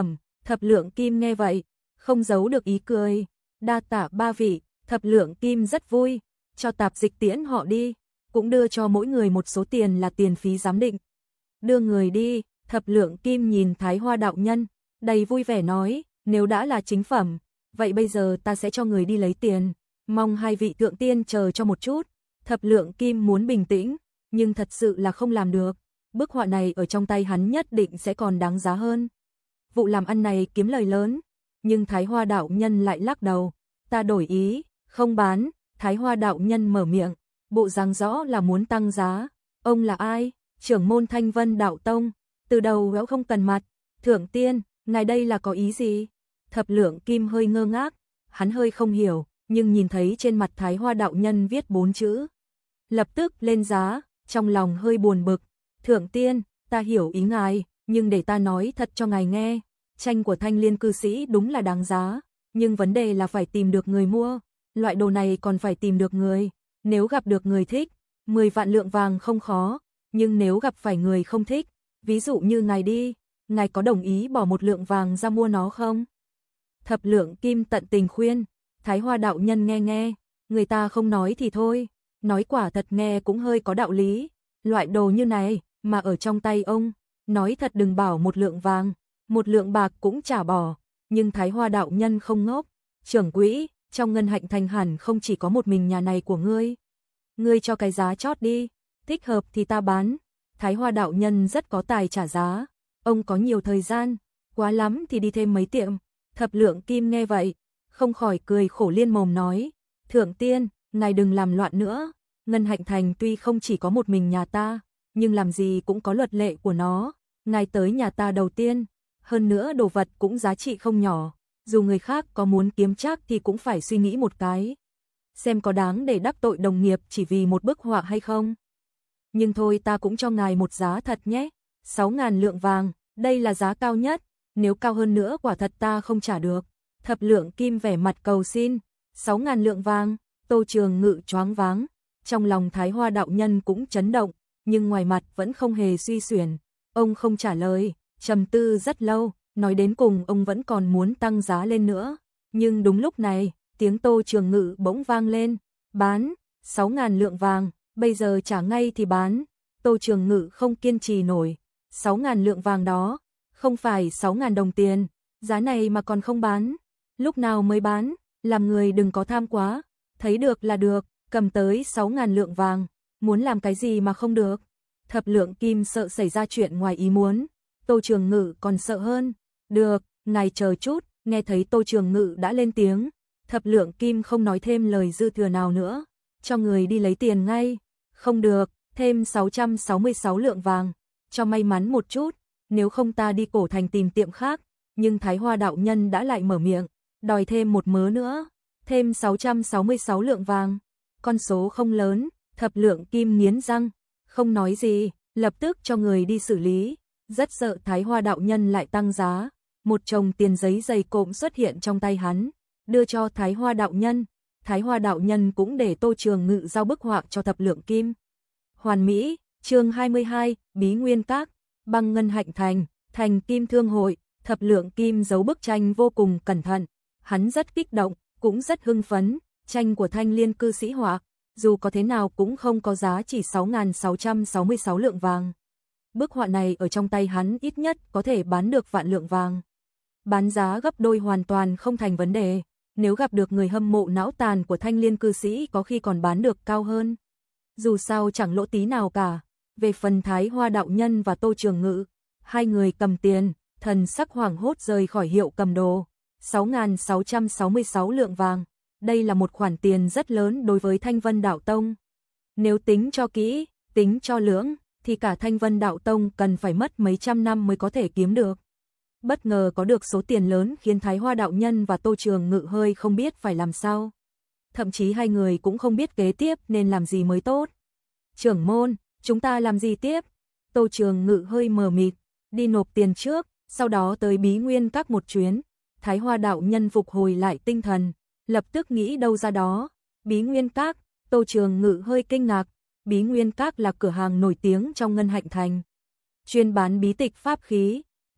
Thập lượng kim nghe vậy, không giấu được ý cười. Đa tạ ba vị, thập lượng kim rất vui, cho tạp dịch tiễn họ đi, cũng đưa cho mỗi người một số tiền là tiền phí giám định. Đưa người đi, thập lượng kim nhìn Thái Hoa đạo nhân, đầy vui vẻ nói, nếu đã là chính phẩm, vậy bây giờ ta sẽ cho người đi lấy tiền, mong hai vị thượng tiên chờ cho một chút. Thập lượng kim muốn bình tĩnh, nhưng thật sự là không làm được, bức họa này ở trong tay hắn nhất định sẽ còn đáng giá hơn. Vụ làm ăn này kiếm lời lớn, nhưng Thái Hoa đạo nhân lại lắc đầu, ta đổi ý, không bán. Thái Hoa đạo nhân mở miệng, bộ dáng rõ là muốn tăng giá. Ông là ai? Trưởng môn Thanh Vân đạo tông, từ đầu gão không cần mặt. Thượng tiên, ngài đây là có ý gì? Thập lượng kim hơi ngơ ngác, hắn hơi không hiểu, nhưng nhìn thấy trên mặt Thái Hoa đạo nhân viết bốn chữ, lập tức lên giá, trong lòng hơi buồn bực. Thượng tiên, ta hiểu ý ngài, nhưng để ta nói thật cho ngài nghe, tranh của Thanh Liên cư sĩ đúng là đáng giá, nhưng vấn đề là phải tìm được người mua, loại đồ này còn phải tìm được người, nếu gặp được người thích, mười vạn lượng vàng không khó, nhưng nếu gặp phải người không thích, ví dụ như ngài đi, ngài có đồng ý bỏ một lượng vàng ra mua nó không? Thập lượng kim tận tình khuyên, Thái Hoa đạo nhân nghe nghe, người ta không nói thì thôi, nói quả thật nghe cũng hơi có đạo lý, loại đồ như này mà ở trong tay ông, nói thật đừng bảo một lượng vàng, một lượng bạc cũng trả bỏ, nhưng Thái Hoa đạo nhân không ngốc, trưởng quỹ, trong ngân hạnh thành hẳn không chỉ có một mình nhà này của ngươi, ngươi cho cái giá chót đi, thích hợp thì ta bán. Thái Hoa đạo nhân rất có tài trả giá, ông có nhiều thời gian, quá lắm thì đi thêm mấy tiệm. Thập lượng kim nghe vậy, không khỏi cười khổ liên mồm nói, thượng tiên, ngài đừng làm loạn nữa, ngân hạnh thành tuy không chỉ có một mình nhà ta, nhưng làm gì cũng có luật lệ của nó, ngài tới nhà ta đầu tiên, hơn nữa đồ vật cũng giá trị không nhỏ, dù người khác có muốn kiếm trác thì cũng phải suy nghĩ một cái, xem có đáng để đắc tội đồng nghiệp chỉ vì một bức họa hay không. Nhưng thôi ta cũng cho ngài một giá thật nhé, sáu ngàn lượng vàng, đây là giá cao nhất, nếu cao hơn nữa quả thật ta không trả được. Thập lượng kim vẻ mặt cầu xin, sáu ngàn lượng vàng, Tô Trường Ngự choáng váng, trong lòng Thái Hoa đạo nhân cũng chấn động, nhưng ngoài mặt vẫn không hề suy xuyển. Ông không trả lời, trầm tư rất lâu, nói đến cùng ông vẫn còn muốn tăng giá lên nữa. Nhưng đúng lúc này, tiếng Tô Trường Ngự bỗng vang lên, bán, sáu ngàn lượng vàng, bây giờ trả ngay thì bán. Tô Trường Ngự không kiên trì nổi, sáu ngàn lượng vàng đó, không phải sáu ngàn đồng tiền, giá này mà còn không bán, lúc nào mới bán, làm người đừng có tham quá, thấy được là được, cầm tới sáu ngàn lượng vàng, muốn làm cái gì mà không được. Thập lượng kim sợ xảy ra chuyện ngoài ý muốn, Tô Trường Ngự còn sợ hơn, được, ngài chờ chút, nghe thấy Tô Trường Ngự đã lên tiếng, thập lượng kim không nói thêm lời dư thừa nào nữa, cho người đi lấy tiền ngay, không được, thêm sáu trăm sáu mươi sáu lượng vàng, cho may mắn một chút, nếu không ta đi cổ thành tìm tiệm khác. Nhưng Thái Hoa đạo nhân đã lại mở miệng, đòi thêm một mớ nữa, thêm sáu trăm sáu mươi sáu lượng vàng, con số không lớn. Thập lượng kim nghiến răng, không nói gì, lập tức cho người đi xử lý, rất sợ Thái Hoa đạo nhân lại tăng giá. Một chồng tiền giấy dày cộm xuất hiện trong tay hắn, đưa cho Thái Hoa đạo nhân. Thái Hoa đạo nhân cũng để Tô Trường Ngự giao bức họa cho thập lượng kim. Hoàn Mỹ, chương hai mươi hai, Bí Nguyên Các, Băng Ngân Hạnh Thành, Thành Kim Thương Hội. Thập lượng kim giấu bức tranh vô cùng cẩn thận, hắn rất kích động, cũng rất hưng phấn, tranh của Thanh Liên cư sĩ họa, dù có thế nào cũng không có giá chỉ sáu nghìn sáu trăm sáu mươi sáu lượng vàng. Bức họa này ở trong tay hắn ít nhất có thể bán được vạn lượng vàng. Bán giá gấp đôi hoàn toàn không thành vấn đề, nếu gặp được người hâm mộ não tàn của Thanh Liên cư sĩ có khi còn bán được cao hơn. Dù sao chẳng lỗ tí nào cả. Về phần Thái Hoa đạo nhân và Tô Trường Ngự, hai người cầm tiền, thần sắc hoảng hốt rời khỏi hiệu cầm đồ, sáu nghìn sáu trăm sáu mươi sáu lượng vàng, đây là một khoản tiền rất lớn đối với Thanh Vân Đạo Tông. Nếu tính cho kỹ, tính cho lưỡng, thì cả Thanh Vân Đạo Tông cần phải mất mấy trăm năm mới có thể kiếm được. Bất ngờ có được số tiền lớn khiến Thái Hoa đạo nhân và Tô Trường Ngự hơi không biết phải làm sao. Thậm chí hai người cũng không biết kế tiếp nên làm gì mới tốt. Trưởng môn, chúng ta làm gì tiếp? Tô Trường Ngự hơi mờ mịt, đi nộp tiền trước, sau đó tới Bí Nguyên Các một chuyến. Thái Hoa đạo nhân phục hồi lại tinh thần, lập tức nghĩ đâu ra đó. Bí Nguyên Các, Tô Trường Ngự hơi kinh ngạc. Bí Nguyên Các là cửa hàng nổi tiếng trong Ngân Hạnh Thành, chuyên bán bí tịch pháp khí.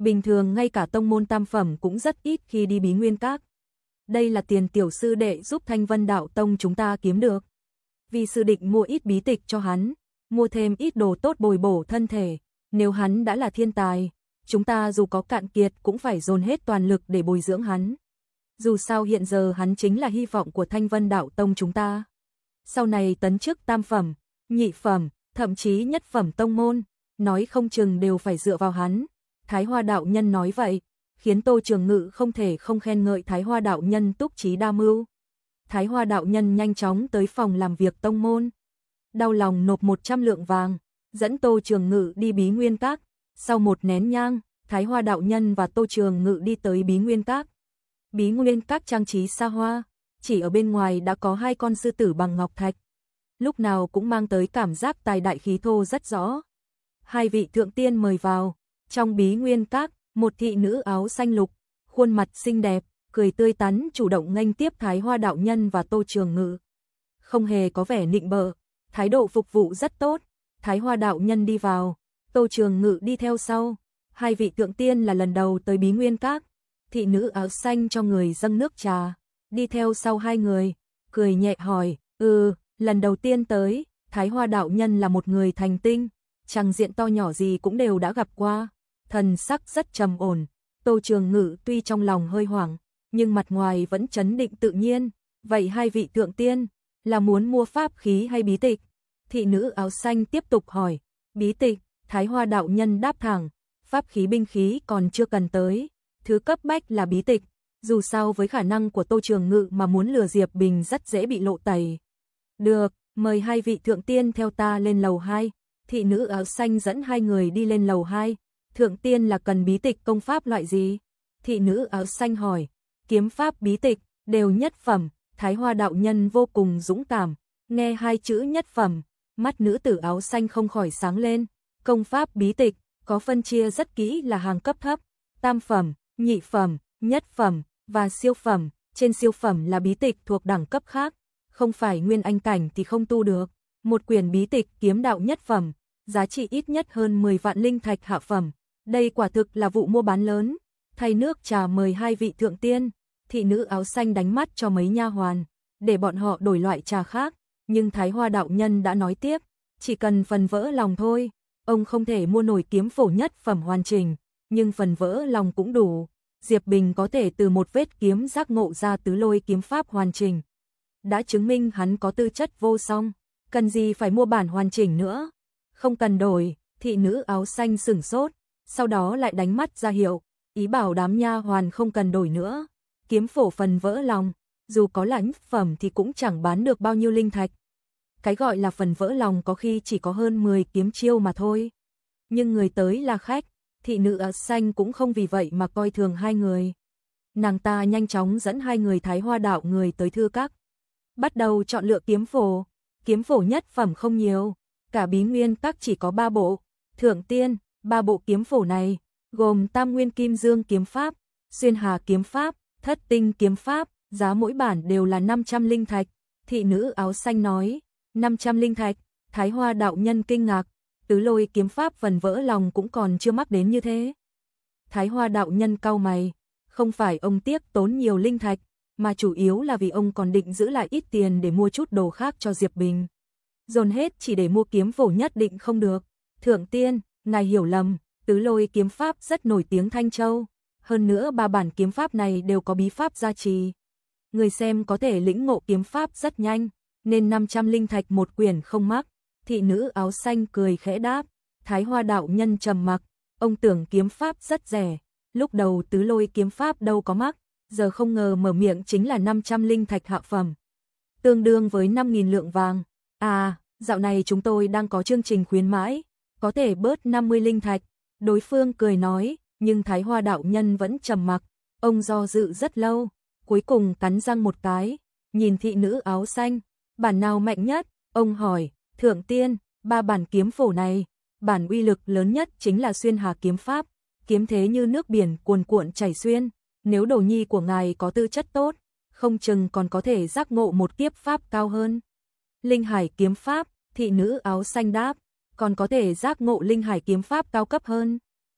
Bình thường ngay cả tông môn tam phẩm cũng rất ít khi đi Bí Nguyên Các. Đây là tiền tiểu sư đệ giúp Thanh Vân Đạo Tông chúng ta kiếm được. Vì sư định mua ít bí tịch cho hắn, mua thêm ít đồ tốt bồi bổ thân thể. Nếu hắn đã là thiên tài, chúng ta dù có cạn kiệt cũng phải dồn hết toàn lực để bồi dưỡng hắn. Dù sao hiện giờ hắn chính là hy vọng của Thanh Vân Đạo Tông chúng ta. Sau này tấn chức tam phẩm, nhị phẩm, thậm chí nhất phẩm tông môn, nói không chừng đều phải dựa vào hắn. Thái Hoa đạo nhân nói vậy, khiến Tô Trường Ngự không thể không khen ngợi Thái Hoa đạo nhân túc trí đa mưu. Thái Hoa đạo nhân nhanh chóng tới phòng làm việc tông môn. Đau lòng nộp một trăm lượng vàng, dẫn Tô Trường Ngự đi Bí Nguyên Các. Sau một nén nhang, Thái Hoa đạo nhân và Tô Trường Ngự đi tới Bí Nguyên Các. Bí Nguyên Các trang trí xa hoa, chỉ ở bên ngoài đã có hai con sư tử bằng ngọc thạch. Lúc nào cũng mang tới cảm giác tài đại khí thô rất rõ. Hai vị thượng tiên mời vào. Trong Bí Nguyên Các, một thị nữ áo xanh lục, khuôn mặt xinh đẹp, cười tươi tắn chủ động nghênh tiếp Thái Hoa đạo nhân và Tô Trường Ngự. Không hề có vẻ nịnh bợ, thái độ phục vụ rất tốt. Thái Hoa đạo nhân đi vào, Tô Trường Ngự đi theo sau. Hai vị thượng tiên là lần đầu tới Bí Nguyên Các. Thị nữ áo xanh cho người dâng nước trà, đi theo sau hai người, cười nhẹ hỏi, "Ừ, lần đầu tiên tới." Thái Hoa đạo nhân là một người thành tinh, chẳng diện to nhỏ gì cũng đều đã gặp qua, thần sắc rất trầm ổn. Tô Trường Ngự tuy trong lòng hơi hoảng, nhưng mặt ngoài vẫn trấn định tự nhiên. "Vậy hai vị thượng tiên là muốn mua pháp khí hay bí tịch?" Thị nữ áo xanh tiếp tục hỏi. "Bí tịch." Thái Hoa đạo nhân đáp thẳng, "Pháp khí binh khí còn chưa cần tới, thứ cấp bách là bí tịch." Dù sao với khả năng của Tô Trường Ngự mà muốn lừa Diệp Bình rất dễ bị lộ tẩy. "Được, mời hai vị thượng tiên theo ta lên lầu hai." Thị nữ áo xanh dẫn hai người đi lên lầu hai. "Thượng tiên là cần bí tịch công pháp loại gì?" Thị nữ áo xanh hỏi. "Kiếm pháp bí tịch, đều nhất phẩm." Thái Hoa đạo nhân vô cùng dũng cảm, nghe hai chữ nhất phẩm, mắt nữ tử áo xanh không khỏi sáng lên. Công pháp bí tịch có phân chia rất kỹ là hàng cấp thấp, tam phẩm, nhị phẩm, nhất phẩm và siêu phẩm. Trên siêu phẩm là bí tịch thuộc đẳng cấp khác, không phải nguyên anh cảnh thì không tu được. Một quyển bí tịch kiếm đạo nhất phẩm, giá trị ít nhất hơn mười vạn linh thạch hạ phẩm. Đây quả thực là vụ mua bán lớn. Thay nước trà mời hai vị thượng tiên. Thị nữ áo xanh đánh mắt cho mấy nha hoàn, để bọn họ đổi loại trà khác. Nhưng Thái Hoa đạo nhân đã nói tiếp, chỉ cần phần vỡ lòng thôi. Ông không thể mua nổi kiếm phổ nhất phẩm hoàn chỉnh, nhưng phần vỡ lòng cũng đủ. Diệp Bình có thể từ một vết kiếm giác ngộ ra tứ lôi kiếm pháp hoàn chỉnh, đã chứng minh hắn có tư chất vô song, cần gì phải mua bản hoàn chỉnh nữa. Không cần đổi. Thị nữ áo xanh sửng sốt, sau đó lại đánh mắt ra hiệu, ý bảo đám nha hoàn không cần đổi nữa. Kiếm phổ phần vỡ lòng, dù có là nhất phẩm thì cũng chẳng bán được bao nhiêu linh thạch. Cái gọi là phần vỡ lòng có khi chỉ có hơn mười kiếm chiêu mà thôi. Nhưng người tới là khách, thị nữ áo xanh cũng không vì vậy mà coi thường hai người. Nàng ta nhanh chóng dẫn hai người Thái Hoa đạo người tới thư các, bắt đầu chọn lựa kiếm phổ. Kiếm phổ nhất phẩm không nhiều, cả Bí Nguyên Các chỉ có ba bộ. "Thượng tiên, ba bộ kiếm phổ này gồm Tam Nguyên Kim Dương kiếm pháp, Xuyên Hà kiếm pháp, Thất Tinh kiếm pháp, giá mỗi bản đều là năm trăm linh thạch." Thị nữ áo xanh nói. năm trăm linh thạch. Thái Hoa đạo nhân kinh ngạc, tứ lôi kiếm pháp phần vỡ lòng cũng còn chưa mắc đến như thế. Thái Hoa đạo nhân cau mày, không phải ông tiếc tốn nhiều linh thạch, mà chủ yếu là vì ông còn định giữ lại ít tiền để mua chút đồ khác cho Diệp Bình. Dồn hết chỉ để mua kiếm phổ nhất định không được. "Thượng tiên, ngài hiểu lầm, tứ lôi kiếm pháp rất nổi tiếng Thanh Châu. Hơn nữa ba bản kiếm pháp này đều có bí pháp gia trì. Người xem có thể lĩnh ngộ kiếm pháp rất nhanh, nên năm trăm linh thạch một quyển không mắc." Thị nữ áo xanh cười khẽ đáp. Thái Hoa đạo nhân trầm mặc, ông tưởng kiếm pháp rất rẻ. Lúc đầu tứ lôi kiếm pháp đâu có mắc, giờ không ngờ mở miệng chính là năm trăm linh thạch hạ phẩm, tương đương với năm nghìn lượng vàng. "À, dạo này chúng tôi đang có chương trình khuyến mãi, có thể bớt năm mươi linh thạch." Đối phương cười nói, nhưng Thái Hoa đạo nhân vẫn trầm mặc. Ông do dự rất lâu, cuối cùng cắn răng một cái, nhìn thị nữ áo xanh. "Bản nào mạnh nhất?" Ông hỏi. "Thượng tiên, ba bản kiếm phổ này, bản uy lực lớn nhất chính là Xuyên Hà kiếm pháp, kiếm thế như nước biển cuồn cuộn chảy xuyên. Nếu đồ nhi của ngài có tư chất tốt, không chừng còn có thể giác ngộ một kiếp pháp cao hơn." "Linh Hải kiếm pháp." Thị nữ áo xanh đáp. "Còn có thể giác ngộ Linh Hải kiếm pháp cao cấp hơn."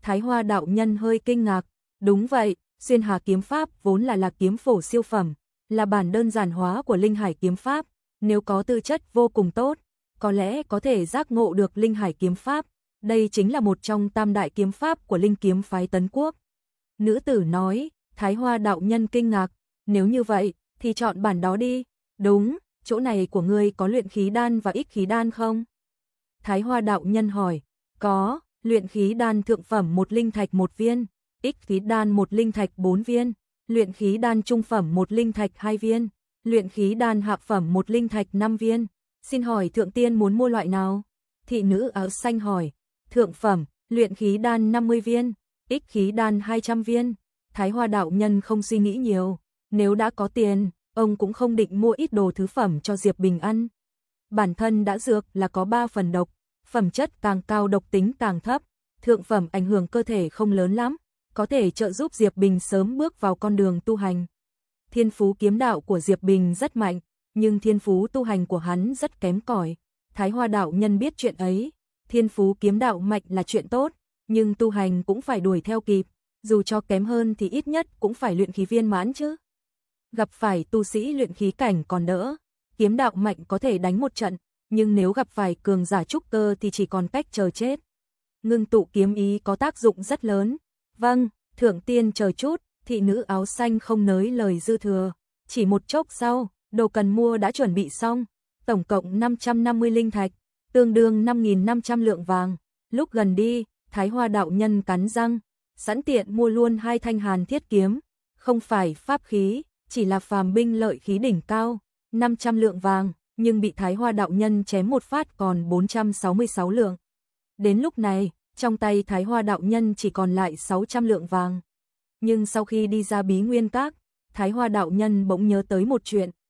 Thái Hoa đạo nhân hơi kinh ngạc, đúng vậy, Xuyên Hà kiếm pháp vốn là là kiếm phổ siêu phẩm, là bản đơn giản hóa của Linh Hải kiếm pháp, nếu có tư chất vô cùng tốt, có lẽ có thể giác ngộ được Linh Hải kiếm pháp, đây chính là một trong tam đại kiếm pháp của Linh kiếm phái Tấn Quốc. Nữ tử nói, Thái Hoa đạo nhân kinh ngạc, nếu như vậy, thì chọn bản đó đi, đúng, chỗ này của ngươi có luyện khí đan và ích khí đan không? Thái Hoa đạo nhân hỏi, có, luyện khí đan thượng phẩm một linh thạch một viên, ích khí đan một linh thạch bốn viên, luyện khí đan trung phẩm một linh thạch hai viên, luyện khí đan hạ phẩm một linh thạch năm viên. Xin hỏi thượng tiên muốn mua loại nào? Thị nữ áo xanh hỏi, thượng phẩm, luyện khí đan năm mươi viên, ích khí đan hai trăm viên. Thái Hoa đạo nhân không suy nghĩ nhiều, nếu đã có tiền, ông cũng không định mua ít đồ thứ phẩm cho Diệp Bình ăn. Bản thân đã dược là có ba phần độc, phẩm chất càng cao độc tính càng thấp, thượng phẩm ảnh hưởng cơ thể không lớn lắm, có thể trợ giúp Diệp Bình sớm bước vào con đường tu hành. Thiên phú kiếm đạo của Diệp Bình rất mạnh, nhưng thiên phú tu hành của hắn rất kém cỏi. Thái Hoa đạo nhân biết chuyện ấy, thiên phú kiếm đạo mạnh là chuyện tốt, nhưng tu hành cũng phải đuổi theo kịp, dù cho kém hơn thì ít nhất cũng phải luyện khí viên mãn chứ. Gặp phải tu sĩ luyện khí cảnh còn đỡ, kiếm đạo mạnh có thể đánh một trận, nhưng nếu gặp phải cường giả trúc cơ thì chỉ còn cách chờ chết. Ngưng tụ kiếm ý có tác dụng rất lớn. Vâng, thượng tiên chờ chút, thị nữ áo xanh không nới lời dư thừa. Chỉ một chốc sau, đồ cần mua đã chuẩn bị xong, tổng cộng năm trăm năm mươi linh thạch, tương đương năm nghìn năm trăm lượng vàng. Lúc gần đi, Thái Hoa đạo nhân cắn răng, sẵn tiện mua luôn hai thanh hàn thiết kiếm, không phải pháp khí, chỉ là phàm binh lợi khí đỉnh cao, năm trăm lượng vàng, nhưng bị Thái Hoa đạo nhân chém một phát còn bốn trăm sáu mươi sáu lượng. Đến lúc này, trong tay Thái Hoa đạo nhân chỉ còn lại sáu trăm lượng vàng. Nhưng sau khi đi ra Bí Nguyên Các, Thái Hoa đạo nhân bỗng nhớ tới một chuyện,